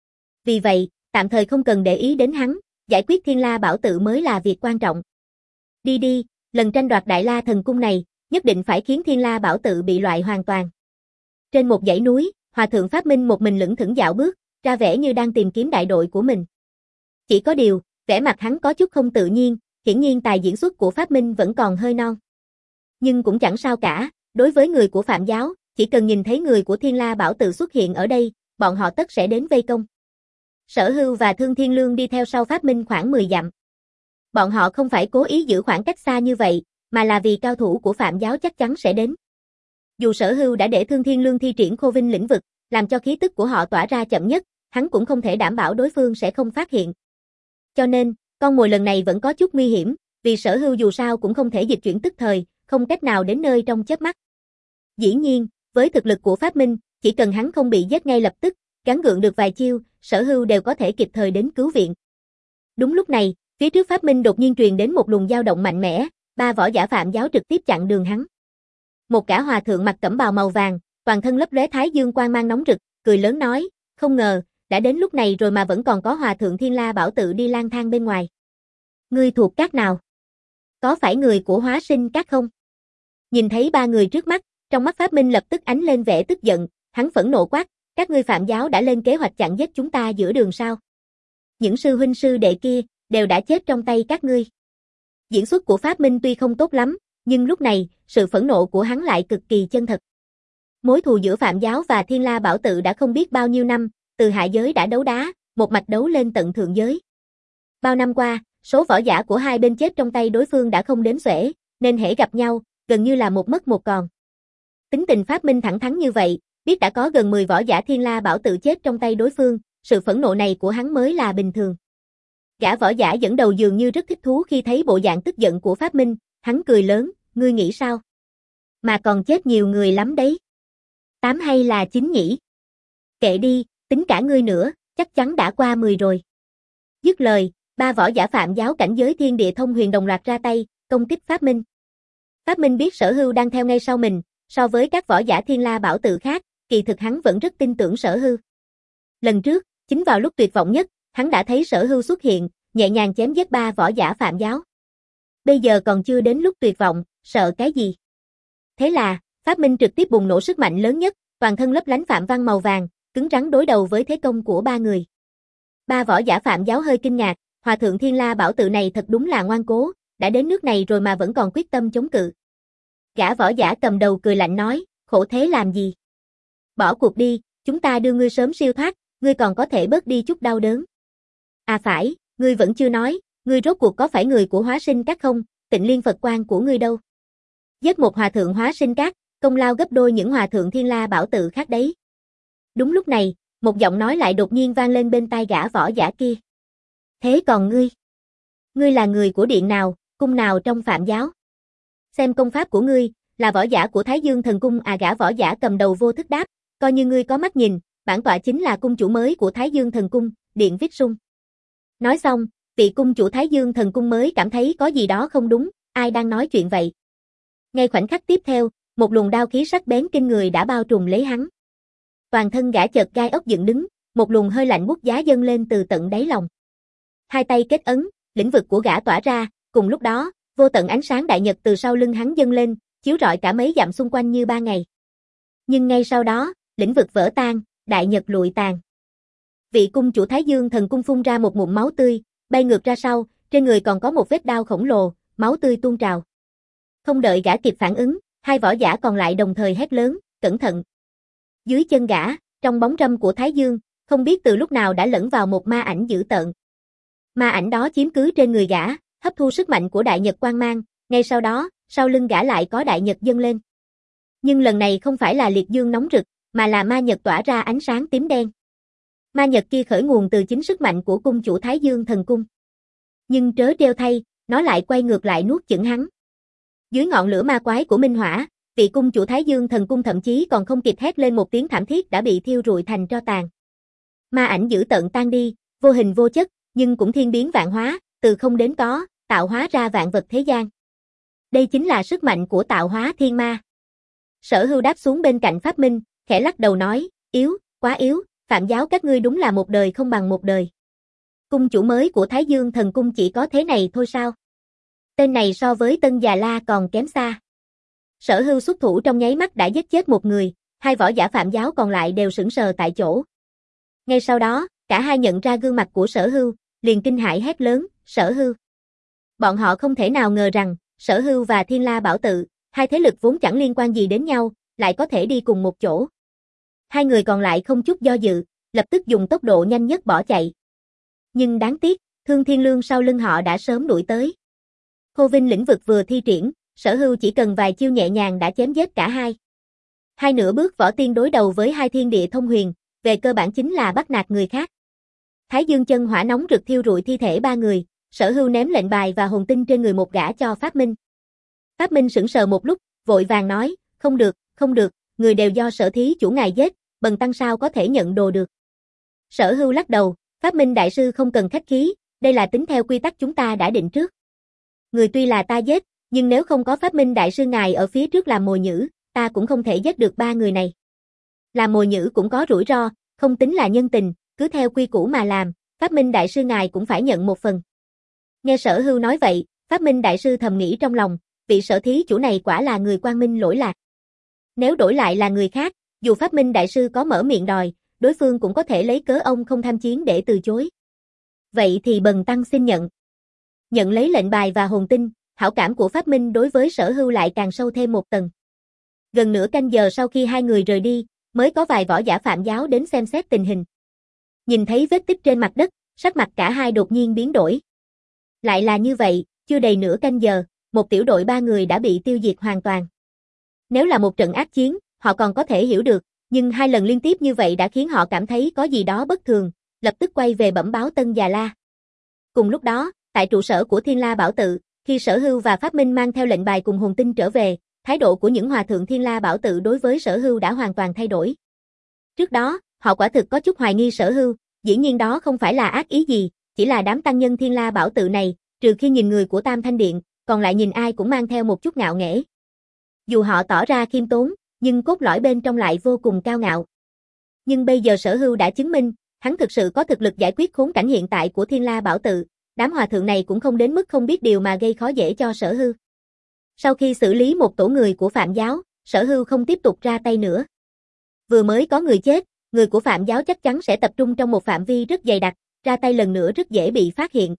Vì vậy, tạm thời không cần để ý đến hắn, giải quyết Thiên La Bảo Tự mới là việc quan trọng. Đi đi, lần tranh đoạt Đại La Thần Cung này, nhất định phải khiến Thiên La Bảo Tự bị loại hoàn toàn. Trên một dãy núi, Hòa thượng Pháp Minh một mình lững thững dạo bước, ra vẻ như đang tìm kiếm đại đội của mình. Chỉ có điều, vẻ mặt hắn có chút không tự nhiên, hiển nhiên tài diễn xuất của Pháp Minh vẫn còn hơi non. Nhưng cũng chẳng sao cả, đối với người của Phạm giáo, chỉ cần nhìn thấy người của Thiên La Bảo Tự xuất hiện ở đây, bọn họ tất sẽ đến vây công. Sở Hưu và Thương Thiên Lương đi theo sau Pháp Minh khoảng mười dặm. Bọn họ không phải cố ý giữ khoảng cách xa như vậy, mà là vì cao thủ của Phạm giáo chắc chắn sẽ đến. Dù Sở Hưu đã để Thương Thiên Lương thi triển Khô Vinh lĩnh vực, làm cho khí tức của họ tỏa ra chậm nhất, hắn cũng không thể đảm bảo đối phương sẽ không phát hiện. Cho nên, con mồi lần này vẫn có chút nguy hiểm, vì Sở Hưu dù sao cũng không thể dịch chuyển tức thời, không cách nào đến nơi trong chớp mắt. Dĩ nhiên, với thực lực của Pháp Minh, chỉ cần hắn không bị giết ngay lập tức, gắng gượng được vài chiêu, Sở Hưu đều có thể kịp thời đến cứu viện. Đúng lúc này, phía trước Pháp Minh đột nhiên truyền đến một luồng dao động mạnh mẽ, ba võ giả Phạm giáo trực tiếp chặn đường hắn. Một gã hòa thượng mặc cẩm bào màu vàng, toàn thân lấp lóe thái dương quang mang nóng rực, cười lớn nói, không ngờ, đã đến lúc này rồi mà vẫn còn có hòa thượng Thiên La Bảo Tự đi lang thang bên ngoài. Ngươi thuộc các nào? Có phải người của Hóa Sinh Các không? Nhìn thấy ba người trước mắt, trong mắt Pháp Minh lập tức ánh lên vẻ tức giận, hắn phẫn nộ quát, các ngươi Phạm giáo đã lên kế hoạch chặn giết chúng ta giữa đường sao? Những sư huynh sư đệ kia, đều đã chết trong tay các ngươi. Diễn xuất của Pháp Minh tuy không tốt lắm, nhưng lúc này, sự phẫn nộ của hắn lại cực kỳ chân thật. Mối thù giữa Phạm giáo và Thiên La Bảo Tự đã không biết bao nhiêu năm, từ hạ giới đã đấu đá, một mạch đấu lên tận thượng giới. Bao năm qua, số võ giả của hai bên chết trong tay đối phương đã không đếm xuể, nên hễ gặp nhau, gần như là một mất một còn. Tính tình Pháp Minh thẳng thắn như vậy, biết đã có gần mười võ giả Thiên La Bảo Tự chết trong tay đối phương, sự phẫn nộ này của hắn mới là bình thường. Gã võ giả dẫn đầu dường như rất thích thú khi thấy bộ dạng tức giận của Pháp Minh, hắn cười lớn, ngươi nghĩ sao? Mà còn chết nhiều người lắm đấy. Tám hay là chín nhỉ? Kệ đi, tính cả ngươi nữa, chắc chắn đã qua mười rồi. Dứt lời, ba võ giả Phạm giáo cảnh giới Thiên Địa Thông Huyền đồng loạt ra tay, công kích Pháp Minh. Pháp Minh biết Sở Hưu đang theo ngay sau mình, so với các võ giả Thiên La Bảo Tự khác, kỳ thực hắn vẫn rất tin tưởng Sở Hưu. Lần trước, chính vào lúc tuyệt vọng nhất, hắn đã thấy Sở Hưu xuất hiện, nhẹ nhàng chém giết ba võ giả Phạm giáo. Bây giờ còn chưa đến lúc tuyệt vọng, sợ cái gì? Thế là, Pháp Minh trực tiếp bùng nổ sức mạnh lớn nhất, toàn thân lấp lánh phạm văn màu vàng, cứng rắn đối đầu với thế công của ba người. Ba võ giả Phạm giáo hơi kinh ngạc, hòa thượng Thiên La Bảo Tự này thật đúng là ngoan cố, đã đến nước này rồi mà vẫn còn quyết tâm chống cự. Gã võ giả cầm đầu cười lạnh nói, khổ thế làm gì? Bỏ cuộc đi, chúng ta đưa ngươi sớm siêu thoát, ngươi còn có thể bớt đi chút đau đớn. À phải, ngươi vẫn chưa nói, ngươi rốt cuộc có phải người của Hóa Sinh Các không, Tịnh Liên Phật Quan của ngươi đâu? Giết một hòa thượng Hóa Sinh Các, công lao gấp đôi những hòa thượng Thiên La Bảo Tự khác đấy. Đúng lúc này, một giọng nói lại đột nhiên vang lên bên tai gã võ giả kia. Thế còn ngươi? Ngươi là người của điện nào, cung nào trong Phạm giáo? Xem công pháp của ngươi, là võ giả của Thái Dương Thần Cung à? Gã võ giả cầm đầu vô thức đáp, coi như ngươi có mắt nhìn, bản tọa chính là cung chủ mới của Thái Dương Thần Cung, Điện Vít Sung. Nói xong, vị cung chủ Thái Dương Thần Cung mới cảm thấy có gì đó không đúng, ai đang nói chuyện vậy? Ngay khoảnh khắc tiếp theo, một luồng đao khí sắc bén kinh người đã bao trùm lấy hắn. Toàn thân gã chợt gai ốc dựng đứng, một luồng hơi lạnh buốt giá dâng lên từ tận đáy lòng. Hai tay kết ấn, lĩnh vực của gã tỏa ra, cùng lúc đó, vô tận ánh sáng đại nhật từ sau lưng hắn dâng lên, chiếu rọi cả mấy dặm xung quanh như ba ngày. Nhưng ngay sau đó, lĩnh vực vỡ tan, đại nhật lụi tàn. Vị cung chủ Thái Dương Thần Cung phun ra một ngụm máu tươi, bay ngược ra sau, trên người còn có một vết đao khổng lồ, máu tươi tuôn trào. Không đợi gã kịp phản ứng, hai võ giả còn lại đồng thời hét lớn, cẩn thận. Dưới chân gã, trong bóng râm của Thái Dương, không biết từ lúc nào đã lẫn vào một ma ảnh dữ tợn. Ma ảnh đó chiếm cứ trên người gã, hấp thu sức mạnh của đại nhật quang mang, ngay sau đó, sau lưng gã lại có đại nhật dâng lên. Nhưng lần này không phải là liệt dương nóng rực, mà là ma nhật tỏa ra ánh sáng tím đen. Ma nhật kia khởi nguồn từ chính sức mạnh của cung chủ Thái Dương Thần Cung. Nhưng trớ trêu thay, nó lại quay ngược lại nuốt chửng hắn. Dưới ngọn lửa ma quái của minh hỏa, vị cung chủ Thái Dương Thần Cung thậm chí còn không kịp hét lên một tiếng thảm thiết đã bị thiêu rụi thành tro tàn. Ma ảnh dữ tợn tan đi, vô hình vô chất, nhưng cũng thiên biến vạn hóa, từ không đến có, tạo hóa ra vạn vật thế gian. Đây chính là sức mạnh của tạo hóa thiên ma. Sở Hưu đáp xuống bên cạnh Pháp Minh, khẽ lắc đầu nói, yếu, quá yếu, Phạm giáo các ngươi đúng là một đời không bằng một đời. Cung chủ mới của Thái Dương Thần Cung chỉ có thế này thôi sao? Tên này so với Tân Già La còn kém xa. Sở Hưu xuất thủ trong nháy mắt đã giết chết một người, hai võ giả Phạm giáo còn lại đều sững sờ tại chỗ. Ngay sau đó, cả hai nhận ra gương mặt của Sở Hưu, liền kinh hãi hét lớn, Sở Hưu. Bọn họ không thể nào ngờ rằng, Sở Hưu và Thiên La Bảo Tự, hai thế lực vốn chẳng liên quan gì đến nhau, lại có thể đi cùng một chỗ. Hai người còn lại không chút do dự, lập tức dùng tốc độ nhanh nhất bỏ chạy. Nhưng đáng tiếc, Thương Thiên Lương sau lưng họ đã sớm đuổi tới. Khô Vinh lĩnh vực vừa thi triển, Sở Hưu chỉ cần vài chiêu nhẹ nhàng đã chém giết cả hai. Hai nửa bước võ tiên đối đầu với hai thiên địa thông huyền, về cơ bản chính là bắt nạt người khác. Thái Dương chân hỏa nóng rực thiêu rụi thi thể ba người, Sở Hưu ném lệnh bài và hồn tinh trên người một gã cho Pháp Minh. Pháp Minh sững sờ một lúc, vội vàng nói, không được, không được, người đều do Sở thí chủ ngài giết, bần tăng sao có thể nhận đồ được. Sở Hưu lắc đầu, Pháp Minh đại sư không cần khách khí, đây là tính theo quy tắc chúng ta đã định trước. Người tuy là ta giết, nhưng nếu không có Pháp Minh đại sư ngài ở phía trước làm mồi nhử, ta cũng không thể giết được ba người này. Làm mồi nhử cũng có rủi ro, không tính là nhân tình, cứ theo quy củ mà làm, Pháp Minh đại sư ngài cũng phải nhận một phần. Nghe Sở Hưu nói vậy, Pháp Minh đại sư thầm nghĩ trong lòng, vị Sở thí chủ này quả là người quang minh lỗi lạc. Nếu đổi lại là người khác, dù Pháp Minh đại sư có mở miệng đòi, đối phương cũng có thể lấy cớ ông không tham chiến để từ chối. Vậy thì bần tăng xin nhận. Nhận lấy lệnh bài và hồn tinh, hảo cảm của Pháp Minh đối với Sở Hưu lại càng sâu thêm một tầng. Gần nửa canh giờ sau khi hai người rời đi, mới có vài võ giả Phạm giáo đến xem xét tình hình. Nhìn thấy vết tích trên mặt đất, sắc mặt cả hai đột nhiên biến đổi. Lại là như vậy, chưa đầy nửa canh giờ, một tiểu đội ba người đã bị tiêu diệt hoàn toàn. Nếu là một trận ác chiến, họ còn có thể hiểu được, nhưng hai lần liên tiếp như vậy đã khiến họ cảm thấy có gì đó bất thường, lập tức quay về bẩm báo Tân Già La. Cùng lúc đó, tại trụ sở của Thiên La Bảo Tự, khi Sở Hưu và Pháp Minh mang theo lệnh bài cùng hồn tinh trở về, thái độ của những hòa thượng Thiên La Bảo Tự đối với Sở Hưu đã hoàn toàn thay đổi. Trước đó, họ quả thực có chút hoài nghi Sở Hưu, dĩ nhiên đó không phải là ác ý gì, chỉ là đám tăng nhân Thiên La Bảo Tự này, trừ khi nhìn người của Tam Thanh Điện, còn lại nhìn ai cũng mang theo một chút ngạo nghễ. Dù họ tỏ ra khiêm tốn, nhưng cốt lõi bên trong lại vô cùng cao ngạo. Nhưng bây giờ Sở Hưu đã chứng minh, hắn thực sự có thực lực giải quyết khốn cảnh hiện tại của Thiên La Bảo Tự, đám hòa thượng này cũng không đến mức không biết điều mà gây khó dễ cho Sở Hưu. Sau khi xử lý một tổ người của Phạm giáo, Sở Hưu không tiếp tục ra tay nữa. Vừa mới có người chết, người của Phạm giáo chắc chắn sẽ tập trung trong một phạm vi rất dày đặc, ra tay lần nữa rất dễ bị phát hiện.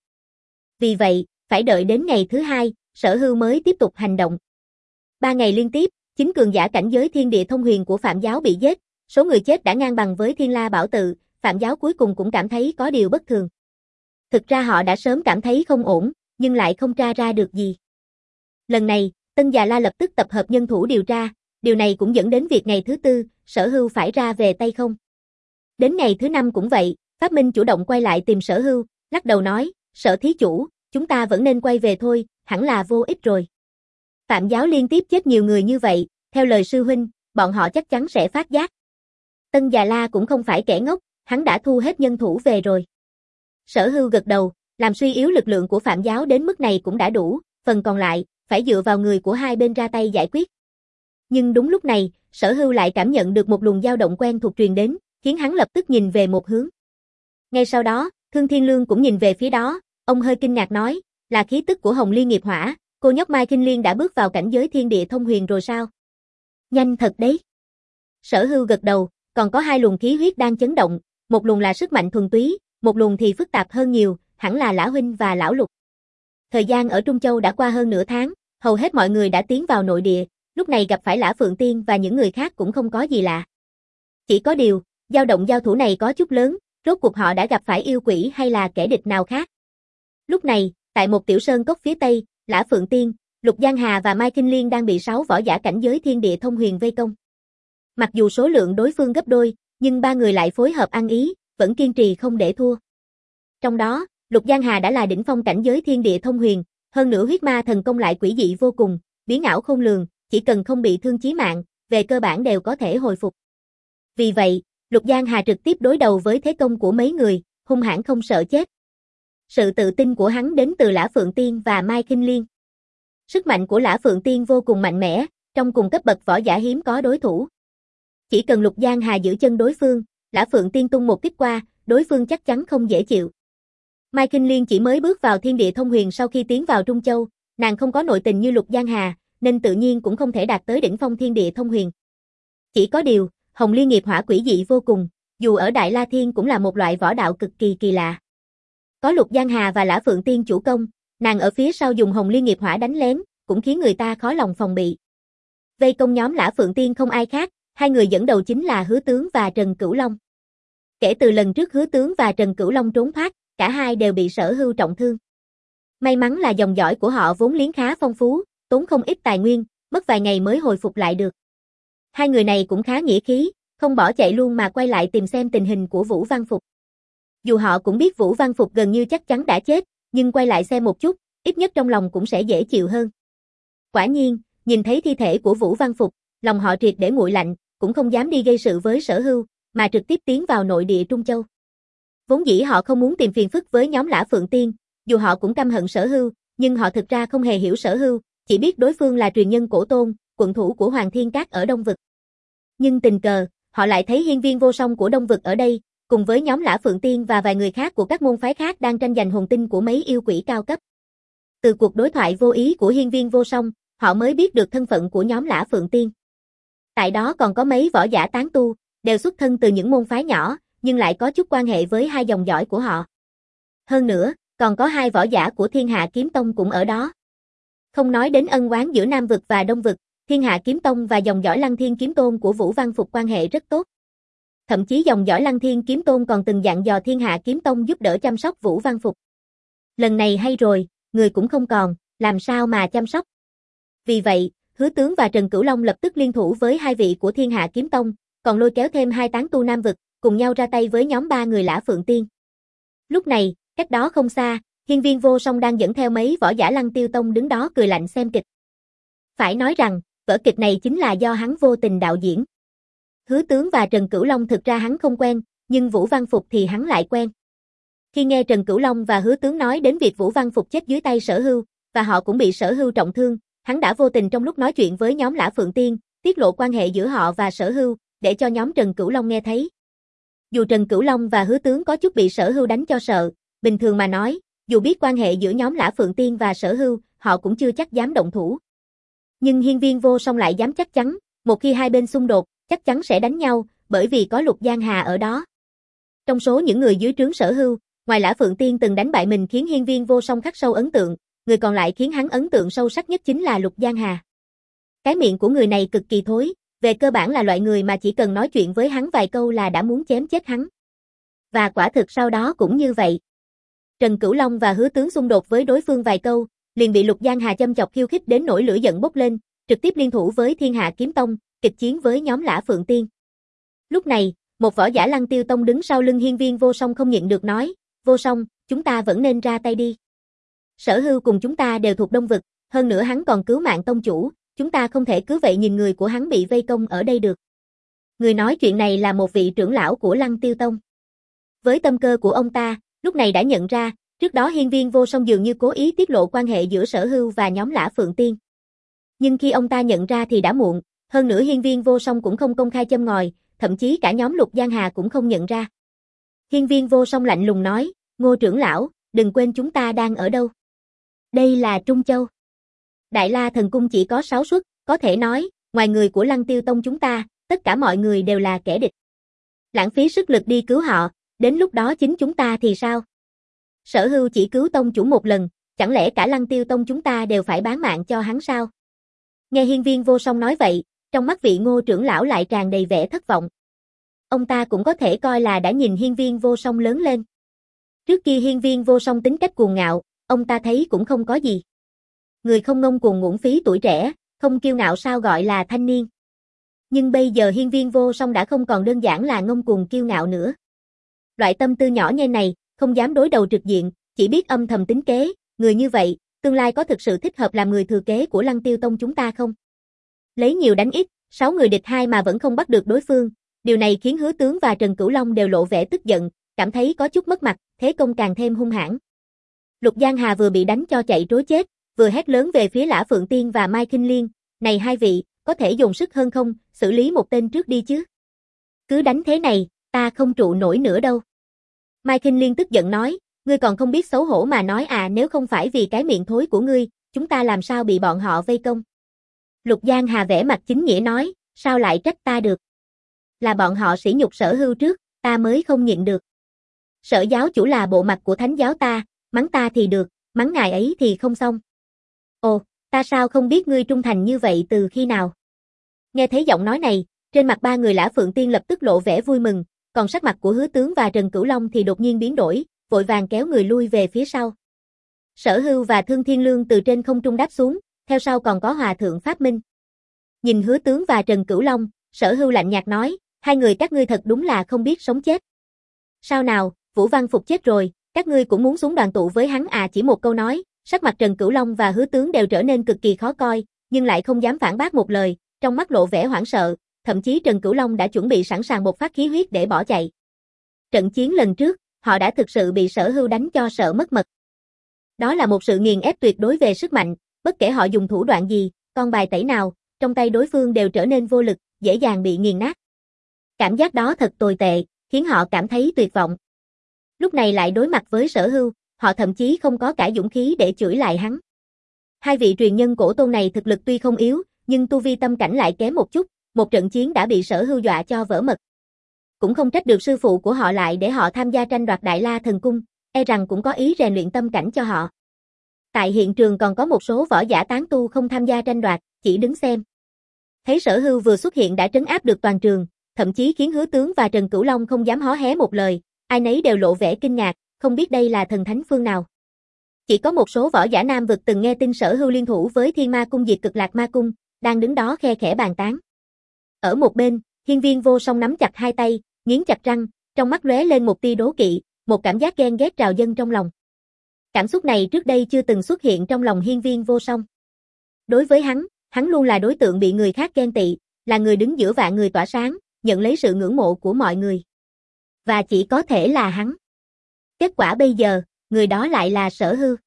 Vì vậy, phải đợi đến ngày thứ hai, Sở Hưu mới tiếp tục hành động. Ba ngày liên tiếp, chính cường giả cảnh giới thiên địa thông huyền của Phạm giáo bị giết, số người chết đã ngang bằng với Thiên La Bảo Tự, Phạm giáo cuối cùng cũng cảm thấy có điều bất thường. Thực ra họ đã sớm cảm thấy không ổn, nhưng lại không tra ra được gì. Lần này, Tân Già La lập tức tập hợp nhân thủ điều tra, điều này cũng dẫn đến việc ngày thứ tư, Sở Hưu phải ra về tay không. Đến ngày thứ năm cũng vậy, Pháp Minh chủ động quay lại tìm Sở Hưu, lắc đầu nói, Sở thí chủ, chúng ta vẫn nên quay về thôi, hẳn là vô ích rồi. Phạm giáo liên tiếp chết nhiều người như vậy, theo lời sư huynh, bọn họ chắc chắn sẽ phát giác. Tân Già La cũng không phải kẻ ngốc, hắn đã thu hết nhân thủ về rồi. Sở Hưu gật đầu, làm suy yếu lực lượng của Phạm giáo đến mức này cũng đã đủ, phần còn lại, phải dựa vào người của hai bên ra tay giải quyết. Nhưng đúng lúc này, Sở Hưu lại cảm nhận được một luồng dao động quen thuộc truyền đến, khiến hắn lập tức nhìn về một hướng. Ngay sau đó, Thương Thiên Lương cũng nhìn về phía đó, ông hơi kinh ngạc nói, là khí tức của Hồng Liên nghiệp hỏa, cô nhóc Mai Kinh Liên đã bước vào cảnh giới thiên địa thông huyền rồi sao? Nhanh thật đấy. Sở Hưu gật đầu, còn có hai luồng khí huyết đang chấn động, một luồng là sức mạnh thuần túy, một luồng thì phức tạp hơn nhiều, hẳn là Lã huynh và Lão Lục. Thời gian ở Trung Châu đã qua hơn nửa tháng, hầu hết mọi người đã tiến vào nội địa, lúc này gặp phải Lã Phượng Tiên và những người khác cũng không có gì lạ. Chỉ có điều, dao động giao thủ này có chút lớn, rốt cuộc họ đã gặp phải yêu quỷ hay là kẻ địch nào khác. Lúc này, tại một tiểu sơn cốc phía tây, Lã Phượng Tiên, Lục Giang Hà và Mai Kinh Liên đang bị sáu võ giả cảnh giới thiên địa thông huyền vây công. Mặc dù số lượng đối phương gấp đôi, nhưng ba người lại phối hợp ăn ý, vẫn kiên trì không để thua. Trong đó, Lục Giang Hà đã là đỉnh phong cảnh giới thiên địa thông huyền, hơn nữa huyết ma thần công lại quỷ dị vô cùng, biến ảo khôn lường, chỉ cần không bị thương chí mạng, về cơ bản đều có thể hồi phục. Vì vậy, Lục Giang Hà trực tiếp đối đầu với thế công của mấy người, hung hãn không sợ chết. Sự tự tin của hắn đến từ Lã Phượng Tiên và Mai Kinh Liên. Sức mạnh của Lã Phượng Tiên vô cùng mạnh mẽ, trong cùng cấp bậc võ giả hiếm có đối thủ. Chỉ cần Lục Giang Hà giữ chân đối phương, Lã Phượng Tiên tung một kích qua, đối phương chắc chắn không dễ chịu. Mai Kinh Liên chỉ mới bước vào thiên địa thông huyền sau khi tiến vào Trung Châu, nàng không có nội tình như Lục Giang Hà, nên tự nhiên cũng không thể đạt tới đỉnh phong thiên địa thông huyền. Chỉ có điều, Hồng Liên nghiệp hỏa quỷ dị vô cùng, dù ở Đại La Thiên cũng là một loại võ đạo cực kỳ kỳ lạ. Có Lục Giang Hà và Lã Phượng Tiên chủ công, nàng ở phía sau dùng Hồng Liên nghiệp hỏa đánh lén, cũng khiến người ta khó lòng phòng bị. Vây công nhóm Lã Phượng Tiên không ai khác, hai người dẫn đầu chính là Hứa Tướng và Trần Cửu Long. Kể từ lần trước Hứa Tướng và Trần Cửu Long trốn thoát, cả hai đều bị Sở Hưu trọng thương. May mắn là dòng dõi của họ vốn liếng khá phong phú, tốn không ít tài nguyên, mất vài ngày mới hồi phục lại được. Hai người này cũng khá nghĩa khí, không bỏ chạy luôn mà quay lại tìm xem tình hình của Vũ Văn Phục. Dù họ cũng biết Vũ Văn Phục gần như chắc chắn đã chết, nhưng quay lại xem một chút, ít nhất trong lòng cũng sẽ dễ chịu hơn. Quả nhiên, nhìn thấy thi thể của Vũ Văn Phục, lòng họ triệt để nguội lạnh, cũng không dám đi gây sự với Sở Hưu, mà trực tiếp tiến vào nội địa Trung Châu. Vốn dĩ họ không muốn tìm phiền phức với nhóm Lã Phượng Tiên, dù họ cũng căm hận Sở Hưu, nhưng họ thực ra không hề hiểu Sở Hưu, chỉ biết đối phương là truyền nhân Cổ Tôn, quận thủ của Hoàng Thiên Các ở Đông Vực. Nhưng tình cờ, họ lại thấy hiên viên vô song của Đông Vực ở đây, cùng với nhóm Lã Phượng Tiên và vài người khác của các môn phái khác đang tranh giành hồn tinh của mấy yêu quỷ cao cấp. Từ cuộc đối thoại vô ý của hiên viên vô song, họ mới biết được thân phận của nhóm Lã Phượng Tiên. Tại đó còn có mấy võ giả tán tu, đều xuất thân từ những môn phái nhỏ, nhưng lại có chút quan hệ với hai dòng dõi của họ. Hơn nữa, còn có hai võ giả của Thiên Hạ Kiếm Tông cũng ở đó. Không nói đến ân oán giữa Nam Vực và Đông Vực, Thiên Hạ Kiếm Tông và dòng dõi Lăng Thiên Kiếm Tôn của Vũ Văn Phục quan hệ rất tốt. Thậm chí dòng dõi Lăng Thiên Kiếm Tôn còn từng dặn dò Thiên Hạ Kiếm Tông giúp đỡ chăm sóc Vũ Văn Phục. Lần này hay rồi, người cũng không còn, làm sao mà chăm sóc. Vì vậy, Hứa Tướng và Trần Cửu Long lập tức liên thủ với hai vị của Thiên Hạ Kiếm Tông, còn lôi kéo thêm hai tán tu Nam Vực, cùng nhau ra tay với nhóm ba người Lã Phượng Tiên. Lúc này, cách đó không xa, hiên viên vô song đang dẫn theo mấy võ giả Lăng Tiêu Tông đứng đó cười lạnh xem kịch. Phải nói rằng, vở kịch này chính là do hắn vô tình đạo diễn. Hứa Tướng và Trần Cửu Long thực ra hắn không quen, nhưng Vũ Văn Phục thì hắn lại quen. Khi nghe Trần Cửu Long và Hứa Tướng nói đến việc Vũ Văn Phục chết dưới tay Sở Hưu, và họ cũng bị Sở Hưu trọng thương, hắn đã vô tình trong lúc nói chuyện với nhóm Lã Phượng Tiên, tiết lộ quan hệ giữa họ và Sở Hưu, để cho nhóm Trần Cửu Long nghe thấy. Dù Trần Cửu Long và Hứa Tướng có chút bị Sở Hưu đánh cho sợ, bình thường mà nói, dù biết quan hệ giữa nhóm Lã Phượng Tiên và Sở Hưu, họ cũng chưa chắc dám động thủ. Nhưng hiên viên vô song lại dám chắc chắn, một khi hai bên xung đột, chắc chắn sẽ đánh nhau, bởi vì có Lục Giang Hà ở đó. Trong số những người dưới trướng Sở Hưu, ngoài Lã Phượng Tiên từng đánh bại mình khiến hiên viên vô song khắc sâu ấn tượng, người còn lại khiến hắn ấn tượng sâu sắc nhất chính là Lục Giang Hà. Cái miệng của người này cực kỳ thối, về cơ bản là loại người mà chỉ cần nói chuyện với hắn vài câu là đã muốn chém chết hắn. Và quả thực sau đó cũng như vậy. Trần Cửu Long và Hứa Tướng xung đột với đối phương vài câu, liền bị Lục Giang Hà châm chọc khiêu khích đến nỗi lửa giận bốc lên, trực tiếp liên thủ với Thiên Hạ Kiếm Tông, kịch chiến với nhóm Lã Phượng Tiên. Lúc này, một võ giả Lăng Tiêu Tông đứng sau lưng hiên viên vô song không nhịn được nói, vô song, chúng ta vẫn nên ra tay đi. Sở Hưu cùng chúng ta đều thuộc Đông Vực, hơn nữa hắn còn cứu mạng tông chủ, chúng ta không thể cứ vậy nhìn người của hắn bị vây công ở đây được. Người nói chuyện này là một vị trưởng lão của Lăng Tiêu Tông. Với tâm cơ của ông ta, lúc này đã nhận ra, trước đó hiên viên vô song dường như cố ý tiết lộ quan hệ giữa Sở Hưu và nhóm Lã Phượng Tiên. Nhưng khi ông ta nhận ra thì đã muộn, hơn nữa hiên viên vô song cũng không công khai châm ngòi, thậm chí cả nhóm Lục Giang Hà cũng không nhận ra. Hiên viên vô song lạnh lùng nói, Ngô trưởng lão, đừng quên chúng ta đang ở đâu. Đây là Trung Châu. Đại La Thần Cung chỉ có sáu suất, có thể nói, ngoài người của Lăng Tiêu Tông chúng ta, tất cả mọi người đều là kẻ địch. Lãng phí sức lực đi cứu họ, đến lúc đó chính chúng ta thì sao? Sở Hưu chỉ cứu tông chủ một lần, chẳng lẽ cả Lăng Tiêu Tông chúng ta đều phải bán mạng cho hắn sao? Nghe hiên viên vô song nói vậy, trong mắt vị Ngô trưởng lão lại tràn đầy vẻ thất vọng. Ông ta cũng có thể coi là đã nhìn hiên viên vô song lớn lên. Trước kia hiên viên vô song tính cách cuồng ngạo, ông ta thấy cũng không có gì. Người không ngông cuồng uổng phí tuổi trẻ, không kiêu ngạo sao gọi là thanh niên. Nhưng bây giờ hiên viên vô song đã không còn đơn giản là ngông cuồng kiêu ngạo nữa. Loại tâm tư nhỏ nhen này, không dám đối đầu trực diện, chỉ biết âm thầm tính kế, người như vậy, tương lai có thực sự thích hợp làm người thừa kế của Lăng Tiêu Tông chúng ta không? Lấy nhiều đánh ít, sáu người địch hai mà vẫn không bắt được đối phương, điều này khiến Hứa Tướng và Trần Cửu Long đều lộ vẻ tức giận, cảm thấy có chút mất mặt, thế công càng thêm hung hãn. Lục Giang Hà vừa bị đánh cho chạy trối chết, vừa hét lớn về phía Lã Phượng Tiên và Mai Kinh Liên, này hai vị, có thể dùng sức hơn không, xử lý một tên trước đi chứ. Cứ đánh thế này, ta không trụ nổi nữa đâu. Mai Kinh Liên tức giận nói, ngươi còn không biết xấu hổ mà nói à, nếu không phải vì cái miệng thối của ngươi, chúng ta làm sao bị bọn họ vây công. Lục Giang Hà vẻ mặt chính nghĩa nói, sao lại trách ta được. Là bọn họ sỉ nhục Sở Hưu trước, ta mới không nhịn được. Sở giáo chủ là bộ mặt của thánh giáo ta, mắng ta thì được, mắng ngài ấy thì không xong. Ồ, ta sao không biết ngươi trung thành như vậy từ khi nào? Nghe thấy giọng nói này, trên mặt ba người Lã Phượng Tiên lập tức lộ vẻ vui mừng, còn sắc mặt của Hứa Tướng và Trần Cửu Long thì đột nhiên biến đổi, vội vàng kéo người lui về phía sau. Sở Hưu và Thương Thiên Lương từ trên không trung đáp xuống, theo sau còn có Hòa Thượng Pháp Minh. Nhìn Hứa Tướng và Trần Cửu Long, Sở Hưu lạnh nhạt nói, hai người các ngươi thật đúng là không biết sống chết. Sao nào, Vũ Văn Phục chết rồi, các ngươi cũng muốn xuống đoàn tụ với hắn à? Chỉ một câu nói, sắc mặt Trần Cửu Long và Hứa Tướng đều trở nên cực kỳ khó coi, nhưng lại không dám phản bác một lời, trong mắt lộ vẻ hoảng sợ, thậm chí Trần Cửu Long đã chuẩn bị sẵn sàng bộc phát khí huyết để bỏ chạy. Trận chiến lần trước, họ đã thực sự bị Sở Hưu đánh cho sợ mất mật. Đó là một sự nghiền ép tuyệt đối về sức mạnh, bất kể họ dùng thủ đoạn gì, con bài tẩy nào, trong tay đối phương đều trở nên vô lực, dễ dàng bị nghiền nát. Cảm giác đó thật tồi tệ, khiến họ cảm thấy tuyệt vọng. Lúc này lại đối mặt với Sở Hưu, họ thậm chí không có cả dũng khí để chửi lại hắn. Hai vị truyền nhân cổ tôn này thực lực tuy không yếu, nhưng tu vi tâm cảnh lại kém một chút, một trận chiến đã bị Sở Hưu dọa cho vỡ mật. Cũng không trách được sư phụ của họ lại để họ tham gia tranh đoạt Đại La Thần Cung, e rằng cũng có ý rèn luyện tâm cảnh cho họ. Tại hiện trường còn có một số võ giả tán tu không tham gia tranh đoạt, chỉ đứng xem. Thấy Sở Hưu vừa xuất hiện đã trấn áp được toàn trường, thậm chí khiến Hứa Tướng và Trần Cửu Long không dám hó hé một lời, ai nấy đều lộ vẻ kinh ngạc, không biết đây là thần thánh phương nào. Chỉ có một số võ giả nam vực từng nghe tin Sở Hưu liên thủ với Thiên Ma Cung diệt Cực Lạc Ma Cung, đang đứng đó khe khẽ bàn tán. Ở một bên, Hiên Viên Vô Song nắm chặt hai tay, nghiến chặt răng, trong mắt lóe lên một tia đố kỵ, một cảm giác ghen ghét trào dâng trong lòng. Cảm xúc này trước đây chưa từng xuất hiện trong lòng Hiên Viên Vô Song. Đối với hắn, hắn luôn là đối tượng bị người khác ghen tị, là người đứng giữa vạn người tỏa sáng, nhận lấy sự ngưỡng mộ của mọi người. Và chỉ có thể là hắn. Kết quả bây giờ, người đó lại là Sở Hưu.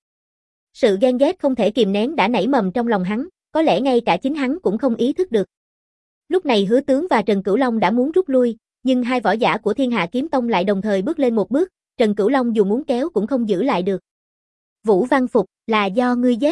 Sự ghen ghét không thể kìm nén đã nảy mầm trong lòng hắn, có lẽ ngay cả chính hắn cũng không ý thức được. Lúc này Hứa Tướng và Trần Cửu Long đã muốn rút lui, nhưng hai võ giả của Thiên Hạ Kiếm Tông lại đồng thời bước lên một bước, Trần Cửu Long dù muốn kéo cũng không giữ lại được. Vũ Văn Phục, là do ngươi giết.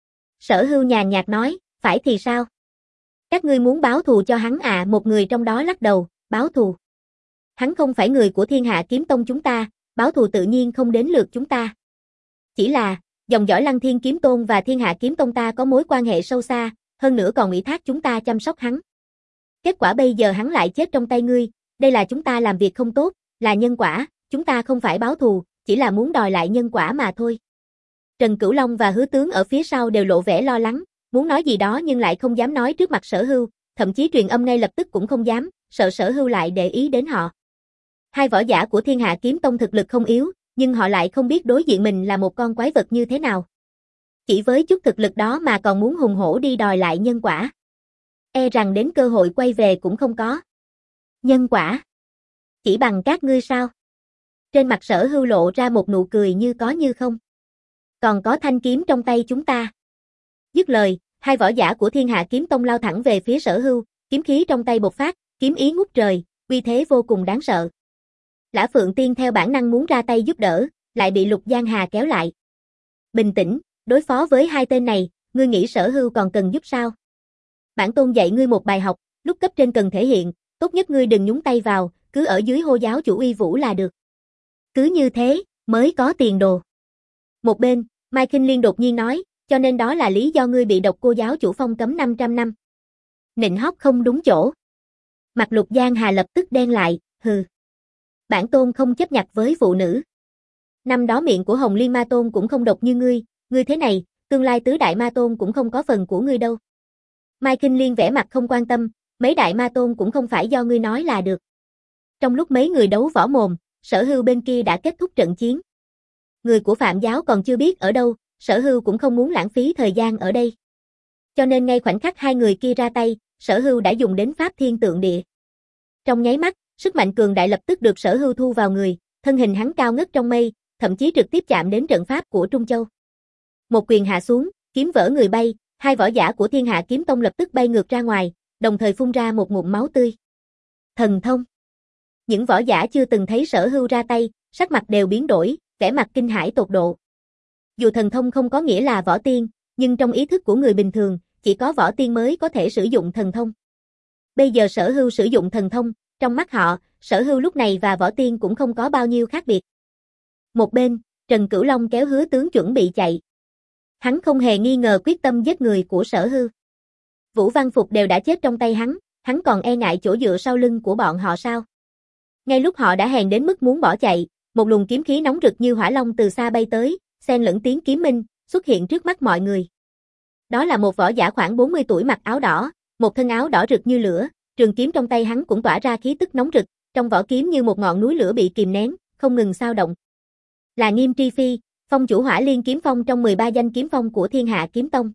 Sở Hưu nhàn nhạt nói, phải thì sao? Các ngươi muốn báo thù cho hắn à? Một người trong đó lắc đầu, báo thù. Hắn không phải người của Thiên Hạ Kiếm Tông chúng ta, báo thù tự nhiên không đến lượt chúng ta. Chỉ là, dòng dõi Lăng Thiên Kiếm Tôn và Thiên Hạ Kiếm Tông ta có mối quan hệ sâu xa, hơn nữa còn ủy thác chúng ta chăm sóc hắn. Kết quả bây giờ hắn lại chết trong tay ngươi, đây là chúng ta làm việc không tốt, là nhân quả, chúng ta không phải báo thù, chỉ là muốn đòi lại nhân quả mà thôi. Trần Cửu Long và Hứa Tướng ở phía sau đều lộ vẻ lo lắng, muốn nói gì đó nhưng lại không dám nói trước mặt Sở Hưu, thậm chí truyền âm ngay lập tức cũng không dám, sợ Sở Hưu lại để ý đến họ. Hai võ giả của Thiên Hạ Kiếm Tông thực lực không yếu, nhưng họ lại không biết đối diện mình là một con quái vật như thế nào. Chỉ với chút thực lực đó mà còn muốn hùng hổ đi đòi lại nhân quả. E rằng đến cơ hội quay về cũng không có. Nhân quả? Chỉ bằng các ngươi sao? Trên mặt Sở Hưu lộ ra một nụ cười như có như không. Còn có thanh kiếm trong tay chúng ta. Dứt lời, hai võ giả của Thiên Hạ Kiếm Tông lao thẳng về phía Sở Hưu, kiếm khí trong tay bộc phát, kiếm ý ngút trời, uy thế vô cùng đáng sợ. Lã Phượng Tiên theo bản năng muốn ra tay giúp đỡ, lại bị Lục Giang Hà kéo lại. Bình tĩnh, đối phó với hai tên này, ngươi nghĩ Sở Hưu còn cần giúp sao? Bản tôn dạy ngươi một bài học, lúc cấp trên cần thể hiện, tốt nhất ngươi đừng nhúng tay vào, cứ ở dưới hô giáo chủ uy vũ là được. Cứ như thế, mới có tiền đồ. Một bên, Mai Kinh Liên đột nhiên nói, cho nên đó là lý do ngươi bị độc cô giáo chủ phong cấm năm trăm năm. Nịnh hót không đúng chỗ. Mặt Lục Giang Hà lập tức đen lại, hừ. Bản tôn không chấp nhặt với phụ nữ. Năm đó miệng của Hồng Liên Ma Tôn cũng không độc như ngươi, ngươi thế này, tương lai tứ đại Ma Tôn cũng không có phần của ngươi đâu. Mai Kinh Liên vẻ mặt không quan tâm, mấy đại Ma Tôn cũng không phải do ngươi nói là được. Trong lúc mấy người đấu võ mồm, Sở Hưu bên kia đã kết thúc trận chiến. Người của Phạm giáo còn chưa biết ở đâu, Sở Hưu cũng không muốn lãng phí thời gian ở đây. Cho nên ngay khoảnh khắc hai người kia ra tay, Sở Hưu đã dùng đến Pháp Thiên Tượng Địa. Trong nháy mắt, sức mạnh cường đại lập tức được Sở Hưu thu vào người, thân hình hắn cao ngất trong mây, thậm chí trực tiếp chạm đến trận pháp của Trung Châu. Một quyền hạ xuống, kiếm vỡ người bay, hai võ giả của Thiên Hạ Kiếm Tông lập tức bay ngược ra ngoài, đồng thời phun ra một ngụm máu tươi. Thần thông. Những võ giả chưa từng thấy Sở Hưu ra tay, sắc mặt đều biến đổi, vẻ mặt kinh hãi tột độ. Dù thần thông không có nghĩa là võ tiên, nhưng trong ý thức của người bình thường, chỉ có võ tiên mới có thể sử dụng thần thông. Bây giờ Sở Hưu sử dụng thần thông, trong mắt họ, Sở Hưu lúc này và võ tiên cũng không có bao nhiêu khác biệt. Một bên, Trần Cửu Long kéo Hứa tướng chuẩn bị chạy. Hắn không hề nghi ngờ quyết tâm giết người của Sở Hưu. Vũ Văn Phục đều đã chết trong tay hắn, hắn còn e ngại chỗ dựa sau lưng của bọn họ sao? Ngay lúc họ đã hèn đến mức muốn bỏ chạy, một luồng kiếm khí nóng rực như hỏa long từ xa bay tới, xen lẫn tiếng kiếm minh, xuất hiện trước mắt mọi người. Đó là một võ giả khoảng bốn mươi tuổi mặc áo đỏ, một thân áo đỏ rực như lửa, trường kiếm trong tay hắn cũng tỏa ra khí tức nóng rực, trong vỏ kiếm như một ngọn núi lửa bị kìm nén, không ngừng xao động. Là Nghiêm Tri Phi, phong chủ Hỏa Liên kiếm phong trong mười ba danh kiếm phong của Thiên Hạ Kiếm Tông.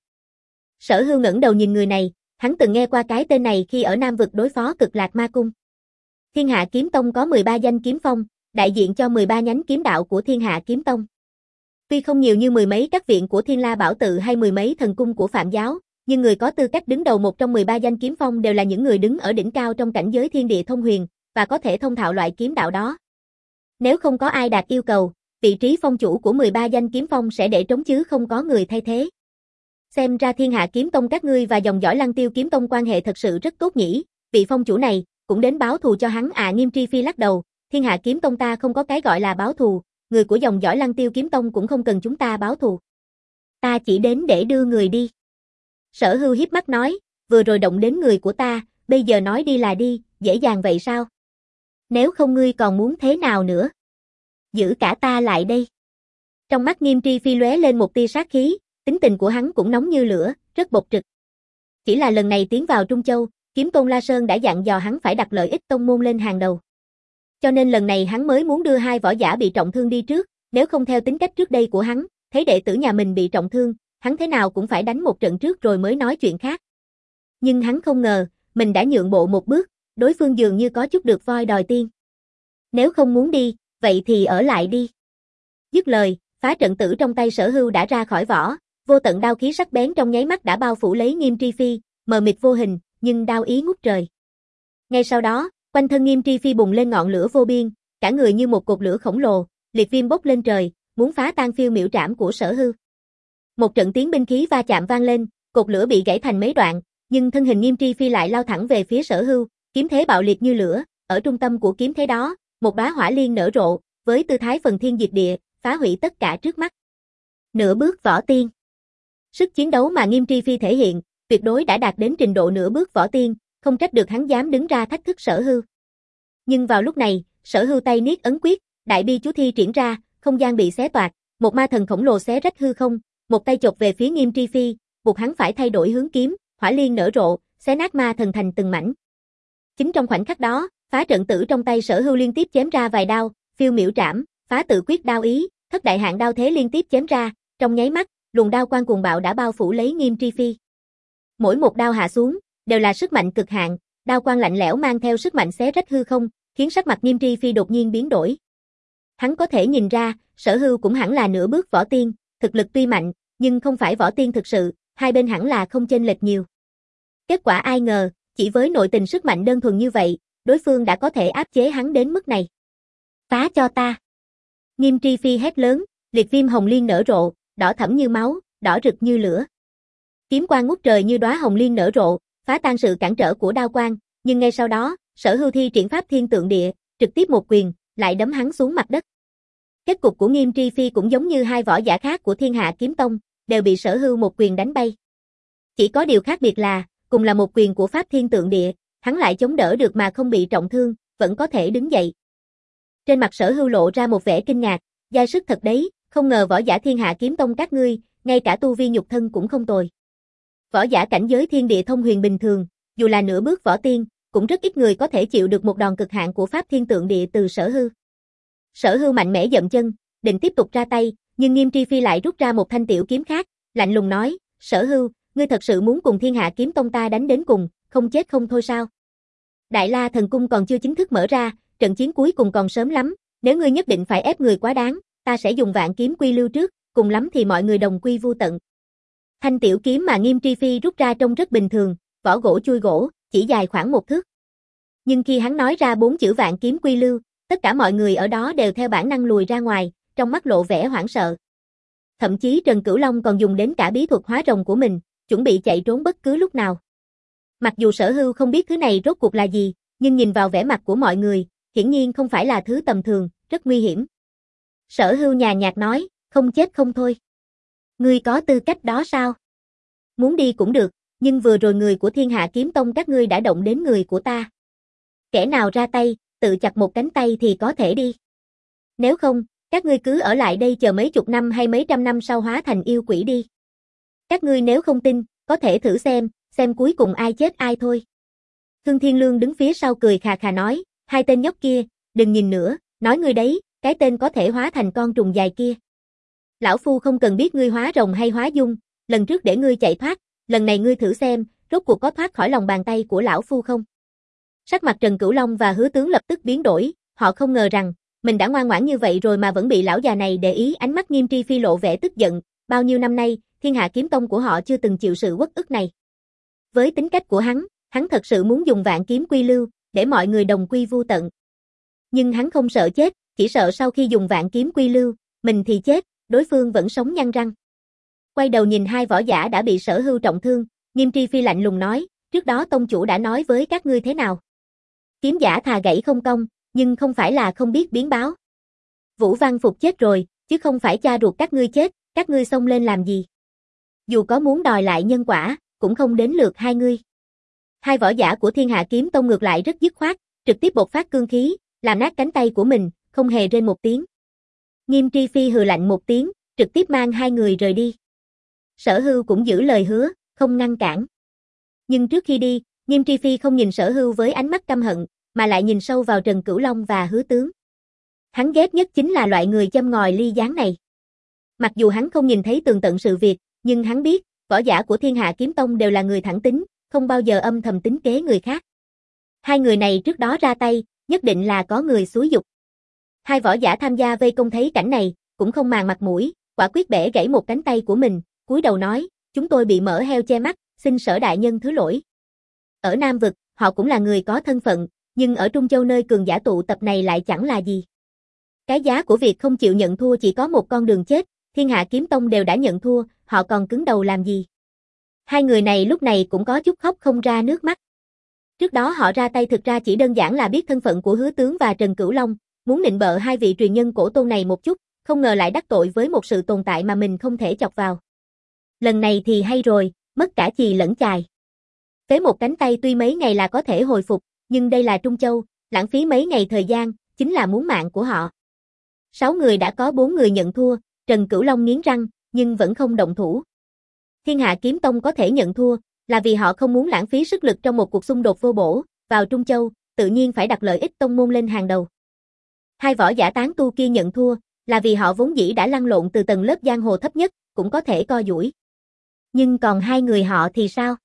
Sở Hưu ngẩng đầu nhìn người này, hắn từng nghe qua cái tên này khi ở Nam vực đối phó Cực Lạc Ma Cung. Thiên Hạ Kiếm Tông có mười ba danh kiếm phong, đại diện cho mười ba nhánh kiếm đạo của Thiên Hạ Kiếm Tông. Tuy không nhiều như mười mấy các viện của Thiên La Bảo Tự hay mười mấy thần cung của Phạm Giáo, nhưng người có tư cách đứng đầu một trong mười ba danh kiếm phong đều là những người đứng ở đỉnh cao trong cảnh giới thiên địa thông huyền, và có thể thông thạo loại kiếm đạo đó. Nếu không có ai đạt yêu cầu, vị trí phong chủ của mười ba danh kiếm phong sẽ để trống chứ không có người thay thế. Xem ra Thiên Hạ Kiếm Tông các ngươi và dòng dõi Lăng Tiêu Kiếm Tông quan hệ thật sự rất tốt nhỉ, vị phong chủ này cũng đến báo thù cho hắn à. Nghiêm Tri Phi lắc đầu, Thiên Hạ Kiếm Tông ta không có cái gọi là báo thù, người của dòng dõi Lăng Tiêu Kiếm Tông cũng không cần chúng ta báo thù. Ta chỉ đến để đưa người đi. Sở Hưu hiếp mắt nói, vừa rồi động đến người của ta, bây giờ nói đi là đi, dễ dàng vậy sao? Nếu không ngươi còn muốn thế nào nữa? Giữ cả ta lại đây. Trong mắt Nghiêm Tri Phi lóe lên một tia sát khí, tính tình của hắn cũng nóng như lửa, rất bộc trực. Chỉ là lần này tiến vào Trung Châu, Kiếm Tôn La Sơn đã dặn dò hắn phải đặt lợi ích tông môn lên hàng đầu. Cho nên lần này hắn mới muốn đưa hai võ giả bị trọng thương đi trước, nếu không theo tính cách trước đây của hắn, thấy đệ tử nhà mình bị trọng thương, hắn thế nào cũng phải đánh một trận trước rồi mới nói chuyện khác. Nhưng hắn không ngờ, mình đã nhượng bộ một bước, đối phương dường như có chút được voi đòi tiên. Nếu không muốn đi, vậy thì ở lại đi. Dứt lời, phá trận tử trong tay Sở Hưu đã ra khỏi vỏ, vô tận đao khí sắc bén trong nháy mắt đã bao phủ lấy Nghiêm Tri Phi, mờ mịt vô hình, nhưng đao ý ngút trời. Ngay sau đó, quanh thân Nghiêm Tri Phi bùng lên ngọn lửa vô biên, cả người như một cột lửa khổng lồ, liệt viêm bốc lên trời, muốn phá tan phiêu miểu trảm của Sở Hưu. Một trận tiếng binh khí va chạm vang lên, cột lửa bị gãy thành mấy đoạn, nhưng thân hình Nghiêm Tri Phi lại lao thẳng về phía Sở Hưu, kiếm thế bạo liệt như lửa, ở trung tâm của kiếm thế đó, một đóa hỏa liên nở rộ, với tư thái phần thiên diệt địa, phá hủy tất cả trước mắt. Nửa bước võ tiên. Sức chiến đấu mà Nghiêm Tri Phi thể hiện, tuyệt đối đã đạt đến trình độ nửa bước võ tiên, không trách được hắn dám đứng ra thách thức Sở Hưu. Nhưng vào lúc này, Sở Hưu tay niết ấn quyết, đại bi chú thi triển ra, không gian bị xé toạc, một ma thần khổng lồ xé rách hư không, một tay chộp về phía Nghiêm Tri Phi, buộc hắn phải thay đổi hướng kiếm, hỏa liên nở rộ, xé nát ma thần thành từng mảnh. Chính trong khoảnh khắc đó, phá trận tử trong tay Sở Hưu liên tiếp chém ra vài đao, phiêu miểu trảm, phá tự quyết đao ý, thất đại hạn đao thế liên tiếp chém ra, trong nháy mắt, luồng đao quang cuồng bạo đã bao phủ lấy Nghiêm Tri Phi. Mỗi một đao hạ xuống, đều là sức mạnh cực hạn, đao quang lạnh lẽo mang theo sức mạnh xé rách hư không, khiến sắc mặt Nghiêm Tri Phi đột nhiên biến đổi. Hắn có thể nhìn ra, Sở Hưu cũng hẳn là nửa bước võ tiên, thực lực tuy mạnh, nhưng không phải võ tiên thực sự, hai bên hẳn là không chênh lệch nhiều. Kết quả ai ngờ, chỉ với nội tình sức mạnh đơn thuần như vậy, đối phương đã có thể áp chế hắn đến mức này. Phá cho ta! Nghiêm Tri Phi hét lớn, liệt viêm hồng liên nở rộ, đỏ thẫm như máu, đỏ rực như lửa. Kiếm quang ngút trời như đóa hồng liên nở rộ, phá tan sự cản trở của đao quang, nhưng ngay sau đó, Sở Hưu thi triển pháp thiên tượng địa, trực tiếp một quyền, lại đấm hắn xuống mặt đất. Kết cục của Nghiêm Tri Phi cũng giống như hai võ giả khác của Thiên Hạ Kiếm Tông, đều bị Sở Hưu một quyền đánh bay. Chỉ có điều khác biệt là, cùng là một quyền của pháp thiên tượng địa, hắn lại chống đỡ được mà không bị trọng thương, vẫn có thể đứng dậy. Trên mặt Sở Hưu lộ ra một vẻ kinh ngạc, giai sức thật đấy, không ngờ võ giả Thiên Hạ Kiếm Tông các ngươi, ngay cả tu vi nhục thân cũng không tồi. Võ giả cảnh giới thiên địa thông huyền bình thường, dù là nửa bước võ tiên, cũng rất ít người có thể chịu được một đòn cực hạn của pháp thiên tượng địa từ Sở Hưu. Sở Hưu mạnh mẽ dậm chân, định tiếp tục ra tay, nhưng Nghiêm Tri Phi lại rút ra một thanh tiểu kiếm khác, lạnh lùng nói, Sở Hưu, ngươi thật sự muốn cùng Thiên Hạ Kiếm Tông ta đánh đến cùng, không chết không thôi sao? Đại La Thần Cung còn chưa chính thức mở ra, trận chiến cuối cùng còn sớm lắm, nếu ngươi nhất định phải ép người quá đáng, ta sẽ dùng vạn kiếm quy lưu trước, cùng lắm thì mọi người đồng quy vu tận. Thanh tiểu kiếm mà Nghiêm Tri Phi rút ra trông rất bình thường, vỏ gỗ chui gỗ, chỉ dài khoảng một thước. Nhưng khi hắn nói ra bốn chữ vạn kiếm quy lưu, tất cả mọi người ở đó đều theo bản năng lùi ra ngoài, trong mắt lộ vẻ hoảng sợ. Thậm chí Trần Cửu Long còn dùng đến cả bí thuật hóa rồng của mình, chuẩn bị chạy trốn bất cứ lúc nào. Mặc dù Sở Hưu không biết thứ này rốt cuộc là gì, nhưng nhìn vào vẻ mặt của mọi người, hiển nhiên không phải là thứ tầm thường, rất nguy hiểm. Sở Hưu nhàn nhạt nói, không chết không thôi. Ngươi có tư cách đó sao? Muốn đi cũng được, nhưng vừa rồi người của Thiên Hạ Kiếm Tông các ngươi đã động đến người của ta. Kẻ nào ra tay, tự chặt một cánh tay thì có thể đi. Nếu không, các ngươi cứ ở lại đây chờ mấy chục năm hay mấy trăm năm sau hóa thành yêu quỷ đi. Các ngươi nếu không tin, có thể thử xem, xem cuối cùng ai chết ai thôi. Khương Thiên Lương đứng phía sau cười khà khà nói, hai tên nhóc kia, đừng nhìn nữa, nói ngươi đấy, cái tên có thể hóa thành con trùng dài kia. Lão Phu không cần biết ngươi hóa rồng hay hóa dung, lần trước để ngươi chạy thoát, lần này ngươi thử xem, rốt cuộc có thoát khỏi lòng bàn tay của Lão Phu không? Sắc mặt Trần Cửu Long và Hứa Tướng lập tức biến đổi, họ không ngờ rằng, mình đã ngoan ngoãn như vậy rồi mà vẫn bị lão già này để ý. Ánh mắt Nghiêm Tri Phi lộ vẻ tức giận, bao nhiêu năm nay, Thiên Hạ Kiếm Tông của họ chưa từng chịu sự uất ức này. Với tính cách của hắn, hắn thật sự muốn dùng vạn kiếm quy lưu, để mọi người đồng quy vu tận. Nhưng hắn không sợ chết, chỉ sợ sau khi dùng vạn kiếm quy lưu, mình thì chết, đối phương vẫn sống nhăn răng. Quay đầu nhìn hai võ giả đã bị Sở Hưu trọng thương, Nghiêm Tri Phi lạnh lùng nói, trước đó tông chủ đã nói với các ngươi thế nào? Kiếm giả thà gãy không cong, nhưng không phải là không biết biến báo. Vũ Văn Phục chết rồi, chứ không phải cha ruột các ngươi chết, các ngươi xông lên làm gì? Dù có muốn đòi lại nhân quả, cũng không đến lượt hai ngươi. Hai võ giả của Thiên Hạ Kiếm Tông ngược lại rất dứt khoát, trực tiếp bộc phát cương khí, làm nát cánh tay của mình, không hề rên một tiếng. Nghiêm Tri Phi hừ lạnh một tiếng, trực tiếp mang hai người rời đi. Sở Hưu cũng giữ lời hứa, không ngăn cản. Nhưng trước khi đi, Nghiêm Tri Phi không nhìn Sở Hưu với ánh mắt căm hận, mà lại nhìn sâu vào Trần Cửu Long và Hứa Tướng. Hắn ghét nhất chính là loại người châm ngòi ly gián này. Mặc dù hắn không nhìn thấy tường tận sự việc, nhưng hắn biết, võ giả của Thiên Hạ Kiếm Tông đều là người thẳng tính, không bao giờ âm thầm tính kế người khác. Hai người này trước đó ra tay, nhất định là có người xúi giục. Hai võ giả tham gia vây công thấy cảnh này, cũng không màng mặt mũi, quả quyết bẻ gãy một cánh tay của mình, cúi đầu nói, chúng tôi bị mỡ heo che mắt, xin Sở đại nhân thứ lỗi. Ở Nam Vực, họ cũng là người có thân phận, nhưng ở Trung Châu nơi cường giả tụ tập này lại chẳng là gì. Cái giá của việc không chịu nhận thua chỉ có một con đường chết, Thiên Hạ Kiếm Tông đều đã nhận thua, họ còn cứng đầu làm gì. Hai người này lúc này cũng có chút khóc không ra nước mắt. Trước đó họ ra tay thực ra chỉ đơn giản là biết thân phận của Hứa Tướng và Trần Cửu Long, muốn nịnh bợ hai vị truyền nhân cổ tôn này một chút, không ngờ lại đắc tội với một sự tồn tại mà mình không thể chọc vào. Lần này thì hay rồi, mất cả chì lẫn chài. Phế một cánh tay tuy mấy ngày là có thể hồi phục, nhưng đây là Trung Châu, lãng phí mấy ngày thời gian, chính là muốn mạng của họ. Sáu người đã có bốn người nhận thua, Trần Cửu Long nghiến răng, nhưng vẫn không động thủ. Thiên Hạ Kiếm Tông có thể nhận thua, là vì họ không muốn lãng phí sức lực trong một cuộc xung đột vô bổ, vào Trung Châu, tự nhiên phải đặt lợi ích tông môn lên hàng đầu. Hai võ giả tán tu kia nhận thua, là vì họ vốn dĩ đã lăn lộn từ tầng lớp giang hồ thấp nhất, cũng có thể co duỗi. Nhưng còn hai người họ thì sao?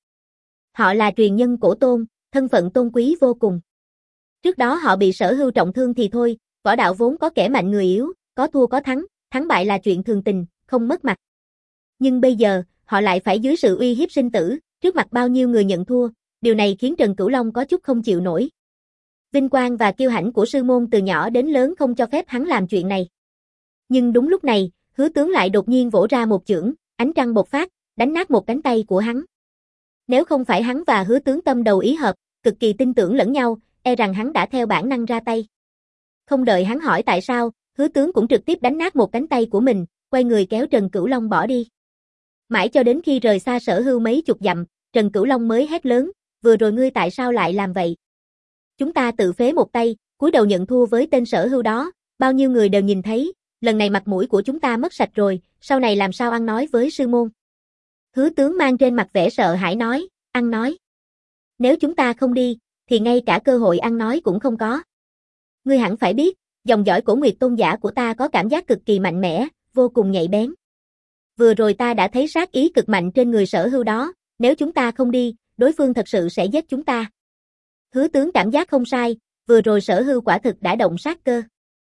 Họ là truyền nhân cổ tôn, thân phận tôn quý vô cùng. Trước đó họ bị Sở Hưu trọng thương thì thôi, võ đạo vốn có kẻ mạnh người yếu, có thua có thắng, thắng bại là chuyện thường tình, không mất mặt. Nhưng bây giờ, họ lại phải dưới sự uy hiếp sinh tử, trước mặt bao nhiêu người nhận thua, điều này khiến Trần Cửu Long có chút không chịu nổi. Vinh quang và kiêu hãnh của sư môn từ nhỏ đến lớn không cho phép hắn làm chuyện này. Nhưng đúng lúc này, Hứa Tướng lại đột nhiên vỗ ra một chưởng, ánh trăng bộc phát, đánh nát một cánh tay của hắn. Nếu không phải hắn và Hứa Tướng tâm đầu ý hợp, cực kỳ tin tưởng lẫn nhau, e rằng hắn đã theo bản năng ra tay. Không đợi hắn hỏi tại sao, Hứa Tướng cũng trực tiếp đánh nát một cánh tay của mình, quay người kéo Trần Cửu Long bỏ đi. Mãi cho đến khi rời xa Sở Hưu mấy chục dặm, Trần Cửu Long mới hét lớn, vừa rồi ngươi tại sao lại làm vậy? Chúng ta tự phế một tay, cúi đầu nhận thua với tên Sở Hưu đó, bao nhiêu người đều nhìn thấy, lần này mặt mũi của chúng ta mất sạch rồi, sau này làm sao ăn nói với sư môn? Hứa Tướng mang trên mặt vẻ sợ hãi nói, ăn nói. Nếu chúng ta không đi, thì ngay cả cơ hội ăn nói cũng không có. Ngươi hẳn phải biết, dòng dõi Cổ Nguyệt tôn giả của ta có cảm giác cực kỳ mạnh mẽ, vô cùng nhạy bén. Vừa rồi ta đã thấy sát ý cực mạnh trên người Sở Hưu đó, nếu chúng ta không đi, đối phương thật sự sẽ giết chúng ta. Hứa Tướng cảm giác không sai, vừa rồi Sở Hưu quả thực đã động sát cơ.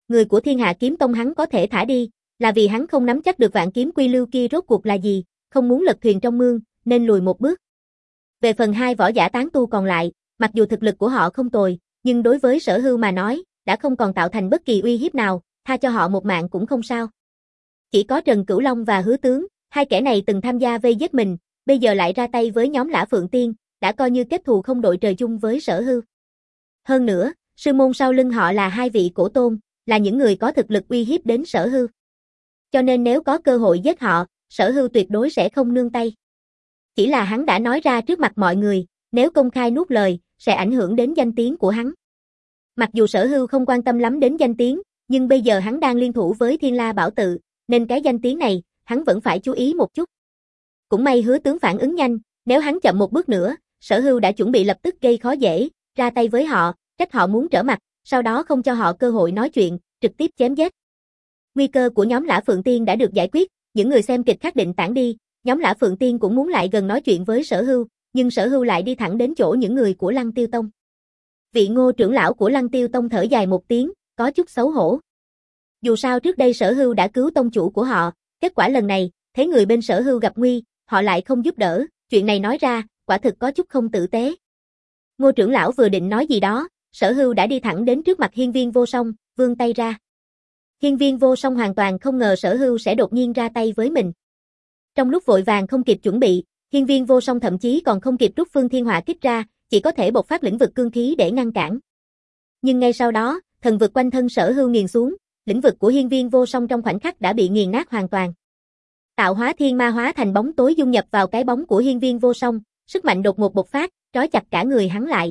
Người của Thiên Hạ Kiếm Tông hắn có thể thả đi, là vì hắn không nắm chắc được vạn kiếm quy lưu kia rốt cuộc là gì, không muốn lật thuyền trong mương, nên lùi một bước. Về phần hai võ giả tán tu còn lại, mặc dù thực lực của họ không tồi, nhưng đối với Sở Hưu mà nói, đã không còn tạo thành bất kỳ uy hiếp nào, tha cho họ một mạng cũng không sao. Chỉ có Trần Cửu Long và Hứa Tướng, hai kẻ này từng tham gia vây giết mình, bây giờ lại ra tay với nhóm Lã Phượng Tiên, đã coi như kết thù không đội trời chung với Sở Hưu. Hơn nữa, sư môn sau lưng họ là hai vị cổ tôn, là những người có thực lực uy hiếp đến Sở Hưu. Cho nên nếu có cơ hội giết họ, Sở Hưu tuyệt đối sẽ không nương tay. Chỉ là hắn đã nói ra trước mặt mọi người, nếu công khai nuốt lời, sẽ ảnh hưởng đến danh tiếng của hắn. Mặc dù Sở Hưu không quan tâm lắm đến danh tiếng, nhưng bây giờ hắn đang liên thủ với Thiên La Bảo Tự, nên cái danh tiếng này, hắn vẫn phải chú ý một chút. Cũng may Hứa Tướng phản ứng nhanh, nếu hắn chậm một bước nữa, Sở Hưu đã chuẩn bị lập tức gây khó dễ, ra tay với họ, trách họ muốn trở mặt, sau đó không cho họ cơ hội nói chuyện, trực tiếp chém giết. Nguy cơ của nhóm Lã Phượng Tiên đã được giải quyết, những người xem kịch khắc định tản đi, nhóm Lã Phượng Tiên cũng muốn lại gần nói chuyện với Sở Hưu, nhưng Sở Hưu lại đi thẳng đến chỗ những người của Lăng Tiêu Tông. Vị Ngô trưởng lão của Lăng Tiêu Tông thở dài một tiếng, có chút xấu hổ. Dù sao trước đây Sở Hưu đã cứu tông chủ của họ, kết quả lần này, thấy người bên Sở Hưu gặp nguy, họ lại không giúp đỡ, chuyện này nói ra, quả thực có chút không tử tế. Ngô trưởng lão vừa định nói gì đó, Sở Hưu đã đi thẳng đến trước mặt Hiên Viên Vô Song, vươn tay ra. Hiên Viên Vô Song hoàn toàn không ngờ Sở Hưu sẽ đột nhiên ra tay với mình. Trong lúc vội vàng không kịp chuẩn bị, Hiên Viên Vô Song thậm chí còn không kịp rút Phương Thiên Hỏa kích ra, chỉ có thể bộc phát lĩnh vực cương khí để ngăn cản. Nhưng ngay sau đó, thần vực quanh thân Sở Hưu nghiền xuống, lĩnh vực của Hiên Viên Vô Song trong khoảnh khắc đã bị nghiền nát hoàn toàn. Tạo hóa thiên ma hóa thành bóng tối dung nhập vào cái bóng của Hiên Viên Vô Song, sức mạnh đột ngột bộc phát, trói chặt cả người hắn lại.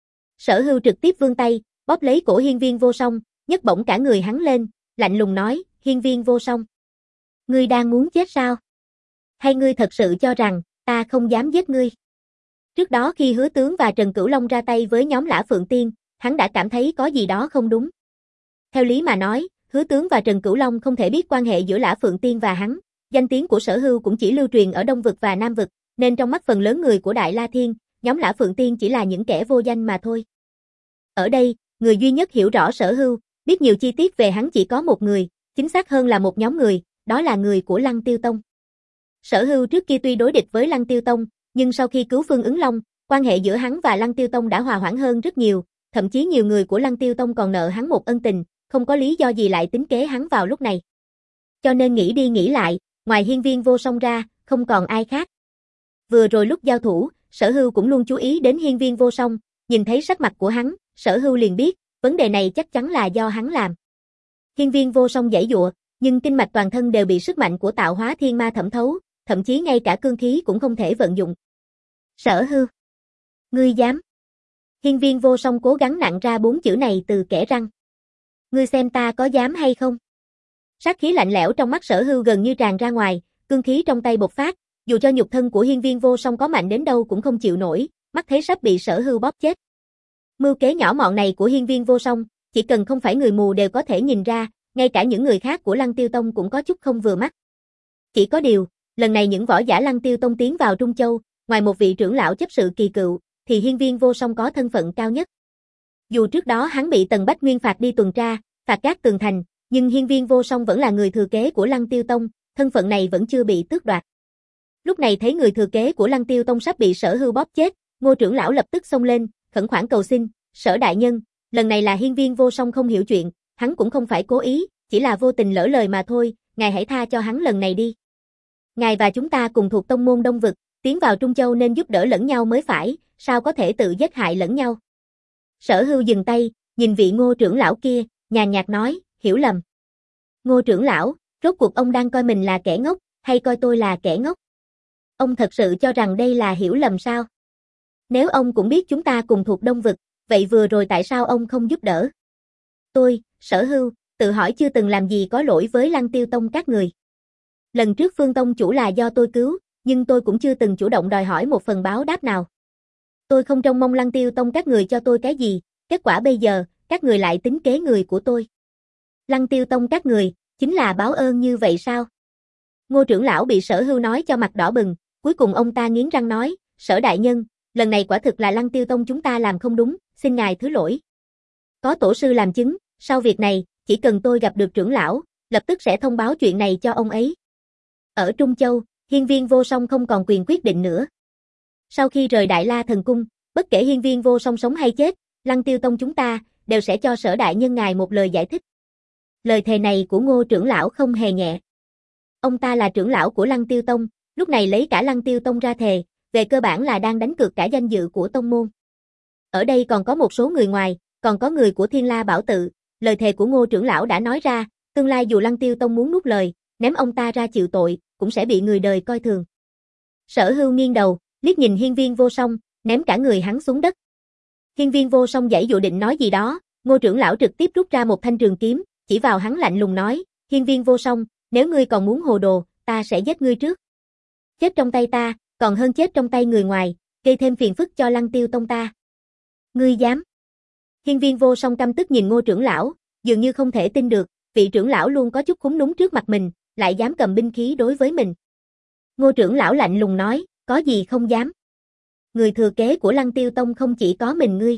Sở Hưu trực tiếp vươn tay, bóp lấy cổ Hiên Viên Vô Song, nhấc bổng cả người hắn lên, lạnh lùng nói, Hiên Viên Vô Song, ngươi đang muốn chết sao? Hay ngươi thật sự cho rằng, ta không dám giết ngươi? Trước đó khi Hứa Tướng và Trần Cửu Long ra tay với nhóm Lã Phượng Tiên, hắn đã cảm thấy có gì đó không đúng. Theo lý mà nói, Hứa Tướng và Trần Cửu Long không thể biết quan hệ giữa Lã Phượng Tiên và hắn, danh tiếng của Sở Hưu cũng chỉ lưu truyền ở Đông Vực và Nam Vực, nên trong mắt phần lớn người của Đại La Thiên, nhóm Lã Phượng Tiên chỉ là những kẻ vô danh mà thôi. Ở đây, người duy nhất hiểu rõ Sở Hưu, biết nhiều chi tiết về hắn chỉ có một người, chính xác hơn là một nhóm người, đó là người của Lăng Tiêu Tông. Sở Hưu trước kia tuy đối địch với Lăng Tiêu Tông, nhưng sau khi cứu Phương Ứng Long, quan hệ giữa hắn và Lăng Tiêu Tông đã hòa hoãn hơn rất nhiều, thậm chí nhiều người của Lăng Tiêu Tông còn nợ hắn một ân tình, không có lý do gì lại tính kế hắn vào lúc này. Cho nên nghĩ đi nghĩ lại, ngoài Hiên Viên Vô Song ra, không còn ai khác. Vừa rồi lúc giao thủ, Sở Hưu cũng luôn chú ý đến Hiên Viên Vô Song, nhìn thấy sắc mặt của hắn, Sở Hưu liền biết, vấn đề này chắc chắn là do hắn làm. Hiên Viên Vô Song giãy giụa, nhưng kinh mạch toàn thân đều bị sức mạnh của tạo hóa thiên ma thẩm thấu, thậm chí ngay cả cương khí cũng không thể vận dụng. Sở Hưu, ngươi dám? Hiên Viên Vô Song cố gắng nặn ra bốn chữ này từ kẽ răng. Ngươi xem ta có dám hay không? Sát khí lạnh lẽo trong mắt Sở Hưu gần như tràn ra ngoài, cương khí trong tay bộc phát, dù cho nhục thân của Hiên Viên Vô Song có mạnh đến đâu cũng không chịu nổi, mắt thấy sắp bị Sở Hưu bóp chết. Mưu kế nhỏ mọn này của Hiên Viên Vô Song, chỉ cần không phải người mù đều có thể nhìn ra, ngay cả những người khác của Lăng Tiêu Tông cũng có chút không vừa mắt. Chỉ có điều, lần này những võ giả Lăng Tiêu Tông tiến vào Trung Châu, ngoài một vị trưởng lão chấp sự kỳ cựu, thì Hiên Viên Vô Song có thân phận cao nhất. Dù trước đó hắn bị Tần Bách Nguyên phạt đi tuần tra, phạt gác tường thành, nhưng Hiên Viên Vô Song vẫn là người thừa kế của Lăng Tiêu Tông, thân phận này vẫn chưa bị tước đoạt. Lúc này thấy người thừa kế của Lăng Tiêu Tông sắp bị Sở Hưu bóp chết, Ngô trưởng lão lập tức xông lên, khẩn khoản cầu xin, Sở đại nhân, lần này là Hiên Viên Vô Song không hiểu chuyện, hắn cũng không phải cố ý, chỉ là vô tình lỡ lời mà thôi, ngài hãy tha cho hắn lần này đi. Ngài và chúng ta cùng thuộc tông môn Đông Vực, tiến vào Trung Châu nên giúp đỡ lẫn nhau mới phải, sao có thể tự giết hại lẫn nhau. Sở Hưu dừng tay, nhìn vị Ngô trưởng lão kia, nhàn nhạt nói, hiểu lầm. Ngô trưởng lão, rốt cuộc ông đang coi mình là kẻ ngốc, hay coi tôi là kẻ ngốc? Ông thật sự cho rằng đây là hiểu lầm sao? Nếu ông cũng biết chúng ta cùng thuộc Đông Vực, vậy vừa rồi tại sao ông không giúp đỡ? Tôi, Sở Hưu, tự hỏi chưa từng làm gì có lỗi với Lăng Tiêu Tông các người. Lần trước Phương Tông chủ là do tôi cứu, nhưng tôi cũng chưa từng chủ động đòi hỏi một phần báo đáp nào. Tôi không trông mong Lăng Tiêu Tông các người cho tôi cái gì, kết quả bây giờ, các người lại tính kế người của tôi. Lăng Tiêu Tông các người, chính là báo ơn như vậy sao? Ngô trưởng lão bị Sở Hưu nói cho mặt đỏ bừng, cuối cùng ông ta nghiến răng nói, Sở đại nhân, lần này quả thực là Lăng Tiêu Tông chúng ta làm không đúng, xin ngài thứ lỗi. Có tổ sư làm chứng, sau việc này, chỉ chỉ cần tôi gặp được trưởng lão, lập tức sẽ thông báo chuyện này cho ông ấy. Ở Trung Châu, Hiên Viên Vô Song không còn quyền quyết định nữa. Sau khi rời Đại La Thần Cung, bất kể Hiên Viên Vô Song sống hay chết, Lăng Tiêu Tông chúng ta đều sẽ cho Sở đại nhân ngài một lời giải thích. Lời thề này của Ngô trưởng lão không hề nhẹ. Ông ta là trưởng lão của Lăng Tiêu Tông, lúc này lấy cả Lăng Tiêu Tông ra thề, về cơ bản là đang đánh cược cả danh dự của tông môn. Ở đây còn có một số người ngoài, còn có người của Thiên La Bảo Tự, lời thề của Ngô trưởng lão đã nói ra, tương lai dù Lăng Tiêu Tông muốn nuốt lời, ném ông ta ra chịu tội, cũng sẽ bị người đời coi thường. Sở Hưu nghiêng đầu, liếc nhìn Hiên Viên Vô Song, ném cả người hắn xuống đất. Hiên Viên Vô Song giãy dụ định nói gì đó, Ngô trưởng lão trực tiếp rút ra một thanh trường kiếm, chỉ vào hắn lạnh lùng nói, Hiên Viên Vô Song, nếu ngươi còn muốn hồ đồ, ta sẽ giết ngươi trước. Chết trong tay ta, còn hơn chết trong tay người ngoài, gây thêm phiền phức cho Lăng Tiêu Tông ta. Ngươi dám? Hiên Viên Vô Song căm tức nhìn Ngô trưởng lão, dường như không thể tin được, vị trưởng lão luôn có chút khúng núng trước mặt mình, lại dám cầm binh khí đối với mình. Ngô trưởng lão lạnh lùng nói, có gì không dám? Người thừa kế của Lăng Tiêu Tông không chỉ có mình ngươi.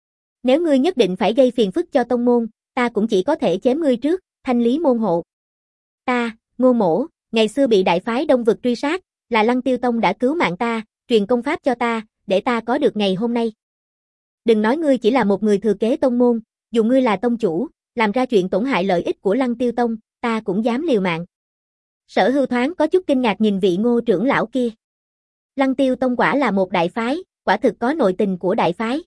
Nếu ngươi nhất định phải gây phiền phức cho tông môn, ta cũng chỉ có thể chém ngươi trước, thanh lý môn hộ. Ta, Ngô Mỗ, ngày xưa bị đại phái Đông Vực truy sát, là Lăng Tiêu Tông đã cứu mạng ta, truyền công pháp cho ta, để ta có được ngày hôm nay. Đừng nói ngươi chỉ là một người thừa kế tông môn, dù ngươi là tông chủ, làm ra chuyện tổn hại lợi ích của Lăng Tiêu Tông, ta cũng dám liều mạng. Sở Hưu thoáng có chút kinh ngạc nhìn vị Ngô trưởng lão kia. Lăng Tiêu Tông quả là một đại phái, quả thực có nội tình của đại phái.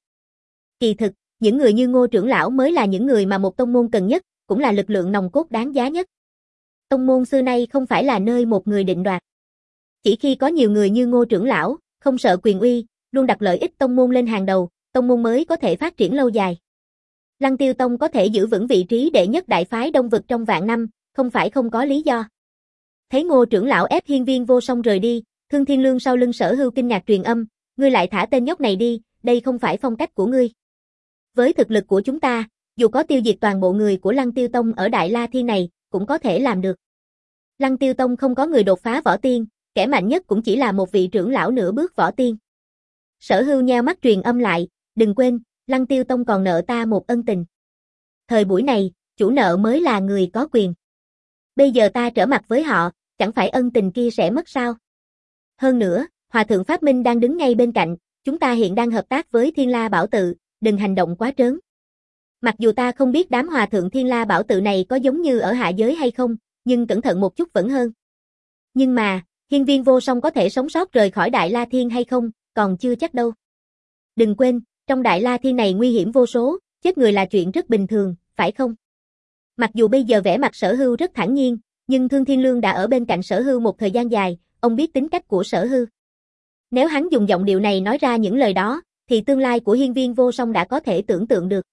Kỳ thực, những người như Ngô trưởng lão mới là những người mà một tông môn cần nhất, cũng là lực lượng nòng cốt đáng giá nhất. Tông môn xưa nay không phải là nơi một người định đoạt. Chỉ khi có nhiều người như Ngô trưởng lão, không sợ quyền uy, luôn đặt lợi ích tông môn lên hàng đầu, tông môn mới có thể phát triển lâu dài. Lăng Tiêu Tông có thể giữ vững vị trí đệ nhất đại phái Đông Vực trong vạn năm, không phải không có lý do. Thấy Ngô trưởng lão ép Hiên Viên Vô Song rời đi, Thương Thiên Lương sau lưng Sở Hưu kinh ngạc truyền âm, ngươi lại thả tên nhóc này đi, đây không phải phong cách của ngươi. Với thực lực của chúng ta, dù có tiêu diệt toàn bộ người của Lăng Tiêu Tông ở Đại La Thiên này, cũng có thể làm được. Lăng Tiêu Tông không có người đột phá võ tiên, kẻ mạnh nhất cũng chỉ là một vị trưởng lão nửa bước võ tiên. Sở Hưu nheo mắt truyền âm lại, đừng quên, Lăng Tiêu Tông còn nợ ta một ân tình. Thời buổi này, chủ nợ mới là người có quyền. Bây giờ ta trở mặt với họ, chẳng phải ân tình kia sẽ mất sao? Hơn nữa, Hòa Thượng Pháp Minh đang đứng ngay bên cạnh, chúng ta hiện đang hợp tác với Thiên La Bảo Tự, đừng hành động quá trớn. Mặc dù ta không biết đám Hòa Thượng Thiên La Bảo Tự này có giống như ở hạ giới hay không, nhưng cẩn thận một chút vẫn hơn. Nhưng mà, Hiên Viên Vô Song có thể sống sót rời khỏi Đại La Thiên hay không, còn chưa chắc đâu. Đừng quên, trong Đại La Thiên này nguy hiểm vô số, chết người là chuyện rất bình thường, phải không? Mặc dù bây giờ vẻ mặt Sở Hưu rất thản nhiên, nhưng Thương Thiên Lương đã ở bên cạnh Sở Hưu một thời gian dài, ông biết tính cách của Sở Hưu. Nếu hắn dùng giọng điệu này nói ra những lời đó, thì tương lai của Hiên Viên Vô Song đã có thể tưởng tượng được.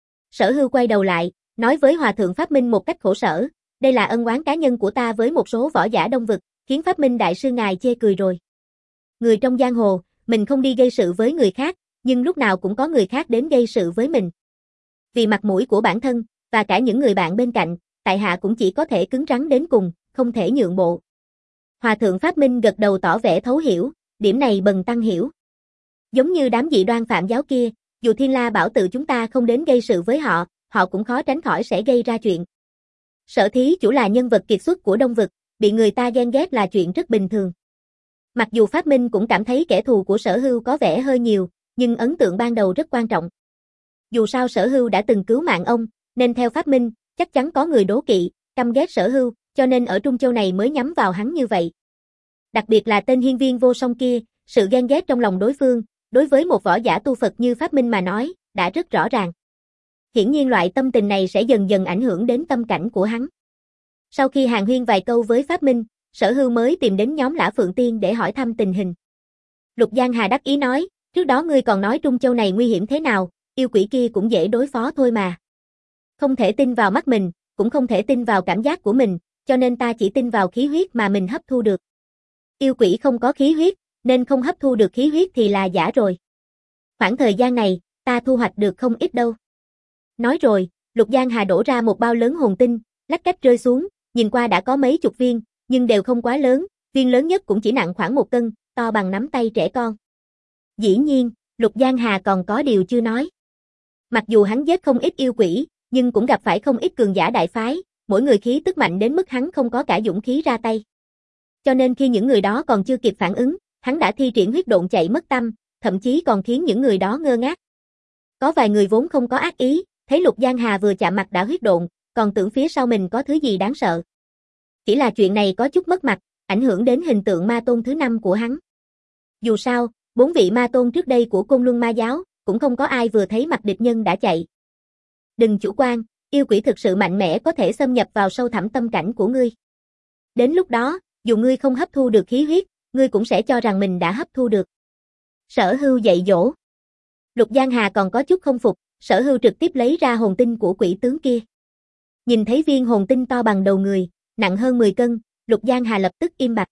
Sở Hưu quay đầu lại, nói với Hòa Thượng Pháp Minh một cách khổ sở, đây là ân oán cá nhân của ta với một số võ giả Đông Vực, khiến Pháp Minh đại sư ngài chê cười rồi. Người trong giang hồ, mình không đi gây sự với người khác, nhưng lúc nào cũng có người khác đến gây sự với mình. Vì mặt mũi của bản thân, và cả những người bạn bên cạnh, tại hạ cũng chỉ có thể cứng rắn đến cùng, không thể nhượng bộ. Hòa Thượng Pháp Minh gật đầu tỏ vẻ thấu hiểu, điểm này Bần tăng hiểu. Giống như đám dị đoan phạm giáo kia, dù Thiên La Bảo Tự chúng ta không đến gây sự với họ, họ cũng khó tránh khỏi sẽ gây ra chuyện. Sở thí chủ là nhân vật kiệt xuất của Đông Vực, bị người ta ghen ghét là chuyện rất bình thường. Mặc dù Pháp Minh cũng cảm thấy kẻ thù của Sở Hưu có vẻ hơi nhiều, nhưng ấn tượng ban đầu rất quan trọng. Dù sao Sở Hưu đã từng cứu mạng ông, nên theo Pháp Minh, chắc chắn có người đố kỵ, căm ghét Sở Hưu, cho nên ở Trung Châu này mới nhắm vào hắn như vậy. Đặc biệt là tên Hiên Viên Vô Song kia, sự ghen ghét trong lòng đối phương, đối với một võ giả tu Phật như Pháp Minh mà nói, đã rất rõ ràng. Hiển nhiên loại tâm tình này sẽ dần dần ảnh hưởng đến tâm cảnh của hắn. Sau khi hàn huyên vài câu với Pháp Minh, Sở Hưu mới tìm đến nhóm Lã Phượng Tiên để hỏi thăm tình hình. Lục Giang Hà đắc ý nói, trước đó ngươi còn nói Trung Châu này nguy hiểm thế nào, yêu quỷ kia cũng dễ đối phó thôi mà. Không thể tin vào mắt mình, cũng không thể tin vào cảm giác của mình, cho nên ta chỉ tin vào khí huyết mà mình hấp thu được. Yêu quỷ không có khí huyết, nên không hấp thu được khí huyết thì là giả rồi. Khoảng thời gian này, ta thu hoạch được không ít đâu. Nói rồi, Lục Giang Hà đổ ra một bao lớn hồn tinh, lách cách rơi xuống, nhìn qua đã có mấy chục viên, nhưng đều không quá lớn, viên lớn nhất cũng chỉ nặng khoảng một cân, to bằng nắm tay trẻ con. Dĩ nhiên, Lục Giang Hà còn có điều chưa nói. Mặc dù hắn giết không ít yêu quỷ, nhưng cũng gặp phải không ít cường giả đại phái, mỗi người khí tức mạnh đến mức hắn không có cả dũng khí ra tay. Cho nên khi những người đó còn chưa kịp phản ứng, hắn đã thi triển huyết độn chạy mất tâm, thậm chí còn khiến những người đó ngơ ngác. Có vài người vốn không có ác ý, thấy Lục Giang Hà vừa chạm mặt đã huyết độn, còn tưởng phía sau mình có thứ gì đáng sợ. Chỉ là chuyện này có chút mất mặt, ảnh hưởng đến hình tượng ma tôn thứ năm của hắn. Dù sao, bốn vị ma tôn trước đây của Côn Luân Ma Giáo, cũng không có ai vừa thấy mặt địch nhân đã chạy. Đừng chủ quan, yêu quỷ thực sự mạnh mẽ có thể xâm nhập vào sâu thẳm tâm cảnh của ngươi. Đến lúc đó, dù ngươi không hấp thu được khí huyết, ngươi cũng sẽ cho rằng mình đã hấp thu được. Sở Hưu dạy dỗ. Lục Giang Hà còn có chút không phục, Sở Hưu trực tiếp lấy ra hồn tinh của quỷ tướng kia. Nhìn thấy viên hồn tinh to bằng đầu người, nặng hơn mười cân, Lục Giang Hà lập tức im bặt.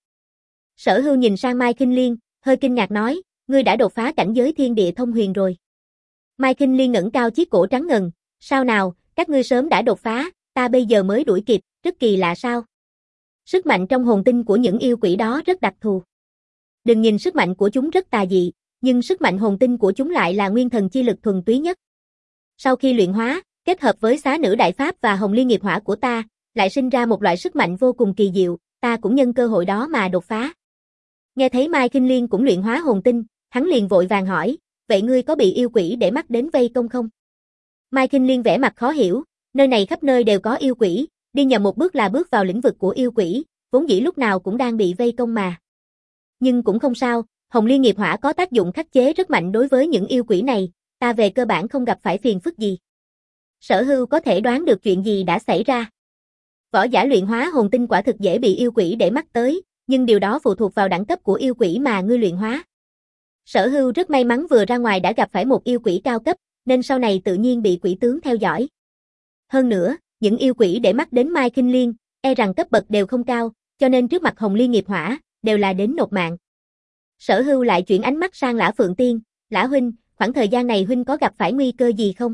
Sở Hưu nhìn sang Mai Kinh Liên, hơi kinh ngạc nói, ngươi đã đột phá cảnh giới thiên địa thông huyền rồi. Mai Kinh Liên ngẩng cao chiếc cổ trắng ngần, sao nào, các ngươi sớm đã đột phá, ta bây giờ mới đuổi kịp, rất kỳ lạ sao? Sức mạnh trong hồn tinh của những yêu quỷ đó rất đặc thù. Đừng nhìn sức mạnh của chúng rất tà dị, nhưng sức mạnh hồn tinh của chúng lại là nguyên thần chi lực thuần túy nhất. Sau khi luyện hóa, kết hợp với xá nữ đại pháp và hồng liên nghiệp hỏa của ta, lại sinh ra một loại sức mạnh vô cùng kỳ diệu, ta cũng nhân cơ hội đó mà đột phá. Nghe thấy Mai Kinh Liên cũng luyện hóa hồn tinh, hắn liền vội vàng hỏi, vậy ngươi có bị yêu quỷ để mắt đến vây công không? Mai Kinh Liên vẻ mặt khó hiểu, nơi này khắp nơi đều có yêu quỷ, đi nhầm một bước là bước vào lĩnh vực của yêu quỷ, vốn dĩ lúc nào cũng đang bị vây công mà. Nhưng cũng không sao, hồng liên nghiệp hỏa có tác dụng khắc chế rất mạnh đối với những yêu quỷ này, ta về cơ bản không gặp phải phiền phức gì. Sở Hưu có thể đoán được chuyện gì đã xảy ra. Võ giả luyện hóa hồn tinh quả thực dễ bị yêu quỷ để mắt tới, nhưng điều đó phụ thuộc vào đẳng cấp của yêu quỷ mà ngươi luyện hóa. Sở Hưu rất may mắn vừa ra ngoài đã gặp phải một yêu quỷ cao cấp, nên sau này tự nhiên bị quỷ tướng theo dõi. Hơn nữa, những yêu quỷ để mắt đến Mai Kinh Liên, e rằng cấp bậc đều không cao, cho nên trước mặt hồng liên nghiệp hỏa, đều là đến nộp mạng. Sở Hưu lại chuyển ánh mắt sang Lã Phượng Tiên, Lã huynh, khoảng thời gian này huynh có gặp phải nguy cơ gì không?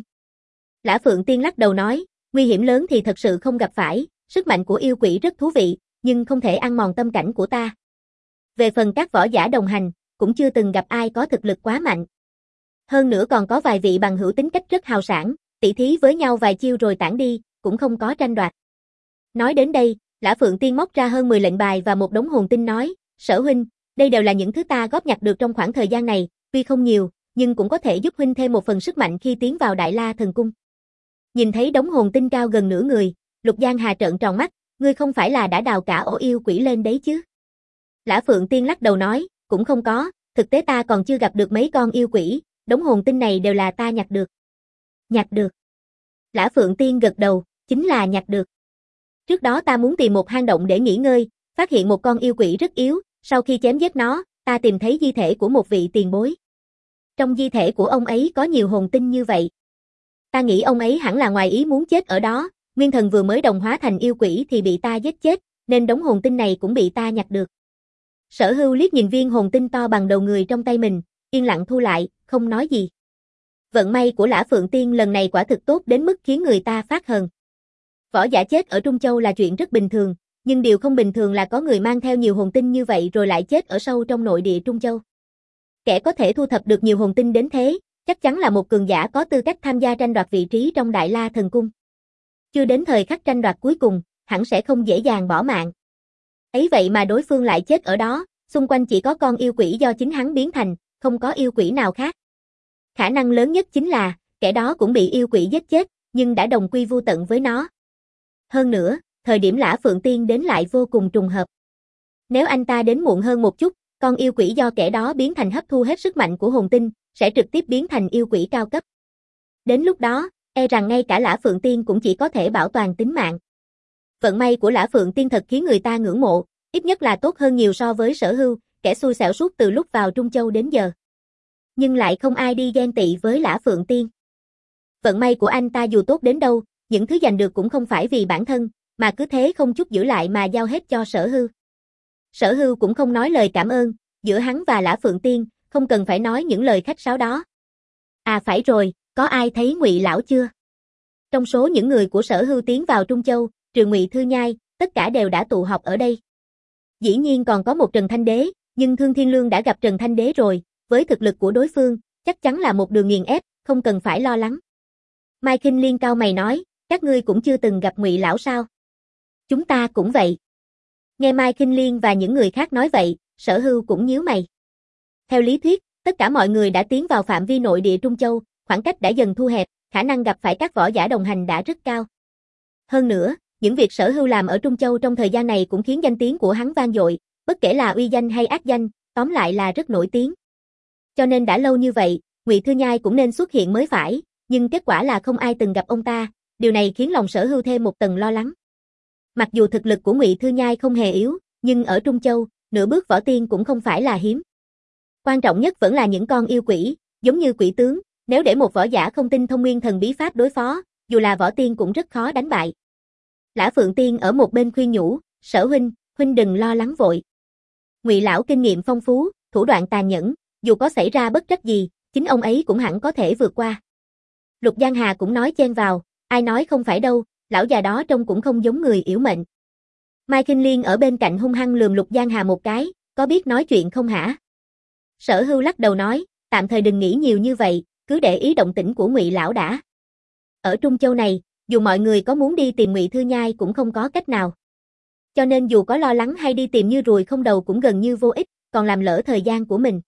Lã Phượng Tiên lắc đầu nói, nguy hiểm lớn thì thật sự không gặp phải, sức mạnh của yêu quỷ rất thú vị, nhưng không thể ăn mòn tâm cảnh của ta. Về phần các võ giả đồng hành, cũng chưa từng gặp ai có thực lực quá mạnh. Hơn nữa còn có vài vị bằng hữu tính cách rất hào sảng, tỉ thí với nhau vài chiêu rồi tản đi, cũng không có tranh đoạt. Nói đến đây, Lã Phượng Tiên móc ra hơn mười lệnh bài và một đống hồn tinh nói, Sở huynh, đây đều là những thứ ta góp nhặt được trong khoảng thời gian này, tuy không nhiều, nhưng cũng có thể giúp huynh thêm một phần sức mạnh khi tiến vào Đại La Thần Cung. Nhìn thấy đống hồn tinh cao gần nửa người, Lục Giang Hà trợn tròn mắt, ngươi không phải là đã đào cả ổ yêu quỷ lên đấy chứ? Lã Phượng Tiên lắc đầu nói, cũng không có, thực tế ta còn chưa gặp được mấy con yêu quỷ, đống hồn tinh này đều là ta nhặt được. Nhặt được. Lã Phượng Tiên gật đầu, chính là nhặt được. Trước đó ta muốn tìm một hang động để nghỉ ngơi, phát hiện một con yêu quỷ rất yếu, sau khi chém giết nó, ta tìm thấy di thể của một vị tiền bối. Trong di thể của ông ấy có nhiều hồn tinh như vậy. Ta nghĩ ông ấy hẳn là ngoài ý muốn chết ở đó, nguyên thần vừa mới đồng hóa thành yêu quỷ thì bị ta giết chết, nên đống hồn tinh này cũng bị ta nhặt được. Sở Hưu liếc nhìn viên hồn tinh to bằng đầu người trong tay mình, yên lặng thu lại, không nói gì. Vận may của Lã Phượng Tiên lần này quả thực tốt đến mức khiến người ta phát hờn. Võ giả chết ở Trung Châu là chuyện rất bình thường, nhưng điều không bình thường là có người mang theo nhiều hồn tinh như vậy rồi lại chết ở sâu trong nội địa Trung Châu. Kẻ có thể thu thập được nhiều hồn tinh đến thế, chắc chắn là một cường giả có tư cách tham gia tranh đoạt vị trí trong Đại La Thần Cung. Chưa đến thời khắc tranh đoạt cuối cùng, hẳn sẽ không dễ dàng bỏ mạng. Ấy vậy mà đối phương lại chết ở đó, xung quanh chỉ có con yêu quỷ do chính hắn biến thành, không có yêu quỷ nào khác. Khả năng lớn nhất chính là, kẻ đó cũng bị yêu quỷ giết chết, nhưng đã đồng quy vu tận với nó. Hơn nữa, thời điểm Lã Phượng Tiên đến lại vô cùng trùng hợp. Nếu anh ta đến muộn hơn một chút, con yêu quỷ do kẻ đó biến thành hấp thu hết sức mạnh của hồn tinh, sẽ trực tiếp biến thành yêu quỷ cao cấp. Đến lúc đó, e rằng ngay cả Lã Phượng Tiên cũng chỉ có thể bảo toàn tính mạng. Vận may của Lã Phượng Tiên thật khiến người ta ngưỡng mộ, ít nhất là tốt hơn nhiều so với Sở Hưu, kẻ xui xẻo suốt từ lúc vào Trung Châu đến giờ. Nhưng lại không ai đi ghen tị với Lã Phượng Tiên. Vận may của anh ta dù tốt đến đâu, những thứ giành được cũng không phải vì bản thân, mà cứ thế không chút giữ lại mà giao hết cho Sở Hưu. Sở Hưu cũng không nói lời cảm ơn, giữa hắn và Lã Phượng Tiên, không cần phải nói những lời khách sáo đó. À phải rồi, có ai thấy Ngụy lão chưa? Trong số những người của Sở Hưu tiến vào Trung Châu, trừ Ngụy Thư Nhai, tất cả đều đã tụ họp ở đây. Dĩ nhiên còn có một Trần Thanh Đế, nhưng Thương Thiên Lương đã gặp Trần Thanh Đế rồi, với thực lực của đối phương, chắc chắn là một đường nghiền ép, không cần phải lo lắng. Mai Kinh Liên cao mày nói, Các ngươi cũng chưa từng gặp Ngụy lão sao? Chúng ta cũng vậy. Nghe Mai Kinh Liên và những người khác nói vậy, Sở Hưu cũng nhíu mày. Theo lý thuyết, tất cả mọi người đã tiến vào phạm vi nội địa Trung Châu, khoảng cách đã dần thu hẹp, khả năng gặp phải các võ giả đồng hành đã rất cao. Hơn nữa, những việc Sở Hưu làm ở Trung Châu trong thời gian này cũng khiến danh tiếng của hắn vang dội, bất kể là uy danh hay ác danh, tóm lại là rất nổi tiếng. Cho nên đã lâu như vậy, Ngụy Thư Nhai cũng nên xuất hiện mới phải, nhưng kết quả là không ai từng gặp ông ta, điều này khiến lòng Sở Hưu thêm một tầng lo lắng. Mặc dù thực lực của Ngụy Thư Nhai không hề yếu, nhưng ở Trung Châu, nửa bước võ tiên cũng không phải là hiếm. Quan trọng nhất vẫn là những con yêu quỷ, giống như quỷ tướng, nếu để một võ giả không tinh thông nguyên thần bí pháp đối phó, dù là võ tiên cũng rất khó đánh bại. Lã Phượng Tiên ở một bên khuyên nhủ, Sở huynh, huynh đừng lo lắng vội. Ngụy lão kinh nghiệm phong phú, thủ đoạn tàn nhẫn, dù có xảy ra bất trắc gì, chính ông ấy cũng hẳn có thể vượt qua. Lục Giang Hà cũng nói chen vào, ai nói không phải đâu, lão già đó trông cũng không giống người yểu mệnh. Mai Kinh Liên ở bên cạnh hung hăng lườm Lục Giang Hà một cái, có biết nói chuyện không hả? Sở Hưu lắc đầu nói, tạm thời đừng nghĩ nhiều như vậy, cứ để ý động tĩnh của Ngụy lão đã. Ở Trung Châu này, dù mọi người có muốn đi tìm Ngụy Thư Nhai cũng không có cách nào. Cho nên dù có lo lắng hay đi tìm như ruồi không đầu cũng gần như vô ích, còn làm lỡ thời gian của mình.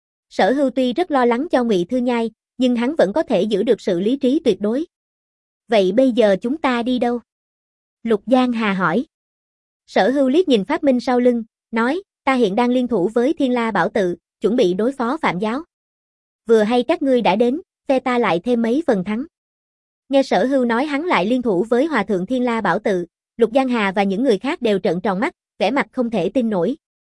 Sở Hưu tuy rất lo lắng cho Ngụy Thư Nhai, nhưng hắn vẫn có thể giữ được sự lý trí tuyệt đối. Vậy bây giờ chúng ta đi đâu? Lục Giang Hà hỏi. Sở Hưu liếc nhìn Pháp Minh sau lưng, nói, ta hiện đang liên thủ với Thiên La Bảo Tự, chuẩn bị đối phó Phạm Giáo. Vừa hay các ngươi đã đến, phe ta lại thêm mấy phần thắng. Nghe Sở Hưu nói hắn lại liên thủ với Hòa thượng Thiên La Bảo Tự, Lục Giang Hà và những người khác đều trợn tròn mắt, vẻ mặt không thể tin nổi.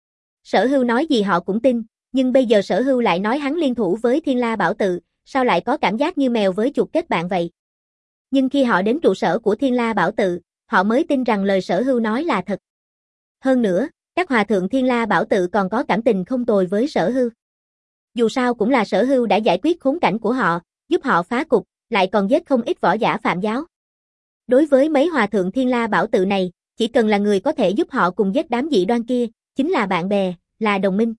Sở Hưu nói gì họ cũng tin, nhưng bây giờ Sở Hưu lại nói hắn liên thủ với Thiên La Bảo Tự, sao lại có cảm giác như mèo với chuột kết bạn vậy? Nhưng khi họ đến trụ sở của Thiên La Bảo Tự, họ mới tin rằng lời Sở Hưu nói là thật. Hơn nữa, các hòa thượng Thiên La Bảo Tự còn có cảm tình không tồi với Sở Hưu. Dù sao cũng là Sở Hưu đã giải quyết khốn cảnh của họ, giúp họ phá cục, lại còn giết không ít võ giả Phạm Giáo. Đối với mấy hòa thượng Thiên La Bảo Tự này, chỉ cần là người có thể giúp họ cùng giết đám dị đoan kia, chính là bạn bè, là đồng minh.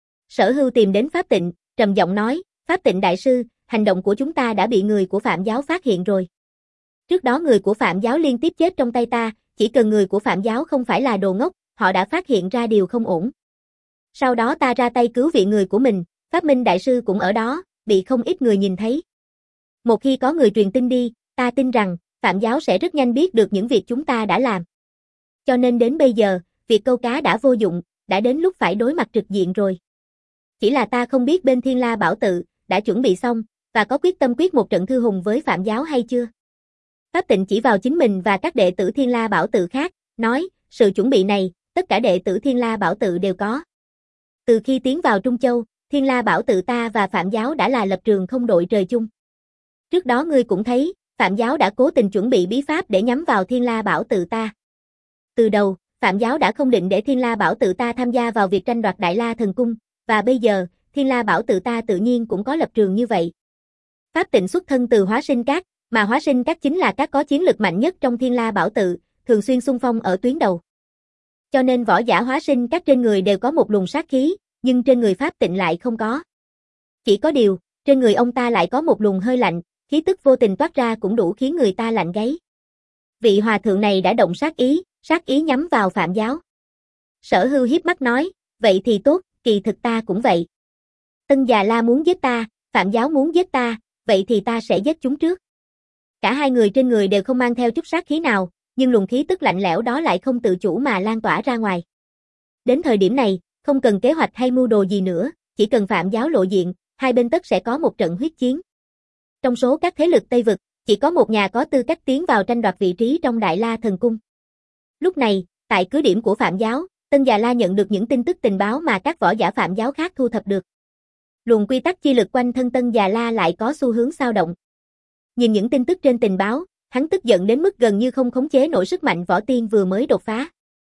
Sở Hưu tìm đến Pháp Tịnh, trầm giọng nói, Pháp Tịnh đại sư, hành động của chúng ta đã bị người của Phạm Giáo phát hiện rồi. Trước đó người của Phạm Giáo liên tiếp chết trong tay ta, chỉ cần người của Phạm Giáo không phải là đồ ngốc, họ đã phát hiện ra điều không ổn. Sau đó ta ra tay cứu viện người của mình, Pháp Minh đại sư cũng ở đó, bị không ít người nhìn thấy. Một khi có người truyền tin đi, ta tin rằng, Phạm Giáo sẽ rất nhanh biết được những việc chúng ta đã làm. Cho nên đến bây giờ, việc câu cá đã vô dụng, đã đến lúc phải đối mặt trực diện rồi. Chỉ là ta không biết bên Thiên La Bảo Tự, đã chuẩn bị xong, và có quyết tâm quyết một trận thư hùng với Phạm Giáo hay chưa? Pháp Tịnh chỉ vào chính mình và các đệ tử Thiên La Bảo Tự khác, nói, sự chuẩn bị này, tất cả đệ tử Thiên La Bảo Tự đều có. Từ khi tiến vào Trung Châu, Thiên La Bảo Tự ta và Phạm Giáo đã là lập trường không đội trời chung. Trước đó ngươi cũng thấy, Phạm Giáo đã cố tình chuẩn bị bí pháp để nhắm vào Thiên La Bảo Tự ta. Từ đầu, Phạm Giáo đã không định để Thiên La Bảo Tự ta tham gia vào việc tranh đoạt Đại La Thần Cung, và bây giờ, Thiên La Bảo Tự ta tự nhiên cũng có lập trường như vậy. Pháp Tịnh xuất thân từ Hóa Sinh Các, mà Hóa Sinh Các chính là các có chiến lực mạnh nhất trong Thiên La Bảo Tự, thường xuyên xung phong ở tuyến đầu. Cho nên võ giả Hóa Sinh Các trên người đều có một luồng sát khí, nhưng trên người Pháp Tịnh lại không có. Chỉ có điều, trên người ông ta lại có một luồng hơi lạnh, khí tức vô tình toát ra cũng đủ khiến người ta lạnh gáy. Vị hòa thượng này đã động sát ý, sát ý nhắm vào Phạm Giáo. Sở Hưu hiếp mắt nói, vậy thì tốt, kỳ thực ta cũng vậy. Tân Già La muốn giết ta, Phạm Giáo muốn giết ta, vậy thì ta sẽ giết chúng trước. Cả hai người trên người đều không mang theo chút sát khí nào, nhưng luồng khí tức lạnh lẽo đó lại không tự chủ mà lan tỏa ra ngoài. Đến thời điểm này, không cần kế hoạch hay mưu đồ gì nữa, chỉ cần Phạm Giáo lộ diện, hai bên tất sẽ có một trận huyết chiến. Trong số các thế lực Tây Vực, chỉ có một nhà có tư cách tiến vào tranh đoạt vị trí trong Đại La Thần Cung. Lúc này, tại cứ điểm của Phạm Giáo, Tân Già La nhận được những tin tức tình báo mà các võ giả Phạm Giáo khác thu thập được. Luồng quy tắc chi lực quanh thân Tân Già La lại có xu hướng xao động. Nhìn những tin tức trên tình báo, hắn tức giận đến mức gần như không khống chế nổi sức mạnh võ tiên vừa mới đột phá.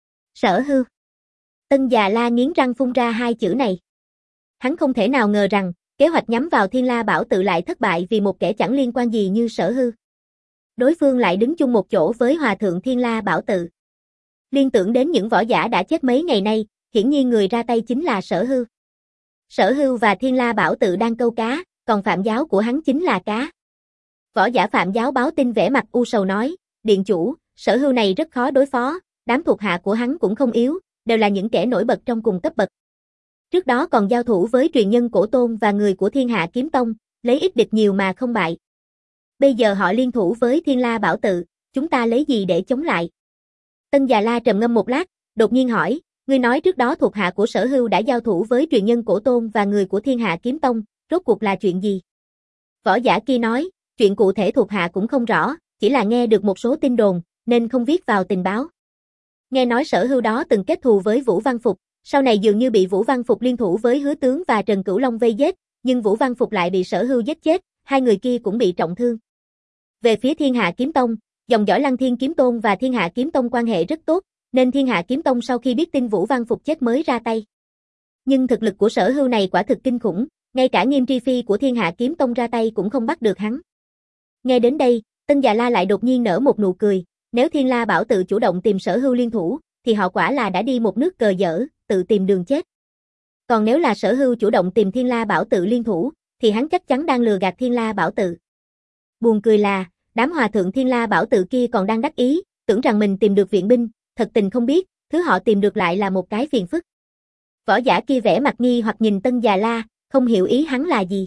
Sở Hưu. Tân Già La nghiến răng phun ra hai chữ này. Hắn không thể nào ngờ rằng, kế hoạch nhắm vào Thiên La Bảo Tự lại thất bại vì một kẻ chẳng liên quan gì như Sở Hưu. Đối phương lại đứng chung một chỗ với Hòa thượng Thiên La Bảo Tự. Liên tưởng đến những võ giả đã chết mấy ngày nay, hiển nhiên người ra tay chính là Sở Hưu. Sở Hưu và Thiên La Bảo Tự đang câu cá, còn Phạm Giáo của hắn chính là cá. Võ giả Phạm Giáo báo tin vẻ mặt u sầu nói, điện chủ, Sở Hưu này rất khó đối phó, đám thuộc hạ của hắn cũng không yếu, đều là những kẻ nổi bật trong cùng cấp bậc. Trước đó còn giao thủ với truyền nhân Cổ Tôn và người của Thiên Hạ Kiếm Tông, lấy ít địch nhiều mà không bại. Bây giờ họ liên thủ với Thiên La Bảo Tự, chúng ta lấy gì để chống lại? Tân Già La trầm ngâm một lát, đột nhiên hỏi, ngươi nói trước đó thuộc hạ của Sở Hưu đã giao thủ với truyền nhân Cổ Tôn và người của Thiên Hạ Kiếm Tông, rốt cuộc là chuyện gì? Võ giả kia nói, chuyện cụ thể thuộc hạ cũng không rõ, chỉ là nghe được một số tin đồn, nên không viết vào tình báo. Nghe nói Sở Hưu đó từng kết thù với Vũ Văn Phục, sau này dường như bị Vũ Văn Phục liên thủ với Hứa Tướng và Trần Cửu Long vây giết, nhưng Vũ Văn Phục lại bị Sở Hưu giết chết, hai người kia cũng bị trọng thương. Về phía Thiên Hạ Kiếm Tông, dòng dõi Lăng Thiên Kiếm Tôn và Thiên Hạ Kiếm Tông quan hệ rất tốt, nên Thiên Hạ Kiếm Tông sau khi biết tin Vũ Văn Phục chết mới ra tay. Nhưng thực lực của Sở Hưu này quả thực kinh khủng, ngay cả Nghiêm Tri Phi của Thiên Hạ Kiếm Tông ra tay cũng không bắt được hắn. Nghe đến đây, Tân Già La lại đột nhiên nở một nụ cười, nếu Thiên La Bảo Tự chủ động tìm Sở Hưu liên thủ, thì họ quả là đã đi một nước cờ dở, tự tìm đường chết. Còn nếu là Sở Hưu chủ động tìm Thiên La Bảo Tự liên thủ, thì hắn chắc chắn đang lừa gạt Thiên La Bảo Tự. Buồn cười là, đám hòa thượng Thiên La Bảo Tự kia còn đang đắc ý, tưởng rằng mình tìm được viện binh, thật tình không biết, thứ họ tìm được lại là một cái phiền phức. Võ giả kia vẻ mặt nghi hoặc nhìn Tân Già La, không hiểu ý hắn là gì.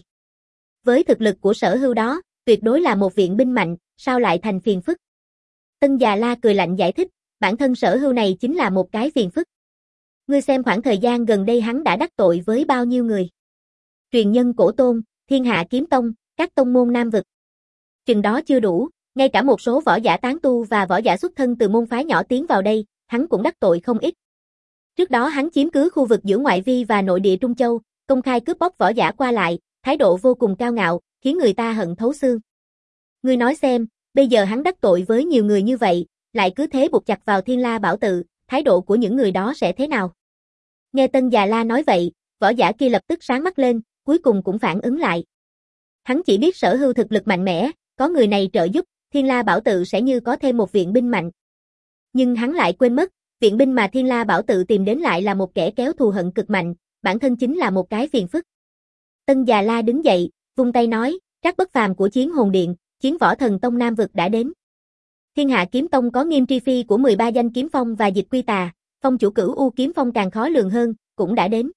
Với thực lực của Sở Hưu đó, tuyệt đối là một viện binh mạnh, sao lại thành phiền phức? Tân Già La cười lạnh giải thích, bản thân Sở Hưu này chính là một cái phiền phức. Ngươi xem khoảng thời gian gần đây hắn đã đắc tội với bao nhiêu người. Truyền nhân Cổ Tôn, Thiên Hạ Kiếm Tông, các tông môn Nam vực. Chừng đó chưa đủ, ngay cả một số võ giả tán tu và võ giả xuất thân từ môn phái nhỏ tiến vào đây, hắn cũng đắc tội không ít. Trước đó hắn chiếm cứ khu vực giữa ngoại vi và nội địa Trung Châu, công khai cướp bóc võ giả qua lại, thái độ vô cùng cao ngạo, khiến người ta hận thấu xương. Ngươi nói xem, bây giờ hắn đắc tội với nhiều người như vậy, lại cứ thế buộc chặt vào Thiên La Bảo Tự, thái độ của những người đó sẽ thế nào? Nghe Tân Già La nói vậy, võ giả kia lập tức sáng mắt lên, cuối cùng cũng phản ứng lại. Hắn chỉ biết Sở Hưu thực lực mạnh mẽ, có người này trợ giúp, Thiên La Bảo Tự sẽ như có thêm một viện binh mạnh. Nhưng hắn lại quên mất, viện binh mà Thiên La Bảo Tự tìm đến lại là một kẻ kéo thù hận cực mạnh, bản thân chính là một cái phiền phức. Tân Già La đứng dậy, vung tay nói, Trác Bất Phàm của Chiến Hồn Điện, Chiến Võ Thần Tông Nam vực đã đến. Thiên Hạ Kiếm Tông có Nghiêm Tri Phi của mười ba danh kiếm phong và Dịch Quy Tà, phong chủ Cửu U Kiếm Phong càng khó lường hơn, cũng đã đến.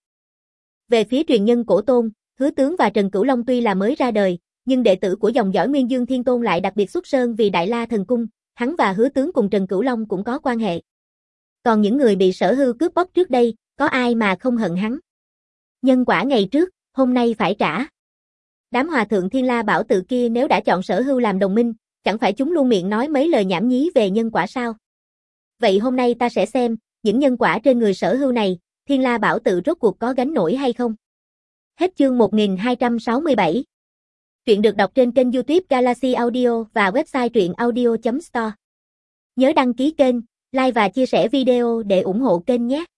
Về phía truyền nhân Cổ Tôn, Hứa Tướng và Trần Cửu Long tuy là mới ra đời, nhưng đệ tử của dòng dõi Nguyên Dương Thiên Tôn lại đặc biệt xuất sơn vì Đại La Thần Cung, hắn và Hứa Tướng cùng Trần Cửu Long cũng có quan hệ. Còn những người bị Sở Hưu cướp bóc trước đây, có ai mà không hận hắn? Nhân quả ngày trước, hôm nay phải trả. Đám hòa thượng Thiên La Bảo Tự kia nếu đã chọn Sở Hưu làm đồng minh, chẳng phải chúng luôn miệng nói mấy lời nhảm nhí về nhân quả sao? Vậy hôm nay ta sẽ xem, những nhân quả trên người Sở Hưu này, Thiên La Bảo Tự rốt cuộc có gánh nổi hay không? Hết chương một nghìn hai trăm sáu mươi bảy. Truyện được đọc trên kênh YouTube Galaxy Audio và website truyện audio chấm store. Nhớ đăng ký kênh, like và chia sẻ video để ủng hộ kênh nhé.